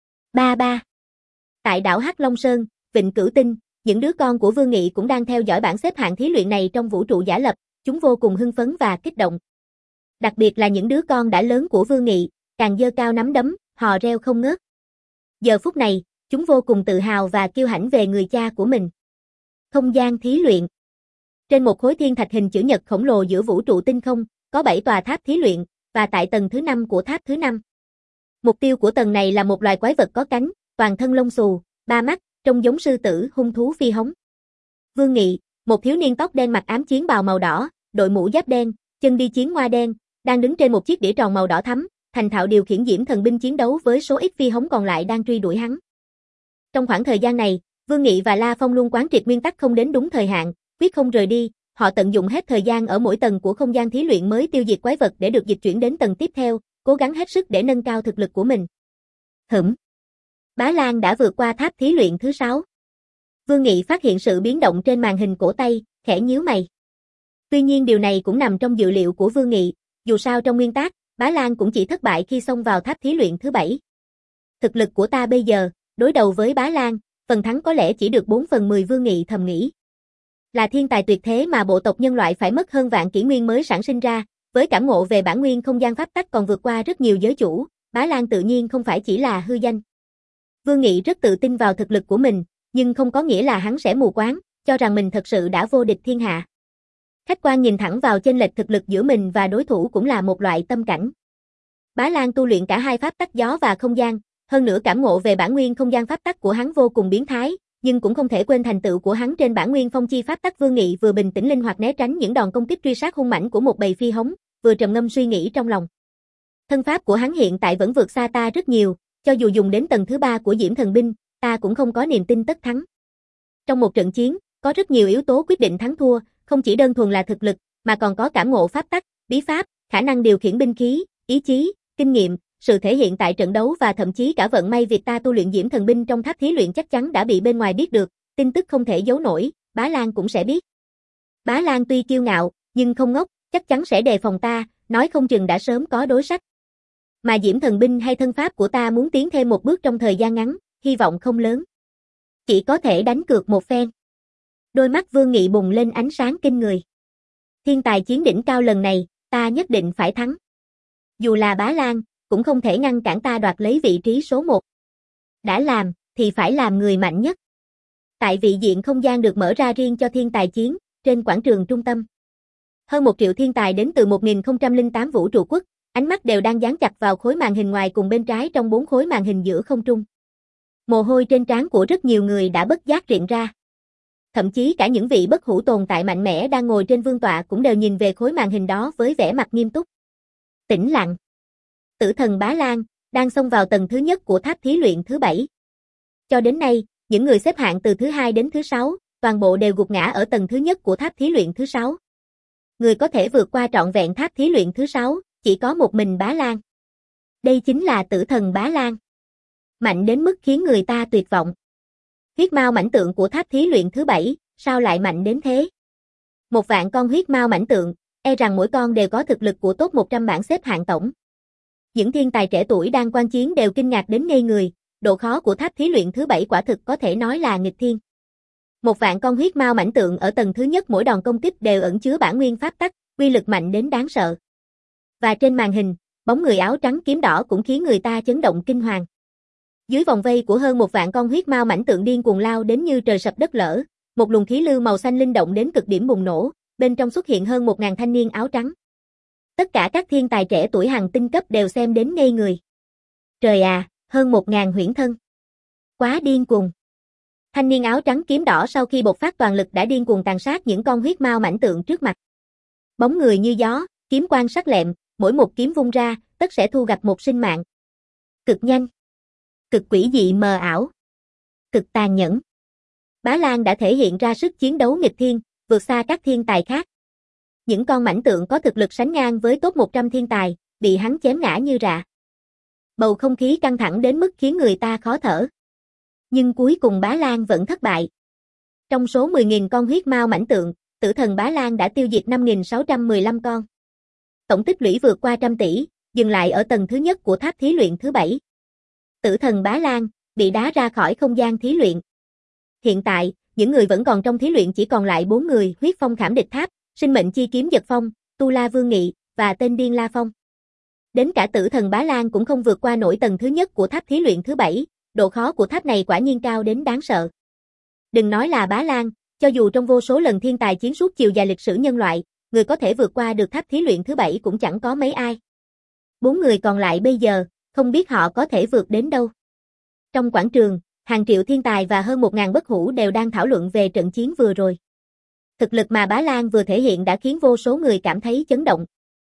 Ba ba. Tại đảo Hắc Long Sơn, Vịnh Cửu Tinh, những đứa con của Vương Nghị cũng đang theo dõi bảng xếp hạng thí luyện này trong vũ trụ giả lập, chúng vô cùng hưng phấn và kích động. Đặc biệt là những đứa con đã lớn của Vương Nghị, càng giơ cao nắm đấm, hò reo không ngớt. Giờ phút này, chúng vô cùng tự hào và kiêu hãnh về người cha của mình. Không gian thí luyện. Trên một khối thiên thạch hình chữ nhật khổng lồ giữa vũ trụ tinh không, có bảy tòa tháp thí luyện, và tại tầng thứ năm của tháp thứ năm. Mục tiêu của tầng này là một loài quái vật có cánh, toàn thân lông xù, ba mắt, trông giống sư tử hung thú phi hống. Vương Nghị, một thiếu niên tóc đen mặc ám chiến bào màu đỏ, đội mũ giáp đen, chân đi chiến hoa đen, đang đứng trên một chiếc đĩa tròn màu đỏ thắm, thành thạo điều khiển diễm thần binh chiến đấu với số ít phi hống còn lại đang truy đuổi hắn. Trong khoảng thời gian này, Vương Nghị và La Phong luôn quán triệt nguyên tắc không đến đúng thời hạn, quyết không rời đi, họ tận dụng hết thời gian ở mỗi tầng của không gian thí luyện mới tiêu diệt quái vật để được dịch chuyển đến tầng tiếp theo, cố gắng hết sức để nâng cao thực lực của mình. Hửm. Bá Lan đã vượt qua tháp thí luyện thứ sáu. Vương Nghị phát hiện sự biến động trên màn hình cổ tay, khẽ nhíu mày. Tuy nhiên điều này cũng nằm trong dự liệu của Vương Nghị, dù sao trong nguyên tắc, Bá Lan cũng chỉ thất bại khi xông vào tháp thí luyện thứ bảy. Thực lực của ta bây giờ, đối đầu với Bá Lan, phần thắng có lẽ chỉ được bốn phần mười, Vương Nghị thầm nghĩ. Là thiên tài tuyệt thế mà bộ tộc nhân loại phải mất hơn vạn kỷ nguyên mới sản sinh ra, với cảm ngộ về bản nguyên không gian pháp tắc còn vượt qua rất nhiều giới chủ, Bá Lan tự nhiên không phải chỉ là hư danh. Vương Nghị rất tự tin vào thực lực của mình, nhưng không có nghĩa là hắn sẽ mù quáng, cho rằng mình thật sự đã vô địch thiên hạ. Khách quan nhìn thẳng vào chênh lệch thực lực giữa mình và đối thủ cũng là một loại tâm cảnh. Bá Lan tu luyện cả hai pháp tắc gió và không gian, hơn nữa cảm ngộ về bản nguyên không gian pháp tắc của hắn vô cùng biến thái, nhưng cũng không thể quên thành tựu của hắn trên bản nguyên phong chi pháp tắc. Vương Nghị vừa bình tĩnh linh hoạt né tránh những đòn công kích truy sát hung mãnh của một bầy phi hống, vừa trầm ngâm suy nghĩ trong lòng. Thân pháp của hắn hiện tại vẫn vượt xa ta rất nhiều, cho dù dùng đến tầng thứ ba của Diễm Thần Binh, ta cũng không có niềm tin tất thắng. Trong một trận chiến, có rất nhiều yếu tố quyết định thắng thua, không chỉ đơn thuần là thực lực, mà còn có cảm ngộ pháp tắc, bí pháp, khả năng điều khiển binh khí, ý chí, kinh nghiệm, sự thể hiện tại trận đấu và thậm chí cả vận may. Việc ta tu luyện Diễm Thần Binh trong tháp thí luyện chắc chắn đã bị bên ngoài biết được, tin tức không thể giấu nổi, Bá Lan cũng sẽ biết. Bá Lan tuy kiêu ngạo, nhưng không ngốc, chắc chắn sẽ đề phòng ta, nói không chừng đã sớm có đối sách. Mà Diễm Thần Binh hay thân pháp của ta muốn tiến thêm một bước trong thời gian ngắn, hy vọng không lớn. Chỉ có thể đánh cược một phen. Đôi mắt Vương Nghị bùng lên ánh sáng kinh người. Thiên tài chiến đỉnh cao lần này, ta nhất định phải thắng. Dù là Bá Lan, cũng không thể ngăn cản ta đoạt lấy vị trí số một. Đã làm, thì phải làm người mạnh nhất. Tại vị diện không gian được mở ra riêng cho thiên tài chiến, trên quảng trường trung tâm. Hơn một triệu thiên tài đến từ một nghìn không trăm lẻ tám vũ trụ quốc, ánh mắt đều đang dán chặt vào khối màn hình ngoài cùng bên trái trong bốn khối màn hình giữa không trung. Mồ hôi trên trán của rất nhiều người đã bất giác rịn ra. Thậm chí cả những vị bất hủ tồn tại mạnh mẽ đang ngồi trên vương tọa cũng đều nhìn về khối màn hình đó với vẻ mặt nghiêm túc. Tĩnh lặng. Tử thần Bá Lan đang xông vào tầng thứ nhất của tháp thí luyện thứ bảy. Cho đến nay, những người xếp hạng từ thứ hai đến thứ sáu, toàn bộ đều gục ngã ở tầng thứ nhất của tháp thí luyện thứ sáu. Người có thể vượt qua trọn vẹn tháp thí luyện thứ sáu, chỉ có một mình Bá Lan. Đây chính là tử thần Bá Lan. Mạnh đến mức khiến người ta tuyệt vọng. Huyết mao mãnh tượng của tháp thí luyện thứ bảy, sao lại mạnh đến thế? Một vạn con huyết mao mãnh tượng, e rằng mỗi con đều có thực lực của top một trăm bảng xếp hạng tổng. Những thiên tài trẻ tuổi đang quan chiến đều kinh ngạc đến ngây người, độ khó của tháp thí luyện thứ bảy quả thực có thể nói là nghịch thiên. Một vạn con huyết mao mãnh tượng ở tầng thứ nhất, mỗi đòn công kích đều ẩn chứa bản nguyên pháp tắc, uy lực mạnh đến đáng sợ. Và trên màn hình, bóng người áo trắng kiếm đỏ cũng khiến người ta chấn động kinh hoàng. Dưới vòng vây của hơn một vạn con huyết mao mãnh tượng điên cuồng lao đến như trời sập đất lở, một luồng khí lưu màu xanh linh động đến cực điểm bùng nổ, bên trong xuất hiện hơn một ngàn thanh niên áo trắng. Tất cả các thiên tài trẻ tuổi hàng tinh cấp đều xem đến ngây người. Trời à, hơn một ngàn huyễn thân. Quá điên cuồng. Thanh niên áo trắng kiếm đỏ sau khi bộc phát toàn lực đã điên cuồng tàn sát những con huyết mao mãnh tượng trước mặt. Bóng người như gió, kiếm quang sắc lẹm, mỗi một kiếm vung ra, tất sẽ thu gặt một sinh mạng. Cực nhanh. Cực quỷ dị mờ ảo. Cực tàn nhẫn. Bá Lan đã thể hiện ra sức chiến đấu nghịch thiên, vượt xa các thiên tài khác. Những con mãnh tượng có thực lực sánh ngang với top một trăm thiên tài, bị hắn chém ngã như rạ. Bầu không khí căng thẳng đến mức khiến người ta khó thở. Nhưng cuối cùng Bá Lan vẫn thất bại. Trong số mười nghìn con huyết mao mãnh tượng, tử thần Bá Lan đã tiêu diệt năm nghìn sáu trăm mười lăm con. Tổng tích lũy vượt qua trăm tỷ, dừng lại ở tầng thứ nhất của tháp thí luyện thứ bảy. Tử thần Bá Lan bị đá ra khỏi không gian thí luyện. Hiện tại, những người vẫn còn trong thí luyện chỉ còn lại bốn người: Huyết Phong Khảm Địch Tháp, Sinh Mệnh Chi Kiếm Giật Phong, Tu La Vương Nghị và tên điên La Phong. Đến cả tử thần Bá Lan cũng không vượt qua nổi tầng thứ nhất của tháp thí luyện thứ bảy, độ khó của tháp này quả nhiên cao đến đáng sợ. Đừng nói là Bá Lan, cho dù trong vô số lần thiên tài chiến suốt chiều dài lịch sử nhân loại, người có thể vượt qua được tháp thí luyện thứ bảy cũng chẳng có mấy ai. Bốn người còn lại bây giờ, không biết họ có thể vượt đến đâu. Trong quảng trường, hàng triệu thiên tài và hơn một ngàn bất hủ đều đang thảo luận về trận chiến vừa rồi. Thực lực mà Bá Lan vừa thể hiện đã khiến vô số người cảm thấy chấn động.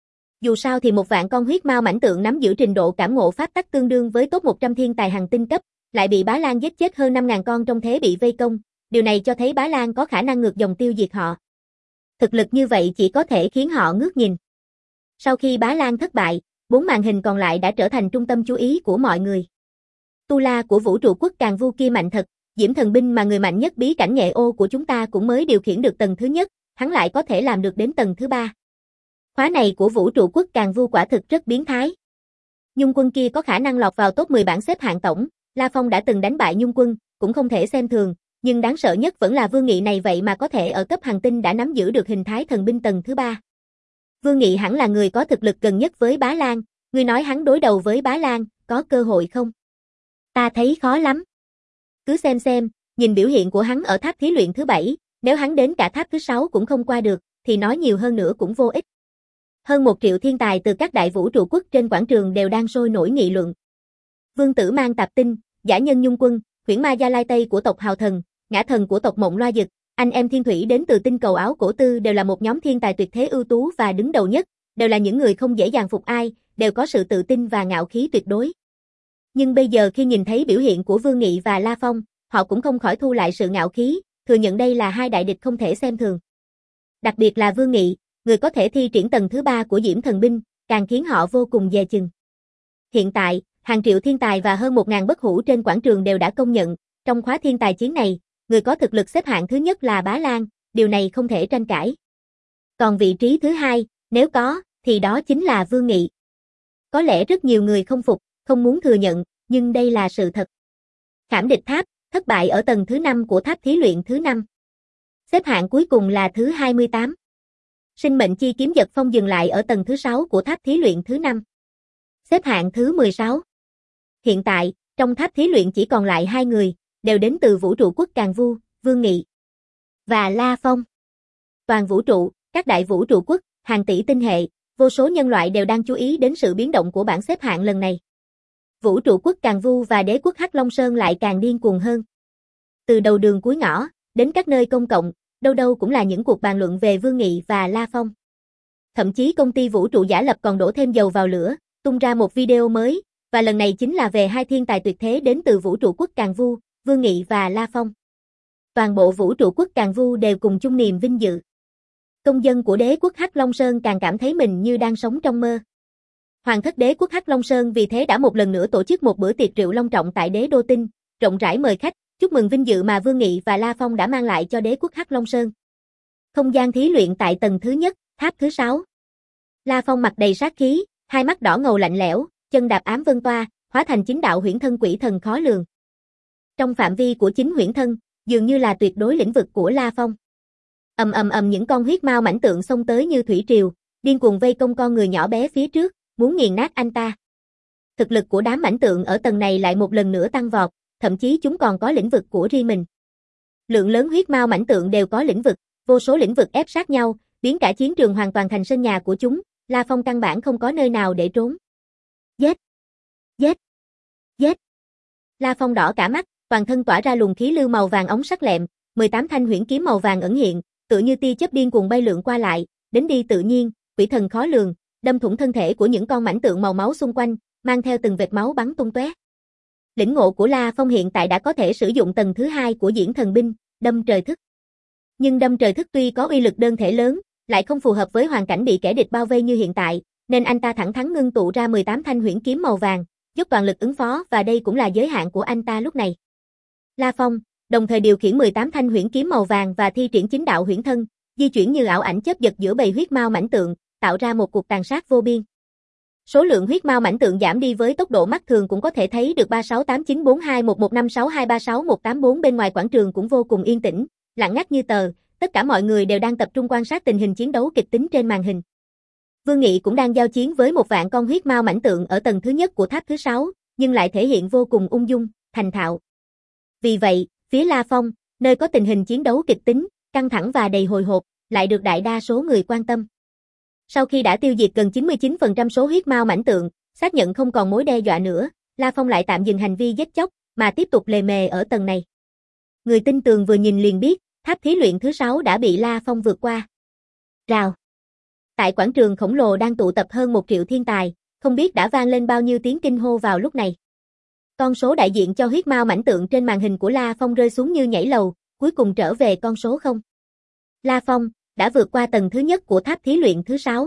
Dù sao thì một vạn con huyết mao mãnh tượng nắm giữ trình độ cảm ngộ pháp tắc tương đương với top một trăm thiên tài hành tinh cấp, lại bị Bá Lan giết chết hơn năm nghìn con trong thế bị vây công, điều này cho thấy Bá Lan có khả năng ngược dòng tiêu diệt họ. Thực lực như vậy chỉ có thể khiến họ ngước nhìn. Sau khi Bá Lan thất bại, bốn màn hình còn lại đã trở thành trung tâm chú ý của mọi người. Tu La của vũ trụ quốc Càn Vu kia mạnh thật, Diễm Thần Binh mà người mạnh nhất bí cảnh nghệ ô của chúng ta cũng mới điều khiển được tầng thứ nhất, hắn lại có thể làm được đến tầng thứ ba. Khóa này của vũ trụ quốc Càn Vu quả thực rất biến thái. Nhung Quân kia có khả năng lọt vào top mười bảng xếp hạng tổng, La Phong đã từng đánh bại Nhung Quân, cũng không thể xem thường, nhưng đáng sợ nhất vẫn là Vương Nghị này vậy mà có thể ở cấp hành tinh đã nắm giữ được hình thái thần binh tầng thứ ba. Vương Nghị hẳn là người có thực lực gần nhất với Bá Lan, ngươi nói hắn đối đầu với Bá Lan, có cơ hội không? Ta thấy khó lắm. Cứ xem xem, nhìn biểu hiện của hắn ở tháp thí luyện thứ bảy, nếu hắn đến cả tháp thứ sáu cũng không qua được, thì nói nhiều hơn nữa cũng vô ích. Hơn một triệu thiên tài từ các đại vũ trụ quốc trên quảng trường đều đang sôi nổi nghị luận. Vương Tử Mang Tạp Tinh, Giả Nhân Nhung Quân, Huyễn Ma Gia Lai Tây của tộc Hào Thần, Ngã Thần của tộc Mộng Loa Dực, anh em Thiên Thủy đến từ tinh cầu Áo Cổ Tư đều là một nhóm thiên tài tuyệt thế ưu tú và đứng đầu nhất, đều là những người không dễ dàng phục ai, đều có sự tự tin và ngạo khí tuyệt đối. Nhưng bây giờ khi nhìn thấy biểu hiện của Vương Nghị và La Phong, họ cũng không khỏi thu lại sự ngạo khí, thừa nhận đây là hai đại địch không thể xem thường. Đặc biệt là Vương Nghị, người có thể thi triển tầng thứ ba của Diễm Thần Binh, càng khiến họ vô cùng dè chừng. Hiện tại, hàng triệu thiên tài và hơn một ngàn bất hủ trên quảng trường đều đã công nhận, trong khóa thiên tài chiến này, người có thực lực xếp hạng thứ nhất là Bá Lan, điều này không thể tranh cãi. Còn vị trí thứ hai, nếu có, thì đó chính là Vương Nghị. Có lẽ rất nhiều người không phục, không muốn thừa nhận, nhưng đây là sự thật. Khảm Địch Tháp, thất bại ở tầng thứ năm của tháp thí luyện thứ năm. Xếp hạng cuối cùng là thứ hai mươi tám. Sinh Mệnh Chi Kiếm Giật Phong dừng lại ở tầng thứ sáu của tháp thí luyện thứ năm. Xếp hạng thứ mười sáu. Hiện tại, trong tháp thí luyện chỉ còn lại hai người, đều đến từ vũ trụ quốc Càn Vu, Vương Nghị và La Phong. Toàn vũ trụ, các đại vũ trụ quốc, hàng tỷ tinh hệ, vô số nhân loại đều đang chú ý đến sự biến động của bảng xếp hạng lần này. Vũ trụ quốc Càn Vu và đế quốc Hắc Long Sơn lại càng điên cuồng hơn. Từ đầu đường cuối ngõ, đến các nơi công cộng, đâu đâu cũng là những cuộc bàn luận về Vương Nghị và La Phong. Thậm chí công ty vũ trụ giả lập còn đổ thêm dầu vào lửa, tung ra một video mới, và lần này chính là về hai thiên tài tuyệt thế đến từ vũ trụ quốc Càn Vu, Vương Nghị và La Phong. Toàn bộ vũ trụ quốc Càn Vu đều cùng chung niềm vinh dự. Công dân của đế quốc Hắc Long Sơn càng cảm thấy mình như đang sống trong mơ. Hoàng thất đế quốc Hắc Long Sơn vì thế đã một lần nữa tổ chức một bữa tiệc rượu long trọng tại đế đô tinh, rộng rãi mời khách, chúc mừng vinh dự mà Vương Nghị và La Phong đã mang lại cho đế quốc Hắc Long Sơn. Không gian thí luyện tại tầng thứ nhất, tháp thứ sáu. La Phong mặt đầy sát khí, hai mắt đỏ ngầu lạnh lẽo, chân đạp ám vân toa, hóa thành chính đạo huyễn thân quỷ thần khó lường. Trong phạm vi của chính huyễn thân, dường như là tuyệt đối lĩnh vực của La Phong. Ầm ầm ầm những con huyết mao mãnh tượng xông tới như thủy triều, điên cuồng vây công con người nhỏ bé phía trước, muốn nghiền nát anh ta. Thực lực của đám mãnh tượng ở tầng này lại một lần nữa tăng vọt, thậm chí chúng còn có lĩnh vực của riêng mình. Lượng lớn huyết mao mãnh tượng đều có lĩnh vực, vô số lĩnh vực ép sát nhau, biến cả chiến trường hoàn toàn thành sân nhà của chúng, La Phong căn bản không có nơi nào để trốn. Giết! Giết! Giết! La Phong đỏ cả mắt, toàn thân tỏa ra luồng khí lưu màu vàng ống sắc lẹm, mười tám thanh huyễn kiếm màu vàng ẩn hiện, tựa như tia chớp điên cuồng bay lượn qua lại, đến đi tự nhiên, quỷ thần khó lường, đâm thủng thân thể của những con mãnh tượng màu máu xung quanh, mang theo từng vệt máu bắn tung tóe. Lĩnh ngộ của La Phong hiện tại đã có thể sử dụng tầng thứ hai của Diễn Thần Binh, Đâm Trời Thức. Nhưng Đâm Trời Thức tuy có uy lực đơn thể lớn, lại không phù hợp với hoàn cảnh bị kẻ địch bao vây như hiện tại, nên anh ta thẳng thắn ngưng tụ ra mười tám thanh huyễn kiếm màu vàng, dốc toàn lực ứng phó và đây cũng là giới hạn của anh ta lúc này. La Phong, đồng thời điều khiển mười tám thanh huyễn kiếm màu vàng và thi triển chính đạo huyễn thân, di chuyển như ảo ảnh chớp giật giữa bầy huyết mao mãnh tượng, tạo ra một cuộc tàn sát vô biên. Số lượng huyết mao mãnh tượng giảm đi với tốc độ mắt thường cũng có thể thấy được ba sáu tám chín bốn hai một một năm sáu hai ba sáu một tám bốn bên ngoài quảng trường cũng vô cùng yên tĩnh, lặng ngắt như tờ, tất cả mọi người đều đang tập trung quan sát tình hình chiến đấu kịch tính trên màn hình. Vương Nghị cũng đang giao chiến với một vạn con huyết mao mãnh tượng ở tầng thứ nhất của tháp thứ sáu, nhưng lại thể hiện vô cùng ung dung, thành thạo. Vì vậy, phía La Phong, nơi có tình hình chiến đấu kịch tính, căng thẳng và đầy hồi hộp, lại được đại đa số người quan tâm. Sau khi đã tiêu diệt gần chín mươi chín phần trăm số huyết mao mãnh tượng, xác nhận không còn mối đe dọa nữa, La Phong lại tạm dừng hành vi giết chóc, mà tiếp tục lề mề ở tầng này. Người tin tường vừa nhìn liền biết, tháp thí luyện thứ sáu đã bị La Phong vượt qua. Rào. Tại quảng trường khổng lồ đang tụ tập hơn một triệu thiên tài, không biết đã vang lên bao nhiêu tiếng kinh hô vào lúc này. Con số đại diện cho huyết mao mãnh tượng trên màn hình của La Phong rơi xuống như nhảy lầu, cuối cùng trở về con số không. La Phong đã vượt qua tầng thứ nhất của tháp thí luyện thứ sáu.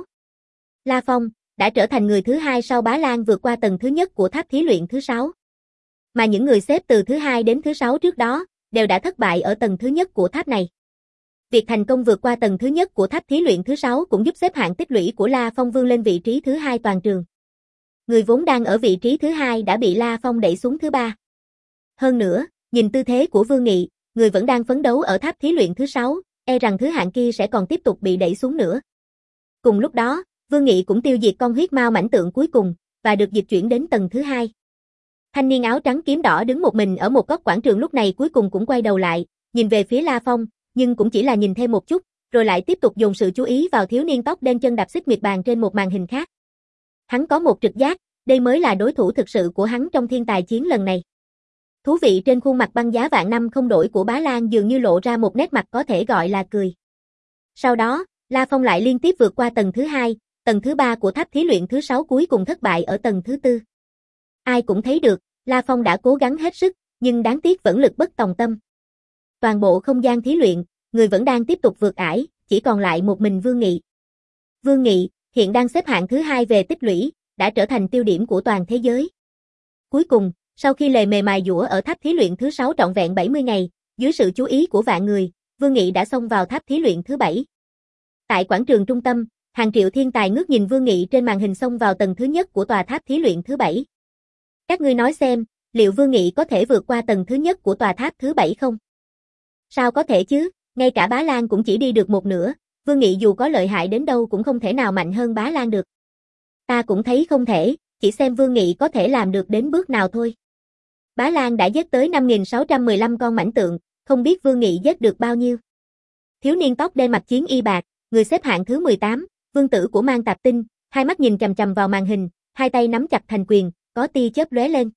La Phong đã trở thành người thứ hai sau Bá Lan vượt qua tầng thứ nhất của tháp thí luyện thứ sáu. Mà những người xếp từ thứ hai đến thứ sáu trước đó, đều đã thất bại ở tầng thứ nhất của tháp này. Việc thành công vượt qua tầng thứ nhất của tháp thí luyện thứ sáu cũng giúp xếp hạng tích lũy của La Phong vươn lên vị trí thứ hai toàn trường. Người vốn đang ở vị trí thứ hai đã bị La Phong đẩy xuống thứ ba. Hơn nữa, nhìn tư thế của Vương Nghị, người vẫn đang phấn đấu ở tháp thí luyện thứ sáu, e rằng thứ hạng kia sẽ còn tiếp tục bị đẩy xuống nữa. Cùng lúc đó, Vương Nghị cũng tiêu diệt con huyết mao mãnh tượng cuối cùng, và được dịch chuyển đến tầng thứ hai. Thanh niên áo trắng kiếm đỏ đứng một mình ở một góc quảng trường lúc này cuối cùng cũng quay đầu lại, nhìn về phía La Phong, nhưng cũng chỉ là nhìn thêm một chút, rồi lại tiếp tục dồn sự chú ý vào thiếu niên tóc đen chân đạp xích nguyệt bàn trên một màn hình khác. Hắn có một trực giác, đây mới là đối thủ thực sự của hắn trong thiên tài chiến lần này. Thú vị trên khuôn mặt băng giá vạn năm không đổi của Bá Lan dường như lộ ra một nét mặt có thể gọi là cười. Sau đó, La Phong lại liên tiếp vượt qua tầng thứ hai, tầng thứ ba của tháp thí luyện thứ sáu cuối cùng thất bại ở tầng thứ tư. Ai cũng thấy được, La Phong đã cố gắng hết sức, nhưng đáng tiếc vẫn lực bất tòng tâm. Toàn bộ không gian thí luyện, người vẫn đang tiếp tục vượt ải, chỉ còn lại một mình Vương Nghị. Vương Nghị, hiện đang xếp hạng thứ hai về tích lũy, đã trở thành tiêu điểm của toàn thế giới. Cuối cùng, sau khi lề mề mài dũa ở tháp thí luyện thứ sáu trọn vẹn bảy mươi ngày, dưới sự chú ý của vạn người, Vương Nghị đã xông vào tháp thí luyện thứ bảy. Tại quảng trường trung tâm, hàng triệu thiên tài ngước nhìn Vương Nghị trên màn hình xông vào tầng thứ nhất của tòa tháp thí luyện thứ bảy. Các ngươi nói xem, liệu Vương Nghị có thể vượt qua tầng thứ nhất của tòa tháp thứ bảy không? Sao có thể chứ, ngay cả Bá Lan cũng chỉ đi được một nửa, Vương Nghị dù có lợi hại đến đâu cũng không thể nào mạnh hơn Bá Lan được. Ta cũng thấy không thể, chỉ xem Vương Nghị có thể làm được đến bước nào thôi. Bá Lan đã giết tới năm nghìn sáu trăm mười lăm con mãnh tượng, không biết Vương Nghị giết được bao nhiêu. Thiếu niên tóc đen mặc chiến y bạc, người xếp hạng thứ mười tám, vương tử của Mang Tạp Tinh, hai mắt nhìn chằm chằm vào màn hình, hai tay nắm chặt thành quyền, có tia chớp lóe lên.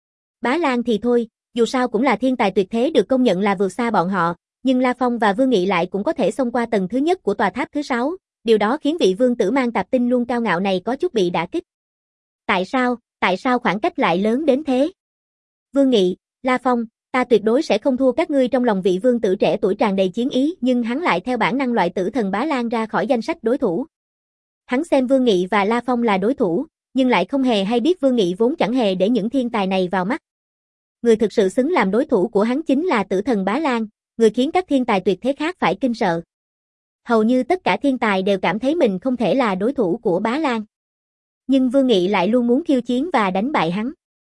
Bá Lan thì thôi, dù sao cũng là thiên tài tuyệt thế được công nhận là vượt xa bọn họ, nhưng La Phong và Vương Nghị lại cũng có thể xông qua tầng thứ nhất của tòa tháp thứ sáu, điều đó khiến vị vương tử Mang Tạp Tinh luôn cao ngạo này có chút bị đả kích. Tại sao, tại sao khoảng cách lại lớn đến thế? Vương Nghị, La Phong, ta tuyệt đối sẽ không thua các ngươi trong lòng vị vương tử trẻ tuổi tràn đầy chiến ý, nhưng hắn lại theo bản năng loại tử thần Bá Lan ra khỏi danh sách đối thủ. Hắn xem Vương Nghị và La Phong là đối thủ, nhưng lại không hề hay biết Vương Nghị vốn chẳng hề để những thiên tài này vào mắt. Người thực sự xứng làm đối thủ của hắn chính là tử thần Bá Lan, người khiến các thiên tài tuyệt thế khác phải kinh sợ. Hầu như tất cả thiên tài đều cảm thấy mình không thể là đối thủ của Bá Lan. Nhưng Vương Nghị lại luôn muốn khiêu chiến và đánh bại hắn.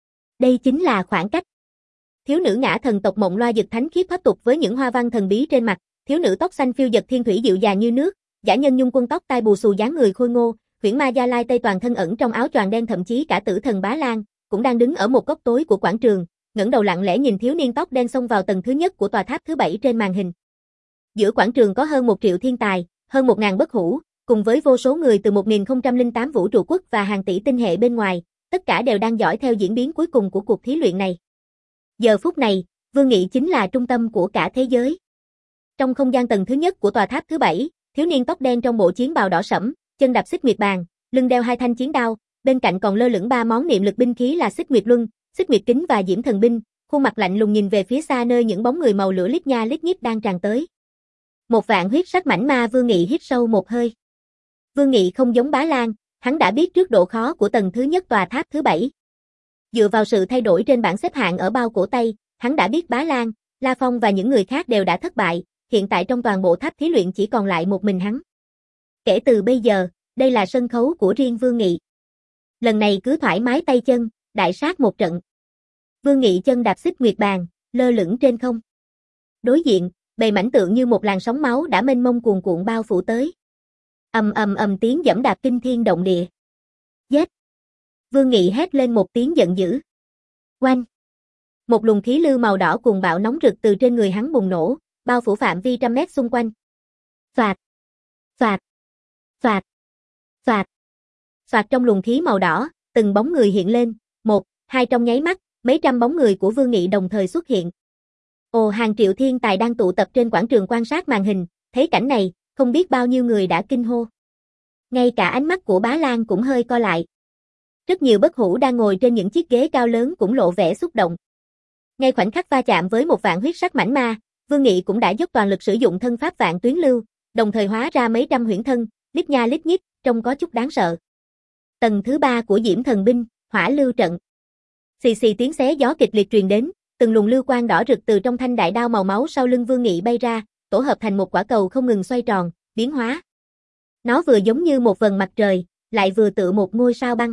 Đây chính là khoảng cách. Thiếu nữ ngã thần tộc Mộng Loa Dực thánh khiết thoát tục với những hoa văn thần bí trên mặt, thiếu nữ tóc xanh phiêu dật thiên thủy dịu dàng như nước, giả nhân nhung quân tóc tai bù xù dáng người khôi ngô, huyễn ma Gia Lai Tây toàn thân ẩn trong áo choàng đen, thậm chí cả tử thần Bá Lan cũng đang đứng ở một góc tối của quảng trường, ngẩng đầu lặng lẽ nhìn thiếu niên tóc đen xông vào tầng thứ nhất của tòa tháp thứ bảy trên màn hình. Giữa quảng trường có hơn một triệu thiên tài, hơn một ngàn bất hủ, cùng với vô số người từ một nghìn không trăm lẻ tám vũ trụ quốc và hàng tỷ tinh hệ bên ngoài, tất cả đều đang dõi theo diễn biến cuối cùng của cuộc thí luyện này. Giờ phút này, Vương Nghị chính là trung tâm của cả thế giới. Trong không gian tầng thứ nhất của tòa tháp thứ bảy, thiếu niên tóc đen trong bộ chiến bào đỏ sẫm, chân đạp xích nguyệt bàn, lưng đeo hai thanh chiến đao, bên cạnh còn lơ lửng ba món niệm lực binh khí là xích nguyệt luân, xích nguyệt kính và diễm thần binh, khuôn mặt lạnh lùng nhìn về phía xa nơi những bóng người màu lửa lít nha lít nhít đang tràn tới. Một vạn huyết sắc mảnh ma Vương Nghị hít sâu một hơi. Vương Nghị không giống Bá Lan, hắn đã biết trước độ khó của tầng thứ nhất tòa tháp thứ bảy. Dựa vào sự thay đổi trên bảng xếp hạng ở bao cổ tay, hắn đã biết Bá Lan, La Phong và những người khác đều đã thất bại, hiện tại trong toàn bộ tháp thí luyện chỉ còn lại một mình hắn. Kể từ bây giờ, đây là sân khấu của riêng Vương Nghị. Lần này cứ thoải mái tay chân, đại sát một trận. Vương Nghị chân đạp xích nguyệt bàn, lơ lửng trên không. Đối diện, bầy mãnh tượng như một làn sóng máu đã mênh mông cuồn cuộn bao phủ tới. Ầm ầm ầm tiếng giẫm đạp kinh thiên động địa. Giết! Vương Nghị hét lên một tiếng giận dữ. Oanh! Một luồng khí lưu màu đỏ cuồng bạo nóng rực từ trên người hắn bùng nổ, bao phủ phạm vi trăm mét xung quanh. Phạt! Phạt! Phạt! Phạt! Phạt trong luồng khí màu đỏ, từng bóng người hiện lên, một, hai trong nháy mắt, mấy trăm bóng người của Vương Nghị đồng thời xuất hiện. Ồ, hàng triệu thiên tài đang tụ tập trên quảng trường quan sát màn hình, thấy cảnh này, không biết bao nhiêu người đã kinh hô. Ngay cả ánh mắt của Bá Lan cũng hơi co lại. Rất nhiều bất hủ đang ngồi trên những chiếc ghế cao lớn cũng lộ vẻ xúc động. Ngay khoảnh khắc va chạm với một vạn huyết sắc mãnh ma, Vương Nghị cũng đã dốc toàn lực sử dụng thân pháp vạn tuyến lưu, đồng thời hóa ra mấy trăm huyễn thân, lít nha lít nhít, trông có chút đáng sợ. Tầng thứ ba của Diễm Thần Binh, Hỏa Lưu Trận. Xì xì tiếng xé gió kịch liệt truyền đến, từng luồng lưu quang đỏ rực từ trong thanh đại đao màu máu sau lưng Vương Nghị bay ra, tổ hợp thành một quả cầu không ngừng xoay tròn, biến hóa. Nó vừa giống như một vầng mặt trời, lại vừa tựa một ngôi sao băng.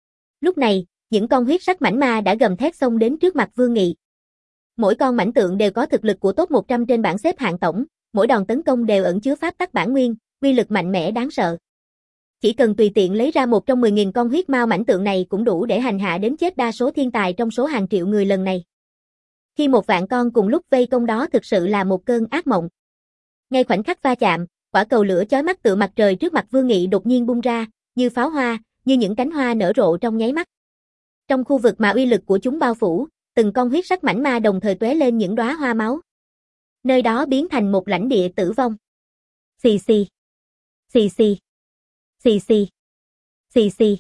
Lúc này, những con huyết sắc mãnh ma đã gầm thét xông đến trước mặt Vương Nghị. Mỗi con mãnh tượng đều có thực lực của top một trăm trên bảng xếp hạng tổng, mỗi đòn tấn công đều ẩn chứa pháp tắc bản nguyên, uy lực mạnh mẽ đáng sợ. Chỉ cần tùy tiện lấy ra một trong mười nghìn con huyết mao mãnh tượng này cũng đủ để hành hạ đến chết đa số thiên tài trong số hàng triệu người lần này. Khi một vạn con cùng lúc vây công đó thực sự là một cơn ác mộng. Ngay khoảnh khắc va chạm, quả cầu lửa chói mắt tựa mặt trời trước mặt Vương Nghị đột nhiên bung ra, như pháo hoa, như những cánh hoa nở rộ trong nháy mắt. Trong khu vực mà uy lực của chúng bao phủ, từng con huyết sắc mãnh ma đồng thời tóe lên những đóa hoa máu. Nơi đó biến thành một lãnh địa tử vong. Xì xì. Xì xì. Xì xì. Xì xì.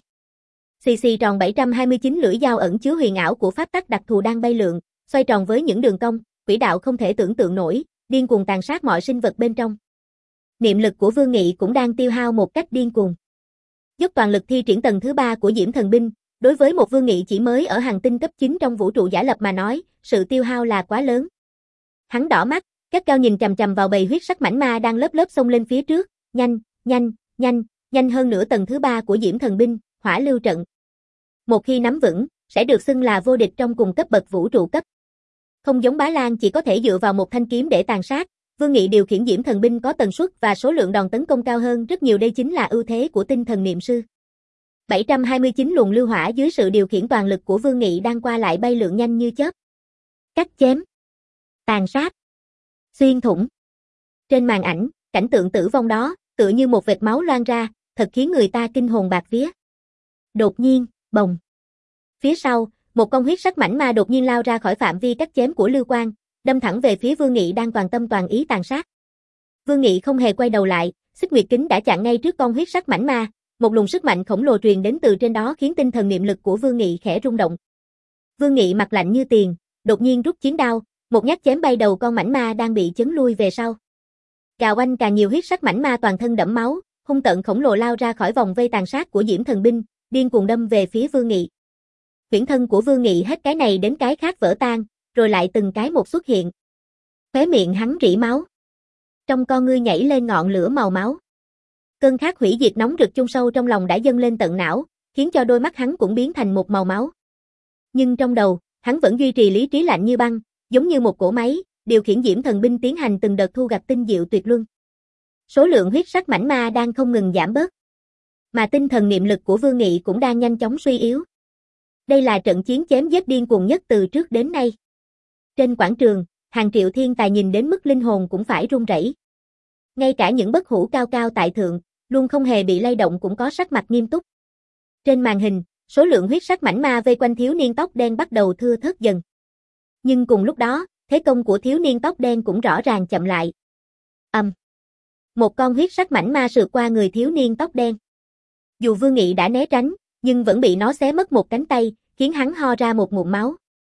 Xì xì tròn bảy trăm hai mươi chín lưỡi dao ẩn chứa huyền ảo của pháp tắc đặc thù đang bay lượn, xoay tròn với những đường cong, quỹ đạo không thể tưởng tượng nổi, điên cuồng tàn sát mọi sinh vật bên trong. Niệm lực của Vương Nghị cũng đang tiêu hao một cách điên cuồng. Dốc toàn lực thi triển tầng thứ ba của Diễm Thần Binh, đối với một Vương Nghị chỉ mới ở hành tinh cấp chín trong vũ trụ giả lập mà nói, sự tiêu hao là quá lớn. Hắn đỏ mắt, gắt gao nhìn chằm chằm vào bầy huyết sắc mãnh ma đang lớp lớp xông lên phía trước, nhanh, nhanh, nhanh, nhanh hơn nữa tầng thứ ba của Diễm Thần Binh, Hỏa Lưu Trận. Một khi nắm vững, sẽ được xưng là vô địch trong cùng cấp bậc vũ trụ cấp. Không giống Bá Lan chỉ có thể dựa vào một thanh kiếm để tàn sát, Vương Nghị điều khiển Diễm Thần Binh có tần suất và số lượng đòn tấn công cao hơn rất nhiều, đây chính là ưu thế của tinh thần niệm sư. bảy trăm hai mươi chín luồng lưu hỏa dưới sự điều khiển toàn lực của Vương Nghị đang qua lại bay lượn nhanh như chớp. Cắt chém, tàn sát, xuyên thủng. Trên màn ảnh, cảnh tượng tử vong đó, tựa như một vệt máu loang ra, thật khiến người ta kinh hồn bạt vía. Đột nhiên, bồng. Phía sau, một con huyết sắc mãnh ma đột nhiên lao ra khỏi phạm vi cắt chém của lưu quang, đâm thẳng về phía Vương Nghị đang toàn tâm toàn ý tàn sát. Vương Nghị không hề quay đầu lại, xích nguyệt kính đã chặn ngay trước con huyết sắc mãnh ma, một luồng sức mạnh khổng lồ truyền đến từ trên đó khiến tinh thần niệm lực của Vương Nghị khẽ rung động. Vương Nghị mặt lạnh như tiền, đột nhiên rút chiến đao, một nhát chém bay đầu con mãnh ma đang bị chấn lui về sau. Cào oanh càng nhiều huyết sắc mãnh ma toàn thân đẫm máu, hung tợn khổng lồ lao ra khỏi vòng vây tàn sát của Diễm Thần Binh, điên cuồng đâm về phía Vương Nghị. Huyễn thân của Vương Nghị hết cái này đến cái khác vỡ tan, rồi lại từng cái một xuất hiện. Khóe miệng hắn rỉ máu. Trong con ngươi nhảy lên ngọn lửa màu máu. Cơn khát hủy diệt nóng rực chôn sâu trong lòng đã dâng lên tận não, khiến cho đôi mắt hắn cũng biến thành một màu máu. Nhưng trong đầu, hắn vẫn duy trì lý trí lạnh như băng, giống như một cỗ máy, điều khiển Diễm Thần Binh tiến hành từng đợt thu gặt tinh diệu tuyệt luân. Số lượng huyết sắc mãnh ma đang không ngừng giảm bớt, mà tinh thần niệm lực của Vương Nghị cũng đang nhanh chóng suy yếu. Đây là trận chiến chém giết điên cuồng nhất từ trước đến nay. Trên quảng trường, hàng triệu thiên tài nhìn đến mức linh hồn cũng phải run rẩy. Ngay cả những bất hủ cao cao tại thượng, luôn không hề bị lay động cũng có sắc mặt nghiêm túc. Trên màn hình, số lượng huyết sắc mãnh ma vây quanh thiếu niên tóc đen bắt đầu thưa thớt dần. Nhưng cùng lúc đó, thế công của thiếu niên tóc đen cũng rõ ràng chậm lại. Ầm. Um. Một con huyết sắc mãnh ma sượt qua người thiếu niên tóc đen. Dù Vương Nghị đã né tránh, nhưng vẫn bị nó xé mất một cánh tay, khiến hắn ho ra một ngụm máu.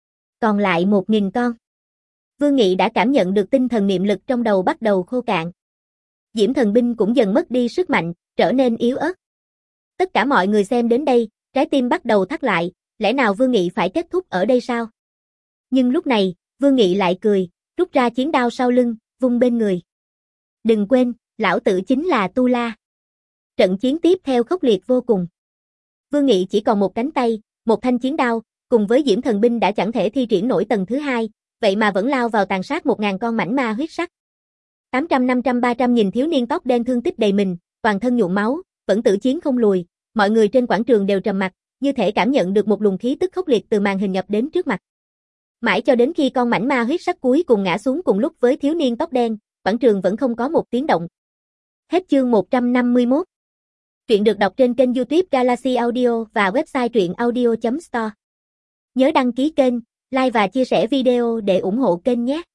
Còn lại một nghìn con. Vương Nghị đã cảm nhận được tinh thần niệm lực trong đầu bắt đầu khô cạn. Diễm Thần Binh cũng dần mất đi sức mạnh, trở nên yếu ớt. Tất cả mọi người xem đến đây, trái tim bắt đầu thắt lại, lẽ nào Vương Nghị phải kết thúc ở đây sao? Nhưng lúc này, Vương Nghị lại cười, rút ra chiến đao sau lưng, vung bên người. Đừng quên, lão tử chính là Tu La. Trận chiến tiếp theo khốc liệt vô cùng. Vương Nghị chỉ còn một cánh tay, một thanh chiến đao, cùng với Diễm Thần binh đã chẳng thể thi triển nổi tầng thứ hai, vậy mà vẫn lao vào tàn sát một ngàn con mảnh ma huyết sắc. tám trăm năm trăm ba trăm nhìn thiếu niên tóc đen thương tích đầy mình, toàn thân nhuộm máu, vẫn tử chiến không lùi, mọi người trên quảng trường đều trầm mặc, như thể cảm nhận được một luồng khí tức khốc liệt từ màn hình nhập đến trước mặt. Mãi cho đến khi con mảnh ma huyết sắc cuối cùng ngã xuống cùng lúc với thiếu niên tóc đen, quảng trường vẫn không có một tiếng động. Hết chương một trăm năm mươi mốt. Truyện được đọc trên kênh YouTube Galaxy Audio và website truyện audio chấm store. Nhớ đăng ký kênh, like và chia sẻ video để ủng hộ kênh nhé.